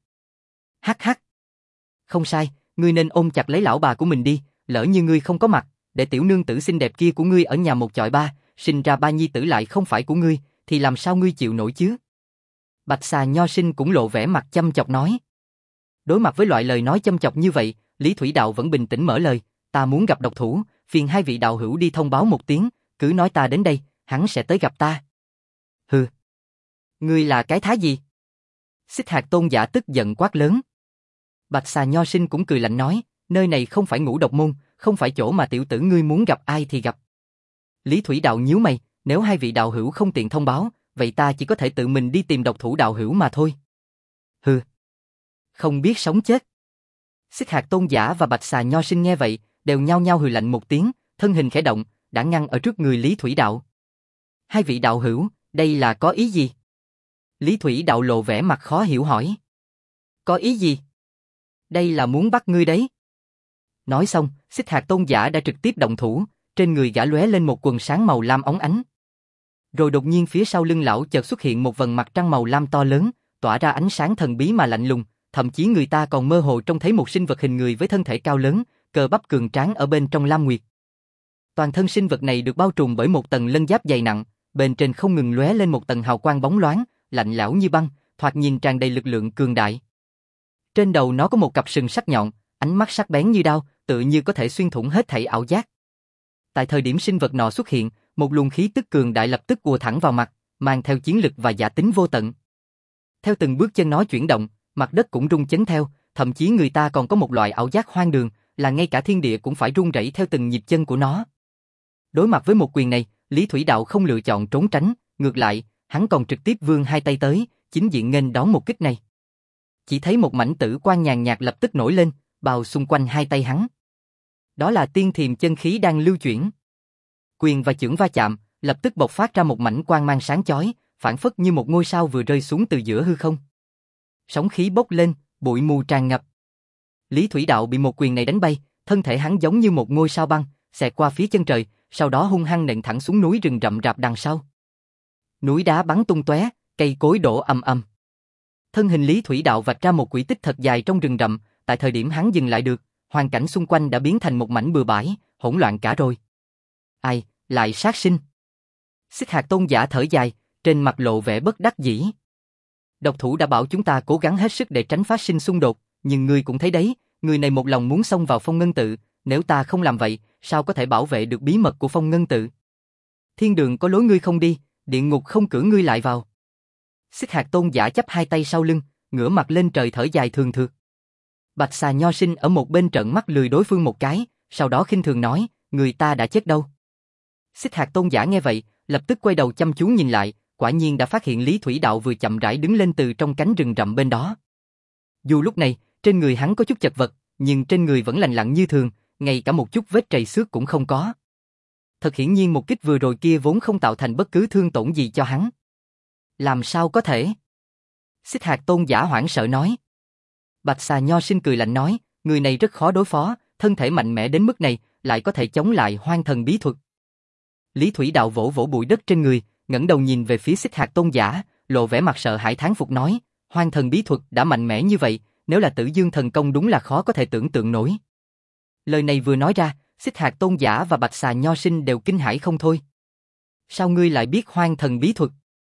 Hắc hắc. Không sai, ngươi nên ôm chặt lấy lão bà của mình đi, lỡ như ngươi không có mặt, để tiểu nương tử xinh đẹp kia của ngươi ở nhà một chọi ba, sinh ra ba nhi tử lại không phải của ngươi, thì làm sao ngươi chịu nổi chứ? Bạch Xà Nho Sinh cũng lộ vẻ mặt chăm chọc nói. Đối mặt với loại lời nói chăm chọc như vậy, Lý Thủy Đạo vẫn bình tĩnh mở lời, ta muốn gặp độc thủ, phiền hai vị đạo hữu đi thông báo một tiếng, cứ nói ta đến đây, hắn sẽ tới gặp ta. Hừ. Ngươi là cái thá gì? Xích Hạt Tôn giả tức giận quát lớn. Bạch Xà Nho Sinh cũng cười lạnh nói, nơi này không phải Ngũ Độc Môn, không phải chỗ mà tiểu tử ngươi muốn gặp ai thì gặp. Lý Thủy Đạo nhíu mày, nếu hai vị đạo hữu không tiện thông báo, vậy ta chỉ có thể tự mình đi tìm độc thủ đạo hữu mà thôi. Hừ. Không biết sống chết. Xích Hạt Tôn giả và Bạch Xà Nho Sinh nghe vậy, đều nhao nhao hừ lạnh một tiếng, thân hình khẽ động, đã ngăn ở trước người Lý Thủy Đạo. Hai vị đạo hữu, đây là có ý gì? Lý Thủy Đạo lộ vẻ mặt khó hiểu hỏi. Có ý gì? Đây là muốn bắt ngươi đấy. Nói xong, Xích Hạt Tôn giả đã trực tiếp động thủ, trên người gã lóe lên một quần sáng màu lam óng ánh. Rồi đột nhiên phía sau lưng lão chợt xuất hiện một vầng mặt trăng màu lam to lớn, tỏa ra ánh sáng thần bí mà lạnh lùng, thậm chí người ta còn mơ hồ trông thấy một sinh vật hình người với thân thể cao lớn, cơ bắp cường tráng ở bên trong lam nguyệt. Toàn thân sinh vật này được bao trùm bởi một tầng lân giáp dày nặng, bên trên không ngừng lóe lên một tầng hào quang bóng loáng, lạnh lẽo như băng, thoạt nhìn tràn đầy lực lượng cường đại. Trên đầu nó có một cặp sừng sắc nhọn, ánh mắt sắc bén như đao, tự như có thể xuyên thủng hết thảy ảo giác. Tại thời điểm sinh vật nọ xuất hiện, một luồng khí tức cường đại lập tức ùa thẳng vào mặt, mang theo chiến lực và giả tính vô tận. Theo từng bước chân nó chuyển động, mặt đất cũng rung chấn theo, thậm chí người ta còn có một loại ảo giác hoang đường, là ngay cả thiên địa cũng phải rung rẩy theo từng nhịp chân của nó. Đối mặt với một quyền này, Lý Thủy Đạo không lựa chọn trốn tránh, ngược lại, hắn còn trực tiếp vươn hai tay tới, chính diện nghênh đón một kích này. Chỉ thấy một mảnh tử quang nhàn nhạt lập tức nổi lên, bao xung quanh hai tay hắn. Đó là tiên thiềm chân khí đang lưu chuyển. Quyền và chưởng va chạm, lập tức bộc phát ra một mảnh quang mang sáng chói, phản phất như một ngôi sao vừa rơi xuống từ giữa hư không. Sóng khí bốc lên, bụi mù tràn ngập. Lý Thủy Đạo bị một quyền này đánh bay, thân thể hắn giống như một ngôi sao băng, xẹt qua phía chân trời, sau đó hung hăng nện thẳng xuống núi rừng rậm rạp đằng sau. Núi đá bắn tung tóe, cây cối đổ ầm ầm. Thân hình Lý Thủy Đạo vạch ra một quỹ tích thật dài trong rừng rậm, tại thời điểm hắn dừng lại được, hoàn cảnh xung quanh đã biến thành một mảnh bừa bãi, hỗn loạn cả rồi. Ai, lại sát sinh. Xích Hạt Tôn giả thở dài, trên mặt lộ vẻ bất đắc dĩ. Độc thủ đã bảo chúng ta cố gắng hết sức để tránh phát sinh xung đột, nhưng ngươi cũng thấy đấy, người này một lòng muốn xông vào Phong Ngân Tự, nếu ta không làm vậy, sao có thể bảo vệ được bí mật của Phong Ngân Tự? Thiên đường có lối ngươi không đi, địa ngục không cửa ngươi lại vào. Xích Hạt Tôn giả chắp hai tay sau lưng, ngửa mặt lên trời thở dài thường thượt. Bạch Xà Nho Sinh ở một bên trợn mắt lười đối phương một cái, sau đó khinh thường nói, người ta đã chết đâu. Xích Hạt Tôn giả nghe vậy, lập tức quay đầu chăm chú nhìn lại, quả nhiên đã phát hiện Lý Thủy Đạo vừa chậm rãi đứng lên từ trong cánh rừng rậm bên đó. Dù lúc này, trên người hắn có chút chật vật, nhưng trên người vẫn lành lặn như thường, ngay cả một chút vết trầy xước cũng không có. Thật hiển nhiên một kích vừa rồi kia vốn không tạo thành bất cứ thương tổn gì cho hắn. Làm sao có thể? Xích Hạt Tôn giả hoảng sợ nói. Bạch Xà Nho Sinh cười lạnh nói, người này rất khó đối phó, thân thể mạnh mẽ đến mức này, lại có thể chống lại hoang thần bí thuật. Lý Thủy Đạo vỗ vỗ bụi đất trên người, ngẩng đầu nhìn về phía Xích Hạt Tôn giả, lộ vẻ mặt sợ hãi thán phục nói, hoang thần bí thuật đã mạnh mẽ như vậy, nếu là Tử Dương thần công đúng là khó có thể tưởng tượng nổi. Lời này vừa nói ra, Xích Hạt Tôn giả và Bạch Xà Nho Sinh đều kinh hãi không thôi. Sao ngươi lại biết hoang thần bí thuật?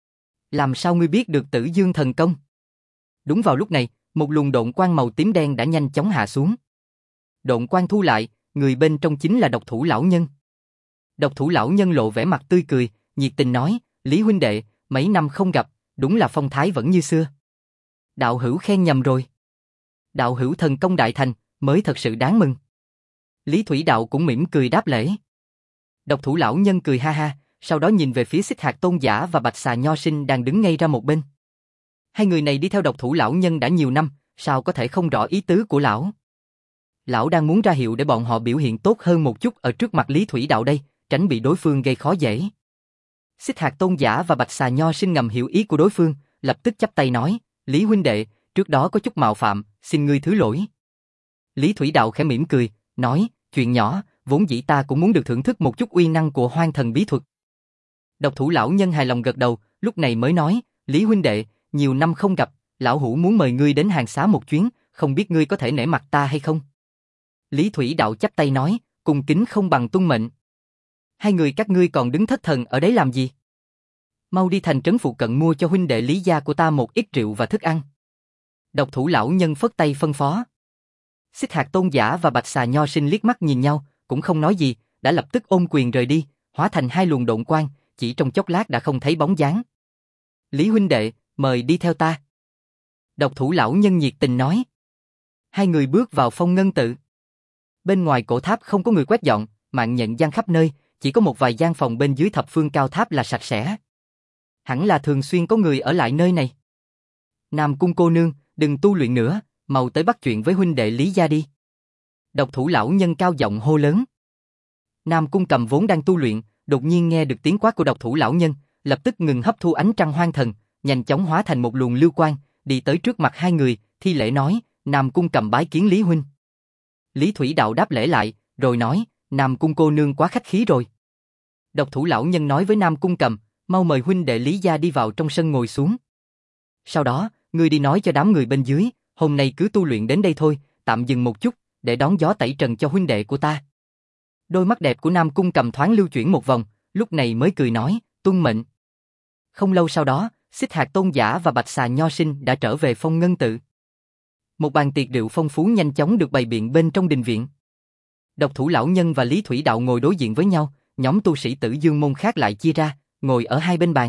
Làm sao ngươi biết được Tử Dương thần công? Đúng vào lúc này, một luồng độn quang màu tím đen đã nhanh chóng hạ xuống. Độn quang thu lại, người bên trong chính là độc thủ lão nhân. Độc thủ lão nhân lộ vẻ mặt tươi cười, nhiệt tình nói, Lý huynh đệ, mấy năm không gặp, đúng là phong thái vẫn như xưa. Đạo hữu khen nhầm rồi. Đạo hữu thần công đại thành, mới thật sự đáng mừng. Lý Thủy Đạo cũng mỉm cười đáp lễ. Độc thủ lão nhân cười ha ha, sau đó nhìn về phía Xích Hạt Tôn giả và Bạch Xà Nho Sinh đang đứng ngay ra một bên. Hai người này đi theo độc thủ lão nhân đã nhiều năm, sao có thể không rõ ý tứ của lão? Lão đang muốn ra hiệu để bọn họ biểu hiện tốt hơn một chút ở trước mặt Lý Thủy Đạo đây, tránh bị đối phương gây khó dễ. Xích Hạt Tôn giả và Bạch Xà Nho Sinh ngầm hiểu ý của đối phương, lập tức chắp tay nói, Lý huynh đệ, trước đó có chút mạo phạm, xin ngươi thứ lỗi. Lý Thủy Đạo khẽ mỉm cười, nói, chuyện nhỏ, vốn dĩ ta cũng muốn được thưởng thức một chút uy năng của hoang thần bí thuật. Độc thủ lão nhân hài lòng gật đầu, lúc này mới nói, Lý huynh đệ, nhiều năm không gặp, lão hủ muốn mời ngươi đến hàng xá một chuyến, không biết ngươi có thể nể mặt ta hay không? Lý Thủy Đạo chắp tay nói, cung kính không bằng tuân mệnh. Hai người các ngươi còn đứng thất thần ở đấy làm gì? Mau đi thành trấn phụ cận mua cho huynh đệ Lý gia của ta một ít rượu và thức ăn. Độc thủ lão nhân phất tay phân phó. Xích Hạt Tôn giả và Bạch Xà Nho Sinh liếc mắt nhìn nhau, cũng không nói gì, đã lập tức ôm quyền rời đi, hóa thành hai luồng độn quang, chỉ trong chốc lát đã không thấy bóng dáng. Lý huynh đệ, mời đi theo ta. Độc thủ lão nhân nhiệt tình nói. Hai người bước vào Phong Ngân Tự. Bên ngoài cổ tháp không có người quét dọn, mạng nhện giăng khắp nơi, chỉ có một vài gian phòng bên dưới thập phương cao tháp là sạch sẽ. Hẳn là thường xuyên có người ở lại nơi này. Nam Cung cô nương, đừng tu luyện nữa, mau tới bắt chuyện với huynh đệ Lý gia đi. Độc thủ lão nhân cao giọng hô lớn. Nam Cung Cầm vốn đang tu luyện, đột nhiên nghe được tiếng quát của độc thủ lão nhân, lập tức ngừng hấp thu ánh trăng hoang thần, nhanh chóng hóa thành một luồng lưu quang, đi tới trước mặt hai người, thi lễ nói, Nam Cung Cầm bái kiến Lý huynh. Lý Thủy Đạo đáp lễ lại, rồi nói, Nam Cung cô nương quá khách khí rồi. Độc thủ lão nhân nói với Nam Cung Cầm, mau mời huynh đệ Lý gia đi vào trong sân ngồi xuống. Sau đó, ngươi đi nói cho đám người bên dưới, hôm nay cứ tu luyện đến đây thôi, tạm dừng một chút, để đón gió tẩy trần cho huynh đệ của ta. Đôi mắt đẹp của Nam Cung Cầm thoáng lưu chuyển một vòng, lúc này mới cười nói, tuân mệnh. Không lâu sau đó, Xích Hạt Tôn giả và Bạch Xà Nho Sinh đã trở về Phong Ngân Tự. Một bàn tiệc rượu phong phú nhanh chóng được bày biện bên trong đình viện. Độc thủ lão nhân và Lý Thủy Đạo ngồi đối diện với nhau, nhóm tu sĩ Tử Dương môn khác lại chia ra, ngồi ở hai bên bàn.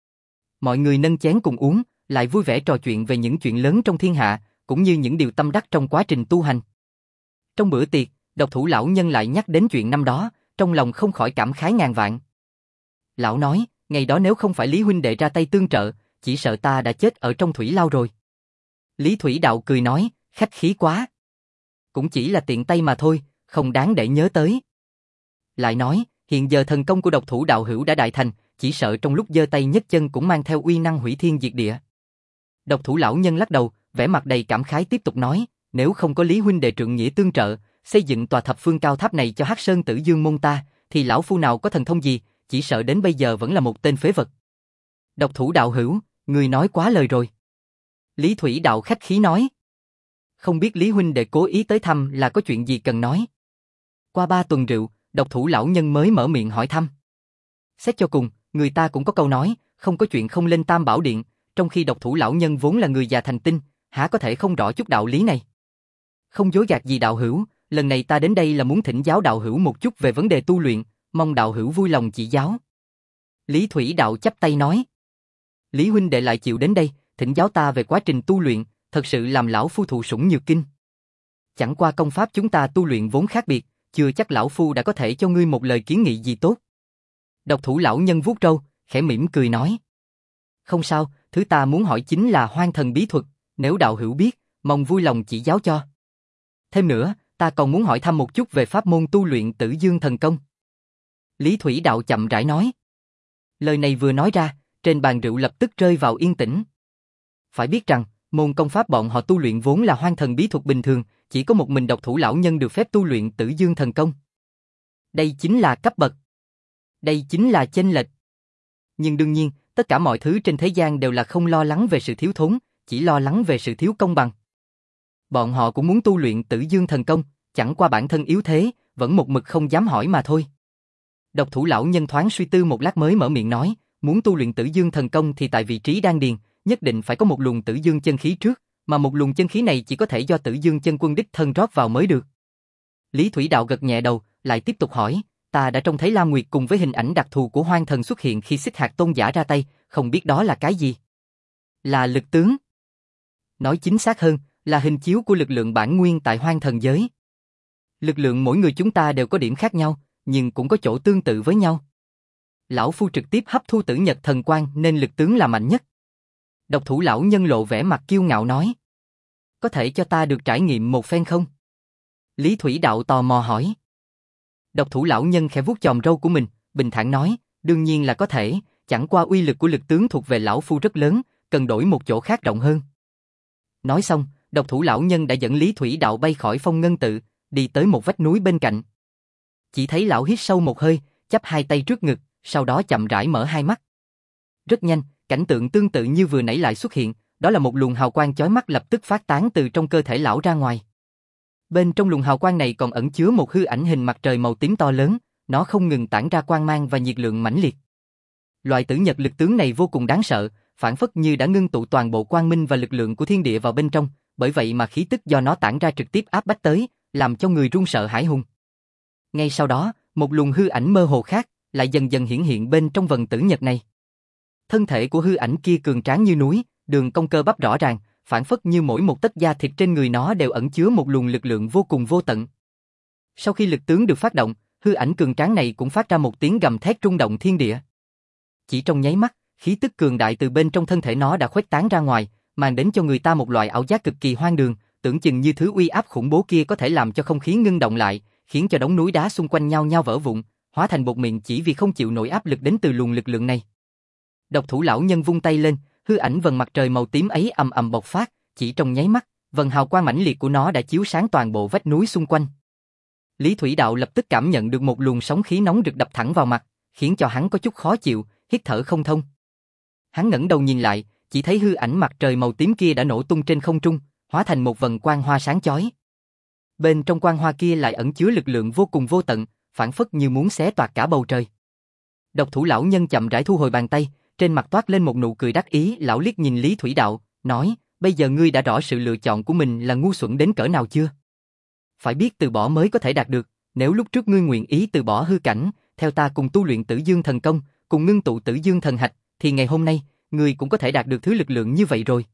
Mọi người nâng chén cùng uống, lại vui vẻ trò chuyện về những chuyện lớn trong thiên hạ, cũng như những điều tâm đắc trong quá trình tu hành. Trong bữa tiệc, độc thủ lão nhân lại nhắc đến chuyện năm đó, trong lòng không khỏi cảm khái ngàn vạn. Lão nói, ngày đó nếu không phải Lý huynh đệ ra tay tương trợ, chỉ sợ ta đã chết ở trong thủy lao rồi. Lý Thủy Đạo cười nói, khách khí quá. Cũng chỉ là tiện tay mà thôi, không đáng để nhớ tới. Lại nói, hiện giờ thần công của độc thủ đạo hữu đã đại thành, chỉ sợ trong lúc giơ tay nhấc chân cũng mang theo uy năng hủy thiên diệt địa. Độc thủ lão nhân lắc đầu, vẻ mặt đầy cảm khái tiếp tục nói, nếu không có Lý huynh đệ trượng nghĩa tương trợ, xây dựng tòa thập phương cao tháp này cho Hắc Sơn Tử Dương môn ta, thì lão phu nào có thần thông gì, chỉ sợ đến bây giờ vẫn là một tên phế vật. Độc thủ đạo hữu, người nói quá lời rồi. Lý Thủy Đạo khách khí nói. Không biết Lý huynh đệ cố ý tới thăm là có chuyện gì cần nói. Qua ba tuần rượu, độc thủ lão nhân mới mở miệng hỏi thăm. Xét cho cùng, người ta cũng có câu nói, không có chuyện không lên Tam Bảo Điện, trong khi độc thủ lão nhân vốn là người già thành tinh, há có thể không rõ chút đạo lý này. Không dối gạt gì đạo hữu, lần này ta đến đây là muốn thỉnh giáo đạo hữu một chút về vấn đề tu luyện, mong đạo hữu vui lòng chỉ giáo. Lý Thủy Đạo chắp tay nói. Lý huynh đệ lại chịu đến đây, thỉnh giáo ta về quá trình tu luyện, thật sự làm lão phu thụ sủng nhược kinh. Chẳng qua công pháp chúng ta tu luyện vốn khác biệt, chưa chắc lão phu đã có thể cho ngươi một lời kiến nghị gì tốt. Độc thủ lão nhân vuốt râu, khẽ mỉm cười nói. Không sao, thứ ta muốn hỏi chính là hoang thần bí thuật, nếu đạo hữu biết, mong vui lòng chỉ giáo cho. Thêm nữa, ta còn muốn hỏi thăm một chút về pháp môn tu luyện Tử Dương thần công. Lý Thủy Đạo chậm rãi nói. Lời này vừa nói ra, trên bàn rượu lập tức rơi vào yên tĩnh. Phải biết rằng, môn công pháp bọn họ tu luyện vốn là hoang thần bí thuật bình thường, chỉ có một mình độc thủ lão nhân được phép tu luyện Tử Dương thần công. Đây chính là cấp bậc. Đây chính là chênh lệch. Nhưng đương nhiên, tất cả mọi thứ trên thế gian đều là không lo lắng về sự thiếu thốn, chỉ lo lắng về sự thiếu công bằng. Bọn họ cũng muốn tu luyện Tử Dương thần công, chẳng qua bản thân yếu thế, vẫn một mực không dám hỏi mà thôi. Độc thủ lão nhân thoáng suy tư một lát mới mở miệng nói, muốn tu luyện Tử Dương thần công thì tại vị trí đan điền, nhất định phải có một luồng Tử Dương chân khí trước, mà một luồng chân khí này chỉ có thể do Tử Dương chân quân đích thân rót vào mới được. Lý Thủy Đạo gật nhẹ đầu, lại tiếp tục hỏi, ta đã trông thấy Lam Nguyệt cùng với hình ảnh đặc thù của hoang thần xuất hiện khi Xích Hạt Tôn giả ra tay, không biết đó là cái gì? Là lực tướng. Nói chính xác hơn, là hình chiếu của lực lượng bản nguyên tại hoang thần giới. Lực lượng mỗi người chúng ta đều có điểm khác nhau, nhưng cũng có chỗ tương tự với nhau. Lão phu trực tiếp hấp thu Tử Nhật thần quang nên lực tướng là mạnh nhất. Độc thủ lão nhân lộ vẻ mặt kiêu ngạo nói. Có thể cho ta được trải nghiệm một phen không? Lý Thủy Đạo tò mò hỏi. Độc thủ lão nhân khẽ vuốt chòm râu của mình, bình thản nói, đương nhiên là có thể, chẳng qua uy lực của lực tướng thuộc về lão phu rất lớn, cần đổi một chỗ khác rộng hơn. Nói xong, độc thủ lão nhân đã dẫn Lý Thủy Đạo bay khỏi Phong Ngân Tự, đi tới một vách núi bên cạnh. Chỉ thấy lão hít sâu một hơi, chắp hai tay trước ngực, sau đó chậm rãi mở hai mắt. Rất nhanh, cảnh tượng tương tự như vừa nãy lại xuất hiện, đó là một luồng hào quang chói mắt lập tức phát tán từ trong cơ thể lão ra ngoài. Bên trong luồng hào quang này còn ẩn chứa một hư ảnh hình mặt trời màu tím to lớn, nó không ngừng tản ra quang mang và nhiệt lượng mãnh liệt. Loại tử nhật lực tướng này vô cùng đáng sợ, phản phất như đã ngưng tụ toàn bộ quang minh và lực lượng của thiên địa vào bên trong, bởi vậy mà khí tức do nó tản ra trực tiếp áp bách tới, làm cho người run sợ hãi hùng. Ngay sau đó, một luồng hư ảnh mơ hồ khác lại dần dần hiển hiện bên trong vần tử nhật này. Thân thể của hư ảnh kia cường tráng như núi, đường cong cơ bắp rõ ràng, phản phất như mỗi một tấc da thịt trên người nó đều ẩn chứa một luồng lực lượng vô cùng vô tận. Sau khi lực tướng được phát động, hư ảnh cường tráng này cũng phát ra một tiếng gầm thét rung động thiên địa. Chỉ trong nháy mắt, khí tức cường đại từ bên trong thân thể nó đã khuếch tán ra ngoài, mang đến cho người ta một loại ảo giác cực kỳ hoang đường, tưởng chừng như thứ uy áp khủng bố kia có thể làm cho không khí ngưng động lại, khiến cho đống núi đá xung quanh nhau nhau vỡ vụn, hóa thành bột mịn chỉ vì không chịu nổi áp lực đến từ luồng lực lượng này. Độc thủ lão nhân vung tay lên, hư ảnh vần mặt trời màu tím ấy ầm ầm bộc phát, chỉ trong nháy mắt, vần hào quang mãnh liệt của nó đã chiếu sáng toàn bộ vách núi xung quanh. Lý Thủy Đạo lập tức cảm nhận được một luồng sóng khí nóng rực đập thẳng vào mặt, khiến cho hắn có chút khó chịu, hít thở không thông. Hắn ngẩng đầu nhìn lại, chỉ thấy hư ảnh mặt trời màu tím kia đã nổ tung trên không trung, hóa thành một vần quang hoa sáng chói. Bên trong quang hoa kia lại ẩn chứa lực lượng vô cùng vô tận, phản phất như muốn xé toạc cả bầu trời. Độc thủ lão nhân chậm rãi thu hồi bàn tay, trên mặt toát lên một nụ cười đắc ý, lão liếc nhìn Lý Thủy Đạo, nói, bây giờ ngươi đã rõ sự lựa chọn của mình là ngu xuẩn đến cỡ nào chưa? Phải biết từ bỏ mới có thể đạt được, nếu lúc trước ngươi nguyện ý từ bỏ hư cảnh, theo ta cùng tu luyện Tử Dương thần công, cùng ngưng tụ Tử Dương thần hạch, thì ngày hôm nay, ngươi cũng có thể đạt được thứ lực lượng như vậy rồi.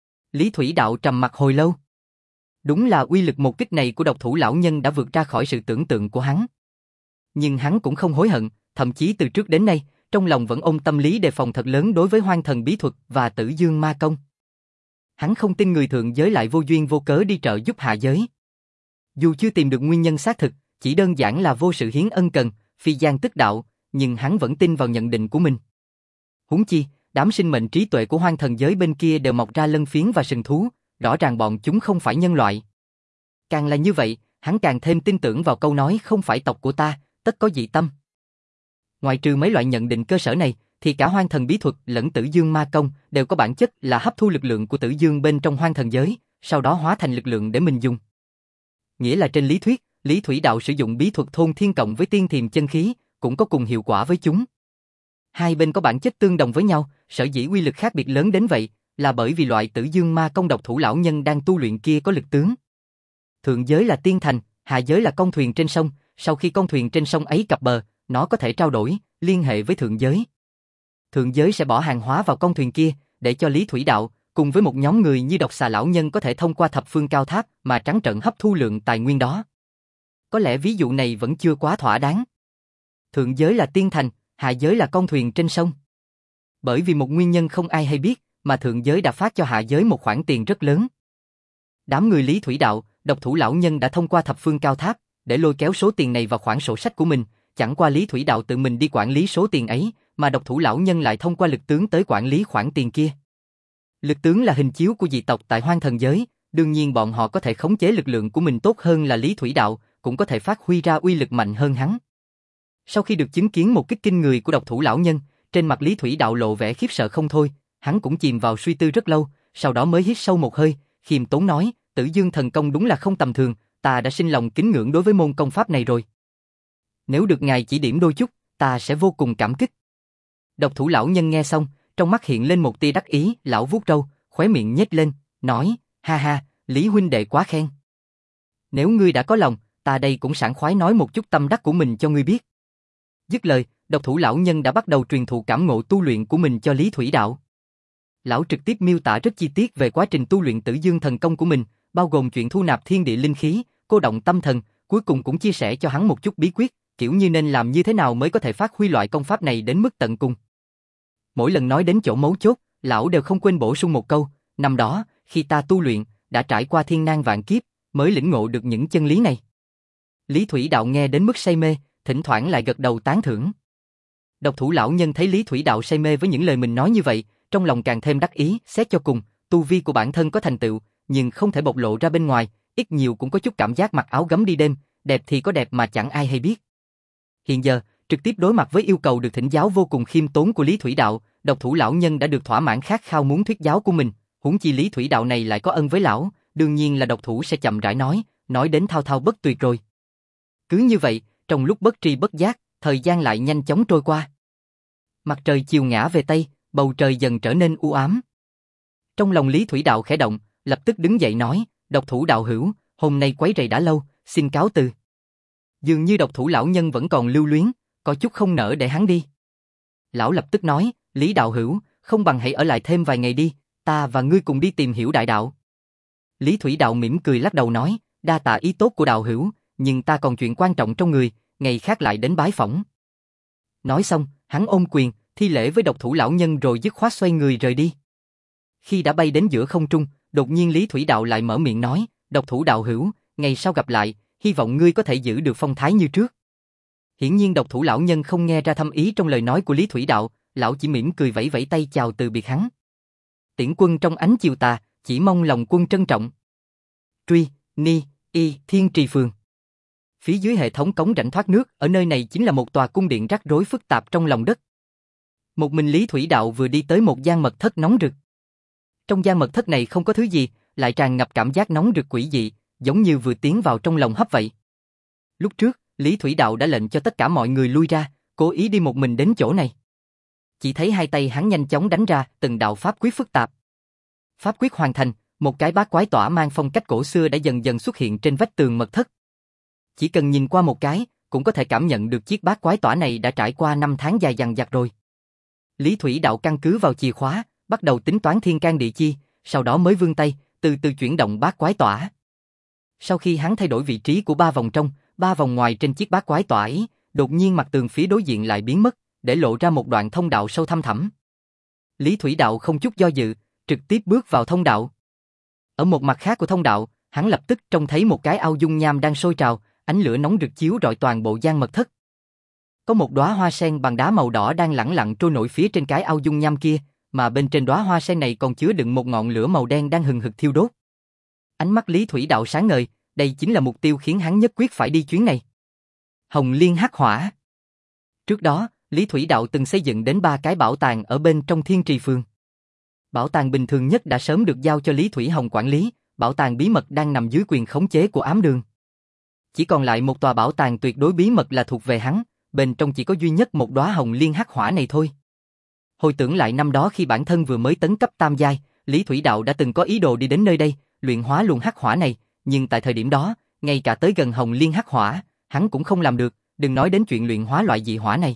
Lý Thủy Đạo trầm mặc hồi lâu. Đúng là uy lực một kích này của độc thủ lão nhân đã vượt ra khỏi sự tưởng tượng của hắn. Nhưng hắn cũng không hối hận, thậm chí từ trước đến nay, trong lòng vẫn ôm tâm lý đề phòng thật lớn đối với Hoang Thần bí thuật và Tử Dương ma công. Hắn không tin người thượng giới lại vô duyên vô cớ đi trợ giúp hạ giới. Dù chưa tìm được nguyên nhân xác thực, chỉ đơn giản là vô sự hiến ân cần, phi gian tức đạo, nhưng hắn vẫn tin vào nhận định của mình. Huống chi, đám sinh mệnh trí tuệ của Hoang Thần giới bên kia đều mọc ra lân phiến và sừng thú, rõ ràng bọn chúng không phải nhân loại. Càng là như vậy, hắn càng thêm tin tưởng vào câu nói không phải tộc của ta, tất có dị tâm. Ngoài trừ mấy loại nhận định cơ sở này, thì cả Hoang Thần bí thuật lẫn Tử Dương ma công đều có bản chất là hấp thu lực lượng của Tử Dương bên trong Hoang Thần giới, sau đó hóa thành lực lượng để mình dùng. Nghĩa là trên lý thuyết, Lý Thủy Đạo sử dụng bí thuật thôn thiên cộng với tiên thiềm chân khí, cũng có cùng hiệu quả với chúng. Hai bên có bản chất tương đồng với nhau, sở dĩ uy lực khác biệt lớn đến vậy, là bởi vì loại Tử Dương ma công độc thủ lão nhân đang tu luyện kia có lực tướng. Thượng giới là tiên thành, hạ giới là con thuyền trên sông, sau khi con thuyền trên sông ấy cập bờ, nó có thể trao đổi, liên hệ với thượng giới. Thượng giới sẽ bỏ hàng hóa vào con thuyền kia, để cho Lý Thủy Đạo, cùng với một nhóm người như độc xà lão nhân có thể thông qua thập phương cao tháp mà trắng trợn hấp thu lượng tài nguyên đó. Có lẽ ví dụ này vẫn chưa quá thỏa đáng. Thượng giới là tiên thành, hạ giới là con thuyền trên sông. Bởi vì một nguyên nhân không ai hay biết, mà thượng giới đã phát cho hạ giới một khoản tiền rất lớn. Đám người Lý Thủy Đạo, độc thủ lão nhân đã thông qua thập phương cao tháp, để lôi kéo số tiền này vào khoản sổ sách của mình, chẳng qua Lý Thủy Đạo tự mình đi quản lý số tiền ấy, mà độc thủ lão nhân lại thông qua lực tướng tới quản lý khoản tiền kia. Lực tướng là hình chiếu của dị tộc tại Hoang Thần giới, đương nhiên bọn họ có thể khống chế lực lượng của mình tốt hơn là Lý Thủy Đạo, cũng có thể phát huy ra uy lực mạnh hơn hắn. Sau khi được chứng kiến một kích kinh người của độc thủ lão nhân, trên mặt Lý Thủy Đạo lộ vẻ khiếp sợ không thôi, hắn cũng chìm vào suy tư rất lâu, sau đó mới hít sâu một hơi, khiêm tốn nói, Tử Dương thần công đúng là không tầm thường, ta đã sinh lòng kính ngưỡng đối với môn công pháp này rồi. Nếu được ngài chỉ điểm đôi chút, ta sẽ vô cùng cảm kích. Độc thủ lão nhân nghe xong, trong mắt hiện lên một tia đắc ý, lão vuốt râu, khóe miệng nhếch lên, nói, ha ha, Lý huynh đệ quá khen. Nếu ngươi đã có lòng, ta đây cũng sảng khoái nói một chút tâm đắc của mình cho ngươi biết. Dứt lời, độc thủ lão nhân đã bắt đầu truyền thụ cảm ngộ tu luyện của mình cho Lý Thủy Đạo. Lão trực tiếp miêu tả rất chi tiết về quá trình tu luyện Tử Dương thần công của mình, bao gồm chuyện thu nạp thiên địa linh khí, cô động tâm thần, cuối cùng cũng chia sẻ cho hắn một chút bí quyết, kiểu như nên làm như thế nào mới có thể phát huy loại công pháp này đến mức tận cùng. Mỗi lần nói đến chỗ mấu chốt, lão đều không quên bổ sung một câu, năm đó, khi ta tu luyện, đã trải qua thiên nan vạn kiếp, mới lĩnh ngộ được những chân lý này. Lý Thủy Đạo nghe đến mức say mê, thỉnh thoảng lại gật đầu tán thưởng. Độc thủ lão nhân thấy Lý Thủy Đạo say mê với những lời mình nói như vậy, trong lòng càng thêm đắc ý, xét cho cùng, tu vi của bản thân có thành tựu, nhưng không thể bộc lộ ra bên ngoài, ít nhiều cũng có chút cảm giác mặc áo gấm đi đêm, đẹp thì có đẹp mà chẳng ai hay biết. Hiện giờ, Trực tiếp đối mặt với yêu cầu được thỉnh giáo vô cùng khiêm tốn của Lý Thủy Đạo, độc thủ lão nhân đã được thỏa mãn khát khao muốn thuyết giáo của mình, huống chi Lý Thủy Đạo này lại có ân với lão, đương nhiên là độc thủ sẽ chậm rãi nói, nói đến thao thao bất tuyệt rồi. Cứ như vậy, trong lúc bất tri bất giác, thời gian lại nhanh chóng trôi qua. Mặt trời chiều ngã về Tây, bầu trời dần trở nên u ám. Trong lòng Lý Thủy Đạo khẽ động, lập tức đứng dậy nói, độc thủ đạo hữu, hôm nay quấy rầy đã lâu, xin cáo từ. Dường như độc thủ lão nhân vẫn còn lưu luyến, có chút không nỡ để hắn đi. Lão lập tức nói, Lý đạo hữu, không bằng hãy ở lại thêm vài ngày đi, ta và ngươi cùng đi tìm hiểu đại đạo. Lý Thủy Đạo mỉm cười lắc đầu nói, đa tạ ý tốt của đạo hữu, nhưng ta còn chuyện quan trọng trong người, ngày khác lại đến bái phỏng. Nói xong, hắn ôm quyền, thi lễ với độc thủ lão nhân rồi dứt khoát xoay người rời đi. Khi đã bay đến giữa không trung, đột nhiên Lý Thủy Đạo lại mở miệng nói, độc thủ đạo hữu, ngày sau gặp lại, hy vọng ngươi có thể giữ được phong thái như trước. Hiển nhiên độc thủ lão nhân không nghe ra thâm ý trong lời nói của Lý Thủy Đạo, lão chỉ mỉm cười vẫy vẫy tay chào từ biệt hắn. Tiễn quân trong ánh chiều tà, chỉ mong lòng quân trân trọng. Truy, Ni, Y, Thiên Trì Phường. Phía dưới hệ thống cống rãnh thoát nước, ở nơi này chính là một tòa cung điện rắc rối phức tạp trong lòng đất. Một mình Lý Thủy Đạo vừa đi tới một gian mật thất nóng rực. Trong gian mật thất này không có thứ gì, lại tràn ngập cảm giác nóng rực quỷ dị, giống như vừa tiến vào trong lòng hấp vậy. Lúc trước, Lý Thủy Đạo đã lệnh cho tất cả mọi người lui ra, cố ý đi một mình đến chỗ này. Chỉ thấy hai tay hắn nhanh chóng đánh ra từng đạo pháp quyết phức tạp. Pháp quyết hoàn thành, một cái bát quái tỏa mang phong cách cổ xưa đã dần dần xuất hiện trên vách tường mật thất. Chỉ cần nhìn qua một cái, cũng có thể cảm nhận được chiếc bát quái tỏa này đã trải qua năm tháng dài dằng dặc rồi. Lý Thủy Đạo căn cứ vào chìa khóa, bắt đầu tính toán thiên can địa chi, sau đó mới vươn tay, từ từ chuyển động bát quái tỏa. Sau khi hắn thay đổi vị trí của ba vòng trong, ba vòng ngoài trên chiếc bát quái tỏa ấy, đột nhiên mặt tường phía đối diện lại biến mất, để lộ ra một đoạn thông đạo sâu thăm thẳm. Lý Thủy Đạo không chút do dự, trực tiếp bước vào thông đạo. Ở một mặt khác của thông đạo, hắn lập tức trông thấy một cái ao dung nham đang sôi trào, ánh lửa nóng rực chiếu rọi toàn bộ gian mật thất. Có một đóa hoa sen bằng đá màu đỏ đang lẳng lặng trôi nổi phía trên cái ao dung nham kia, mà bên trên đóa hoa sen này còn chứa đựng một ngọn lửa màu đen đang hừng hực thiêu đốt. Ánh mắt Lý Thủy Đạo sáng ngời, đây chính là mục tiêu khiến hắn nhất quyết phải đi chuyến này. Hồng Liên Hắc Hỏa. Trước đó, Lý Thủy Đạo từng xây dựng đến ba cái bảo tàng ở bên trong Thiên Trì Phường. Bảo tàng bình thường nhất đã sớm được giao cho Lý Thủy Hồng quản lý, bảo tàng bí mật đang nằm dưới quyền khống chế của Ám Đường. Chỉ còn lại một tòa bảo tàng tuyệt đối bí mật là thuộc về hắn, bên trong chỉ có duy nhất một đóa Hồng Liên Hắc Hỏa này thôi. Hồi tưởng lại năm đó khi bản thân vừa mới tấn cấp tam giai, Lý Thủy Đạo đã từng có ý đồ đi đến nơi đây, luyện hóa luồng hắc hỏa này, nhưng tại thời điểm đó, ngay cả tới gần Hồng Liên Hắc Hỏa, hắn cũng không làm được, đừng nói đến chuyện luyện hóa loại dị hỏa này.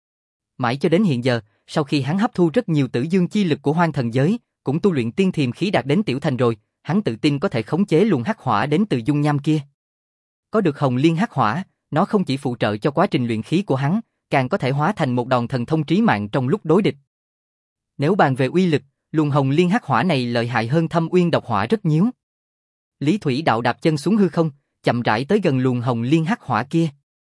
Mãi cho đến hiện giờ, sau khi hắn hấp thu rất nhiều tử dương chi lực của hoang thần giới, cũng tu luyện tiên thiềm khí đạt đến tiểu thành rồi, hắn tự tin có thể khống chế luồng hắc hỏa đến từ dung nham kia. Có được Hồng Liên Hắc Hỏa, nó không chỉ phụ trợ cho quá trình luyện khí của hắn, càng có thể hóa thành một đòn thần thông trí mạng trong lúc đối địch. Nếu bàn về uy lực, luồng Hồng Liên Hắc Hỏa này lợi hại hơn Thâm Uyên Độc Hỏa rất nhiều. Lý Thủy Đạo đạp chân xuống hư không, chậm rãi tới gần luồng Hồng Liên Hắc Hỏa kia.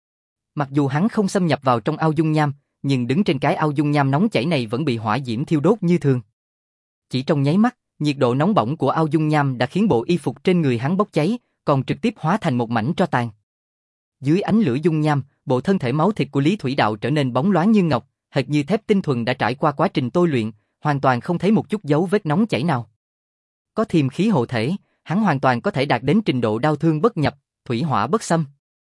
Mặc dù hắn không xâm nhập vào trong ao dung nham, nhưng đứng trên cái ao dung nham nóng chảy này vẫn bị hỏa diễm thiêu đốt như thường. Chỉ trong nháy mắt, nhiệt độ nóng bỏng của ao dung nham đã khiến bộ y phục trên người hắn bốc cháy, còn trực tiếp hóa thành một mảnh tro tàn. Dưới ánh lửa dung nham, bộ thân thể máu thịt của Lý Thủy Đạo trở nên bóng loáng như ngọc, hệt như thép tinh thuần đã trải qua quá trình tôi luyện, hoàn toàn không thấy một chút dấu vết nóng chảy nào. Có thiềm khí hộ thể, hắn hoàn toàn có thể đạt đến trình độ đao thương bất nhập, thủy hỏa bất xâm.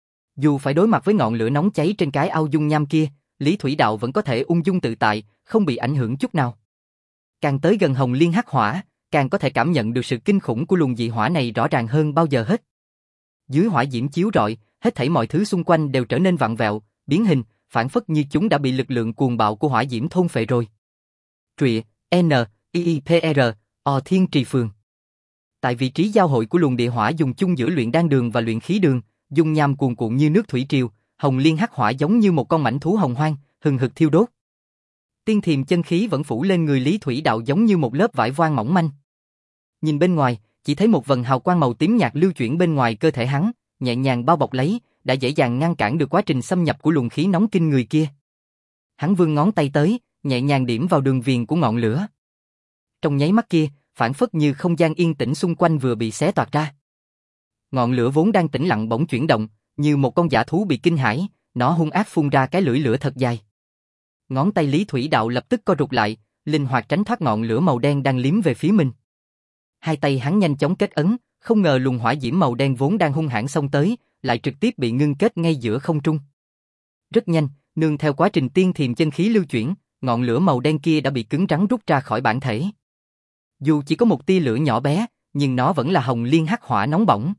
Dù phải đối mặt với ngọn lửa nóng cháy trên cái ao dung nham kia, Lý Thủy Đạo vẫn có thể ung dung tự tại, không bị ảnh hưởng chút nào. Càng tới gần Hồng Liên Hắc Hỏa, càng có thể cảm nhận được sự kinh khủng của luồng dị hỏa này rõ ràng hơn bao giờ hết. Dưới hỏa diễm chiếu rọi, hết thảy mọi thứ xung quanh đều trở nên vặn vẹo, biến hình, phản phất như chúng đã bị lực lượng cuồng bạo của hỏa diễm thôn phệ rồi. Truyện N I I P R O Thiên Trì Phường. Tại vị trí giao hội của luồng địa hỏa dùng chung giữa luyện đan đường và luyện khí đường, dung nham cuồn cuộn như nước thủy triều, Hồng Liên Hắc Hỏa giống như một con mãnh thú hồng hoang, hừng hực thiêu đốt. Tiên thiềm chân khí vẫn phủ lên người Lý Thủy Đạo giống như một lớp vải voan mỏng manh. Nhìn bên ngoài, chỉ thấy một vầng hào quang màu tím nhạt lưu chuyển bên ngoài cơ thể hắn, nhẹ nhàng bao bọc lấy, đã dễ dàng ngăn cản được quá trình xâm nhập của luồng khí nóng kinh người kia. Hắn vươn ngón tay tới, nhẹ nhàng điểm vào đường viền của ngọn lửa. Trong nháy mắt kia, phản phất như không gian yên tĩnh xung quanh vừa bị xé toạc ra. Ngọn lửa vốn đang tĩnh lặng bỗng chuyển động, như một con dã thú bị kinh hãi, nó hung ác phun ra cái lưỡi lửa thật dài. Ngón tay Lý Thủy Đạo lập tức co rụt lại, linh hoạt tránh thoát ngọn lửa màu đen đang liếm về phía mình. Hai tay hắn nhanh chóng kết ấn, không ngờ luồng hỏa diễm màu đen vốn đang hung hãn xông tới, lại trực tiếp bị ngưng kết ngay giữa không trung. Rất nhanh, nương theo quá trình tiên thiềm chân khí lưu chuyển, ngọn lửa màu đen kia đã bị cứng rắn rút ra khỏi bản thể. Dù chỉ có một tia lửa nhỏ bé, nhưng nó vẫn là hồng liên hắc hỏa nóng bỏng.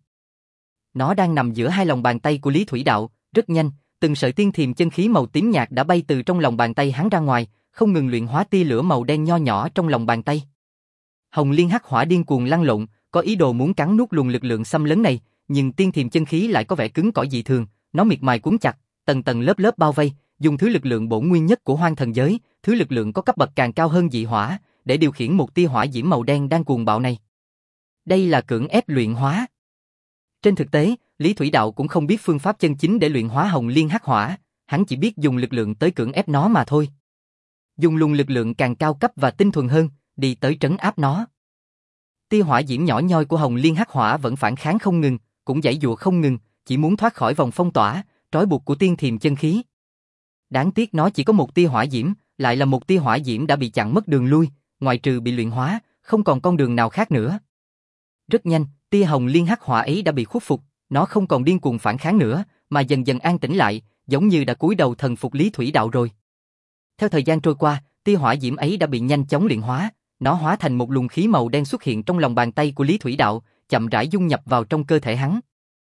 Nó đang nằm giữa hai lòng bàn tay của Lý Thủy Đạo, rất nhanh, từng sợi tiên thiềm chân khí màu tím nhạt đã bay từ trong lòng bàn tay hắn ra ngoài, không ngừng luyện hóa tia lửa màu đen nho nhỏ trong lòng bàn tay. Hồng liên hắc hỏa điên cuồng lăn lộn, có ý đồ muốn cắn nuốt luồng lực lượng xâm lấn này, nhưng tiên thiềm chân khí lại có vẻ cứng cỏi dị thường, nó miệt mài cuốn chặt, tầng tầng lớp lớp bao vây, dùng thứ lực lượng bổn nguyên nhất của hoang thần giới, thứ lực lượng có cấp bậc càng cao hơn dị hỏa, để điều khiển một tia hỏa diễm màu đen đang cuồng bạo này. Đây là cưỡng ép luyện hóa. Trên thực tế, Lý Thủy Đạo cũng không biết phương pháp chân chính để luyện hóa hồng liên hắc hỏa, hắn chỉ biết dùng lực lượng tới cưỡng ép nó mà thôi. Dùng luồng lực lượng càng cao cấp và tinh thuần hơn, đi tới trấn áp nó. Tia hỏa diễm nhỏ nhoi của hồng liên hắc hỏa vẫn phản kháng không ngừng, cũng giãy giụa không ngừng, chỉ muốn thoát khỏi vòng phong tỏa, trói buộc của tiên thiềm chân khí. Đáng tiếc nó chỉ có một tia hỏa diễm, lại là một tia hỏa diễm đã bị chặn mất đường lui, ngoại trừ bị luyện hóa, không còn con đường nào khác nữa. Rất nhanh, tia hồng liên hắc hỏa ấy đã bị khuất phục, nó không còn điên cuồng phản kháng nữa, mà dần dần an tĩnh lại, giống như đã cúi đầu thần phục Lý Thủy Đạo rồi. Theo thời gian trôi qua, tia hỏa diễm ấy đã bị nhanh chóng luyện hóa, nó hóa thành một luồng khí màu đen xuất hiện trong lòng bàn tay của Lý Thủy Đạo, chậm rãi dung nhập vào trong cơ thể hắn.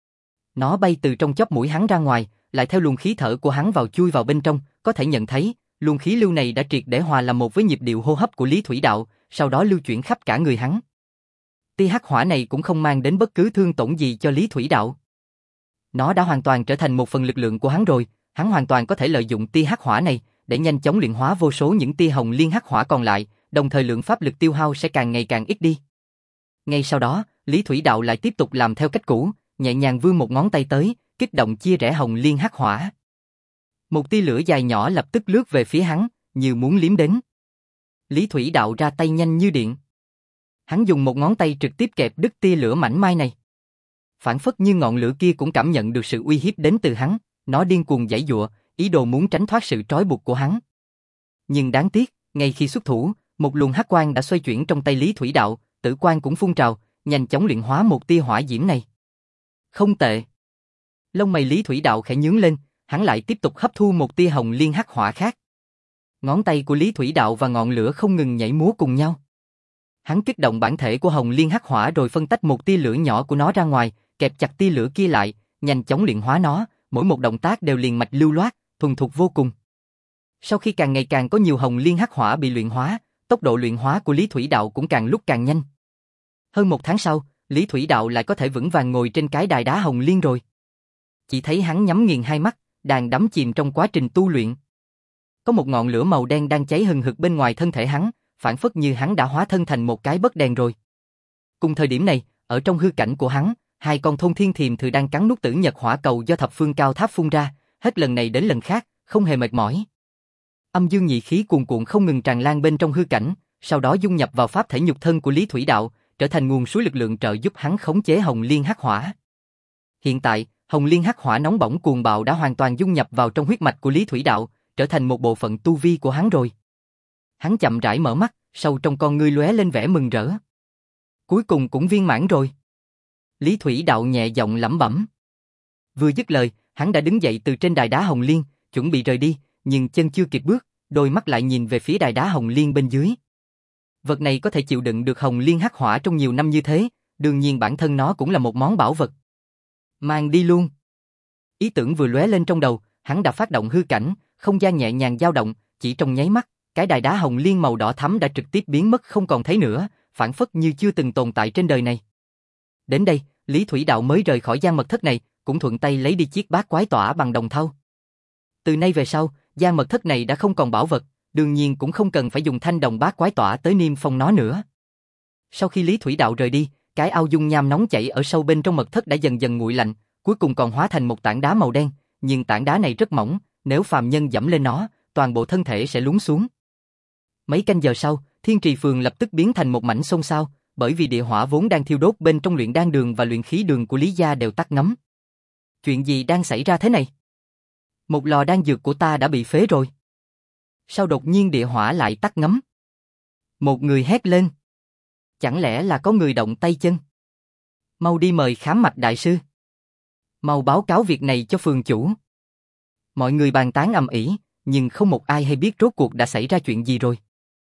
Nó bay từ trong chóp mũi hắn ra ngoài, lại theo luồng khí thở của hắn vào chui vào bên trong, có thể nhận thấy, luồng khí lưu này đã triệt để hòa làm một với nhịp điệu hô hấp của Lý Thủy Đạo, sau đó lưu chuyển khắp cả người hắn. Tia hắc hỏa này cũng không mang đến bất cứ thương tổn gì cho Lý Thủy Đạo. Nó đã hoàn toàn trở thành một phần lực lượng của hắn rồi, hắn hoàn toàn có thể lợi dụng tia hắc hỏa này để nhanh chóng luyện hóa vô số những tia hồng liên hắc hỏa còn lại, đồng thời lượng pháp lực tiêu hao sẽ càng ngày càng ít đi. Ngay sau đó, Lý Thủy Đạo lại tiếp tục làm theo cách cũ, nhẹ nhàng vươn một ngón tay tới, kích động chia rẽ hồng liên hắc hỏa. Một tia lửa dài nhỏ lập tức lướt về phía hắn, như muốn liếm đến. Lý Thủy Đạo ra tay nhanh như điện. Hắn dùng một ngón tay trực tiếp kẹp đứt tia lửa mảnh mai này. Phản phất như ngọn lửa kia cũng cảm nhận được sự uy hiếp đến từ hắn, nó điên cuồng giãy giụa, ý đồ muốn tránh thoát sự trói buộc của hắn. Nhưng đáng tiếc, ngay khi xuất thủ, một luồng hắc quang đã xoay chuyển trong tay Lý Thủy Đạo, tử quang cũng phun trào, nhanh chóng luyện hóa một tia hỏa diễm này. Không tệ. Lông mày Lý Thủy Đạo khẽ nhướng lên, hắn lại tiếp tục hấp thu một tia hồng liên hắc hỏa khác. Ngón tay của Lý Thủy Đạo và ngọn lửa không ngừng nhảy múa cùng nhau. Hắn kích động bản thể của hồng liên hắc hỏa rồi phân tách một tia lửa nhỏ của nó ra ngoài, kẹp chặt tia lửa kia lại, nhanh chóng luyện hóa nó, mỗi một động tác đều liền mạch lưu loát, thuần thục vô cùng. Sau khi càng ngày càng có nhiều hồng liên hắc hỏa bị luyện hóa, tốc độ luyện hóa của Lý Thủy Đạo cũng càng lúc càng nhanh. Hơn một tháng sau, Lý Thủy Đạo lại có thể vững vàng ngồi trên cái đài đá hồng liên rồi. Chỉ thấy hắn nhắm nghiền hai mắt, đang đắm chìm trong quá trình tu luyện. Có một ngọn lửa màu đen đang cháy hừng hực bên ngoài thân thể hắn, phản phất như hắn đã hóa thân thành một cái bất đèn rồi. Cùng thời điểm này, ở trong hư cảnh của hắn, hai con thôn thiên thiềm thử đang cắn nuốt tử nhật hỏa cầu do thập phương cao tháp phun ra, hết lần này đến lần khác, không hề mệt mỏi. Âm dương nhị khí cuồn cuộn không ngừng tràn lan bên trong hư cảnh, sau đó dung nhập vào pháp thể nhục thân của Lý Thủy Đạo, trở thành nguồn suối lực lượng trợ giúp hắn khống chế hồng liên hắc hỏa. Hiện tại, hồng liên hắc hỏa nóng bỏng cuồng bạo đã hoàn toàn dung nhập vào trong huyết mạch của Lý Thủy Đạo, trở thành một bộ phận tu vi của hắn rồi. Hắn chậm rãi mở mắt, sâu trong con ngươi lóe lên vẻ mừng rỡ. Cuối cùng cũng viên mãn rồi. Lý Thủy Đạo nhẹ giọng lẩm bẩm. Vừa dứt lời, hắn đã đứng dậy từ trên đài đá hồng liên, chuẩn bị rời đi, nhưng chân chưa kịp bước, đôi mắt lại nhìn về phía đài đá hồng liên bên dưới. Vật này có thể chịu đựng được hồng liên hắc hỏa trong nhiều năm như thế, đương nhiên bản thân nó cũng là một món bảo vật. Mang đi luôn. Ý tưởng vừa lóe lên trong đầu, hắn đã phát động hư cảnh, không gian nhẹ nhàng dao động, chỉ trong nháy mắt, cái đài đá hồng liên màu đỏ thắm đã trực tiếp biến mất không còn thấy nữa, phản phất như chưa từng tồn tại trên đời này. Đến đây, Lý Thủy Đạo mới rời khỏi gian mật thất này, cũng thuận tay lấy đi chiếc bát quái tỏa bằng đồng thau. Từ nay về sau, gian mật thất này đã không còn bảo vật, đương nhiên cũng không cần phải dùng thanh đồng bát quái tỏa tới niêm phong nó nữa. Sau khi Lý Thủy Đạo rời đi, cái ao dung nham nóng chảy ở sâu bên trong mật thất đã dần dần nguội lạnh, cuối cùng còn hóa thành một tảng đá màu đen, nhưng tảng đá này rất mỏng, nếu phàm nhân dẫm lên nó, toàn bộ thân thể sẽ lún xuống. Mấy canh giờ sau, Thiên Trì Phường lập tức biến thành một mảnh xôn xao, bởi vì địa hỏa vốn đang thiêu đốt bên trong luyện đan đường và luyện khí đường của Lý gia đều tắt ngấm. Chuyện gì đang xảy ra thế này? Một lò đan dược của ta đã bị phế rồi. Sao đột nhiên địa hỏa lại tắt ngấm? Một người hét lên. Chẳng lẽ là có người động tay chân? Mau đi mời khám mạch đại sư. Mau báo cáo việc này cho phường chủ. Mọi người bàn tán ầm ĩ, nhưng không một ai hay biết rốt cuộc đã xảy ra chuyện gì rồi.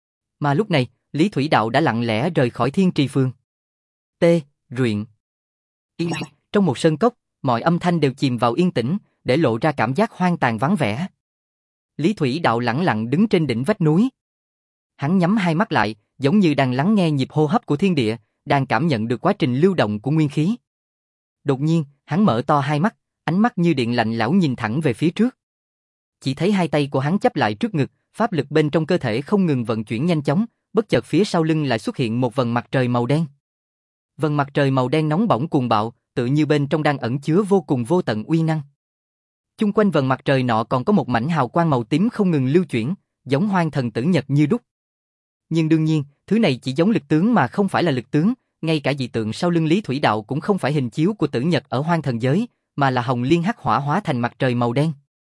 Mà lúc này, Lý Thủy Đạo đã lặng lẽ rời khỏi Thiên Trì Phường. T. Ruyện. Yên. Trong một sơn cốc, mọi âm thanh đều chìm vào yên tĩnh, để lộ ra cảm giác hoang tàn vắng vẻ. Lý Thủy Đạo lẳng lặng đứng trên đỉnh vách núi. Hắn nhắm hai mắt lại, giống như đang lắng nghe nhịp hô hấp của thiên địa, đang cảm nhận được quá trình lưu động của nguyên khí. Đột nhiên, hắn mở to hai mắt, ánh mắt như điện lạnh lẽo nhìn thẳng về phía trước. Chỉ thấy hai tay của hắn chắp lại trước ngực, pháp lực bên trong cơ thể không ngừng vận chuyển nhanh chóng, bất chợt phía sau lưng lại xuất hiện một vầng mặt trời màu đen. Vầng mặt trời màu đen nóng bỏng cuồng bạo, tự như bên trong đang ẩn chứa vô cùng vô tận uy năng. Chung quanh vầng mặt trời nọ còn có một mảnh hào quang màu tím không ngừng lưu chuyển, giống hoang thần tử nhật như đúc. Nhưng đương nhiên, thứ này chỉ giống lực tướng mà không phải là lực tướng, ngay cả dị tượng sau lưng Lý Thủy Đạo cũng không phải hình chiếu của tử nhật ở hoang thần giới, mà là hồng liên hắc hỏa hóa thành mặt trời màu đen.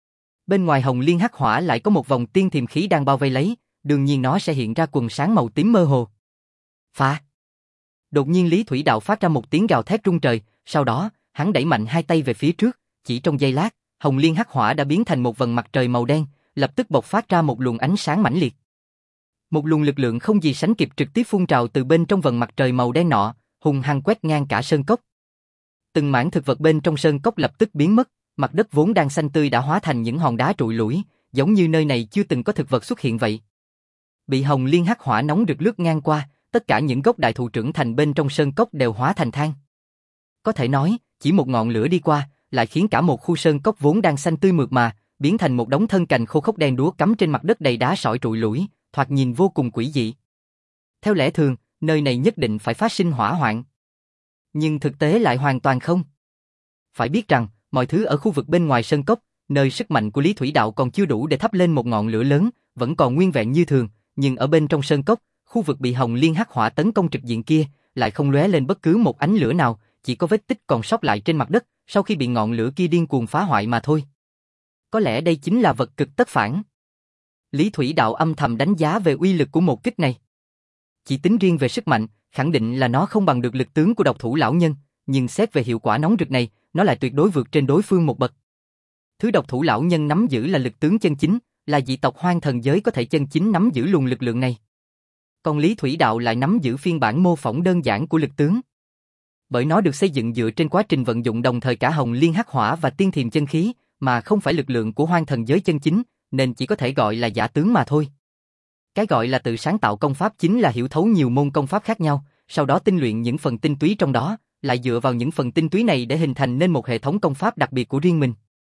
Bên ngoài hồng liên hắc hỏa lại có một vòng tiên thiềm khí đang bao vây lấy, đương nhiên nó sẽ hiện ra quần sáng màu tím mơ hồ. Phá! Đột nhiên Lý Thủy Đạo phát ra một tiếng gào thét rung trời, sau đó, hắn đẩy mạnh hai tay về phía trước, chỉ trong giây lát, hồng liên hắc hỏa đã biến thành một vầng mặt trời màu đen, lập tức bộc phát ra một luồng ánh sáng mãnh liệt. Một luồng lực lượng không gì sánh kịp trực tiếp phun trào từ bên trong vầng mặt trời màu đen nọ, hùng hăng quét ngang cả sơn cốc. Từng mảng thực vật bên trong sơn cốc lập tức biến mất, mặt đất vốn đang xanh tươi đã hóa thành những hòn đá trụi lủi, giống như nơi này chưa từng có thực vật xuất hiện vậy. Bị hồng liên hắc hỏa nóng rực lướt ngang qua, tất cả những gốc đại thụ trưởng thành bên trong sơn cốc đều hóa thành than. Có thể nói, chỉ một ngọn lửa đi qua, lại khiến cả một khu sơn cốc vốn đang xanh tươi mượt mà, biến thành một đống thân cành khô khốc đen đúa cắm trên mặt đất đầy đá sỏi trụi lủi, thoạt nhìn vô cùng quỷ dị. Theo lẽ thường, nơi này nhất định phải phát sinh hỏa hoạn. Nhưng thực tế lại hoàn toàn không. Phải biết rằng, mọi thứ ở khu vực bên ngoài sơn cốc, nơi sức mạnh của Lý Thủy Đạo còn chưa đủ để thắp lên một ngọn lửa lớn, vẫn còn nguyên vẹn như thường, nhưng ở bên trong sơn cốc, khu vực bị hồng liên hắc hỏa tấn công trực diện kia, lại không lóe lên bất cứ một ánh lửa nào, chỉ có vết tích còn sót lại trên mặt đất, sau khi bị ngọn lửa kia điên cuồng phá hoại mà thôi. Có lẽ đây chính là vật cực tất phản. Lý Thủy Đạo âm thầm đánh giá về uy lực của một kích này. Chỉ tính riêng về sức mạnh, khẳng định là nó không bằng được lực tướng của độc thủ lão nhân, nhưng xét về hiệu quả nóng rực này, nó lại tuyệt đối vượt trên đối phương một bậc. Thứ độc thủ lão nhân nắm giữ là lực tướng chân chính, là dị tộc hoang thần giới có thể chân chính nắm giữ luồng lực lượng này. Còn Lý Thủy Đạo lại nắm giữ phiên bản mô phỏng đơn giản của lực tướng. Bởi nó được xây dựng dựa trên quá trình vận dụng đồng thời cả hồng liên hắc hỏa và tiên thiềm chân khí, mà không phải lực lượng của hoang thần giới chân chính, nên chỉ có thể gọi là giả tướng mà thôi. Cái gọi là tự sáng tạo công pháp chính là hiểu thấu nhiều môn công pháp khác nhau, sau đó tinh luyện những phần tinh túy trong đó, lại dựa vào những phần tinh túy này để hình thành nên một hệ thống công pháp đặc biệt của riêng mình.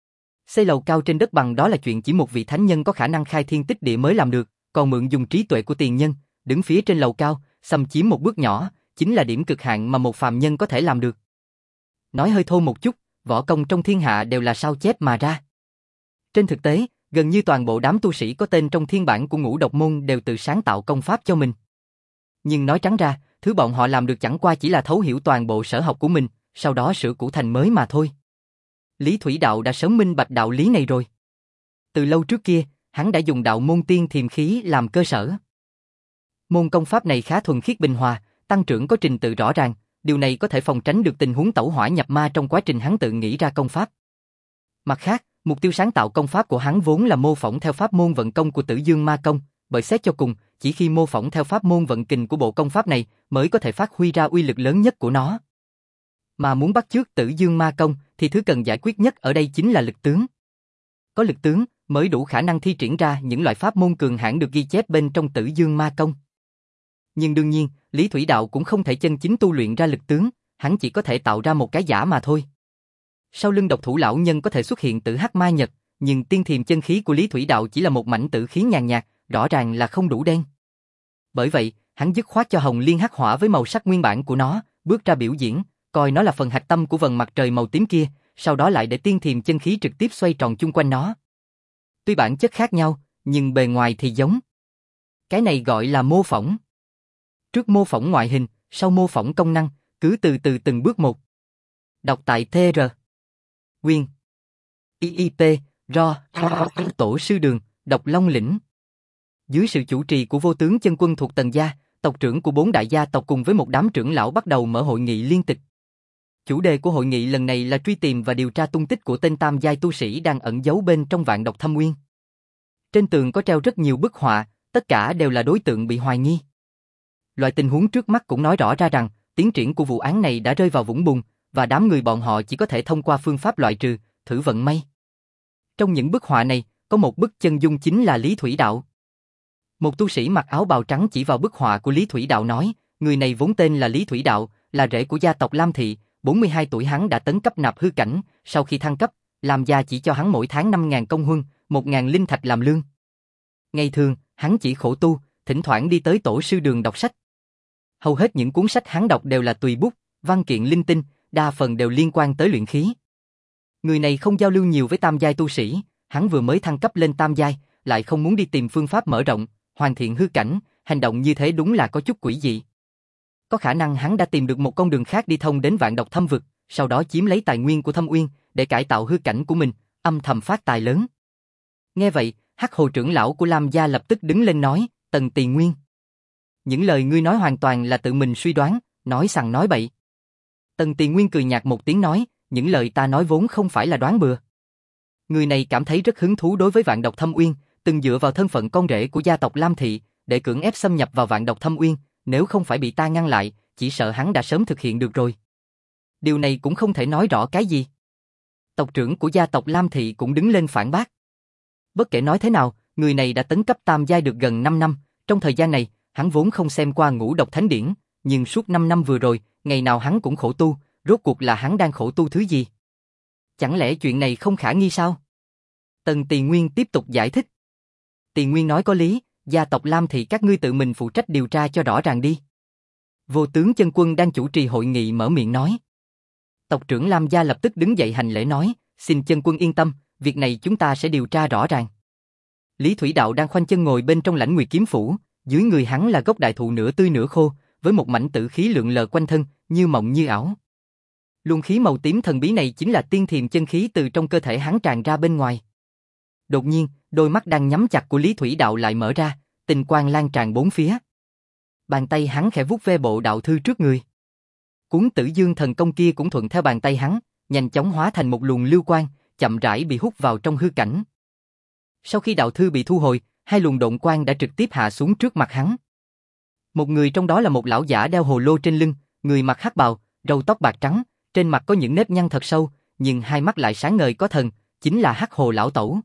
Xây lầu cao trên đất bằng đó là chuyện chỉ một vị thánh nhân có khả năng khai thiên tích địa mới làm được, còn mượn dùng trí tuệ của tiền nhân, đứng phía trên lầu cao, xâm chiếm một bước nhỏ, chính là điểm cực hạn mà một phàm nhân có thể làm được. Nói hơi thô một chút, võ công trong thiên hạ đều là sao chép mà ra. Trên thực tế, gần như toàn bộ đám tu sĩ có tên trong thiên bản của ngũ độc môn đều tự sáng tạo công pháp cho mình. Nhưng nói trắng ra, thứ bọn họ làm được chẳng qua chỉ là thấu hiểu toàn bộ sở học của mình, sau đó sửa cũ thành mới mà thôi. Lý Thủy Đạo đã sớm minh bạch đạo lý này rồi. Từ lâu trước kia, hắn đã dùng đạo môn tiên thiềm khí làm cơ sở. Môn công pháp này khá thuần khiết bình hòa, tăng trưởng có trình tự rõ ràng, điều này có thể phòng tránh được tình huống tẩu hỏa nhập ma trong quá trình hắn tự nghĩ ra công pháp. Mặt khác, mục tiêu sáng tạo công pháp của hắn vốn là mô phỏng theo pháp môn vận công của Tử Dương Ma Công, bởi xét cho cùng, chỉ khi mô phỏng theo pháp môn vận kình của bộ công pháp này mới có thể phát huy ra uy lực lớn nhất của nó. Mà muốn bắt chước Tử Dương Ma Công thì thứ cần giải quyết nhất ở đây chính là lực tướng. Có lực tướng mới đủ khả năng thi triển ra những loại pháp môn cường hãn được ghi chép bên trong Tử Dương Ma Công. Nhưng đương nhiên, Lý Thủy Đạo cũng không thể chân chính tu luyện ra lực tướng, hắn chỉ có thể tạo ra một cái giả mà thôi. Sau lưng độc thủ lão nhân có thể xuất hiện tử hắc ma nhật, nhưng tiên thiềm chân khí của Lý Thủy Đạo chỉ là một mảnh tử khí nhàn nhạt, rõ ràng là không đủ đen. Bởi vậy, hắn dứt khoát cho hồng liên hắc hỏa với màu sắc nguyên bản của nó, bước ra biểu diễn, coi nó là phần hạch tâm của vầng mặt trời màu tím kia, sau đó lại để tiên thiềm chân khí trực tiếp xoay tròn chung quanh nó. Tuy bản chất khác nhau, nhưng bề ngoài thì giống. Cái này gọi là mô phỏng. Trước mô phỏng ngoại hình, sau mô phỏng công năng, cứ từ từ từng bước một. Đọc tại tê rờ. Quyên. i i pê, Ro, Tổ sư Đường, Độc Long Lĩnh. Dưới sự chủ trì của vô tướng chân quân thuộc Tần gia, tộc trưởng của bốn đại gia tộc cùng với một đám trưởng lão bắt đầu mở hội nghị liên tịch. Chủ đề của hội nghị lần này là truy tìm và điều tra tung tích của tên tam giai tu sĩ đang ẩn giấu bên trong Vạn Độc Thâm Uyên. Trên tường có treo rất nhiều bức họa, tất cả đều là đối tượng bị hoài nghi. Loại tình huống trước mắt cũng nói rõ ra rằng, tiến triển của vụ án này đã rơi vào vũng bùn, và đám người bọn họ chỉ có thể thông qua phương pháp loại trừ, thử vận may. Trong những bức họa này, có một bức chân dung chính là Lý Thủy Đạo. Một tu sĩ mặc áo bào trắng chỉ vào bức họa của Lý Thủy Đạo nói, người này vốn tên là Lý Thủy Đạo, là rể của gia tộc Lam Thị, bốn mươi hai tuổi hắn đã tấn cấp nạp hư cảnh, sau khi thăng cấp, Lam gia chỉ cho hắn mỗi tháng năm nghìn công huân, một nghìn linh thạch làm lương. Ngày thường, hắn chỉ khổ tu, thỉnh thoảng đi tới tổ sư đường đọc sách. Hầu hết những cuốn sách hắn đọc đều là tùy bút, văn kiện linh tinh, đa phần đều liên quan tới luyện khí. Người này không giao lưu nhiều với tam giai tu sĩ, hắn vừa mới thăng cấp lên tam giai, lại không muốn đi tìm phương pháp mở rộng, hoàn thiện hư cảnh, hành động như thế đúng là có chút quỷ dị. Có khả năng hắn đã tìm được một con đường khác đi thông đến Vạn Độc Thâm Vực, sau đó chiếm lấy tài nguyên của Thâm Uyên để cải tạo hư cảnh của mình, âm thầm phát tài lớn. Nghe vậy, Hắc Hồ trưởng lão của Lam gia lập tức đứng lên nói, Tần Tỳ Nguyên, những lời ngươi nói hoàn toàn là tự mình suy đoán, nói sằng nói bậy. Tần Tỳ Nguyên cười nhạt một tiếng nói, những lời ta nói vốn không phải là đoán bừa. Người này cảm thấy rất hứng thú đối với Vạn Độc Thâm Uyên, từng dựa vào thân phận con rể của gia tộc Lam Thị để cưỡng ép xâm nhập vào Vạn Độc Thâm Uyên, nếu không phải bị ta ngăn lại, chỉ sợ hắn đã sớm thực hiện được rồi. Điều này cũng không thể nói rõ cái gì. Tộc trưởng của gia tộc Lam Thị cũng đứng lên phản bác. Bất kể nói thế nào, người này đã tấn cấp tam giai được gần năm năm, trong thời gian này, hắn vốn không xem qua Ngũ Độc Thánh Điển, nhưng suốt năm năm vừa rồi, ngày nào hắn cũng khổ tu, rốt cuộc là hắn đang khổ tu thứ gì? Chẳng lẽ chuyện này không khả nghi sao? Tần Tỳ Nguyên tiếp tục giải thích. Tỳ Nguyên nói có lý, gia tộc Lam Thị các ngươi tự mình phụ trách điều tra cho rõ ràng đi. Vô tướng chân quân đang chủ trì hội nghị mở miệng nói. Tộc trưởng Lam gia lập tức đứng dậy hành lễ nói, xin chân quân yên tâm, việc này chúng ta sẽ điều tra rõ ràng. Lý Thủy Đạo đang khoanh chân ngồi bên trong Lãnh Nguyệt Kiếm Phủ, dưới người hắn là gốc đại thụ nửa tươi nửa khô, với một mảnh tử khí lượn lờ quanh thân, như mộng như ảo. Luồng khí màu tím thần bí này chính là tiên thiềm chân khí từ trong cơ thể hắn tràn ra bên ngoài. Đột nhiên, đôi mắt đang nhắm chặt của Lý Thủy Đạo lại mở ra, tình quang lan tràn bốn phía. Bàn tay hắn khẽ vuốt ve bộ đạo thư trước người. Cuốn Tử Dương thần công kia cũng thuận theo bàn tay hắn, nhanh chóng hóa thành một luồng lưu quang, chậm rãi bị hút vào trong hư cảnh. Sau khi đạo thư bị thu hồi, hai luồng độn quang đã trực tiếp hạ xuống trước mặt hắn. Một người trong đó là một lão giả đeo hồ lô trên lưng, người mặc hắc bào, râu tóc bạc trắng, trên mặt có những nếp nhăn thật sâu, nhưng hai mắt lại sáng ngời có thần, chính là Hắc Hồ lão tẩu.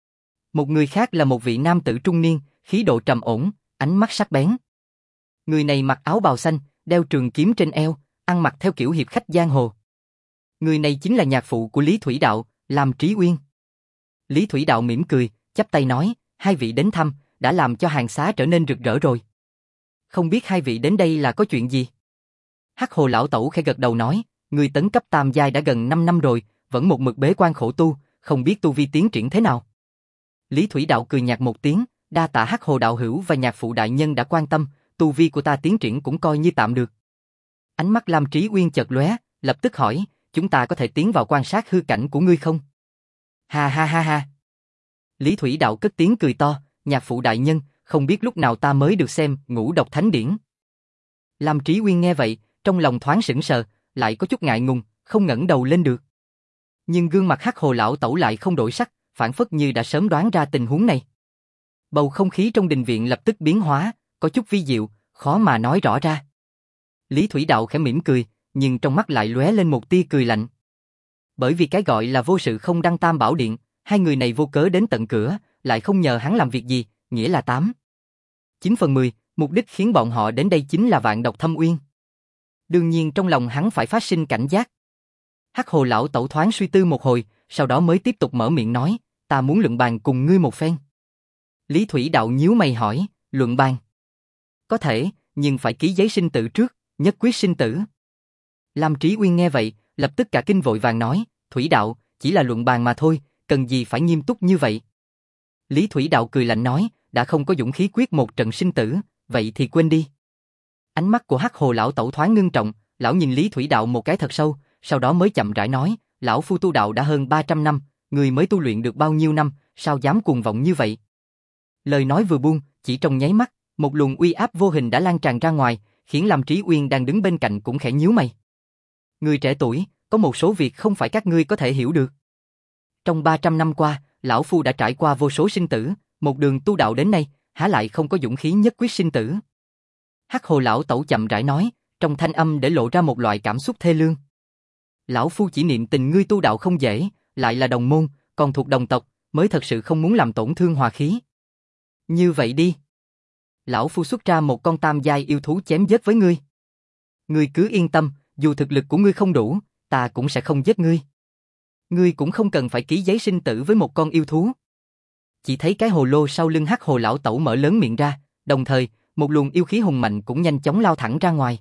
Một người khác là một vị nam tử trung niên, khí độ trầm ổn, ánh mắt sắc bén. Người này mặc áo bào xanh, đeo trường kiếm trên eo, ăn mặc theo kiểu hiệp khách giang hồ. Người này chính là nhạc phụ của Lý Thủy Đạo, Lam Trí Uyên. Lý Thủy Đạo mỉm cười, chắp tay nói, hai vị đến thăm, đã làm cho hàng xá trở nên rực rỡ rồi. Không biết hai vị đến đây là có chuyện gì? Hắc Hồ lão tẩu khẽ gật đầu nói, người tấn cấp tam giai đã gần năm năm rồi, vẫn một mực bế quan khổ tu, không biết tu vi tiến triển thế nào. Lý Thủy Đạo cười nhạt một tiếng, đa tạ Hắc Hồ đạo hữu và nhạc phụ đại nhân đã quan tâm, tu vi của ta tiến triển cũng coi như tạm được. Ánh mắt Lam Trí Uyên chợt lóe, lập tức hỏi, chúng ta có thể tiến vào quan sát hư cảnh của ngươi không? Ha ha ha ha. Lý Thủy Đạo cất tiếng cười to, nhạc phụ đại nhân, không biết lúc nào ta mới được xem Ngũ Độc Thánh Điển. Lam Trí Uyên nghe vậy, trong lòng thoáng sững sờ, lại có chút ngại ngùng, không ngẩng đầu lên được. Nhưng gương mặt Hắc Hồ lão tẩu lại không đổi sắc, phản phất như đã sớm đoán ra tình huống này. Bầu không khí trong đình viện lập tức biến hóa, có chút vi diệu, khó mà nói rõ ra. Lý Thủy Đạo khẽ mỉm cười, nhưng trong mắt lại lóe lên một tia cười lạnh. Bởi vì cái gọi là vô sự không đăng tam bảo điện, hai người này vô cớ đến tận cửa, lại không nhờ hắn làm việc gì, nghĩa là tám. chín phần mười, mục đích khiến bọn họ đến đây chính là Vạn Độc Thâm Uyên. Đương nhiên trong lòng hắn phải phát sinh cảnh giác. Hắc Hồ lão tẩu thoáng suy tư một hồi, sau đó mới tiếp tục mở miệng nói, ta muốn luận bàn cùng ngươi một phen. Lý Thủy Đạo nhíu mày hỏi, luận bàn? Có thể, nhưng phải ký giấy sinh tử trước, nhất quyết sinh tử. Lam Trí Uyên nghe vậy, lập tức cả kinh vội vàng nói, Thủy Đạo, chỉ là luận bàn mà thôi, cần gì phải nghiêm túc như vậy? Lý Thủy Đạo cười lạnh nói, đã không có dũng khí quyết một trận sinh tử, vậy thì quên đi. Ánh mắt của Hắc Hồ lão tẩu thoáng ngưng trọng, lão nhìn Lý Thủy Đạo một cái thật sâu, sau đó mới chậm rãi nói, lão phu tu đạo đã hơn ba trăm năm, người mới tu luyện được bao nhiêu năm, sao dám cuồng vọng như vậy? Lời nói vừa buông, chỉ trong nháy mắt, một luồng uy áp vô hình đã lan tràn ra ngoài, khiến Lâm Trí Uyên đang đứng bên cạnh cũng khẽ nhíu mày. Người trẻ tuổi, có một số việc không phải các ngươi có thể hiểu được. Trong ba trăm năm qua, lão phu đã trải qua vô số sinh tử, một đường tu đạo đến nay, há lại không có dũng khí nhất quyết sinh tử. Hắc Hồ lão tẩu chậm rãi nói, trong thanh âm để lộ ra một loại cảm xúc thê lương. Lão phu chỉ niệm tình ngươi tu đạo không dễ, lại là đồng môn, còn thuộc đồng tộc, mới thật sự không muốn làm tổn thương hòa khí. Như vậy đi. Lão phu xuất ra một con tam giai yêu thú chém giết với ngươi. Ngươi cứ yên tâm, dù thực lực của ngươi không đủ, ta cũng sẽ không giết ngươi. Ngươi cũng không cần phải ký giấy sinh tử với một con yêu thú. Chỉ thấy cái hồ lô sau lưng Hắc Hồ lão tẩu mở lớn miệng ra, đồng thời, một luồng yêu khí hùng mạnh cũng nhanh chóng lao thẳng ra ngoài.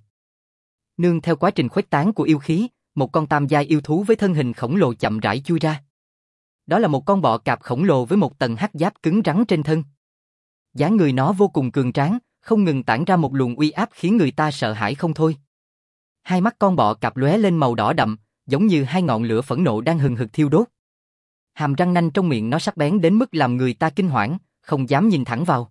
Nương theo quá trình khuếch tán của yêu khí, một con tam giai yêu thú với thân hình khổng lồ chậm rãi chui ra. Đó là một con bọ cạp khổng lồ với một tầng hắc giáp cứng rắn trên thân. Dáng người nó vô cùng cường tráng, không ngừng tản ra một luồng uy áp khiến người ta sợ hãi không thôi. Hai mắt con bọ cạp lóe lên màu đỏ đậm, giống như hai ngọn lửa phẫn nộ đang hừng hực thiêu đốt. Hàm răng nanh trong miệng nó sắc bén đến mức làm người ta kinh hoảng, không dám nhìn thẳng vào.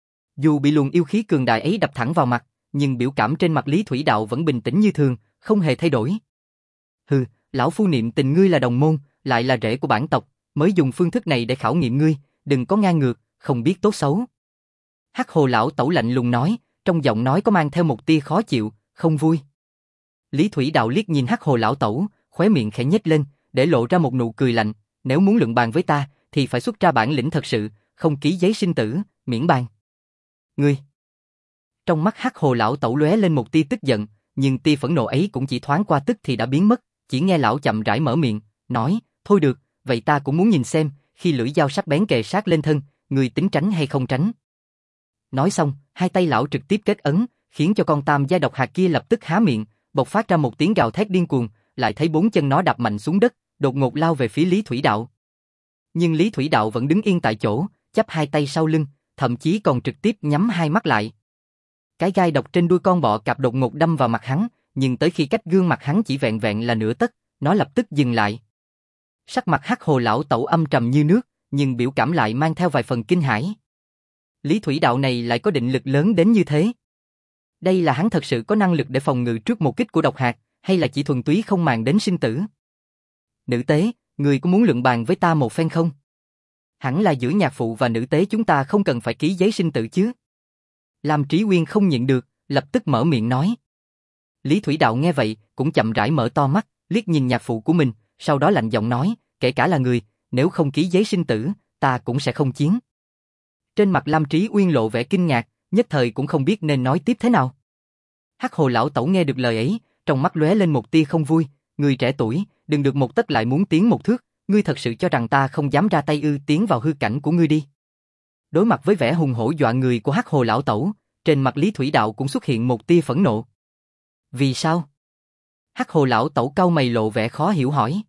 Dù bị luồng yêu khí cường đại ấy đập thẳng vào mặt, nhưng biểu cảm trên mặt Lý Thủy Đạo vẫn bình tĩnh như thường, không hề thay đổi. Hừ, lão phu niệm tình ngươi là đồng môn, lại là rể của bản tộc, mới dùng phương thức này để khảo nghiệm ngươi, đừng có ngang ngược, không biết tốt xấu. Hắc Hồ lão tẩu lạnh lùng nói, trong giọng nói có mang theo một tia khó chịu, không vui. Lý Thủy Đạo liếc nhìn Hắc Hồ lão tẩu, khóe miệng khẽ nhếch lên, để lộ ra một nụ cười lạnh, nếu muốn luận bàn với ta, thì phải xuất ra bản lĩnh thật sự, không ký giấy sinh tử, miễn bàn. Ngươi. Trong mắt Hắc Hồ lão tẩu lóe lên một tia tức giận, nhưng tia phẫn nộ ấy cũng chỉ thoáng qua tức thì đã biến mất, chỉ nghe lão chậm rãi mở miệng, nói, thôi được, vậy ta cũng muốn nhìn xem, khi lưỡi dao sắc bén kề sát lên thân, ngươi tính tránh hay không tránh. Nói xong, hai tay lão trực tiếp kết ấn, khiến cho con tam giai độc hạt kia lập tức há miệng, bộc phát ra một tiếng gào thét điên cuồng, lại thấy bốn chân nó đạp mạnh xuống đất, đột ngột lao về phía Lý Thủy Đạo. Nhưng Lý Thủy Đạo vẫn đứng yên tại chỗ, chắp hai tay sau lưng, thậm chí còn trực tiếp nhắm hai mắt lại. Cái gai độc trên đuôi con bọ cạp đột ngột đâm vào mặt hắn, nhưng tới khi cách gương mặt hắn chỉ vẹn vẹn là nửa tấc, nó lập tức dừng lại. Sắc mặt Hắc Hồ lão tẩu âm trầm như nước, nhưng biểu cảm lại mang theo vài phần kinh hãi. Lý Thủy Đạo này lại có định lực lớn đến như thế. Đây là hắn thật sự có năng lực để phòng ngự trước một kích của độc hạt, hay là chỉ thuần túy không màng đến sinh tử? Nữ tế, người có muốn luận bàn với ta một phen không? Hẳn là giữa nhạc phụ và nữ tế chúng ta không cần phải ký giấy sinh tử chứ? Lam Trí Uyên không nhịn được, lập tức mở miệng nói. Lý Thủy Đạo nghe vậy, cũng chậm rãi mở to mắt, liếc nhìn nhạc phụ của mình, sau đó lạnh giọng nói, kể cả là người, nếu không ký giấy sinh tử, ta cũng sẽ không chiến. Trên mặt Lam Trí Uyên lộ vẻ kinh ngạc, nhất thời cũng không biết nên nói tiếp thế nào. Hắc Hồ lão tẩu nghe được lời ấy, trong mắt lóe lên một tia không vui, người trẻ tuổi, đừng được một tấc lại muốn tiến một thước, ngươi thật sự cho rằng ta không dám ra tay ư? Tiến vào hư cảnh của ngươi đi. Đối mặt với vẻ hùng hổ dọa người của Hắc Hồ lão tẩu, trên mặt Lý Thủy Đạo cũng xuất hiện một tia phẫn nộ. Vì sao? Hắc Hồ lão tẩu cau mày lộ vẻ khó hiểu hỏi.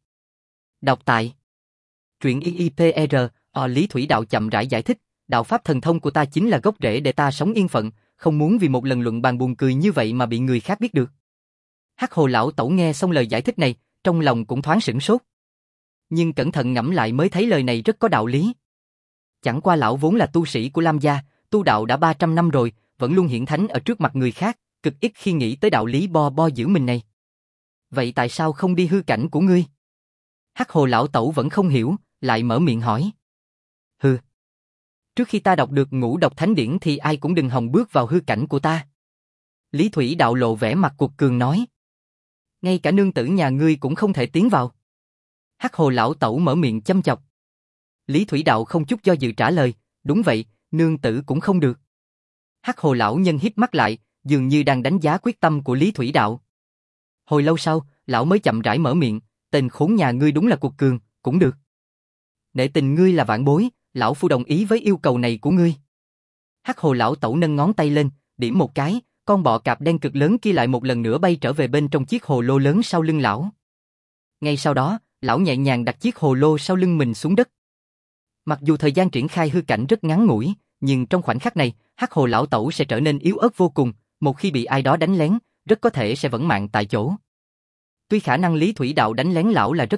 Đọc tại truyện i i pê rờ, o Lý Thủy Đạo chậm rãi giải thích, đạo pháp thần thông của ta chính là gốc rễ để ta sống yên phận, không muốn vì một lần luận bàn buồn cười như vậy mà bị người khác biết được. Hắc Hồ lão tẩu nghe xong lời giải thích này, trong lòng cũng thoáng sửng sốt. Nhưng cẩn thận ngẫm lại mới thấy lời này rất có đạo lý. Chẳng qua lão vốn là tu sĩ của Lam gia, tu đạo đã ba trăm năm rồi, vẫn luôn hiển thánh ở trước mặt người khác, cực ít khi nghĩ tới đạo lý bo bo giữ mình này. Vậy tại sao không đi hư cảnh của ngươi? Hắc Hồ lão tẩu vẫn không hiểu, lại mở miệng hỏi. Hừ. Trước khi ta đọc được Ngũ Độc Thánh Điển thì ai cũng đừng hòng bước vào hư cảnh của ta. Lý Thủy Đạo lộ vẻ mặt cuột cường nói. Ngay cả nương tử nhà ngươi cũng không thể tiến vào. Hắc Hồ lão tẩu mở miệng châm chọc. Lý Thủy Đạo không chút do dự trả lời, đúng vậy, nương tử cũng không được. Hắc Hồ lão nhân híp mắt lại, dường như đang đánh giá quyết tâm của Lý Thủy Đạo. Hồi lâu sau, lão mới chậm rãi mở miệng, tên khốn nhà ngươi đúng là cuột cường, cũng được. Nể tình ngươi là vạn bối, lão phu đồng ý với yêu cầu này của ngươi. Hắc Hồ lão tẩu nâng ngón tay lên, điểm một cái, con bọ cạp đen cực lớn kia lại một lần nữa bay trở về bên trong chiếc hồ lô lớn sau lưng lão. Ngay sau đó, lão nhẹ nhàng đặt chiếc hồ lô sau lưng mình xuống đất. Mặc dù thời gian triển khai hư cảnh rất ngắn ngủi, nhưng trong khoảnh khắc này, Hắc Hồ lão tẩu sẽ trở nên yếu ớt vô cùng, một khi bị ai đó đánh lén, rất có thể sẽ vẫn mạng tại chỗ. Tuy khả năng Lý Thủy Đạo đánh lén lão là rất thấp,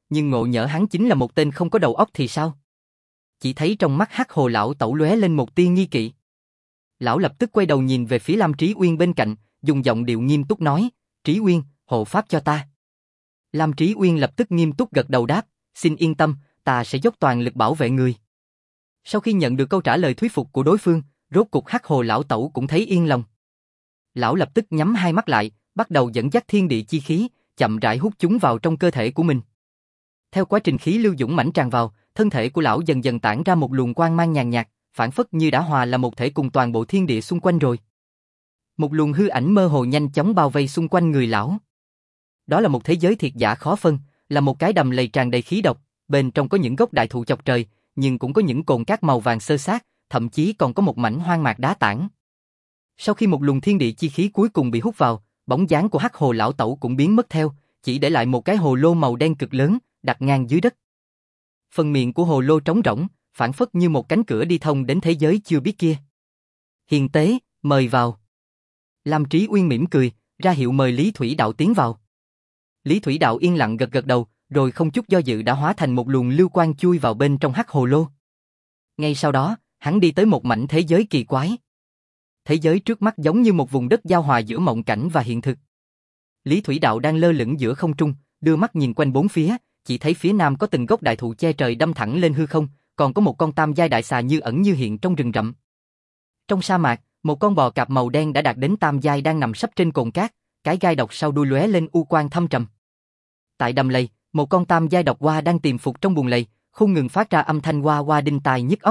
nhưng ngộ nhỡ hắn chính là một tên không có đầu óc thì sao? Chỉ thấy trong mắt Hắc Hồ lão tẩu lóe lên một tia nghi kỵ. Lão lập tức quay đầu nhìn về phía Lam Trí Uyên bên cạnh, dùng giọng điệu nghiêm túc nói, Trí Uyên, hộ pháp cho ta. Lam Trí Uyên lập tức nghiêm túc gật đầu đáp, xin yên tâm, ta sẽ dốc toàn lực bảo vệ người. Sau khi nhận được câu trả lời thuyết phục của đối phương, rốt cục Hắc Hồ lão tẩu cũng thấy yên lòng. Lão lập tức nhắm hai mắt lại, bắt đầu dẫn dắt thiên địa chi khí, chậm rãi hút chúng vào trong cơ thể của mình. Theo quá trình khí lưu dũng mãnh tràn vào, thân thể của lão dần dần tản ra một luồng quang mang nhàn nhạt, phản phất như đã hòa là một thể cùng toàn bộ thiên địa xung quanh rồi. Một luồng hư ảnh mơ hồ nhanh chóng bao vây xung quanh người lão. Đó là một thế giới thiệt giả khó phân, là một cái đầm lầy tràn đầy khí độc, bên trong có những gốc đại thụ chọc trời, nhưng cũng có những cồn cát màu vàng xơ xát, thậm chí còn có một mảnh hoang mạc đá tảng. Sau khi một luồng thiên địa chi khí cuối cùng bị hút vào, bóng dáng của Hắc Hồ lão tẩu cũng biến mất theo, chỉ để lại một cái hồ lô màu đen cực lớn, đặt ngang dưới đất. Phần miệng của hồ lô trống rỗng, phản phất như một cánh cửa đi thông đến thế giới chưa biết kia. Hiền tế, mời vào. Lam Trí Uyên mỉm cười, ra hiệu mời Lý Thủy Đạo tiến vào. Lý Thủy Đạo yên lặng gật gật đầu, rồi không chút do dự đã hóa thành một luồng lưu quang chui vào bên trong hắc hồ lô. Ngay sau đó, hắn đi tới một mảnh thế giới kỳ quái. Thế giới trước mắt giống như một vùng đất giao hòa giữa mộng cảnh và hiện thực. Lý Thủy Đạo đang lơ lửng giữa không trung, đưa mắt nhìn quanh bốn phía, chỉ thấy phía nam có từng gốc đại thụ che trời đâm thẳng lên hư không, còn có một con tam giai đại xà như ẩn như hiện trong rừng rậm. Trong sa mạc, một con bò cạp màu đen đã đạt đến tam giai đang nằm sấp trên cồn cát, cái gai độc sau đuôi lóe lên u quang thâm trầm. Tại đầm lầy, một con tam giai độc hoa đang tìm phục trong bùn lầy, không ngừng phát ra âm thanh hoa hoa đinh tai nhức óc.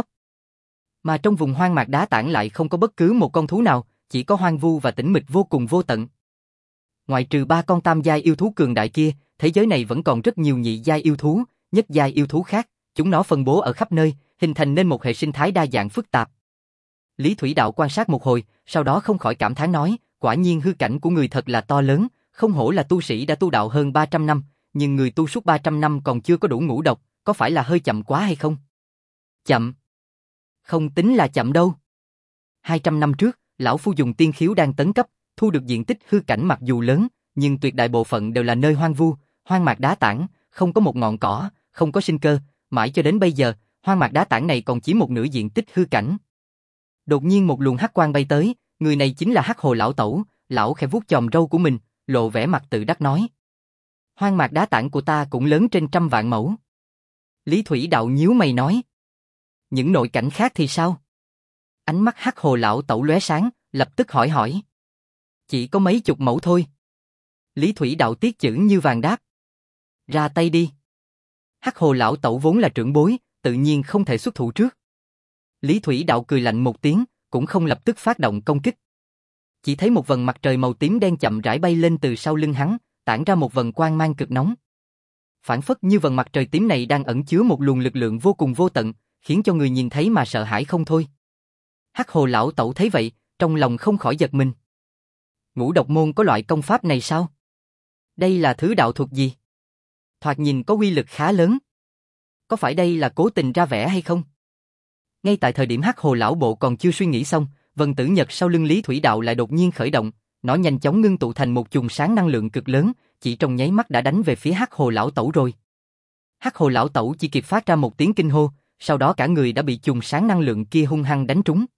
Mà trong vùng hoang mạc đá tảng lại không có bất cứ một con thú nào, chỉ có hoang vu và tĩnh mịch vô cùng vô tận. Ngoại trừ ba con tam giai yêu thú cường đại kia, thế giới này vẫn còn rất nhiều nhị giai yêu thú, nhất giai yêu thú khác, chúng nó phân bố ở khắp nơi, hình thành nên một hệ sinh thái đa dạng phức tạp. Lý Thủy Đạo quan sát một hồi, sau đó không khỏi cảm thán nói, quả nhiên hư cảnh của người thật là to lớn, không hổ là tu sĩ đã tu đạo hơn ba trăm năm, nhưng người tu suốt ba trăm năm còn chưa có đủ ngũ độc, có phải là hơi chậm quá hay không? Chậm? Không tính là chậm đâu. hai trăm năm trước, lão phu dùng tiên khiếu đang tấn cấp, thu được diện tích hư cảnh mặc dù lớn, nhưng tuyệt đại bộ phận đều là nơi hoang vu, hoang mạc đá tảng, không có một ngọn cỏ, không có sinh cơ, mãi cho đến bây giờ, hoang mạc đá tảng này còn chỉ một nửa diện tích hư cảnh. Đột nhiên một luồng hắc quang bay tới, người này chính là Hắc Hồ lão tẩu, lão khẽ vuốt chòm râu của mình, lộ vẻ mặt tự đắc nói: "Hoang mạc đá tảng của ta cũng lớn trên trăm vạn mẫu." Lý Thủy Đạo nhíu mày nói: "Những nội cảnh khác thì sao?" Ánh mắt Hắc Hồ lão tẩu lóe sáng, lập tức hỏi hỏi: "Chỉ có mấy chục mẫu thôi." Lý Thủy Đạo tiết chữ như vàng đáp: "Ra tay đi." Hắc Hồ lão tẩu vốn là trưởng bối, tự nhiên không thể xuất thủ trước. Lý Thủy Đạo cười lạnh một tiếng, cũng không lập tức phát động công kích. Chỉ thấy một vầng mặt trời màu tím đen chậm rãi bay lên từ sau lưng hắn, tản ra một vầng quang mang cực nóng. Phản phất như vầng mặt trời tím này đang ẩn chứa một luồng lực lượng vô cùng vô tận, khiến cho người nhìn thấy mà sợ hãi không thôi. Hắc Hồ lão tẩu thấy vậy, trong lòng không khỏi giật mình. Ngũ độc môn có loại công pháp này sao? Đây là thứ đạo thuật gì? Thoạt nhìn có uy lực khá lớn. Có phải đây là cố tình ra vẻ hay không? Ngay tại thời điểm Hắc Hồ lão bộ còn chưa suy nghĩ xong, vân tử nhật sau lưng Lý Thủy Đạo lại đột nhiên khởi động, nó nhanh chóng ngưng tụ thành một chùm sáng năng lượng cực lớn, chỉ trong nháy mắt đã đánh về phía Hắc Hồ lão tẩu rồi. Hắc Hồ lão tẩu chỉ kịp phát ra một tiếng kinh hô, sau đó cả người đã bị chùm sáng năng lượng kia hung hăng đánh trúng.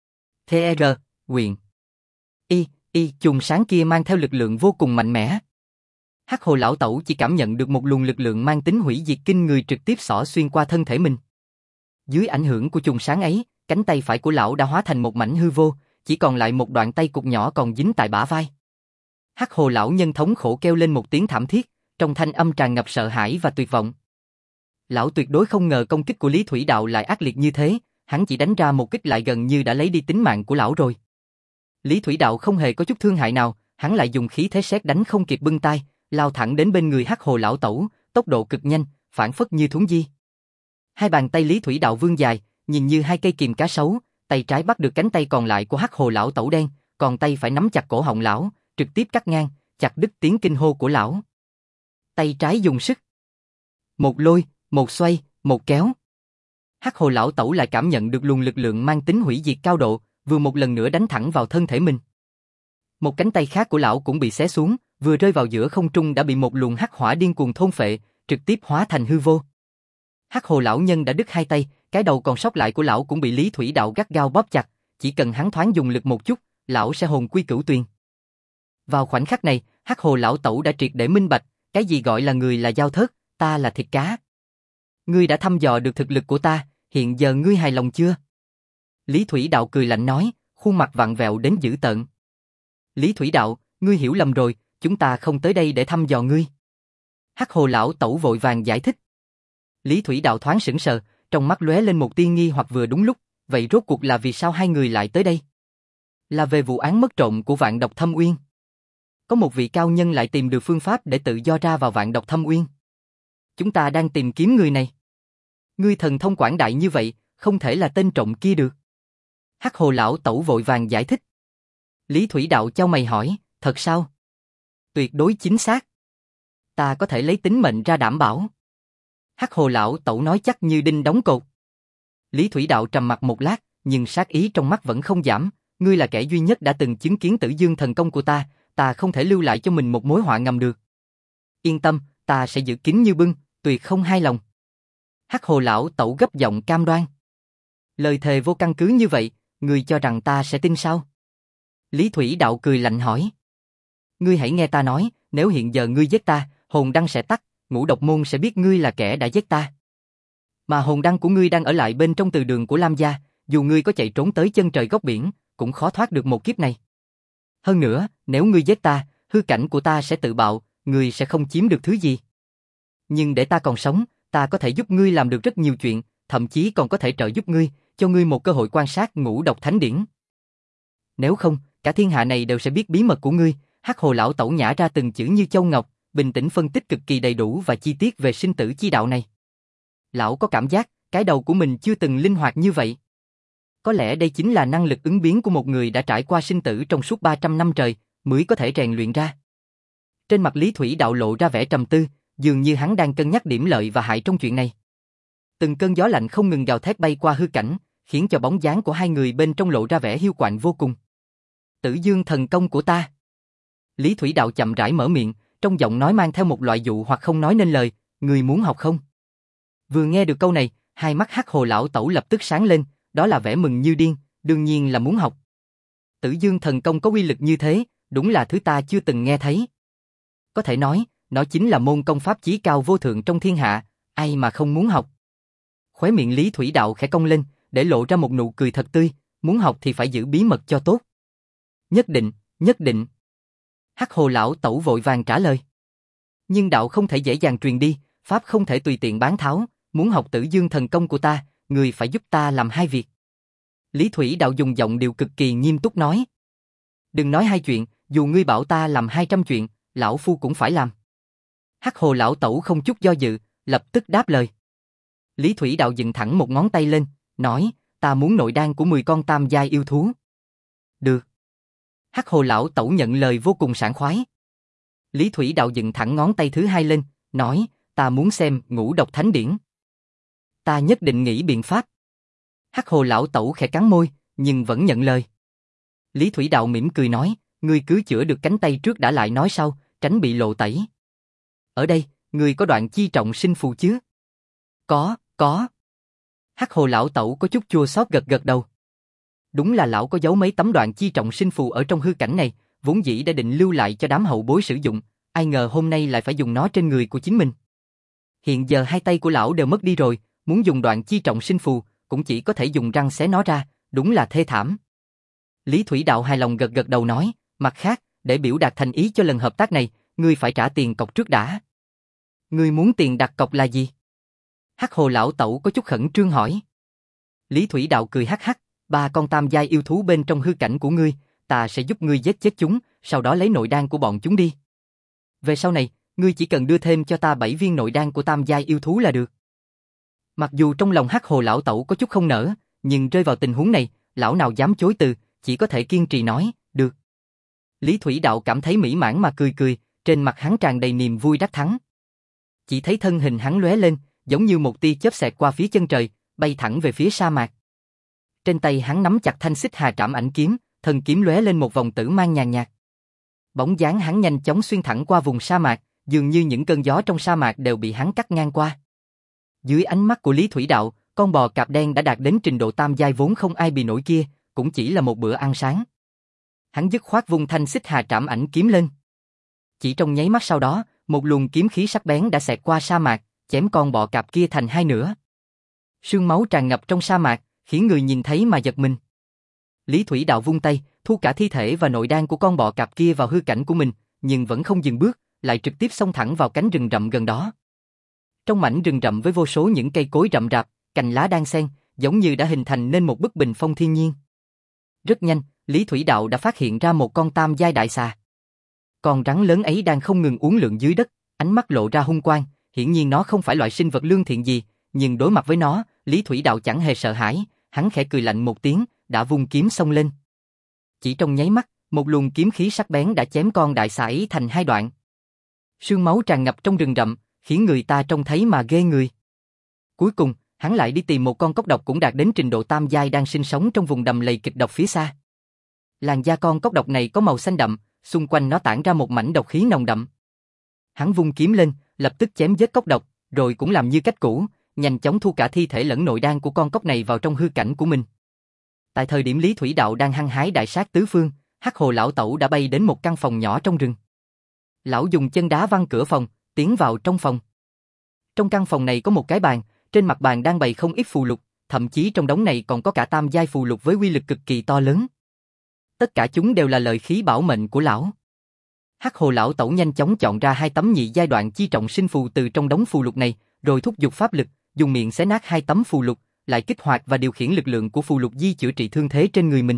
tê rờ, quyền. Y, y, chùm sáng kia mang theo lực lượng vô cùng mạnh mẽ. Hắc Hồ lão tẩu chỉ cảm nhận được một luồng lực lượng mang tính hủy diệt kinh người trực tiếp xỏ xuyên qua thân thể mình. Dưới ảnh hưởng của chùm sáng ấy, cánh tay phải của lão đã hóa thành một mảnh hư vô, chỉ còn lại một đoạn tay cụt nhỏ còn dính tại bả vai. Hắc Hồ lão nhân thống khổ kêu lên một tiếng thảm thiết, trong thanh âm tràn ngập sợ hãi và tuyệt vọng. Lão tuyệt đối không ngờ công kích của Lý Thủy Đạo lại ác liệt như thế, hắn chỉ đánh ra một kích lại gần như đã lấy đi tính mạng của lão rồi. Lý Thủy Đạo không hề có chút thương hại nào, hắn lại dùng khí thế sét đánh không kịp bưng tay, lao thẳng đến bên người Hắc Hồ lão tẩu, tốc độ cực nhanh, phản phất như thuấn di. Hai bàn tay Lý Thủy Đạo vươn dài, nhìn như hai cây kìm cá sấu, tay trái bắt được cánh tay còn lại của Hắc Hồ lão tẩu đen, còn tay phải nắm chặt cổ họng lão, trực tiếp cắt ngang, chặt đứt tiếng kinh hô của lão. Tay trái dùng sức, một lôi, một xoay, một kéo. Hắc Hồ lão tẩu lại cảm nhận được luồng lực lượng mang tính hủy diệt cao độ, vừa một lần nữa đánh thẳng vào thân thể mình. Một cánh tay khác của lão cũng bị xé xuống, vừa rơi vào giữa không trung đã bị một luồng hắc hỏa điên cuồng thôn phệ, trực tiếp hóa thành hư vô. Hắc hồ lão nhân đã đứt hai tay, cái đầu còn sót lại của lão cũng bị Lý Thủy Đạo gắt gao bóp chặt, chỉ cần hắn thoáng dùng lực một chút, lão sẽ hồn quy cửu tuyền. Vào khoảnh khắc này, Hắc hồ lão tẩu đã triệt để minh bạch, cái gì gọi là người là dao thớt, ta là thịt cá. Ngươi đã thăm dò được thực lực của ta, hiện giờ ngươi hài lòng chưa? Lý Thủy Đạo cười lạnh nói, khuôn mặt vặn vẹo đến dữ tợn. Lý Thủy Đạo, ngươi hiểu lầm rồi, chúng ta không tới đây để thăm dò ngươi. Hắc hồ lão tẩu vội vàng giải thích. Lý Thủy Đạo thoáng sững sờ, trong mắt lóe lên một tia nghi hoặc vừa đúng lúc, vậy rốt cuộc là vì sao hai người lại tới đây? Là về vụ án mất trộm của Vạn Độc Thâm Uyên. Có một vị cao nhân lại tìm được phương pháp để tự do ra vào Vạn Độc Thâm Uyên. Chúng ta đang tìm kiếm người này. Ngươi thần thông quảng đại như vậy, không thể là tên trộm kia được. Hắc hồ lão tẩu vội vàng giải thích. Lý Thủy Đạo chau mày hỏi, thật sao? Tuyệt đối chính xác. Ta có thể lấy tính mệnh ra đảm bảo. Hắc hồ lão tẩu nói chắc như đinh đóng cột. Lý Thủy Đạo trầm mặt một lát, nhưng sát ý trong mắt vẫn không giảm. Ngươi là kẻ duy nhất đã từng chứng kiến Tử Dương thần công của ta, ta không thể lưu lại cho mình một mối họa ngầm được. Yên tâm, ta sẽ giữ kín như bưng, tuyệt không hai lòng. Hắc hồ lão tẩu gấp giọng cam đoan. Lời thề vô căn cứ như vậy, ngươi cho rằng ta sẽ tin sao? Lý Thủy Đạo cười lạnh hỏi. Ngươi hãy nghe ta nói, nếu hiện giờ ngươi giết ta, hồn đăng sẽ tắt, Ngũ Độc Môn sẽ biết ngươi là kẻ đã giết ta. Mà hồn đăng của ngươi đang ở lại bên trong từ đường của Lam gia, dù ngươi có chạy trốn tới chân trời góc biển, cũng khó thoát được một kiếp này. Hơn nữa, nếu ngươi giết ta, hư cảnh của ta sẽ tự bạo, ngươi sẽ không chiếm được thứ gì. Nhưng để ta còn sống, ta có thể giúp ngươi làm được rất nhiều chuyện, thậm chí còn có thể trợ giúp ngươi, cho ngươi một cơ hội quan sát Ngũ Độc Thánh Điển. Nếu không, cả thiên hạ này đều sẽ biết bí mật của ngươi. Hắc hồ lão tẩu nhả ra từng chữ như châu ngọc, bình tĩnh phân tích cực kỳ đầy đủ và chi tiết về sinh tử chi đạo này. Lão có cảm giác, cái đầu của mình chưa từng linh hoạt như vậy. Có lẽ đây chính là năng lực ứng biến của một người đã trải qua sinh tử trong suốt ba trăm năm trời, mới có thể rèn luyện ra. Trên mặt Lý Thủy Đạo lộ ra vẻ trầm tư, dường như hắn đang cân nhắc điểm lợi và hại trong chuyện này. Từng cơn gió lạnh không ngừng gào thét bay qua hư cảnh, khiến cho bóng dáng của hai người bên trong lộ ra vẻ hiu quạnh vô cùng. Tử Dương thần công của ta. Lý Thủy Đạo chậm rãi mở miệng, trong giọng nói mang theo một loại dụ hoặc không nói nên lời, người muốn học không? Vừa nghe được câu này, hai mắt Hắc hồ lão tẩu lập tức sáng lên, đó là vẻ mừng như điên, đương nhiên là muốn học. Tử Dương thần công có uy lực như thế, đúng là thứ ta chưa từng nghe thấy. Có thể nói, nó chính là môn công pháp chí cao vô thượng trong thiên hạ, ai mà không muốn học. Khóe miệng Lý Thủy Đạo khẽ cong lên, để lộ ra một nụ cười thật tươi, muốn học thì phải giữ bí mật cho tốt. Nhất định, nhất định. Hắc hồ lão tẩu vội vàng trả lời. Nhưng đạo không thể dễ dàng truyền đi, pháp không thể tùy tiện bán tháo, muốn học Tử Dương thần công của ta, người phải giúp ta làm hai việc. Lý Thủy Đạo dùng giọng điệu cực kỳ nghiêm túc nói. Đừng nói hai chuyện, dù ngươi bảo ta làm hai trăm chuyện, lão phu cũng phải làm. Hắc hồ lão tẩu không chút do dự, lập tức đáp lời. Lý Thủy Đạo dựng thẳng một ngón tay lên, nói, ta muốn nội đan của mười con tam giai yêu thú. Được. Hắc hồ lão tẩu nhận lời vô cùng sảng khoái. Lý Thủy Đạo dựng thẳng ngón tay thứ hai lên, nói, ta muốn xem Ngũ Độc Thánh Điển. Ta nhất định nghĩ biện pháp. Hắc hồ lão tẩu khẽ cắn môi, nhưng vẫn nhận lời. Lý Thủy Đạo mỉm cười nói, ngươi cứ chữa được cánh tay trước đã lại nói sau, tránh bị lộ tẩy. Ở đây, ngươi có đoạn chi trọng sinh phù chứ? Có, có. Hắc hồ lão tẩu có chút chua xót gật gật đầu. Đúng là lão có giấu mấy tấm đoạn chi trọng sinh phù ở trong hư cảnh này, vốn dĩ đã định lưu lại cho đám hậu bối sử dụng, ai ngờ hôm nay lại phải dùng nó trên người của chính mình. Hiện giờ hai tay của lão đều mất đi rồi, muốn dùng đoạn chi trọng sinh phù, cũng chỉ có thể dùng răng xé nó ra, đúng là thê thảm. Lý Thủy Đạo hài lòng gật gật đầu nói, mặt khác, để biểu đạt thành ý cho lần hợp tác này, ngươi phải trả tiền cọc trước đã. Ngươi muốn tiền đặt cọc là gì? Hắc hồ lão tẩu có chút khẩn trương hỏi. Lý Thủy Đạo cười hắc hắc, ba con tam giai yêu thú bên trong hư cảnh của ngươi, ta sẽ giúp ngươi giết chết chúng, sau đó lấy nội đan của bọn chúng đi. Về sau này, ngươi chỉ cần đưa thêm cho ta bảy viên nội đan của tam giai yêu thú là được. Mặc dù trong lòng Hắc hồ lão tẩu có chút không nỡ, nhưng rơi vào tình huống này, lão nào dám chối từ, chỉ có thể kiên trì nói, được. Lý Thủy Đạo cảm thấy mỹ mãn mà cười cười, trên mặt hắn tràn đầy niềm vui đắc thắng. Chỉ thấy thân hình hắn lóe lên, giống như một tia chớp xẹt qua phía chân trời, bay thẳng về phía sa mạc. Trên tay hắn nắm chặt thanh xích hà trảm ảnh kiếm, thân kiếm lóe lên một vòng tử mang nhàn nhạt. Bóng dáng hắn nhanh chóng xuyên thẳng qua vùng sa mạc, dường như những cơn gió trong sa mạc đều bị hắn cắt ngang qua. Dưới ánh mắt của Lý Thủy Đạo, con bò cạp đen đã đạt đến trình độ tam giai vốn không ai bị nổi kia, cũng chỉ là một bữa ăn sáng. Hắn dứt khoát vung thanh xích hà trảm ảnh kiếm lên. Chỉ trong nháy mắt sau đó, một luồng kiếm khí sắc bén đã xẹt qua sa mạc, chém con bò cạp kia thành hai nửa. Sương máu tràn ngập trong sa mạc, khiến người nhìn thấy mà giật mình. Lý Thủy Đạo vung tay, thu cả thi thể và nội đan của con bò cạp kia vào hư cảnh của mình, nhưng vẫn không dừng bước, lại trực tiếp xông thẳng vào cánh rừng rậm gần đó. Trong mảnh rừng rậm với vô số những cây cối rậm rạp, cành lá đan xen, giống như đã hình thành nên một bức bình phong thiên nhiên. Rất nhanh, Lý Thủy Đạo đã phát hiện ra một con tam giai đại xà. Con rắn lớn ấy đang không ngừng uốn lượn dưới đất, ánh mắt lộ ra hung quang, hiển nhiên nó không phải loại sinh vật lương thiện gì, nhưng đối mặt với nó, Lý Thủy Đạo chẳng hề sợ hãi, hắn khẽ cười lạnh một tiếng, đã vung kiếm xông lên. Chỉ trong nháy mắt, một luồng kiếm khí sắc bén đã chém con đại xà ấy thành hai đoạn. Sương máu tràn ngập trong rừng rậm, khiến người ta trông thấy mà ghê người. Cuối cùng, hắn lại đi tìm một con cốc độc cũng đạt đến trình độ tam giai đang sinh sống trong vùng đầm lầy kịch độc phía xa. Làn da con cốc độc này có màu xanh đậm, xung quanh nó tản ra một mảnh độc khí nồng đậm. Hắn vung kiếm lên, lập tức chém giết cốc độc, rồi cũng làm như cách cũ, nhanh chóng thu cả thi thể lẫn nội đan của con cốc này vào trong hư cảnh của mình. Tại thời điểm Lý Thủy Đạo đang hăng hái đại sát tứ phương, Hắc Hồ lão tẩu đã bay đến một căn phòng nhỏ trong rừng. Lão dùng chân đá văng cửa phòng, tiến vào trong phòng. Trong căn phòng này có một cái bàn, trên mặt bàn đang bày không ít phù lục, thậm chí trong đống này còn có cả tam giai phù lục với uy lực cực kỳ to lớn. Tất cả chúng đều là lợi khí bảo mệnh của lão. Hắc Hồ lão tẩu nhanh chóng chọn ra hai tấm nhị giai đoạn chi trọng sinh phù từ trong đống phù lục này, rồi thúc giục pháp lực, dùng miệng xé nát hai tấm phù lục, lại kích hoạt và điều khiển lực lượng của phù lục di chữa trị thương thế trên người mình.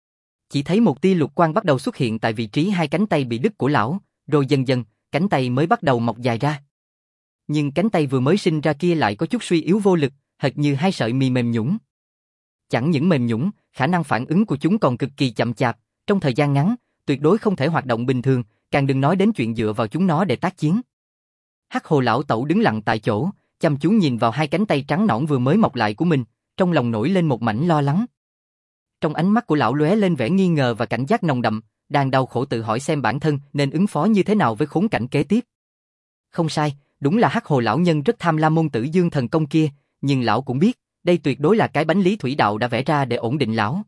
Chỉ thấy một tia lục quang bắt đầu xuất hiện tại vị trí hai cánh tay bị đứt của lão, rồi dần dần, cánh tay mới bắt đầu mọc dài ra. Nhưng cánh tay vừa mới sinh ra kia lại có chút suy yếu vô lực, hệt như hai sợi mì mềm nhũn. Chẳng những mềm nhũn, khả năng phản ứng của chúng còn cực kỳ chậm chạp, trong thời gian ngắn, tuyệt đối không thể hoạt động bình thường, càng đừng nói đến chuyện dựa vào chúng nó để tác chiến. Hắc Hồ lão tẩu đứng lặng tại chỗ, chăm chú nhìn vào hai cánh tay trắng nõn vừa mới mọc lại của mình, trong lòng nổi lên một mảnh lo lắng. Trong ánh mắt của lão lóe lên vẻ nghi ngờ và cảnh giác nồng đậm, đang đau khổ tự hỏi xem bản thân nên ứng phó như thế nào với khốn cảnh kế tiếp. Không sai, đúng là Hắc Hồ lão nhân rất tham lam môn Tử Dương thần công kia, nhưng lão cũng biết, đây tuyệt đối là cái bánh Lý Thủy Đạo đã vẽ ra để ổn định lão.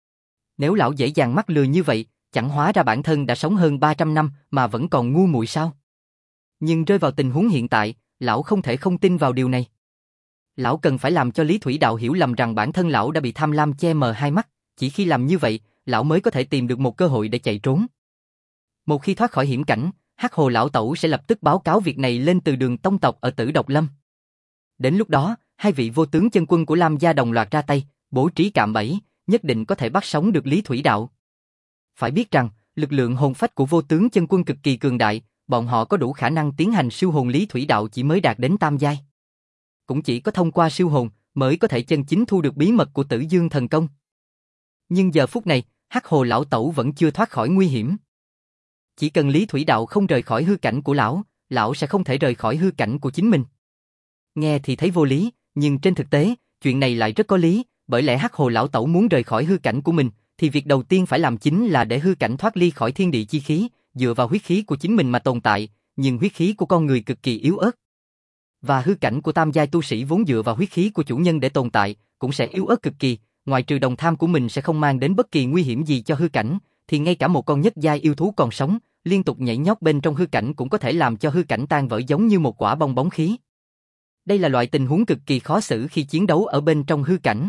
Nếu lão dễ dàng mắc lừa như vậy, chẳng hóa ra bản thân đã sống hơn ba trăm năm mà vẫn còn ngu muội sao? Nhưng rơi vào tình huống hiện tại, lão không thể không tin vào điều này. Lão cần phải làm cho Lý Thủy Đạo hiểu lầm rằng bản thân lão đã bị tham lam che mờ hai mắt, chỉ khi làm như vậy, lão mới có thể tìm được một cơ hội để chạy trốn. Một khi thoát khỏi hiểm cảnh, Hắc Hồ lão tẩu sẽ lập tức báo cáo việc này lên Từ Đường tông tộc ở Tử Độc Lâm. Đến lúc đó, hai vị vô tướng chân quân của Lam gia đồng loạt ra tay, bố trí cạm bẫy, nhất định có thể bắt sống được Lý Thủy Đạo. Phải biết rằng, lực lượng hồn phách của vô tướng chân quân cực kỳ cường đại, bọn họ có đủ khả năng tiến hành siêu hồn Lý Thủy Đạo chỉ mới đạt đến tam giai. Cũng chỉ có thông qua siêu hồn mới có thể chân chính thu được bí mật của Tử Dương thần công. Nhưng giờ phút này, Hắc Hồ lão tẩu vẫn chưa thoát khỏi nguy hiểm. Chỉ cần Lý Thủy Đạo không rời khỏi hư cảnh của lão, lão sẽ không thể rời khỏi hư cảnh của chính mình. Nghe thì thấy vô lý, nhưng trên thực tế, chuyện này lại rất có lý, bởi lẽ Hắc Hồ lão tẩu muốn rời khỏi hư cảnh của mình, thì việc đầu tiên phải làm chính là để hư cảnh thoát ly khỏi thiên địa chi khí, dựa vào huyết khí của chính mình mà tồn tại, nhưng huyết khí của con người cực kỳ yếu ớt. Và hư cảnh của tam giai tu sĩ vốn dựa vào huyết khí của chủ nhân để tồn tại, cũng sẽ yếu ớt cực kỳ, ngoài trừ đồng tham của mình sẽ không mang đến bất kỳ nguy hiểm gì cho hư cảnh, thì ngay cả một con nhất giai yêu thú còn sống, liên tục nhảy nhót bên trong hư cảnh cũng có thể làm cho hư cảnh tan vỡ giống như một quả bong bóng khí. Đây là loại tình huống cực kỳ khó xử khi chiến đấu ở bên trong hư cảnh.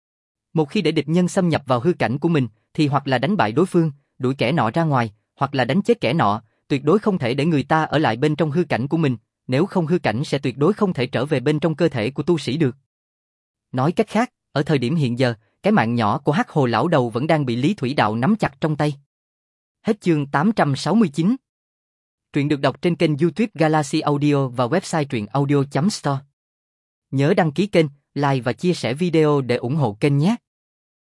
Một khi để địch nhân xâm nhập vào hư cảnh của mình, thì hoặc là đánh bại đối phương, đuổi kẻ nọ ra ngoài, hoặc là đánh chết kẻ nọ, tuyệt đối không thể để người ta ở lại bên trong hư cảnh của mình, nếu không hư cảnh sẽ tuyệt đối không thể trở về bên trong cơ thể của tu sĩ được. Nói cách khác, ở thời điểm hiện giờ, cái mạng nhỏ của Hắc Hồ lão đầu vẫn đang bị Lý Thủy Đạo nắm chặt trong tay. Hết chương tám trăm sáu mươi chín. Truyện được đọc trên kênh YouTube Galaxy Audio và website truyện audio chấm store. Nhớ đăng ký kênh, like và chia sẻ video để ủng hộ kênh nhé.